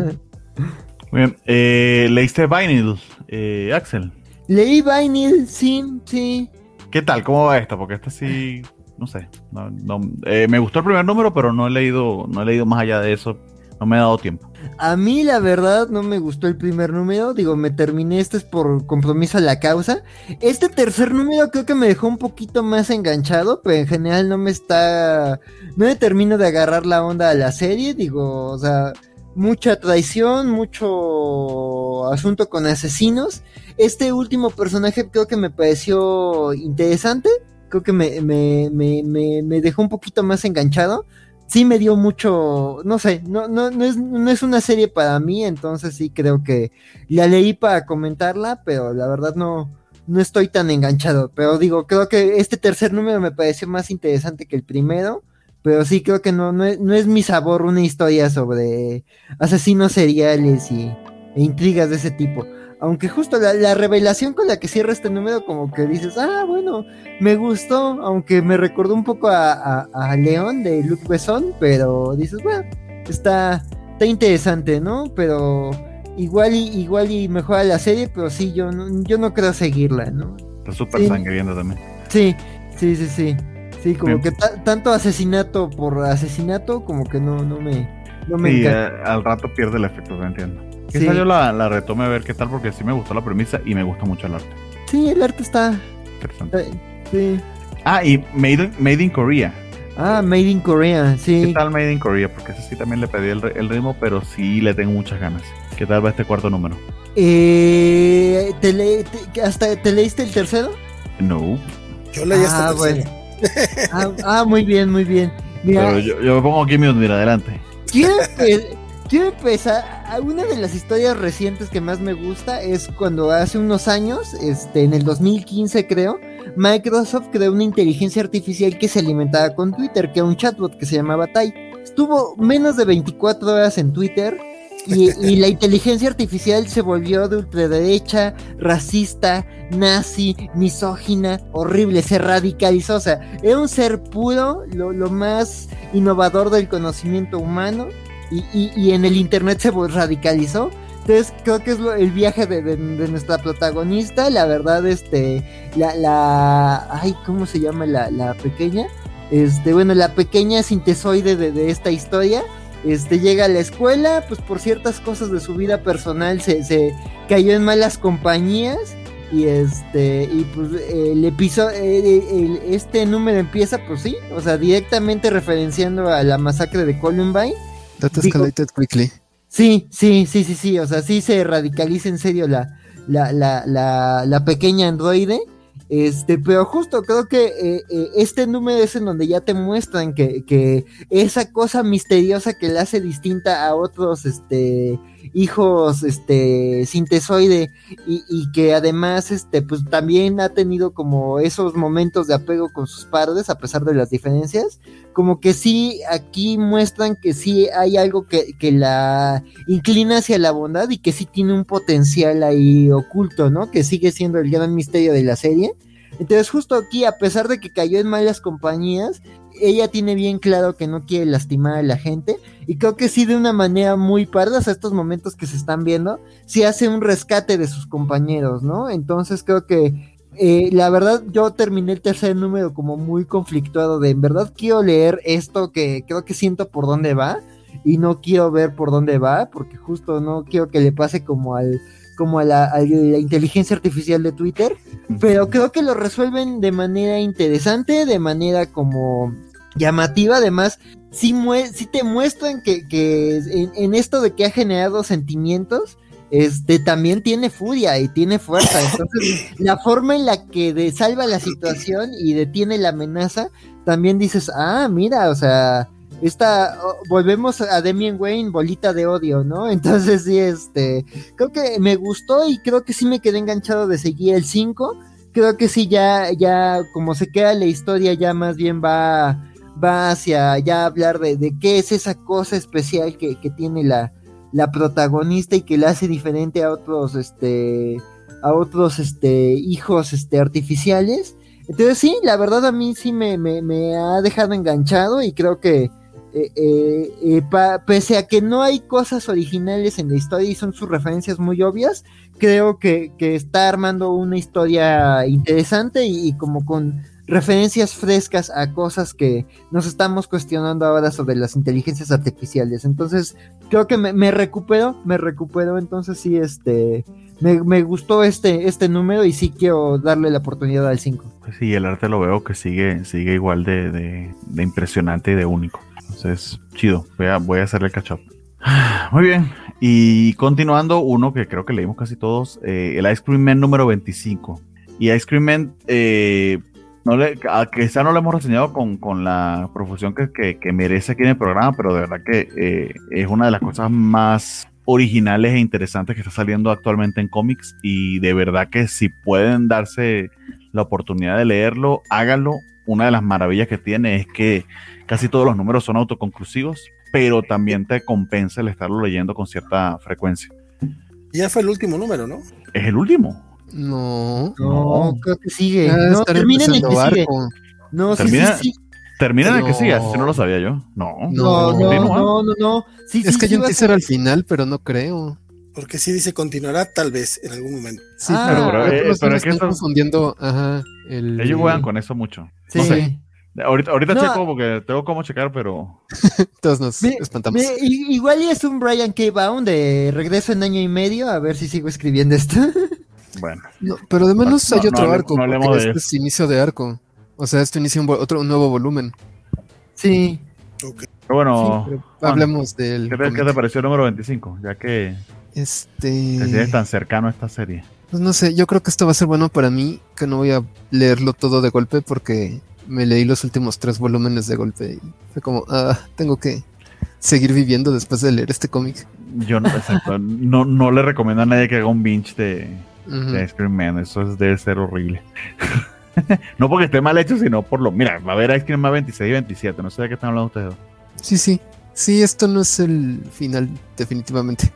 Muy bien. Eh, ¿Leíste Vinyl, eh, Axel? Leí Vinyl, sí, sí. ¿Qué tal? ¿Cómo va esta? Porque esta sí, no sé. No, no, eh, me gustó el primer número, pero no he leído, no he leído más allá de eso. No me he dado tiempo. A mí la verdad no me gustó el primer número, digo, me terminé este es por compromiso a la causa. Este tercer número creo que me dejó un poquito más enganchado, pero en general no me está, no me termino de agarrar la onda a la serie, digo, o sea, mucha traición, mucho asunto con asesinos. Este último personaje creo que me pareció interesante, creo que me, me, me, me, me dejó un poquito más enganchado. Sí me dio mucho, no sé, no, no, no es, no es una serie para mí, entonces sí creo que la leí para comentarla, pero la verdad no, no estoy tan enganchado. Pero digo, creo que este tercer número me pareció más interesante que el primero, pero sí creo que no, no es, no es mi sabor una historia sobre asesinos seriales y, e intrigas de ese tipo. Aunque justo la, la revelación con la que cierra este número como que dices, ah, bueno, me gustó, aunque me recordó un poco a, a, a León de Luc Besson, pero dices, bueno, está, está interesante, ¿no? Pero igual y, igual y mejora la serie, pero sí, yo no, yo no creo seguirla, ¿no? Está súper sí. sangrienta también. Sí, sí, sí, sí. Sí, como Bien. que ta- tanto asesinato por asesinato, como que no, no me, no me Sí, encanta. eh, al rato pierde el efecto, te entiendo. Quizá Sí. yo la, la retome a ver qué tal, porque sí me gustó la premisa y me gusta mucho el arte. Sí, el arte está... Interesante. eh, sí. Ah, y Made in, Made in Korea. Ah, Made in Korea, sí. ¿Qué tal Made in Korea? Porque ese sí también le pedí el, el ritmo, pero sí le tengo muchas ganas. ¿Qué tal va este cuarto número? Eh, ¿te, le, te, hasta, ¿Te leíste el tercero? No. Yo leí hasta Ah, el bueno. tercero. Ah, ah, muy bien, muy bien. Mira, Pero yo, yo me pongo aquí mi mira adelante. quiero, empe- quiero empezar. Una de las historias recientes que más me gusta es cuando hace unos años, este, en el dos mil quince creo, Microsoft creó una inteligencia artificial que se alimentaba con Twitter, que era un chatbot que se llamaba Tai. Estuvo menos de veinticuatro horas en Twitter y, y la inteligencia artificial se volvió de ultraderecha, racista, nazi, misógina, horrible, se radicalizó. O sea, era un ser puro, lo, lo más innovador del conocimiento humano. Y, y, y en el internet se radicalizó. Entonces creo que es lo, el viaje de, de, de nuestra protagonista. La verdad, este, la, la, ay, ¿cómo se llama la, la pequeña? Este, bueno, la pequeña sintesoide de, de esta historia. Este, llega a la escuela, pues por ciertas cosas de su vida personal se, se cayó en malas compañías. Y este, y pues el episodio, el, el, este número empieza, pues sí, o sea, directamente referenciando a la masacre de Columbine. That escalated quickly. Sí, sí, sí, sí, sí, o sea, sí se radicaliza en serio la, la, la, la, la pequeña androide, este, pero justo creo que eh, eh, este número es en donde ya te muestran que, que esa cosa misteriosa que la hace distinta a otros, este, hijos, este, sintesoide, y, y que además, este, pues también ha tenido como esos momentos de apego con sus padres, a pesar de las diferencias, como que sí, aquí muestran que sí hay algo que, que la inclina hacia la bondad y que sí tiene un potencial ahí oculto, ¿no? Que sigue siendo el gran misterio de la serie. Entonces justo aquí, a pesar de que cayó en malas compañías, ella tiene bien claro que no quiere lastimar a la gente, y creo que sí de una manera muy parda, o sea, estos momentos que se están viendo, sí hace un rescate de sus compañeros, ¿no? Entonces creo que Eh, la verdad, yo terminé el tercer número como muy conflictuado de, en verdad quiero leer esto que creo que siento por dónde va, y no quiero ver por dónde va, porque justo no quiero que le pase como al como a la, a la inteligencia artificial de Twitter, pero creo que lo resuelven de manera interesante, de manera como llamativa. Además, sí, mue- sí te muestran que, que en, en esto de que ha generado sentimientos, este también tiene furia y tiene fuerza. Entonces la forma en la que de salva la situación y detiene la amenaza, también dices, ah, mira, o sea, esta, oh, volvemos a Damian Wayne, bolita de odio, ¿no? Entonces sí, este, creo que me gustó y creo que sí me quedé enganchado de seguir el cinco. Creo que sí, ya, ya, como se queda la historia, ya más bien va, va hacia ya hablar de, de qué es esa cosa especial que, que tiene la la protagonista y que la hace diferente a otros, este, a otros, este, hijos, este, artificiales. Entonces sí, la verdad a mí sí me, me, me ha dejado enganchado, y creo que eh, eh, eh, pa, pese a que no hay cosas originales en la historia y son sus referencias muy obvias, creo que, que está armando una historia interesante y, y como con referencias frescas a cosas que nos estamos cuestionando ahora sobre las inteligencias artificiales. Entonces creo que me, me recupero, me recupero, entonces sí, este, me, me gustó este, este número y sí quiero darle la oportunidad al cinco. Pues sí, el arte lo veo que sigue, sigue igual de, de, de impresionante y de único. Entonces, chido, voy a, voy a hacerle el catch up. Muy bien, y continuando, uno que creo que leímos casi todos, eh, el Ice Cream Man número veinticinco. Y Ice Cream Man, eh, no le, a quizá no lo hemos reseñado con, con la profusión que, que, que merece aquí en el programa, pero de verdad que eh, es una de las cosas más originales e interesantes que está saliendo actualmente en cómics, y de verdad que si pueden darse la oportunidad de leerlo, háganlo. Una de las maravillas que tiene es que casi todos los números son autoconclusivos, pero también te compensa el estarlo leyendo con cierta frecuencia. Ya fue el último número, ¿no? ¿Es el último? No. No, creo que sigue. Ah, no, estar termina en el que empezando sigue. arco. No, sí, ¿Termina? sí, sí. ¿Termina en el que No. sigue? Si no lo sabía yo. No. No, no, ¿Continúa? no, no, no. Sí, Es sí, que sí hay un va a teaser ser- al final, pero no creo. Porque sí dice continuará tal vez en algún momento. Sí, Ah, pero, pero, creo que eh, los pero fans es que están eso- confundiendo, ajá, el... Ellos juegan con eso mucho. Sí. No sé. Ahorita, ahorita No. checo porque tengo cómo checar, pero Todos nos Me- espantamos. me- i- igual y es un Brian K. Vaughan de regreso en año y medio, a ver si sigo escribiendo esto. bueno. No, pero de menos No, hay no, otro no hable- arco, no hablemos porque de este es inicio de arco. O sea, esto inicia un, vo- otro, un nuevo volumen. Sí. Ok. Pero bueno, Sí, pero Juan, hablemos del ¿qué te, qué te cómic. pareció el número veinticinco? Ya que te Este... tienes tan cercano a esta serie. Pues no sé, yo creo que esto va a ser bueno para mí, que no voy a leerlo todo de golpe porque me leí los últimos tres volúmenes de golpe y fue como, ah, tengo que seguir viviendo después de leer este cómic. Yo no, exacto, no, no le recomiendo a nadie que haga un binge de, Ujú. de Ice Cream Man. Eso es- debe ser horrible. No porque esté mal hecho, sino por lo... Mira, va a haber Ice Cream Man veintiséis y veintisiete. No sé de qué están hablando ustedes dos. Sí, sí. Sí, esto no es el final, definitivamente.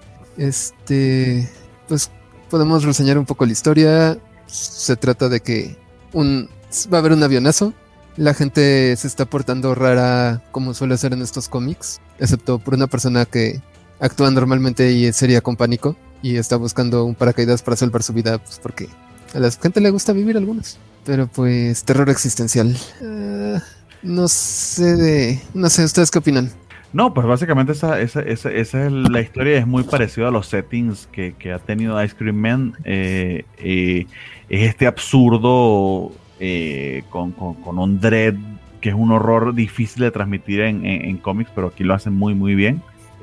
Este, pues podemos reseñar un poco la historia. Se trata de que un va a haber un avionazo. La gente se está portando rara como suele ser en estos cómics, excepto por una persona que actúa normalmente y sería con pánico y está buscando un paracaídas para salvar su vida, pues porque a la gente le gusta vivir algunos. Pero pues terror existencial. Eh, no sé de, no sé, ¿ustedes qué opinan? No, pues básicamente esa, esa, esa, esa es la historia, es muy parecida a los settings que, que ha tenido Ice Cream Man. Eh, eh, es este absurdo eh, con, con, con un dread que es un horror difícil de transmitir en, en, en cómics, pero aquí lo hacen muy muy bien.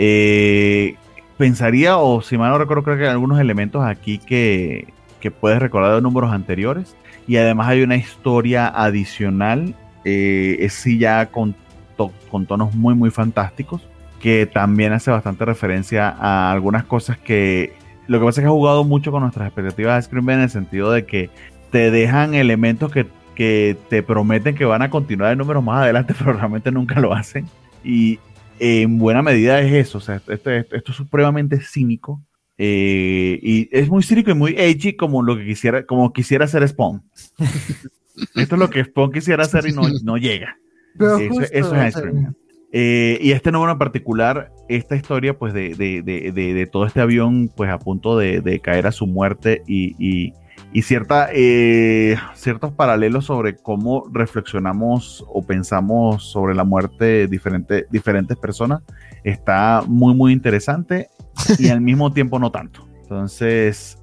Eh, pensaría, o si mal no recuerdo, creo que hay algunos elementos aquí que, que puedes recordar de números anteriores, y además hay una historia adicional, eh, es sí ya con To- con tonos muy muy fantásticos, que también hace bastante referencia a algunas cosas que lo que pasa es que ha jugado mucho con nuestras expectativas de Scream Man, en el sentido de que te dejan elementos que, que te prometen que van a continuar en números más adelante, pero realmente nunca lo hacen, y en buena medida es eso. O sea, esto, esto, esto es supremamente cínico, eh, y es muy cínico y muy edgy, como lo que quisiera, como quisiera hacer Spawn. Esto es lo que Spawn quisiera hacer y no, no llega. Pero Eso, justo, eso o es Ice sea, Cream Man. Eh, y este número en particular, esta historia pues de, de, de, de, de todo este avión pues a punto de, de caer a su muerte, y, y, y cierta, eh, ciertos paralelos sobre cómo reflexionamos o pensamos sobre la muerte de diferente, diferentes personas, está muy muy interesante y al mismo tiempo no tanto. Entonces,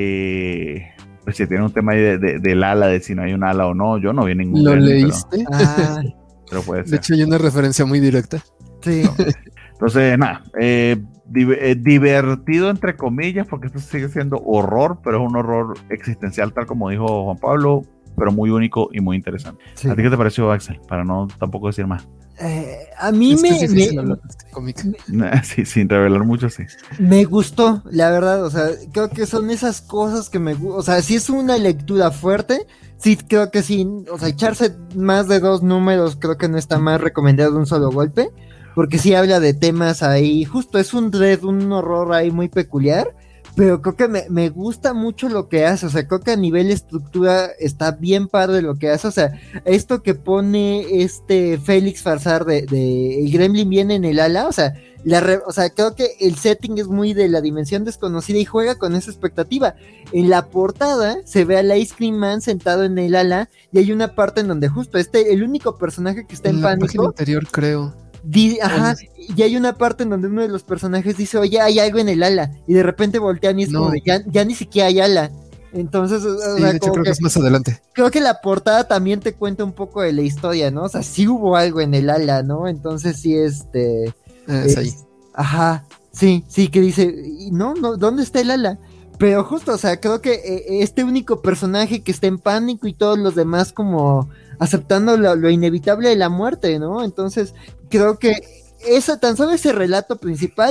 eh, pues si tiene un tema ahí de, de, del ala, de si no hay un ala o no, yo no vi ningún ¿Lo Lenny, leíste? ah, pero, pero puede ser. De hecho hay una referencia muy directa. sí. Entonces, nada, eh, di- eh, divertido entre comillas, porque esto sigue siendo horror, pero es un horror existencial, tal como dijo Juan Pablo, pero muy único y muy interesante. Sí. ¿A ti qué te pareció, Axel? Para no tampoco decir más. Eh, a mí Es que me, es difícil me- hablar de este cómic. Sí, sin revelar mucho, sí. me gustó, la verdad, o sea, creo que son esas cosas que me gustan, o sea, si es una lectura fuerte, sí creo que sí, o sea, echarse más de dos números creo que no está más recomendado de un solo golpe, porque sí habla de temas ahí, justo es un dread, un horror ahí muy peculiar, pero creo que me, me gusta mucho lo que hace, o sea, creo que a nivel estructura está bien padre lo que hace, o sea, esto que pone este Félix Farsar de, de el Gremlin viene en el ala, o sea, la re, o sea, creo que el setting es muy de la dimensión desconocida y juega con esa expectativa. En la portada se ve al Ice Cream Man sentado en el ala y hay una parte en donde justo este, el único personaje que está en, En la página pánico, anterior, creo. di, ajá, y hay una parte en donde uno de los personajes dice, oye, hay algo en el ala, y de repente voltean y es No. como de, ya, ya ni siquiera hay ala. Entonces, o Sí, sea, de hecho como creo que que es más adelante. creo que la portada también te cuenta un poco de la historia, ¿no? O sea, sí hubo algo en el ala, ¿no? Entonces sí, este... Ah, es es- ahí. Ajá, sí, sí, que dice, y no, no, ¿dónde está el ala? Pero justo, o sea, creo que eh, este único personaje que está en pánico y todos los demás como aceptando lo, lo inevitable de la muerte, ¿no? Entonces, creo que esa, tan solo ese relato principal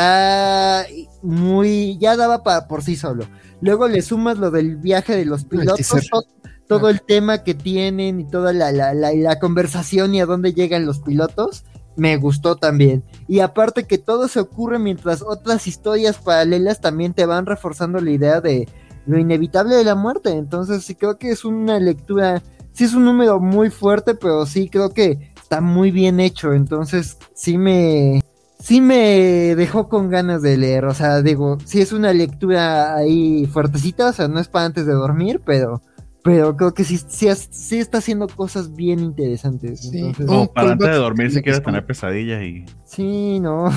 está muy, ya daba para por sí solo. Luego le sumas lo del viaje de los pilotos, teaser. to- todo el tema que tienen y toda la, la, la, la conversación y a dónde llegan los pilotos, me gustó también. Y aparte que todo se ocurre mientras otras historias paralelas también te van reforzando la idea de lo inevitable de la muerte. Entonces sí creo que es una lectura, sí es un número muy fuerte, pero sí creo que está muy bien hecho. Entonces sí me, sí me dejó con ganas de leer. O sea, digo, sí es una lectura ahí fuertecita, o sea, no es para antes de dormir, pero... Pero creo que sí, sí, has- sí está haciendo cosas bien interesantes. Sí. Entonces, Oh. O para antes de callback dormir, que si me quieres gustó. tener pesadillas y... sí, no.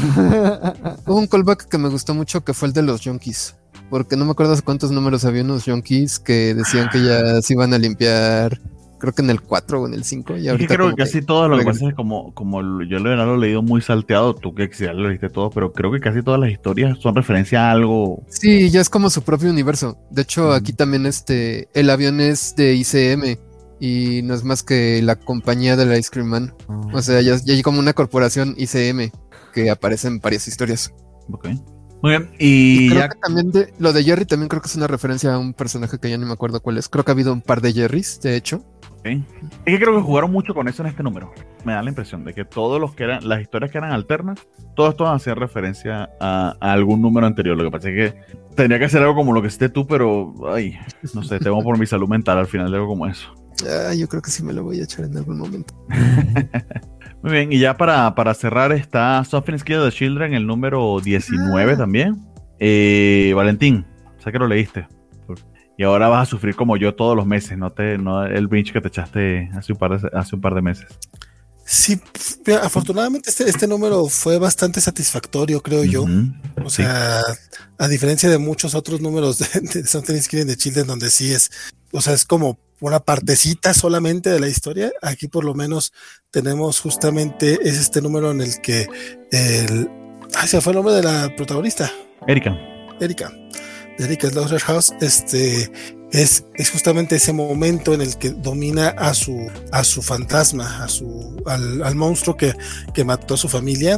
Hubo un callback que me gustó mucho que fue el de los Junkies. Porque no me acuerdo hace cuántos números había unos Junkies que decían que ya se iban a limpiar. Creo que en el cuatro o en el cinco. Y Es que ahorita creo como que casi todo lo que regresan. pasa es como, como el- yo lo he lo he leído muy salteado, tú que ya lo leíste todo, pero creo que casi todas las historias son referencia a algo. Sí, ya es como su propio universo. De hecho, Ujú. aquí también este el avión es de I C M y no es más que la compañía del Ice Cream Man. O sea, ya, ya hay como una corporación I C M. que aparece en varias historias. Ok. Muy bien. Y, y creo ya... que también de, lo de Jerry también creo que es una referencia a un personaje que ya no me acuerdo cuál es. Creo que ha habido un par de Jerrys, de hecho. Okay. Es que creo que jugaron mucho con eso en este número. Me da la impresión de que todos los que eran, las historias que eran alternas, todos estos hacían referencia a, a algún número anterior. Lo que pasa es que tendría que hacer algo como lo que esté tú, pero ay, no sé, temo por mi salud mental al final de algo como eso. Ah, yo creo que sí me lo voy a echar en algún momento. Muy bien, y ya para, para cerrar está Something's Killing the Children, el número diecinueve ah. también. Eh, Valentín, sé que lo leíste. Y ahora vas a sufrir como yo todos los meses, no te, no el binge que te echaste hace un par de, hace un par de meses. Sí, afortunadamente este, este número fue bastante satisfactorio, creo yo. Uh-huh. O sea, sí. A diferencia de muchos otros números de, de Something's Killing the Children, donde sí es, o sea, es como una partecita solamente de la historia. Aquí por lo menos tenemos justamente, es este número en el que el, ay, se fue el nombre de la protagonista. Erika. Erika. de Erika Slaughterhouse, este es, es justamente ese momento en el que domina a su a su fantasma, a su al, al monstruo que, que mató a su familia.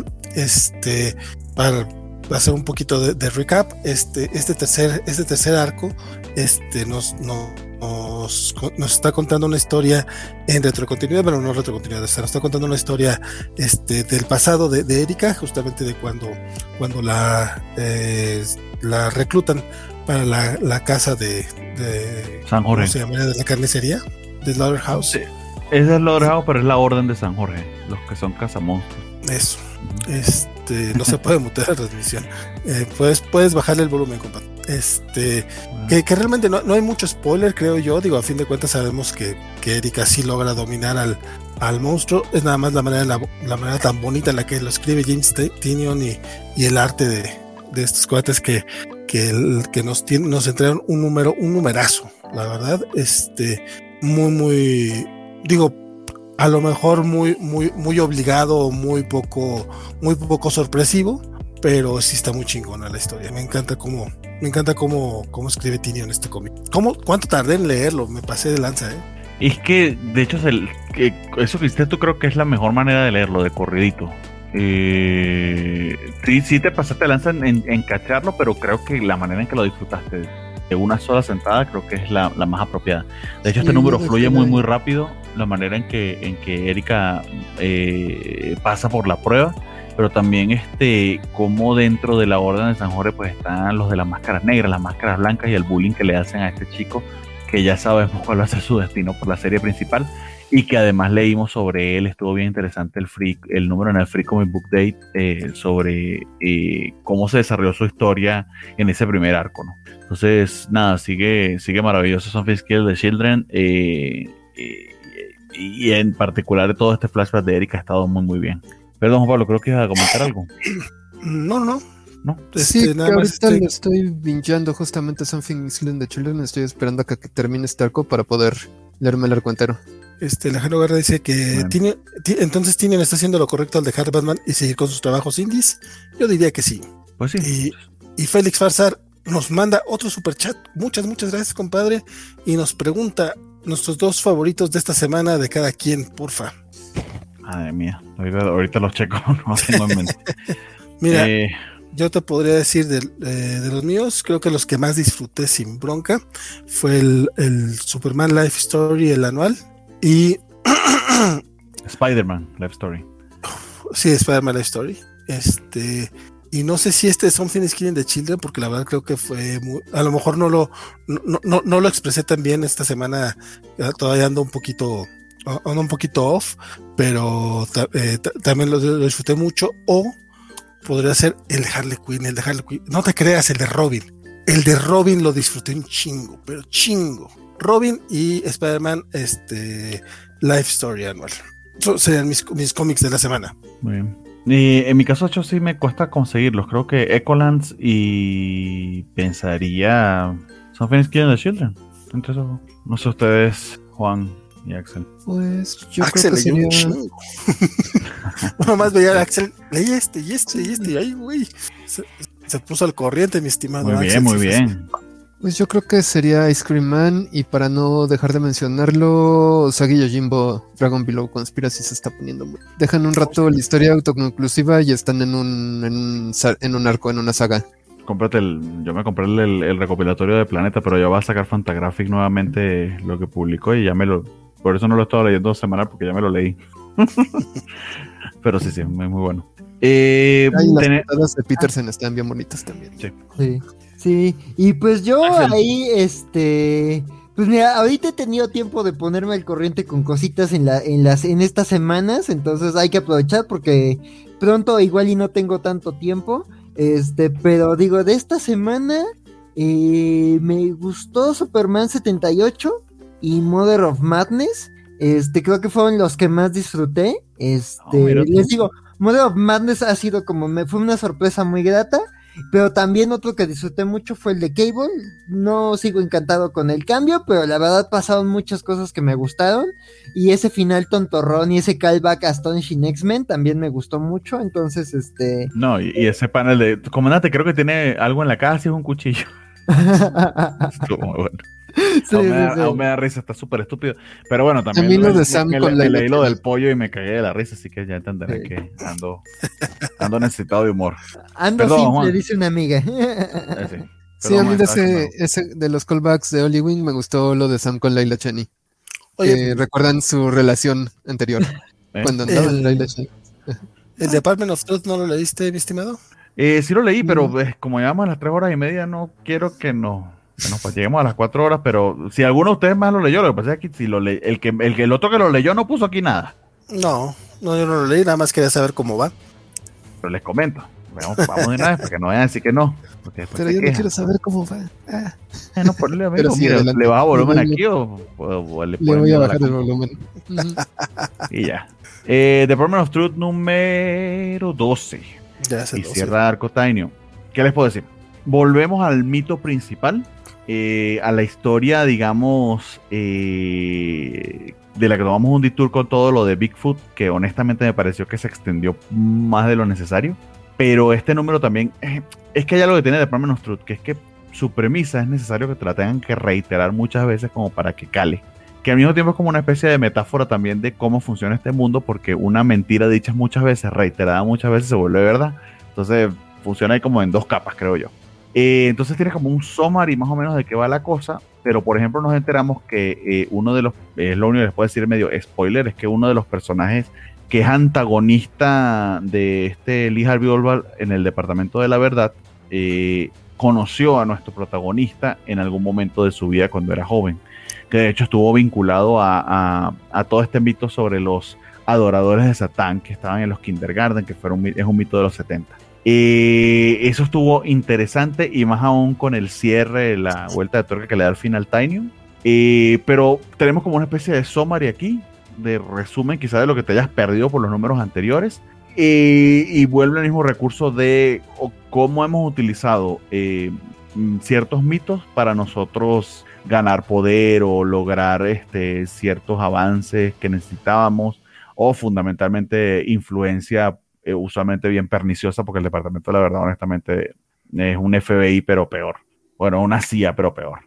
Este, para hacer un poquito de, de recap, este este tercer este tercer arco este nos, nos Nos, nos está contando una historia en retrocontinuidad, pero no retrocontinuidad, nos está contando una historia este, del pasado de, de Erika, justamente de cuando, cuando la, eh, la reclutan para la, la casa de, de San Jorge. ¿Cómo se llama? De la carnicería, de Slaughterhouse. Sí. Es el Slaughterhouse, pero es la orden de San Jorge, los que son cazamonstruos. Eso. Este, no se puede mutear la transmisión. Eh, puedes, puedes bajarle el volumen, compadre. Este, wow. que, que realmente no, no hay mucho spoiler, creo yo. Digo, a fin de cuentas sabemos que, que Erika sí logra dominar al, al monstruo. Es nada más la manera, la, la manera tan bonita en la que lo escribe James Tynion y, y el arte de, de estos cuates que, que, el, que nos, tiene, nos entregan un número, un numerazo, la verdad. Este, muy, muy, digo, a lo mejor muy, muy, muy obligado, muy poco, muy poco sorpresivo, pero sí está muy chingona la historia. Me encanta cómo, me encanta cómo, cómo escribe Tynion este cómic. ¿Cómo, cuánto tardé en leerlo? Me pasé de lanza, ¿eh? Es que, de hecho, el, que eso que hiciste tú creo que es la mejor manera de leerlo, de corridito. Eh, sí, sí te pasaste de lanza en, en, en cacharlo, pero creo que la manera en que lo disfrutaste de una sola sentada creo que es la, la más apropiada. De hecho, este sí, número fluye muy muy rápido, la manera en que, en que Erika eh, pasa por la prueba, pero también este cómo dentro de la orden de San Jorge pues están los de las máscaras negras, las máscaras blancas y el bullying que le hacen a este chico, que ya sabemos cuál va a ser su destino por la serie principal, y que además leímos sobre él. Estuvo bien interesante el free, el número en el Free Comic Book Date eh, sobre eh, cómo se desarrolló su historia en ese primer arco, ¿no? Entonces, nada, sigue, sigue maravilloso Something's Killing the Children, eh, eh, y en particular todo este flashback de Erika ha estado muy muy bien. Perdón, Juan Pablo, creo que ibas a comentar algo. No, no. ¿No? Sí, este, nada que ahorita estoy... lo estoy bingeando justamente Something's Killing the Children. Estoy esperando a que termine este arco para poder leerme el arco entero. Este, Alejandro Guerra dice que bueno. tiene, tiene, entonces Tynion está haciendo lo correcto al dejar Batman y seguir con sus trabajos indies. Yo diría que sí. Pues sí. Y, y Félix Farsar nos manda otro superchat. Muchas, muchas gracias, compadre. Y nos pregunta nuestros dos favoritos de esta semana de cada quien, porfa. Madre mía, ahorita, ahorita los checo, no tengo en mente. Mira, eh, yo te podría decir de, eh, de los míos, creo que los que más disfruté sin bronca fue el, el Superman Life Story, el anual, y Spider-Man Life Story. Sí, Spider-Man Life Story. Este, y no sé si este es Something's Killing the Children, porque la verdad creo que fue muy, a lo mejor no lo, no, no, no lo expresé tan bien esta semana, todavía ando un poquito, ando un poquito off, pero eh, también lo, lo disfruté mucho. O podría ser el de Harley Quinn, el de Harley Quinn, no te creas, el de Robin, el de Robin lo disfruté un chingo, pero chingo. Robin y Spider-Man, este, Life Story anual. Esos serían mis, mis cómics de la semana. Muy bien. Y en mi caso, yo sí me cuesta conseguirlos. Creo que Ecolands y pensaría Something's Killing the Children. Entonces, no sé ustedes, Juan y Axel. Pues yo Axel creo que sería... un chingo. Uno más veía a Axel, leí este y este y este y ahí, güey. Se, se puso al corriente, mi estimado Muy bien, Axel. muy bien. Pues yo creo que sería Ice Cream Man, y para no dejar de mencionarlo, Usagi Yojimbo Dragon Below Conspiracy se está poniendo muy... Dejan un rato la historia autoconclusiva y están en un, en un, en un arco, en una saga. Cómprate el, yo me compré el, el, el recopilatorio de Planeta, pero ya va a sacar Fantagraphic nuevamente lo que publicó y ya me lo... Por eso no lo he estado leyendo semanal, porque ya me lo leí. Pero sí, sí, muy, muy bueno. Eh, Ay, las tener... portadas de Peterson están bien bonitas también. Sí. Sí, sí. Y pues yo Axel. ahí, este... Pues mira, ahorita he tenido tiempo de ponerme al corriente con cositas en la, en las, en estas semanas, entonces hay que aprovechar porque pronto igual y no tengo tanto tiempo. Este, pero digo, de esta semana eh, me gustó Superman setenta y ocho y Mother of Madness. Este, creo que fueron los que más disfruté. Este, Oh, mira tú. les digo, Mother of Madness ha sido como, me fue una sorpresa muy grata. Pero también otro que disfruté mucho fue el de Cable. No sigo encantado con el cambio, pero la verdad pasaron muchas cosas que me gustaron. Y ese final tontorrón y ese callback a Astonishing X-Men también me gustó mucho. Entonces, este... No, y, y ese panel de... Comandante, creo que tiene algo en la casa y es un cuchillo. Estuvo muy bueno. Sí, aún, me sí, da, sí. aún me da risa, está súper estúpido. Pero bueno, también A mí lo me, de Sam me- con me la leí lo leche. del pollo y me cagué de la risa, así que ya entenderé Sí. que ando, ando necesitado de humor. Ando Perdón, simple, Juan. dice una amiga. Eh, sí. Sí, Perdón, a mí Juan, de estaba ese, diciendo- ese de los callbacks de Oli Wing me gustó lo de Sam con Layla Cheney. Oye, Que recuerdan su relación anterior. ¿Eh? Cuando andaban El- Layla Cheney. ¿el Department of Truth no lo leíste, mi estimado? Eh, sí lo leí, pero Mm. eh, como llevamos a las tres horas y media, no quiero que nos, que nos pues, lleguemos a las cuatro horas, pero si alguno de ustedes más lo leyó, lo que pasa es que si lo le, el que el, que- el otro que lo leyó no puso aquí nada, No, no, yo no lo leí, nada más quería saber cómo va. pero les comento. Vamos, vamos de una vez para que no vayan a decir que no. Porque después Pero se yo no quejan. quiero saber cómo va. Ah, Eh, no, ponle, amigo, Pero sí, mira, adelante. ¿le baja volumen Le- le- aquí o, o- o le le ponen voy a miedo la bajar el compu? volumen. Ujú. Y ya. Eh, Department of Truth número doce. Ya se Y lo cierra Arco Tainio. ¿Qué les puedo decir? Volvemos al mito principal, eh, a la historia, digamos, eh, de la que tomamos un detour con todo lo de Bigfoot, que honestamente me pareció que se extendió más de lo necesario. Pero este número también, eh, es que hay algo que tiene Department of Truth, que es que su premisa es necesario que te la tengan que reiterar muchas veces como para que cale. Que al mismo tiempo es como una especie de metáfora también de cómo funciona este mundo, porque una mentira dicha muchas veces, reiterada muchas veces, se vuelve verdad. Entonces funciona ahí como en dos capas, creo yo. Eh, entonces tiene como un summary más o menos de qué va la cosa, pero por ejemplo nos enteramos que eh, uno de los, es eh, lo único que les puedo decir medio spoiler, es que uno de los personajes que es antagonista de este Lee Harvey Oswald en el Departamento de la Verdad, eh, conoció a nuestro protagonista en algún momento de su vida cuando era joven, que de hecho estuvo vinculado a, a, a todo este mito sobre los adoradores de Satán que estaban en los kindergarten, que fueron, es un mito de los setenta. Eh, eso estuvo interesante y más aún con el cierre, la vuelta de tuerca que le da al final Tainium. Eh, pero tenemos como una especie de summary aquí, de resumen quizá de lo que te hayas perdido por los números anteriores. Eh, y vuelve el mismo recurso de o, cómo hemos utilizado eh, ciertos mitos para nosotros ganar poder o lograr este, ciertos avances que necesitábamos, o fundamentalmente influencia eh, usualmente bien perniciosa, porque el Departamento de la Verdad honestamente es un F B I pero peor, bueno, una C I A pero peor.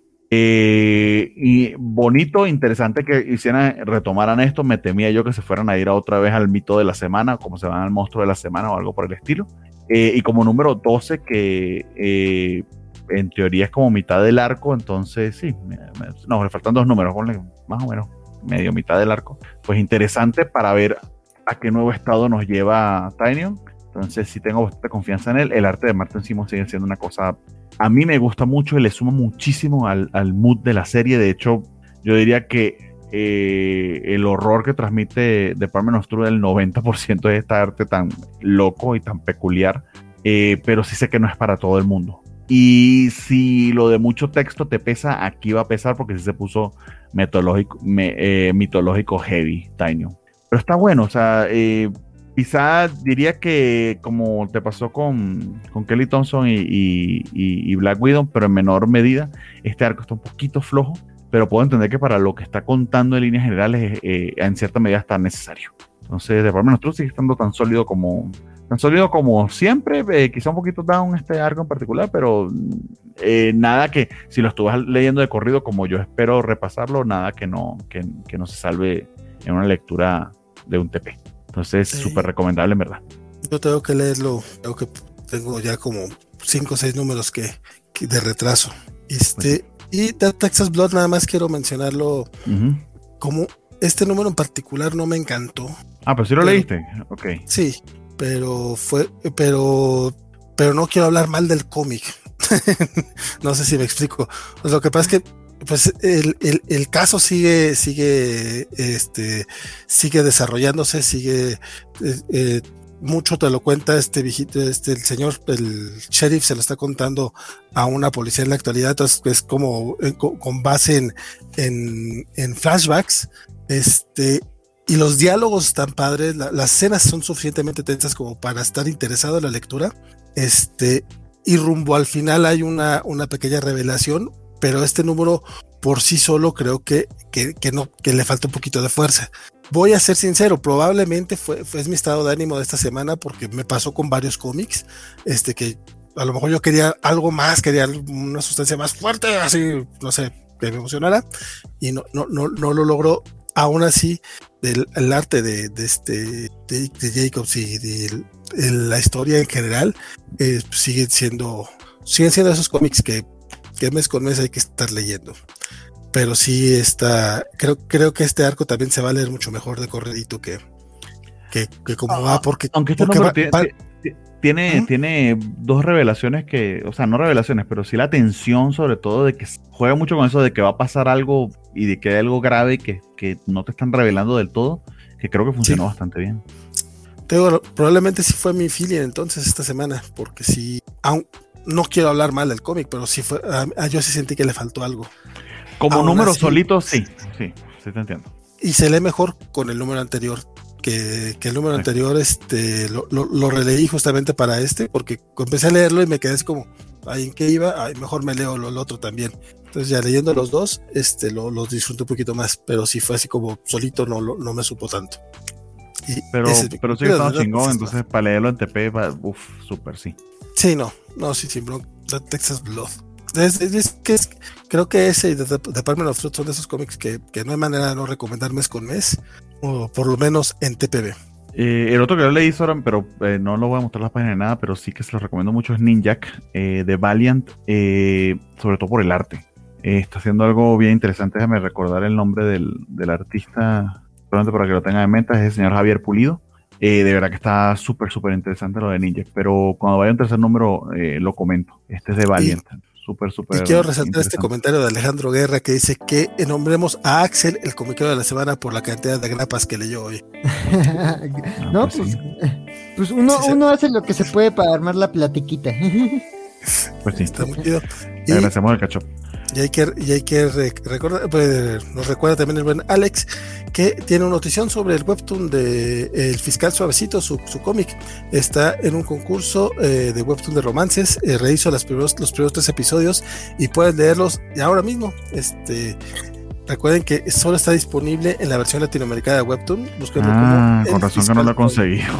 Eh, y bonito, interesante que hicieran, retomaran esto. Me temía yo que se fueran a ir a otra vez al mito de la semana, como se van al monstruo de la semana o algo por el estilo. Eh, y como número doce, que eh, en teoría es como mitad del arco, entonces sí, me, me, no, le faltan dos números, ponle más o menos medio mitad del arco. Pues interesante para ver a qué nuevo estado nos lleva Tainium. Entonces sí tengo bastante confianza en él. El arte de Martin Simon sigue siendo una cosa, a mí me gusta mucho y le suma muchísimo al, al mood de la serie. De hecho, yo diría que eh, el horror que transmite Department of Truth, el noventa por ciento de esta arte tan loco y tan peculiar, eh, pero sí sé que no es para todo el mundo. Y si lo de mucho texto te pesa, aquí va a pesar porque sí se puso mitológico, me, eh, mitológico heavy, Tainium. Pero está bueno, o sea, eh, quizá diría que como te pasó con, con Kelly Thompson y, y, y Black Widow, pero en menor medida, este arco está un poquito flojo, pero puedo entender que para lo que está contando en líneas generales, eh, en cierta medida está necesario. Entonces, Department of Truth sigue estando tan sólido como, tan sólido como siempre, eh, quizá un poquito down este arco en particular, pero eh, nada que, si lo estuvas leyendo de corrido como yo espero repasarlo, nada que no, que, que no se salve en una lectura de un T P. Entonces, súper sí. recomendable, en verdad. Yo tengo que leerlo, creo que tengo ya como cinco o seis números que, que de retraso. Este, pues sí. Y de Texas Blood nada más quiero mencionarlo uh-huh. como este número en particular no me encantó. Ah, pero sí lo pero, leíste, ok. Sí, pero fue, pero, pero no quiero hablar mal del cómic. No sé si me explico. Pues lo que pasa es que pues el, el, el caso sigue, sigue, este, sigue desarrollándose, sigue, eh, eh, mucho te lo cuenta este viejito, este, el señor, el sheriff se lo está contando a una policía en la actualidad, entonces es como eh, con, con base en, en, en flashbacks, este, y los diálogos están padres, la, las escenas son suficientemente tensas como para estar interesado en la lectura, este, y rumbo al final hay una, una pequeña revelación, pero este número por sí solo creo que, que, que no, que le falta un poquito de fuerza. Voy a ser sincero, probablemente fue, fue mi estado de ánimo de esta semana porque me pasó con varios cómics, este que a lo mejor yo quería algo más, quería una sustancia más fuerte, así, no sé, que me emocionara, y no, no, no, no lo logró. Aún así, del, el arte de, de este de, de Jacobs y de, de la historia en general, eh, siguen siendo, siguen siendo esos cómics que que mes con mes hay que estar leyendo, pero sí está, creo, creo que este arco también se va a leer mucho mejor de corredito que, que, que como ah, va, porque, aunque este porque número va, tiene, va, tiene, ¿Mm? tiene dos revelaciones que, o sea, no revelaciones, pero sí la tensión sobre todo de que juega mucho con eso de que va a pasar algo y de que hay algo grave que, que no te están revelando del todo, que creo que funcionó sí. bastante bien. Tengo, probablemente sí fue mi feeling entonces esta semana, porque sí, aún no quiero hablar mal del cómic, pero sí fue, a, yo sí sentí que le faltó algo. Como Aún número así, solito, sí, sí, sí te entiendo. Y se lee mejor con el número anterior, que, que el número sí. anterior este, lo, lo, lo releí justamente para este, porque empecé a leerlo y me quedé así como, ¿ay, en qué iba? Ay, mejor me leo lo, lo otro también. Entonces ya leyendo los dos, este, lo, los disfruto un poquito más, pero sí fue así como solito, no, no, no me supo tanto. Y pero pero sí que estaba chingón, entonces para leerlo en T P, uff, súper, sí. Sí, no, no, sí, sí, bro, The Texas Blood. Es, es, es, que es, creo que ese y The Department of Truth son de esos cómics que, que no hay manera de no recomendar mes con mes, o por lo menos en T P B. Eh, el otro que yo leí, Soran, pero eh, no lo voy a mostrar las páginas de nada, pero sí que se lo recomiendo mucho, es Ninjak, eh, de Valiant, eh, sobre todo por el arte. Eh, está haciendo algo bien interesante, déjame recordar el nombre del, del artista, solamente para que lo tengan en mente, es el señor Javier Pulido. Eh, de verdad que está súper, súper interesante lo de Ninja, pero cuando vaya un tercer número eh, lo comento. Este es de Valiant, súper, súper. Y quiero resaltar este comentario de Alejandro Guerra que dice que nombremos a Axel el comiquero de la semana por la cantidad de grapas que leyó hoy. No, no, pues, pues, sí. pues uno, sí, uno hace lo que se puede para armar la platiquita. Pues sí, está muy chido. Le agradecemos el cacho. Y hay que, y hay que recordar, pues, nos recuerda también el buen Alex que tiene una notición sobre el webtoon de El Fiscal Suavecito, su, su cómic. Está en un concurso eh, de webtoon de romances. Eh, rehizo los primeros, los primeros tres episodios y puedes leerlos ahora mismo. Este, recuerden que solo está disponible en la versión latinoamericana de webtoon. Busquenlo ah, como con razón que no lo he conseguido.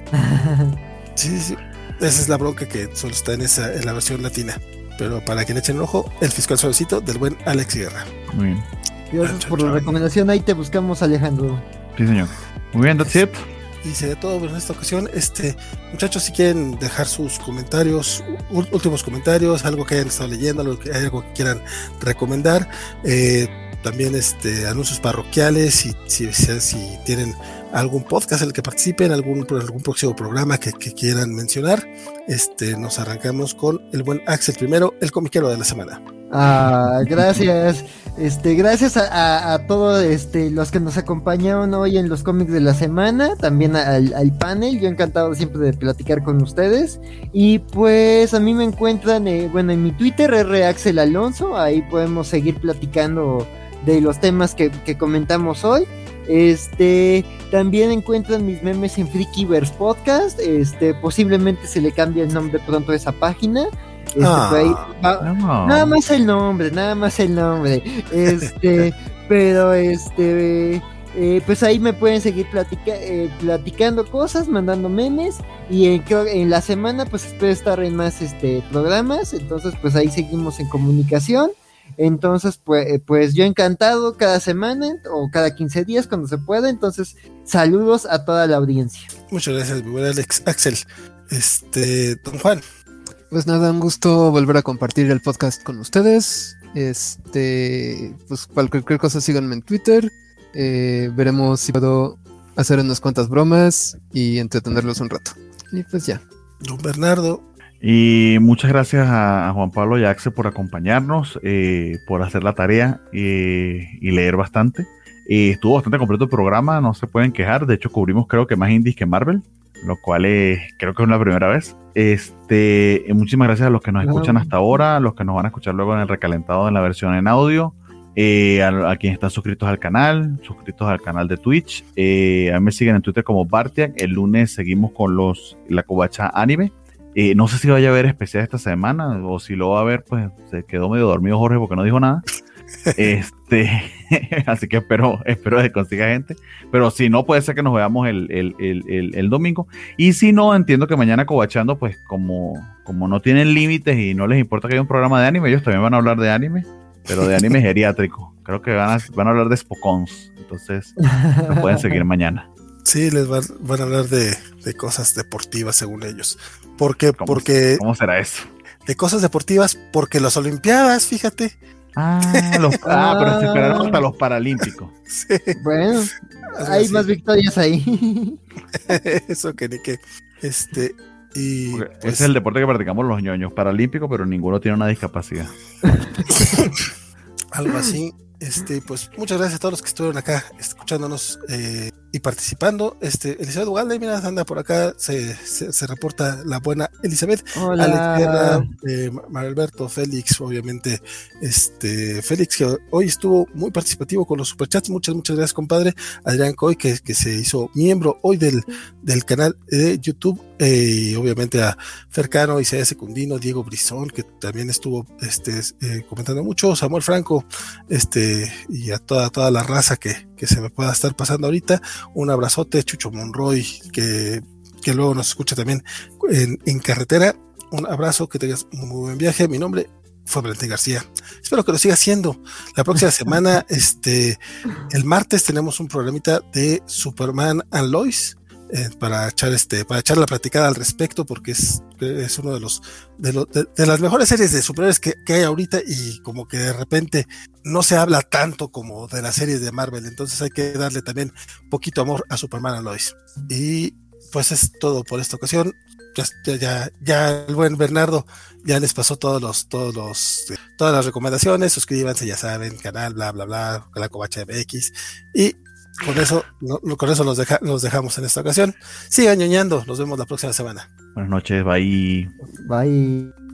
Sí, sí. Esa es la bronca que solo está en esa, en la versión latina. Pero para que le echen un ojo, El Fiscal Suavecito del buen Alex Guerra. Muy bien. Gracias por la recomendación. Ahí te buscamos, Alejandro. Sí, señor. Muy bien, that's it. Y será todo en esta ocasión. Este, muchachos, si quieren dejar sus comentarios, últimos comentarios, algo que hayan estado leyendo, algo que, algo que quieran recomendar, eh, también este, anuncios parroquiales, si, si, si, si tienen algún podcast en el que participen, algún, algún próximo programa que, que quieran mencionar, este, nos arrancamos con el buen Axel primero, el comiquero de la semana. Ah, gracias, este, gracias a, a, a todos este, los que nos acompañaron hoy en los cómics de la semana, también al, al panel, yo encantado siempre de platicar con ustedes, y pues a mí me encuentran, eh, bueno, en mi Twitter, R Axel Alonso, ahí podemos seguir platicando de los temas que, que comentamos hoy. Este, también encuentran mis memes en Freakyverse Podcast. Este, posiblemente se le cambie el nombre pronto a esa página. Este, ah, ahí va, no. Nada más el nombre, nada más el nombre. Este, pero este, Eh, pues ahí me pueden seguir platica eh, platicando cosas, mandando memes, y en, creo, en la semana pues espero estar en más este programas, entonces pues ahí seguimos en comunicación. Entonces pues, pues yo encantado cada semana o cada quince días cuando se pueda. Entonces saludos a toda la audiencia. Muchas gracias, mi buen Alex, Axel. Este, don Juan. Pues nada, un gusto volver a compartir el podcast con ustedes. Este, pues cualquier cosa síganme en Twitter. Eh, veremos si puedo hacer unas cuantas bromas y entretenerlos un rato. Y pues ya. Don Bernardo. Y muchas gracias a, a Juan Pablo y a Axel por acompañarnos, eh, por hacer la tarea eh, y leer bastante. Eh, estuvo bastante completo el programa, no se pueden quejar. De hecho, cubrimos creo que más indies que Marvel, lo cual eh, creo que es la primera vez. Este, eh, muchísimas gracias a los que nos escuchan no. hasta ahora, a los que nos van a escuchar luego en el recalentado en la versión en audio. Eh, a, a quienes están suscritos al canal, suscritos al canal de Twitch. Eh, a mí me siguen en Twitter como Bartiak. El lunes seguimos con los la covacha anime. Eh, no sé si vaya a haber especial esta semana o si lo va a ver, pues se quedó medio dormido Jorge porque no dijo nada. este Así que espero, espero que consiga gente. Pero si no, puede ser que nos veamos el, el, el, el, el domingo. Y si no, entiendo que mañana covachando, pues como, como no tienen límites y no les importa que haya un programa de anime, ellos también van a hablar de anime. Pero de anime geriátrico. Creo que van a, van a hablar de Spokons. Entonces, lo pueden seguir mañana. Sí, les van, van a hablar de, de cosas deportivas, según ellos. Porque, ¿Cómo, porque, ¿Cómo será eso? De cosas deportivas, porque las Olimpiadas, fíjate. Ah, los, ah pero se esperaron hasta los Paralímpicos. Sí. Bueno, hay así. Más victorias ahí. Eso que ni que. Este. Y pues, ese pues, es el deporte que practicamos los ñoños, paralímpicos, pero ninguno tiene una discapacidad. Algo así. Este, pues muchas gracias a todos los que estuvieron acá escuchándonos eh, y participando. Este, Elizabeth Ugalde, mira, anda por acá, se, se, se reporta la buena Elizabeth. Hola. Alex Guerra, eh, Maralberto, Félix, obviamente, este, Félix, que hoy estuvo muy participativo con los superchats. Muchas, muchas gracias, compadre. Adrián Coy, que, que se hizo miembro hoy del, del canal de YouTube. Eh, y obviamente a Fercano, Isaías Secundino, Diego Brizón, que también estuvo este, eh, comentando mucho, Samuel Franco, este, y a toda, toda la raza que, que se me pueda estar pasando ahorita. Un abrazote, Chucho Monroy, que, que luego nos escucha también en, en carretera. Un abrazo, que tengas un muy buen viaje. Mi nombre fue Valentín García. Espero que lo siga haciendo. La próxima semana, este, el martes tenemos un programita de Superman and Lois. Eh, para echar este, para echar la platicada al respecto, porque es, es uno de los de, lo, de, de las mejores series de superhéroes que, que hay ahorita, y como que de repente no se habla tanto como de las series de Marvel, entonces hay que darle también poquito amor a Superman and Lois. Y pues es todo por esta ocasión. Ya, ya, ya el buen Bernardo ya les pasó todos los, todos los, todas las recomendaciones. Suscríbanse, ya saben, canal, bla, bla, bla, la Covacha M X, y con eso, no, con eso los, deja, los dejamos en esta ocasión. Sigan ñoñando, nos vemos la próxima semana. Buenas noches, bye. Bye.